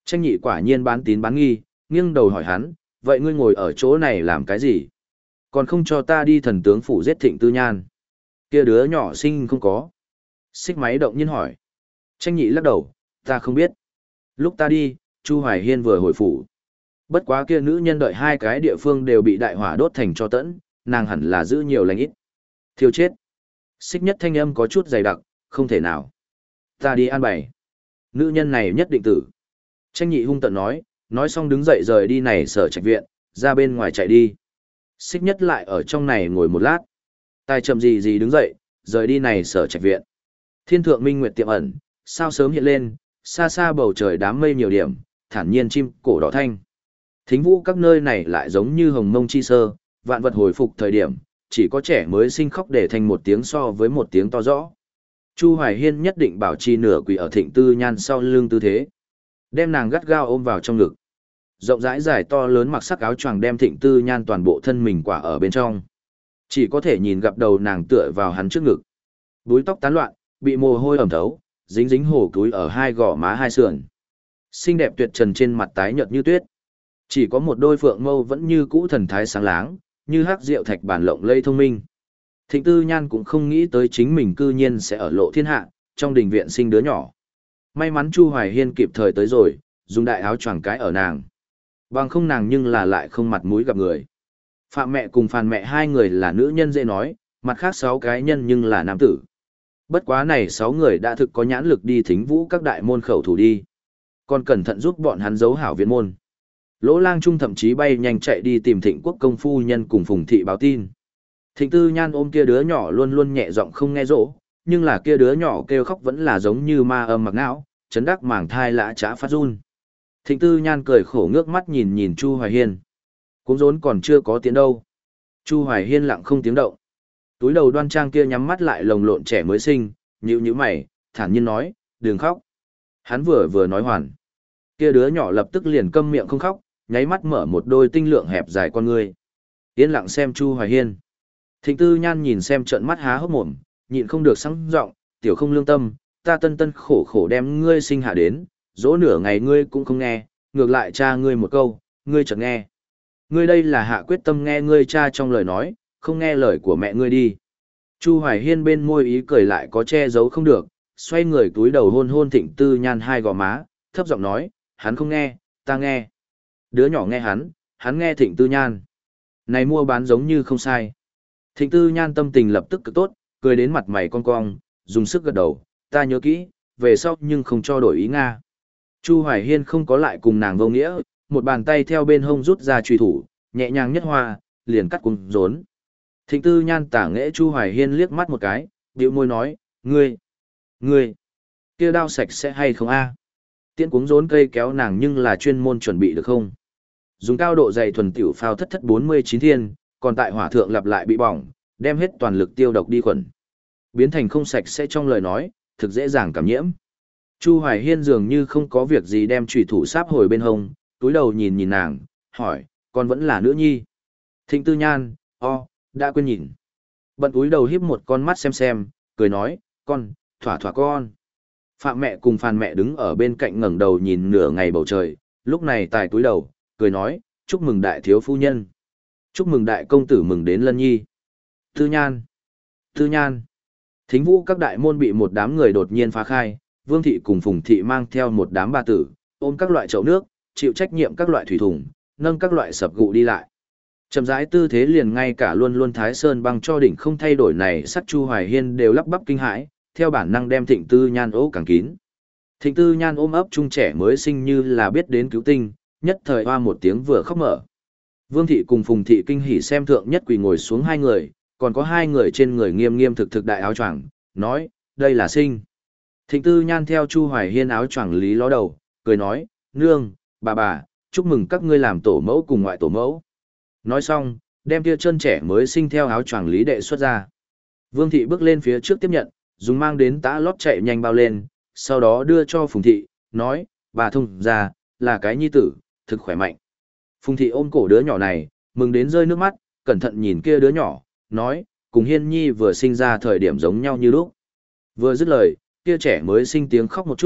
Tranh nhị quả nhiên bán tín bán nghi, nghiêng đầu hỏi hắn, vậy ngươi ngồi ở chỗ này làm cái gì? Còn không cho ta đi thần tướng phủ giết Thịnh Tư Nhan. Kia đứa nhỏ sinh không có. Xích máy động nhiên hỏi. Tranh nhị lắc đầu, ta không biết. Lúc ta đi, Chu Hoài Hiên vừa hồi phủ. Bất quá kia nữ nhân đợi hai cái địa phương đều bị đại hỏa đốt thành cho tẫn, nàng hẳn là giữ nhiều lành ít. Thiêu chết. Xích nhất thanh âm có chút dày đặc, không thể nào. Ta đi an bày. Nữ nhân này nhất định tử. Tranh nhị hung tận nói, nói xong đứng dậy rời đi này sở trạch viện, ra bên ngoài chạy đi. Xích nhất lại ở trong này ngồi một lát. Tài chậm gì gì đứng dậy, rời đi này sở trạch viện. Thiên thượng minh nguyệt tiệm ẩn, sao sớm hiện lên, xa xa bầu trời đám mây nhiều điểm, thản nhiên chim cổ đỏ thanh. Thính vũ các nơi này lại giống như hồng mông chi sơ, vạn vật hồi phục thời điểm, chỉ có trẻ mới sinh khóc để thành một tiếng so với một tiếng to rõ. Chu Hoài Hiên nhất định bảo trì nửa quỳ ở Thịnh Tư Nhan sau lưng tư thế, đem nàng gắt gao ôm vào trong ngực. Rộng rãi dài to lớn mặc sắc áo choàng đem Thịnh Tư Nhan toàn bộ thân mình quả ở bên trong. Chỉ có thể nhìn gặp đầu nàng tựa vào hắn trước ngực. Búi tóc tán loạn, bị mồ hôi ẩm thấu, dính dính hổ túi ở hai gò má hai sườn. Xinh đẹp tuyệt trần trên mặt tái nhợt như tuyết. Chỉ có một đôi phượng mâu vẫn như cũ thần thái sáng láng, như hắc rượu thạch bản lộng lây thông minh. Thịnh Tư Nhan cũng không nghĩ tới chính mình cư nhiên sẽ ở lộ thiên hạ, trong đình viện sinh đứa nhỏ. May mắn Chu Hoài Hiên kịp thời tới rồi, dùng đại áo choàng cái ở nàng. Bằng không nàng nhưng là lại không mặt mũi gặp người. Phạm mẹ cùng Phàn mẹ hai người là nữ nhân dễ nói, mặt khác sáu cái nhân nhưng là nam tử. Bất quá này sáu người đã thực có nhãn lực đi thính vũ các đại môn khẩu thủ đi. Còn cẩn thận giúp bọn hắn giấu hảo viện môn. Lỗ Lang Trung thậm chí bay nhanh chạy đi tìm Thịnh Quốc công phu nhân cùng Phùng thị báo tin. Thịnh Tư Nhan ôm kia đứa nhỏ luôn luôn nhẹ giọng không nghe dỗ, nhưng là kia đứa nhỏ kêu khóc vẫn là giống như ma âm mặc não, chấn đắc màng thai lã chã phát run. Thịnh Tư Nhan cười khổ ngước mắt nhìn nhìn Chu Hoài Hiên. Cũng rốn còn chưa có tiếng đâu. Chu Hoài Hiên lặng không tiếng động. Túi đầu đoan trang kia nhắm mắt lại lồng lộn trẻ mới sinh, nhíu nhíu mày, thản nhiên nói, đừng khóc. Hắn vừa vừa nói hoàn. Kia đứa nhỏ lập tức liền câm miệng không khóc, nháy mắt mở một đôi tinh lượng hẹp dài con ngươi. Yên lặng xem Chu Hoài Hiên. Thịnh Tư Nhan nhìn xem trợn mắt há hốc mồm, nhịn không được sẵn giọng, tiểu không lương tâm, ta tân tân khổ khổ đem ngươi sinh hạ đến, dỗ nửa ngày ngươi cũng không nghe, ngược lại cha ngươi một câu, ngươi chợt nghe. Ngươi đây là hạ quyết tâm nghe ngươi cha trong lời nói, không nghe lời của mẹ ngươi đi. Chu Hoài Hiên bên môi ý cười lại có che giấu không được, xoay người túi đầu hôn hôn Thịnh Tư Nhan hai gò má, thấp giọng nói, hắn không nghe, ta nghe. Đứa nhỏ nghe hắn, hắn nghe Thịnh Tư Nhan. Này mua bán giống như không sai. Thịnh Tư Nhan tâm tình lập tức cực tốt, cười đến mặt mày cong cong, dùng sức gật đầu, ta nhớ kỹ, về sau nhưng không cho đổi ý Nga. Chu Hoài Hiên không có lại cùng nàng vô nghĩa, một bàn tay theo bên hông rút ra truy thủ, nhẹ nhàng nhất hoa, liền cắt cùng rốn. Thịnh Tư Nhan tả nghệ Chu Hoài Hiên liếc mắt một cái, bĩu môi nói, ngươi, ngươi, kia đao sạch sẽ hay không a? Tiễn cuống rốn cây kéo nàng nhưng là chuyên môn chuẩn bị được không? Dùng cao độ dày thuần tiểu phao thất thất bốn mươi chín thiên, còn tại hỏa thượng lặp lại bị bỏng, đem hết toàn lực tiêu độc đi khuẩn. Biến thành không sạch sẽ trong lời nói, thực dễ dàng cảm nhiễm. Chu Hoài Hiên dường như không có việc gì đem chủy thủ sáp hồi bên hông, túi đầu nhìn nhìn nàng, hỏi, con vẫn là nữ nhi. Thịnh Tư Nhan, o, đã quên nhìn. Bận túi đầu híp một con mắt xem xem, cười nói, con, thỏa thỏa con. Phạm mẹ cùng Phàn mẹ đứng ở bên cạnh ngẩng đầu nhìn nửa ngày bầu trời, lúc này tài túi đầu, cười nói, chúc mừng đại thiếu phu nhân. Chúc mừng đại công tử mừng đến lân nhi. Tư Nhan, Tư Nhan. Thính vũ các đại môn bị một đám người đột nhiên phá khai, Vương thị cùng Phùng thị mang theo một đám bà tử, ôm các loại chậu nước, chịu trách nhiệm các loại thủy thùng, nâng các loại sập gụ đi lại. Chậm rãi tư thế liền ngay cả luôn luôn Thái Sơn băng cho đỉnh không thay đổi này sắc Chu Hoài Hiên đều lắp bắp kinh hãi, theo bản năng đem Thịnh Tư Nhan ố càng kín. Thịnh Tư Nhan ôm ấp trung trẻ mới sinh như là biết đến cứu tinh, nhất thời hoa một tiếng vừa khóc mở. Vương thị cùng Phùng thị kinh hỉ xem thượng nhất quỳ ngồi xuống hai người, còn có hai người trên người nghiêm nghiêm thực thực đại áo choàng, nói, đây là sinh. Thịnh Tư Nhan theo Chu Hoài Hiên áo choàng lý ló đầu, cười nói, nương, bà bà, chúc mừng các ngươi làm tổ mẫu cùng ngoại tổ mẫu. Nói xong, đem kia chân trẻ mới sinh theo áo choàng lý đệ xuất ra. Vương thị bước lên phía trước tiếp nhận, dùng mang đến tã lót chạy nhanh bao lên, sau đó đưa cho Phùng thị, nói, bà thông ra, là cái nhi tử, thực khỏe mạnh. Phùng thị ôm cổ đứa nhỏ này, mừng đến rơi nước mắt, cẩn thận nhìn kia đứa nhỏ, nói, cùng Hiên nhi vừa sinh ra thời điểm giống nhau như lúc. Vừa dứt lời, kia trẻ mới sinh tiếng khóc một chút,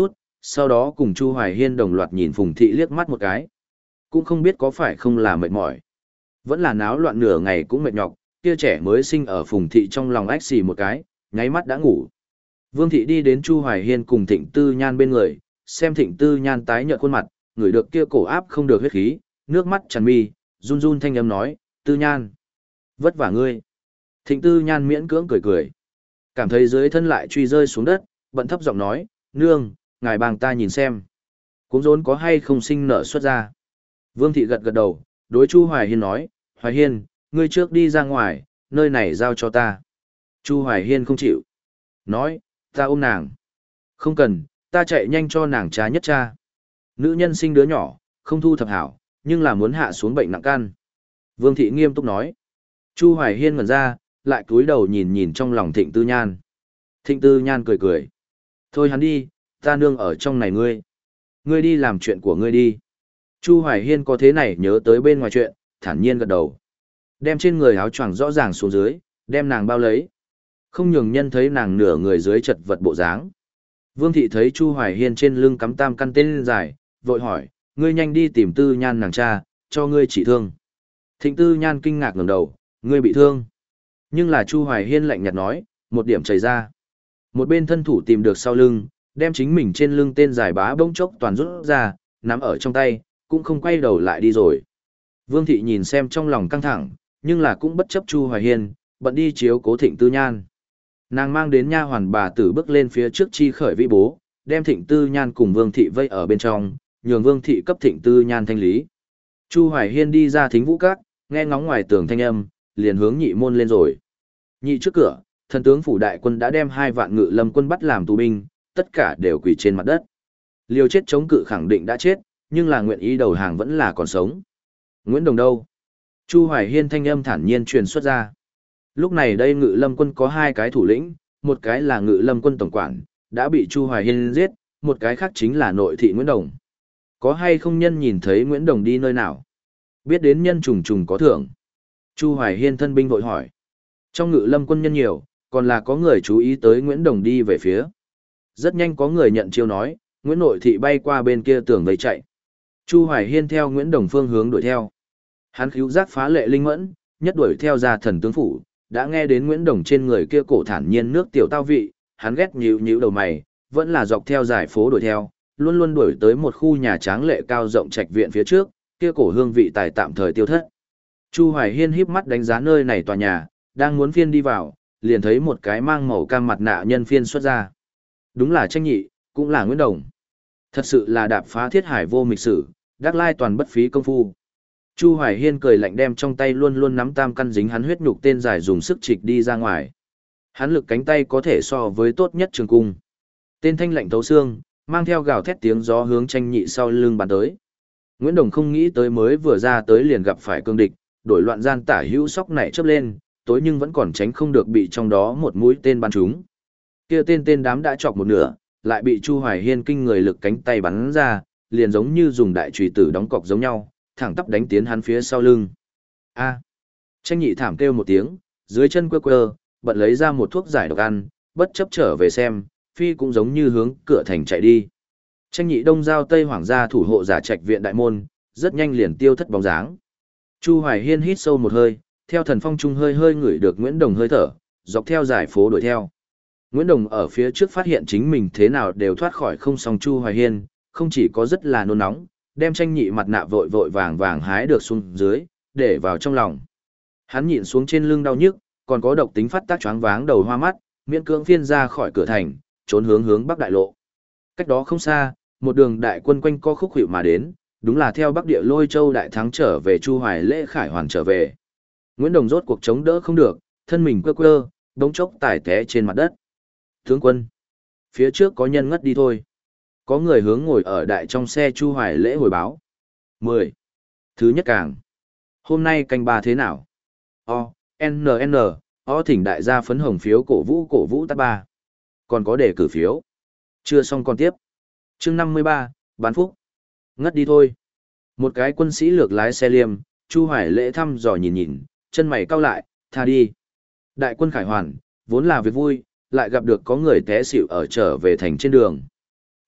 sau đó cùng Chu Hoài Hiên đồng loạt nhìn Phùng Thị liếc mắt một cái. Cũng không biết có phải không là mệt mỏi. Vẫn là náo loạn nửa ngày cũng mệt nhọc, kia trẻ mới sinh ở Phùng Thị trong lòng ách xì một cái, nháy mắt đã ngủ. Vương Thị đi đến Chu Hoài Hiên cùng Thịnh Tư Nhan bên người, xem Thịnh Tư Nhan tái nhợt khuôn mặt, ngửi được kia cổ áp không được huyết khí, nước mắt tràn mi, run run thanh âm nói, Tư Nhan, vất vả ngươi. Thịnh Tư Nhan miễn cưỡng cười cười. Cảm thấy dưới thân lại truy rơi xuống đất, bận thấp giọng nói, nương, ngài bàng ta nhìn xem. Cuống rốn có hay không sinh nở xuất ra. Vương Thị gật gật đầu, đối Chu Hoài Hiên nói, Hoài Hiên, ngươi trước đi ra ngoài, nơi này giao cho ta. Chu Hoài Hiên không chịu. Nói, ta ôm nàng. Không cần, ta chạy nhanh cho nàng cha nhất cha. Nữ nhân sinh đứa nhỏ, không thu thập hảo, nhưng là muốn hạ xuống bệnh nặng căn. Vương Thị nghiêm túc nói. Chu Hoài Hiên ngẩn ra, lại cúi đầu nhìn nhìn trong lòng Thịnh Tư Nhan. Thịnh Tư Nhan cười cười. Thôi hắn đi, ta nương ở trong này ngươi. Ngươi đi làm chuyện của ngươi đi. Chu Hoài Hiên có thế này nhớ tới bên ngoài chuyện, thản nhiên gật đầu. Đem trên người áo choàng rõ ràng xuống dưới, đem nàng bao lấy. Không nhường nhân thấy nàng nửa người dưới chật vật bộ dáng. Vương Thị thấy Chu Hoài Hiên trên lưng cắm tam căn tên dài, vội hỏi, ngươi nhanh đi tìm Tư Nhan nàng cha, cho ngươi trị thương. Thịnh Tư Nhan kinh ngạc ngẩng đầu, ngươi bị thương. Nhưng là Chu Hoài Hiên lạnh nhạt nói, một điểm chảy ra. Một bên thân thủ tìm được sau lưng, đem chính mình trên lưng tên dài bá bỗng chốc toàn rút ra, nắm ở trong tay, cũng không quay đầu lại đi rồi. Vương Thị nhìn xem trong lòng căng thẳng, nhưng là cũng bất chấp Chu Hoài Hiên, bận đi chiếu cố Thịnh Tư Nhan. Nàng mang đến nha hoàn bà tử bước lên phía trước chi khởi vĩ bố, đem Thịnh Tư Nhan cùng Vương Thị vây ở bên trong, nhường Vương Thị cấp Thịnh Tư Nhan thanh lý. Chu Hoài Hiên đi ra thính vũ các, nghe ngóng ngoài tường thanh âm, liền hướng nhị môn lên rồi. Nhị trước cửa, thần tướng phủ đại quân đã đem hai vạn ngự lâm quân bắt làm tù binh, tất cả đều quỳ trên mặt đất. Liều chết chống cự khẳng định đã chết, nhưng là nguyện ý đầu hàng vẫn là còn sống. Nguyễn Đồng đâu? Chu Hoài Hiên thanh âm thản nhiên truyền xuất ra. Lúc này đây ngự lâm quân có hai cái thủ lĩnh, một cái là ngự lâm quân tổng quản, đã bị Chu Hoài Hiên giết, một cái khác chính là nội thị Nguyễn Đồng. Có hay không nhân nhìn thấy Nguyễn Đồng đi nơi nào? Biết đến nhân trùng trùng có thưởng. Chu Hoài Hiên thân binh vội hỏi. Trong ngự lâm quân nhân nhiều, còn là có người chú ý tới Nguyễn Đồng đi về phía. Rất nhanh có người nhận chiêu nói, Nguyễn Nội thị bay qua bên kia tường vây chạy. Chu Hoài Hiên theo Nguyễn Đồng phương hướng đuổi theo. Hắn khíu giác phá lệ linh mẫn, nhất đuổi theo ra thần tướng phủ, đã nghe đến Nguyễn Đồng trên người kia cổ thản nhiên nước tiểu tao vị, hắn ghét nhíu nhíu đầu mày, vẫn là dọc theo giải phố đuổi theo, luôn luôn đuổi tới một khu nhà tráng lệ cao rộng trạch viện phía trước, kia cổ hương vị tài tạm thời tiêu thất. Chu Hoài Hiên híp mắt đánh giá nơi này tòa nhà, đang muốn phiên đi vào, liền thấy một cái mang màu cam mặt nạ nhân phiên xuất ra. Đúng là Tranh Nhị, cũng là Nguyễn Đồng. Thật sự là đạp phá thiết hải vô mịch sử, đắc lai toàn bất phí công phu. Chu Hoài Hiên cười lạnh đem trong tay luôn luôn nắm tam căn dính hắn huyết nhục tên dài dùng sức trịch đi ra ngoài. Hắn lực cánh tay có thể so với tốt nhất trường cung. Tên thanh lạnh thấu xương, mang theo gào thét tiếng gió hướng Tranh Nhị sau lưng bắn tới. Nguyễn Đồng không nghĩ tới mới vừa ra tới liền gặp phải cương địch, đổi loạn gian tả hữu sóc nảy chớp lên, tối nhưng vẫn còn tránh không được bị trong đó một mũi tên bắn trúng. Kia tên tên đám đã chọc một nửa, lại bị Chu Hoài Hiên kinh người lực cánh tay bắn ra, liền giống như dùng đại chùy tử đóng cọc giống nhau, thẳng tắp đánh tiến hắn phía sau lưng. A! Tranh Nhị thảm kêu một tiếng, dưới chân quơ quơ, bận lấy ra một thuốc giải độc ăn, bất chấp trở về xem, phi cũng giống như hướng cửa thành chạy đi. Tranh Nhị đông giao tây hoàng gia thủ hộ giả trạch viện đại môn, rất nhanh liền tiêu thất bóng dáng. Chu Hoài Hiên hít sâu một hơi, theo thần phong trung hơi hơi ngửi được Nguyễn Đồng hơi thở, dọc theo giải phố đuổi theo. Nguyễn Đồng ở phía trước phát hiện chính mình thế nào đều thoát khỏi không xong Chu Hoài Hiên, không chỉ có rất là nôn nóng, đem Tranh Nhị mặt nạ vội vội vàng vàng hái được xuống dưới, để vào trong lòng. Hắn nhịn xuống trên lưng đau nhức, còn có độc tính phát tác choáng váng đầu hoa mắt, miễn cưỡng phiên ra khỏi cửa thành, trốn hướng hướng Bắc Đại Lộ. Cách đó không xa, một đường đại quân quanh co khúc hiệu mà đến, đúng là theo Bắc Địa Lôi Châu đại thắng trở về Chu Hoài Lễ khải hoàn trở về. Nguyễn Đồng rốt cuộc chống đỡ không được, thân mình quơ quơ, đống chốc tải té trên mặt đất. Tướng quân, phía trước có nhân ngất đi thôi. Có người hướng ngồi ở đại trong xe Chu Hoài Lễ hồi báo. mười. Thứ nhất càng. Hôm nay canh ba thế nào? O, N N, O thỉnh đại gia phấn hồng phiếu cổ vũ cổ vũ tát ba. Còn có đề cử phiếu. Chưa xong còn tiếp. Chương năm mươi ba, bán phúc. Ngất đi thôi. Một cái quân sĩ lược lái xe liêm, Chu Hoài Lễ thăm dò nhìn nhìn, chân mày cau lại, tha đi. Đại quân khải hoàn, vốn là việc vui, lại gặp được có người té xỉu ở trở về thành trên đường.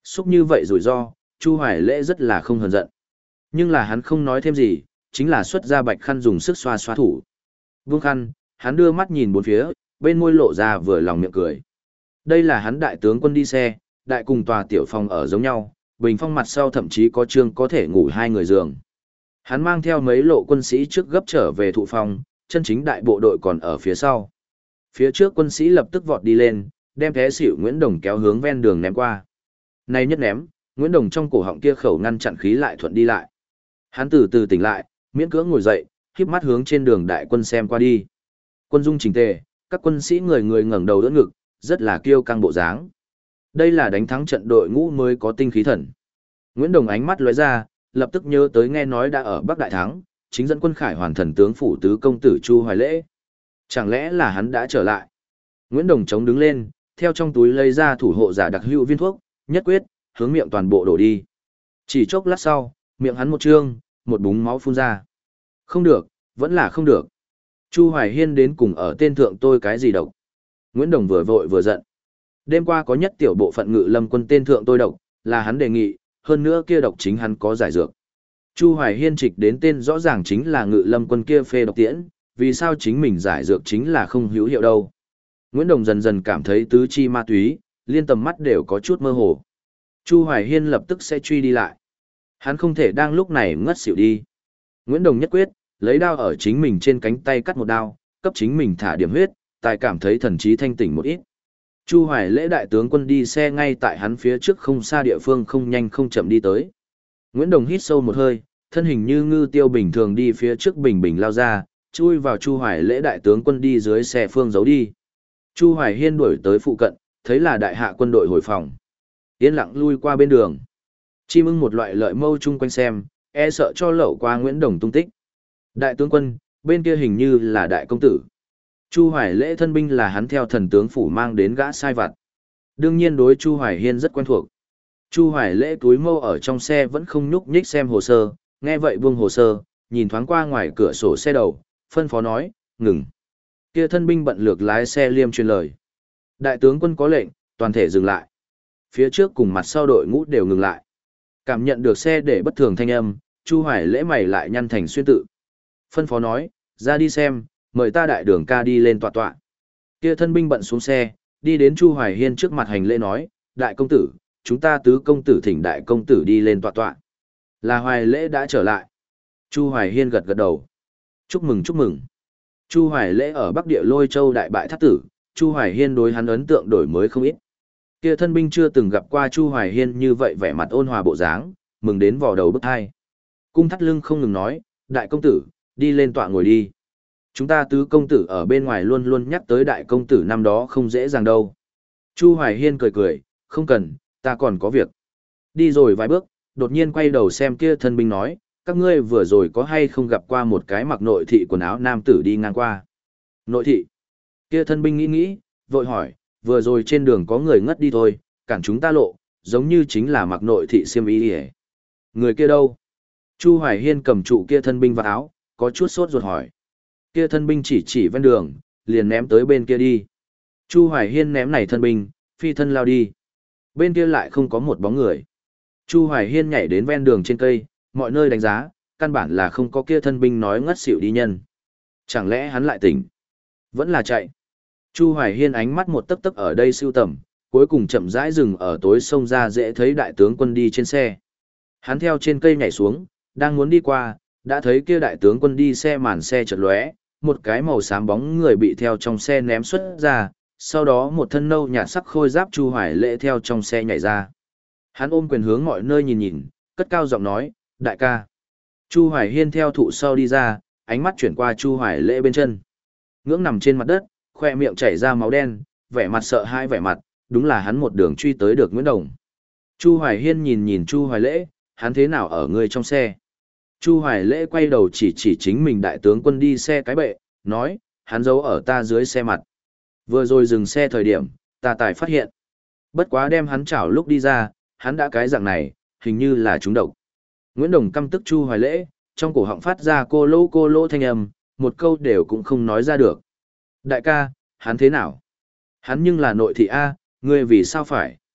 Xúc như vậy rủi ro, Chu Hoài Lễ rất là không hờn giận. Nhưng là hắn không nói thêm gì, chính là xuất ra bạch khăn dùng sức xoa xoa thủ. Vương khăn, hắn đưa mắt nhìn bốn phía, bên môi lộ ra vừa lòng miệng cười. Đây là hắn đại tướng quân đi xe, đại cùng tòa tiểu phòng ở giống nhau, bình phong mặt sau thậm chí có trương có thể ngủ hai người giường. Hắn mang theo mấy lộ quân sĩ trước gấp trở về thụ phòng, chân chính đại bộ đội còn ở phía sau. Phía trước quân sĩ lập tức vọt đi lên, đem té xỉu Nguyễn Đồng kéo hướng ven đường ném qua. Này nhất ném, Nguyễn Đồng trong cổ họng kia khẩu ngăn chặn khí lại thuận đi lại. Hắn từ từ tỉnh lại, miễn cưỡng ngồi dậy, khép mắt hướng trên đường đại quân xem qua đi. Quân dung chỉnh tề, các quân sĩ người người ngẩng đầu đỡ ngực, rất là kiêu căng bộ dáng. Đây là đánh thắng trận đội ngũ mới có tinh khí thần. Nguyễn Đồng ánh mắt lóe ra, lập tức nhớ tới nghe nói đã ở Bắc Đại thắng, chính dẫn quân khải hoàn thần tướng phủ tứ công tử Chu Hoài Lễ. Chẳng lẽ là hắn đã trở lại? Nguyễn Đồng chống đứng lên, theo trong túi lấy ra thủ hộ giả đặc hữu viên thuốc, nhất quyết, hướng miệng toàn bộ đổ đi. Chỉ chốc lát sau, miệng hắn một trương, một búng máu phun ra. Không được, vẫn là không được. Chu Hoài Hiên đến cùng ở tên thượng tôi cái gì độc? Nguyễn Đồng vừa vội vừa giận. Đêm qua có nhất tiểu bộ phận ngự lâm quân tên thượng tôi độc, là hắn đề nghị, hơn nữa kia độc chính hắn có giải dược. Chu Hoài Hiên trịch đến tên rõ ràng chính là ngự lâm quân kia phê độc tiễn, vì sao chính mình giải dược chính là không hữu hiệu đâu. Nguyễn Đồng dần dần cảm thấy tứ chi ma túy, liên tầm mắt đều có chút mơ hồ. Chu Hoài Hiên lập tức sẽ truy đi lại. Hắn không thể đang lúc này ngất xỉu đi. Nguyễn Đồng nhất quyết, lấy đao ở chính mình trên cánh tay cắt một đao, cấp chính mình thả điểm huyết, tài cảm thấy thần trí thanh tỉnh một ít. Chu Hoài Lễ đại tướng quân đi xe ngay tại hắn phía trước không xa địa phương không nhanh không chậm đi tới. Nguyễn Đồng hít sâu một hơi, thân hình như ngư tiêu bình thường đi phía trước bình bình lao ra, chui vào Chu Hoài Lễ đại tướng quân đi dưới xe phương giấu đi. Chu Hoài Hiên đuổi tới phụ cận, thấy là đại hạ quân đội hồi phòng. Yên lặng lui qua bên đường. Chim ưng một loại lợi mâu chung quanh xem, e sợ cho lậu qua Nguyễn Đồng tung tích. Đại tướng quân, bên kia hình như là đại công tử. Chu Hoài Lễ thân binh là hắn theo thần tướng phủ mang đến gã sai vặt. Đương nhiên đối Chu Hoài Hiên rất quen thuộc. Chu Hoài Lễ túi mâu ở trong xe vẫn không nhúc nhích xem hồ sơ, nghe vậy buông hồ sơ, nhìn thoáng qua ngoài cửa sổ xe đầu, phân phó nói, ngừng. Kia thân binh bận lược lái xe liêm truyền lời. Đại tướng quân có lệnh, toàn thể dừng lại. Phía trước cùng mặt sau đội ngũ đều ngừng lại. Cảm nhận được xe để bất thường thanh âm, Chu Hoài Lễ mày lại nhăn thành xuyên tự. Phân phó nói, ra đi xem, mời ta đại đường ca đi lên tọa tọa. Kia thân binh bận xuống xe, đi đến Chu Hoài Hiên trước mặt hành lễ nói, đại công tử, chúng ta tứ công tử thỉnh đại công tử đi lên tọa tọa. Là Hoài Lễ đã trở lại. Chu Hoài Hiên gật gật đầu. Chúc mừng chúc mừng. Chu Hoài Lễ ở Bắc Địa Lôi Châu đại bại thất tử, Chu Hoài Hiên đối hắn ấn tượng đổi mới không ít. Kia thân binh chưa từng gặp qua Chu Hoài Hiên như vậy vẻ mặt ôn hòa bộ dáng, mừng đến vò đầu bứt tai. Cung thắt lưng không ngừng nói, đại công tử, đi lên tọa ngồi đi. Chúng ta tứ công tử ở bên ngoài luôn luôn nhắc tới đại công tử năm đó không dễ dàng đâu. Chu Hoài Hiên cười cười, không cần, ta còn có việc. Đi rồi vài bước, đột nhiên quay đầu xem kia thân binh nói, các ngươi vừa rồi có hay không gặp qua một cái mặc nội thị quần áo nam tử đi ngang qua. Nội thị. Kia thân binh nghĩ nghĩ, vội hỏi, vừa rồi trên đường có người ngất đi thôi, cản chúng ta lộ, giống như chính là mặc nội thị xiêm y hề. Người kia đâu? Chu Hoài Hiên cầm trụ kia thân binh vào áo, có chút sốt ruột hỏi. Kia thân binh chỉ chỉ ven đường, liền ném tới bên kia đi. Chu Hoài Hiên ném này thân binh, phi thân lao đi. Bên kia lại không có một bóng người. Chu Hoài Hiên nhảy đến ven đường trên cây, mọi nơi đánh giá, căn bản là không có kia thân binh nói ngất xỉu đi nhân. Chẳng lẽ hắn lại tỉnh? Vẫn là chạy. Chu Hoài Hiên ánh mắt một tấc tấc ở đây siêu tầm, cuối cùng chậm rãi dừng ở tối sông ra dễ thấy đại tướng quân đi trên xe. Hắn theo trên cây nhảy xuống, đang muốn đi qua, đã thấy kia đại tướng quân đi xe màn xe chợt lóe, một cái màu xám bóng người bị theo trong xe ném xuất ra, sau đó một thân nâu nhạt sắc khôi giáp Chu Hoài Lễ theo trong xe nhảy ra. Hắn ôm quyền hướng mọi nơi nhìn nhìn, cất cao giọng nói, đại ca. Chu Hoài Hiên theo thụ sau đi ra, ánh mắt chuyển qua Chu Hoài Lễ bên chân. Ngưỡng nằm trên mặt đất, khoe miệng chảy ra máu đen, vẻ mặt sợ hãi vẻ mặt, đúng là hắn một đường truy tới được Nguyễn Đồng. Chu Hoài Hiên nhìn nhìn Chu Hoài Lễ, hắn thế nào ở người trong xe. Chu Hoài Lễ quay đầu chỉ chỉ chính mình đại tướng quân đi xe cái bệ, nói, hắn giấu ở ta dưới xe mặt. Vừa rồi dừng xe thời điểm, ta tài phát hiện. Bất quá đem hắn chảo lúc đi ra, hắn đã cái dạng này, hình như là trúng độc. Nguyễn Đồng căm tức Chu Hoài Lễ, trong cổ họng phát ra cô lô cô lô thanh âm, một câu đều cũng không nói ra được. Đại ca, hắn thế nào? Hắn nhưng là nội thị A, ngươi vì sao phải?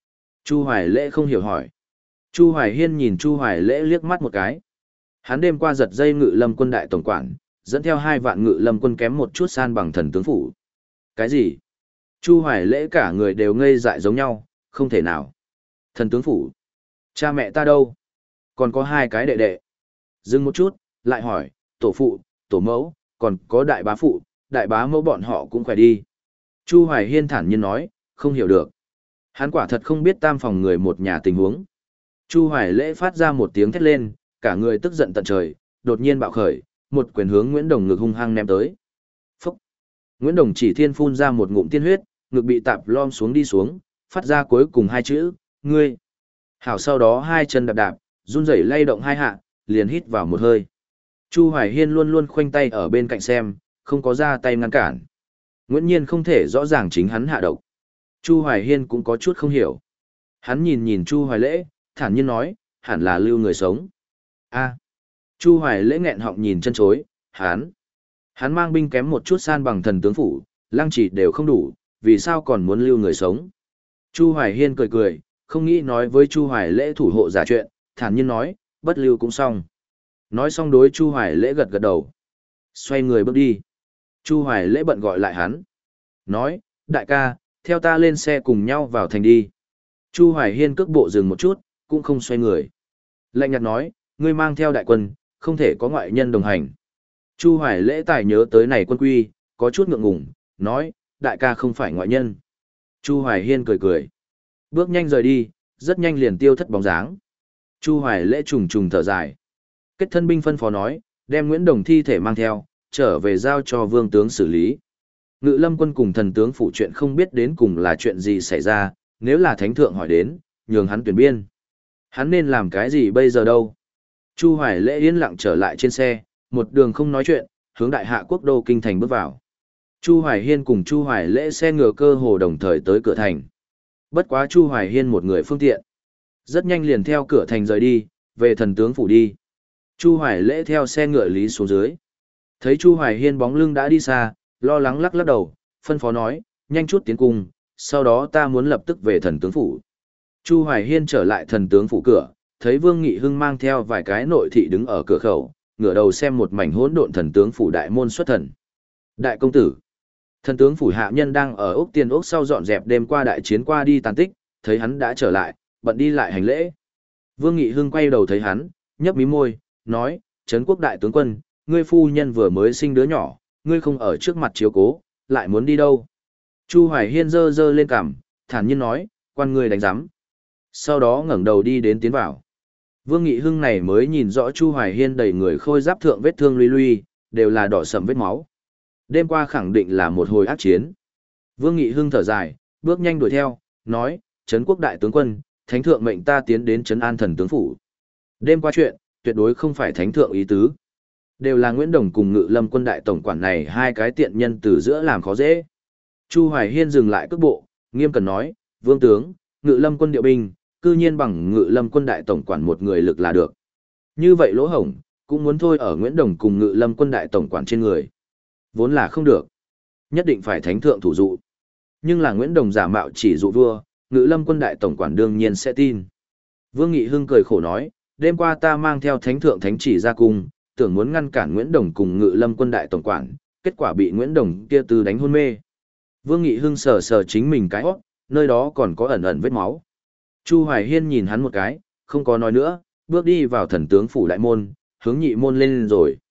Chu Hoài Lễ không hiểu hỏi. Chu Hoài Hiên nhìn Chu Hoài Lễ liếc mắt một cái. Hắn đêm qua giật dây Ngự Lâm quân đại tổng quản, dẫn theo hai vạn Ngự Lâm quân kém một chút san bằng thần tướng phủ. Cái gì? Chu Hoài Lễ cả người đều ngây dại giống nhau, không thể nào. Thần tướng phủ? Cha mẹ ta đâu? Còn có hai cái đệ đệ. Dừng một chút, lại hỏi, tổ phụ, tổ mẫu, còn có đại bá phụ, đại bá mẫu bọn họ cũng khỏe đi. Chu Hoài Hiên thản nhiên nói, không hiểu được. Hắn quả thật không biết tam phòng người một nhà tình huống. Chu Hoài Lễ phát ra một tiếng thét lên, cả người tức giận tận trời, đột nhiên bạo khởi, một quyền hướng Nguyễn Đồng ngực hung hăng ném tới. Phúc! Nguyễn Đồng chỉ thiên phun ra một ngụm tiên huyết, ngực bị tạp lom xuống đi xuống, phát ra cuối cùng hai chữ, ngươi. Hảo sau đó hai chân đạp đạp, run rẩy lay động hai hạ, liền hít vào một hơi. Chu Hoài Hiên luôn luôn khoanh tay ở bên cạnh xem, không có ra tay ngăn cản. Nguyễn Nhiên không thể rõ ràng chính hắn hạ độc. Chu Hoài Hiên cũng có chút không hiểu. Hắn nhìn nhìn Chu Hoài Lễ, thản nhiên nói, hẳn là lưu người sống. A. Chu Hoài Lễ nghẹn họng nhìn chân chối, hắn. Hắn mang binh kém một chút san bằng thần tướng phủ, lăng chỉ đều không đủ, vì sao còn muốn lưu người sống. Chu Hoài Hiên cười cười, không nghĩ nói với Chu Hoài Lễ thủ hộ giả chuyện, thản nhiên nói, bất lưu cũng xong. Nói xong đối Chu Hoài Lễ gật gật đầu. Xoay người bước đi. Chu Hoài Lễ bận gọi lại hắn. Nói, đại ca, theo ta lên xe cùng nhau vào thành đi. Chu Hoài Hiên cước bộ dừng một chút, cũng không xoay người. Lạnh nhạt nói, ngươi mang theo đại quân, không thể có ngoại nhân đồng hành. Chu Hoài Lễ tài nhớ tới này quân quy, có chút ngượng ngùng, nói, đại ca không phải ngoại nhân. Chu Hoài Hiên cười cười. Bước nhanh rời đi, rất nhanh liền tiêu thất bóng dáng. Chu Hoài Lễ trùng trùng thở dài. Kết thân binh phân phó nói, đem Nguyễn Đồng thi thể mang theo, trở về giao cho vương tướng xử lý. Ngự Lâm quân cùng thần tướng phụ chuyện không biết đến cùng là chuyện gì xảy ra, nếu là thánh thượng hỏi đến, nhường hắn tuyển biên. Hắn nên làm cái gì bây giờ đâu? Chu Hoài Lễ yên lặng trở lại trên xe, một đường không nói chuyện, hướng đại hạ quốc đô kinh thành bước vào. Chu Hoài Hiên cùng Chu Hoài Lễ xe ngựa cơ hồ đồng thời tới cửa thành. Bất quá Chu Hoài Hiên một người phương tiện. Rất nhanh liền theo cửa thành rời đi, về thần tướng phủ đi. Chu Hoài Lễ theo xe ngựa lý xuống dưới. Thấy Chu Hoài Hiên bóng lưng đã đi xa, lo lắng lắc lắc đầu, phân phó nói, nhanh chút tiến cung, sau đó ta muốn lập tức về thần tướng phủ. Chu Hoài Hiên trở lại thần tướng phủ cửa, thấy Vương Nghị Hưng mang theo vài cái nội thị đứng ở cửa khẩu, ngửa đầu xem một mảnh hỗn độn thần tướng phủ đại môn xuất thần. Đại công tử, thần tướng phủ hạ nhân đang ở ốc tiền ốc sau dọn dẹp đêm qua đại chiến qua đi tàn tích, thấy hắn đã trở lại, bận đi lại hành lễ. Vương Nghị Hưng quay đầu thấy hắn, nhấp mí môi, nói, Trấn quốc đại tướng quân, ngươi phu nhân vừa mới sinh đứa nhỏ, ngươi không ở trước mặt chiếu cố, lại muốn đi đâu? Chu Hoài Hiên giơ giơ lên cằm, thản nhiên nói, quan ngươi đánh giám. Sau đó ngẩng đầu đi đến tiến vào. Vương Nghị Hưng này mới nhìn rõ Chu Hoài Hiên đầy người khôi giáp thượng vết thương luy luy, đều là đỏ sẫm vết máu. Đêm qua khẳng định là một hồi ác chiến. Vương Nghị Hưng thở dài, bước nhanh đuổi theo, nói, Trấn quốc đại tướng quân, thánh thượng mệnh ta tiến đến trấn an thần tướng phủ. Đêm qua chuyện, tuyệt đối không phải thánh thượng ý tứ. Đều là Nguyễn Đồng cùng Ngự Lâm quân đại tổng quản này hai cái tiện nhân từ giữa làm khó dễ. Chu Hoài Hiên dừng lại cước bộ, nghiêm cần nói, vương tướng, Ngự Lâm quân điệu binh, cư nhiên bằng Ngự Lâm quân đại tổng quản một người lực là được. Như vậy lỗ hổng, cũng muốn thôi ở Nguyễn Đồng cùng Ngự Lâm quân đại tổng quản trên người. Vốn là không được. Nhất định phải thánh thượng thủ dụ. Nhưng là Nguyễn Đồng giả mạo chỉ dụ vua, Ngự Lâm quân đại tổng quản đương nhiên sẽ tin. Vương Nghị Hưng cười khổ nói, đêm qua ta mang theo thánh thượng thánh chỉ ra cung, tưởng muốn ngăn cản Nguyễn Đồng cùng Ngự Lâm quân đại tổng quản, kết quả bị Nguyễn Đồng kia từ đánh hôn mê. Vương Nghị Hưng sờ sờ chính mình cái hót, nơi đó còn có ẩn ẩn vết máu. Chu Hoài Hiên nhìn hắn một cái, không có nói nữa, bước đi vào thần tướng phủ đại môn, hướng nhị môn lên rồi.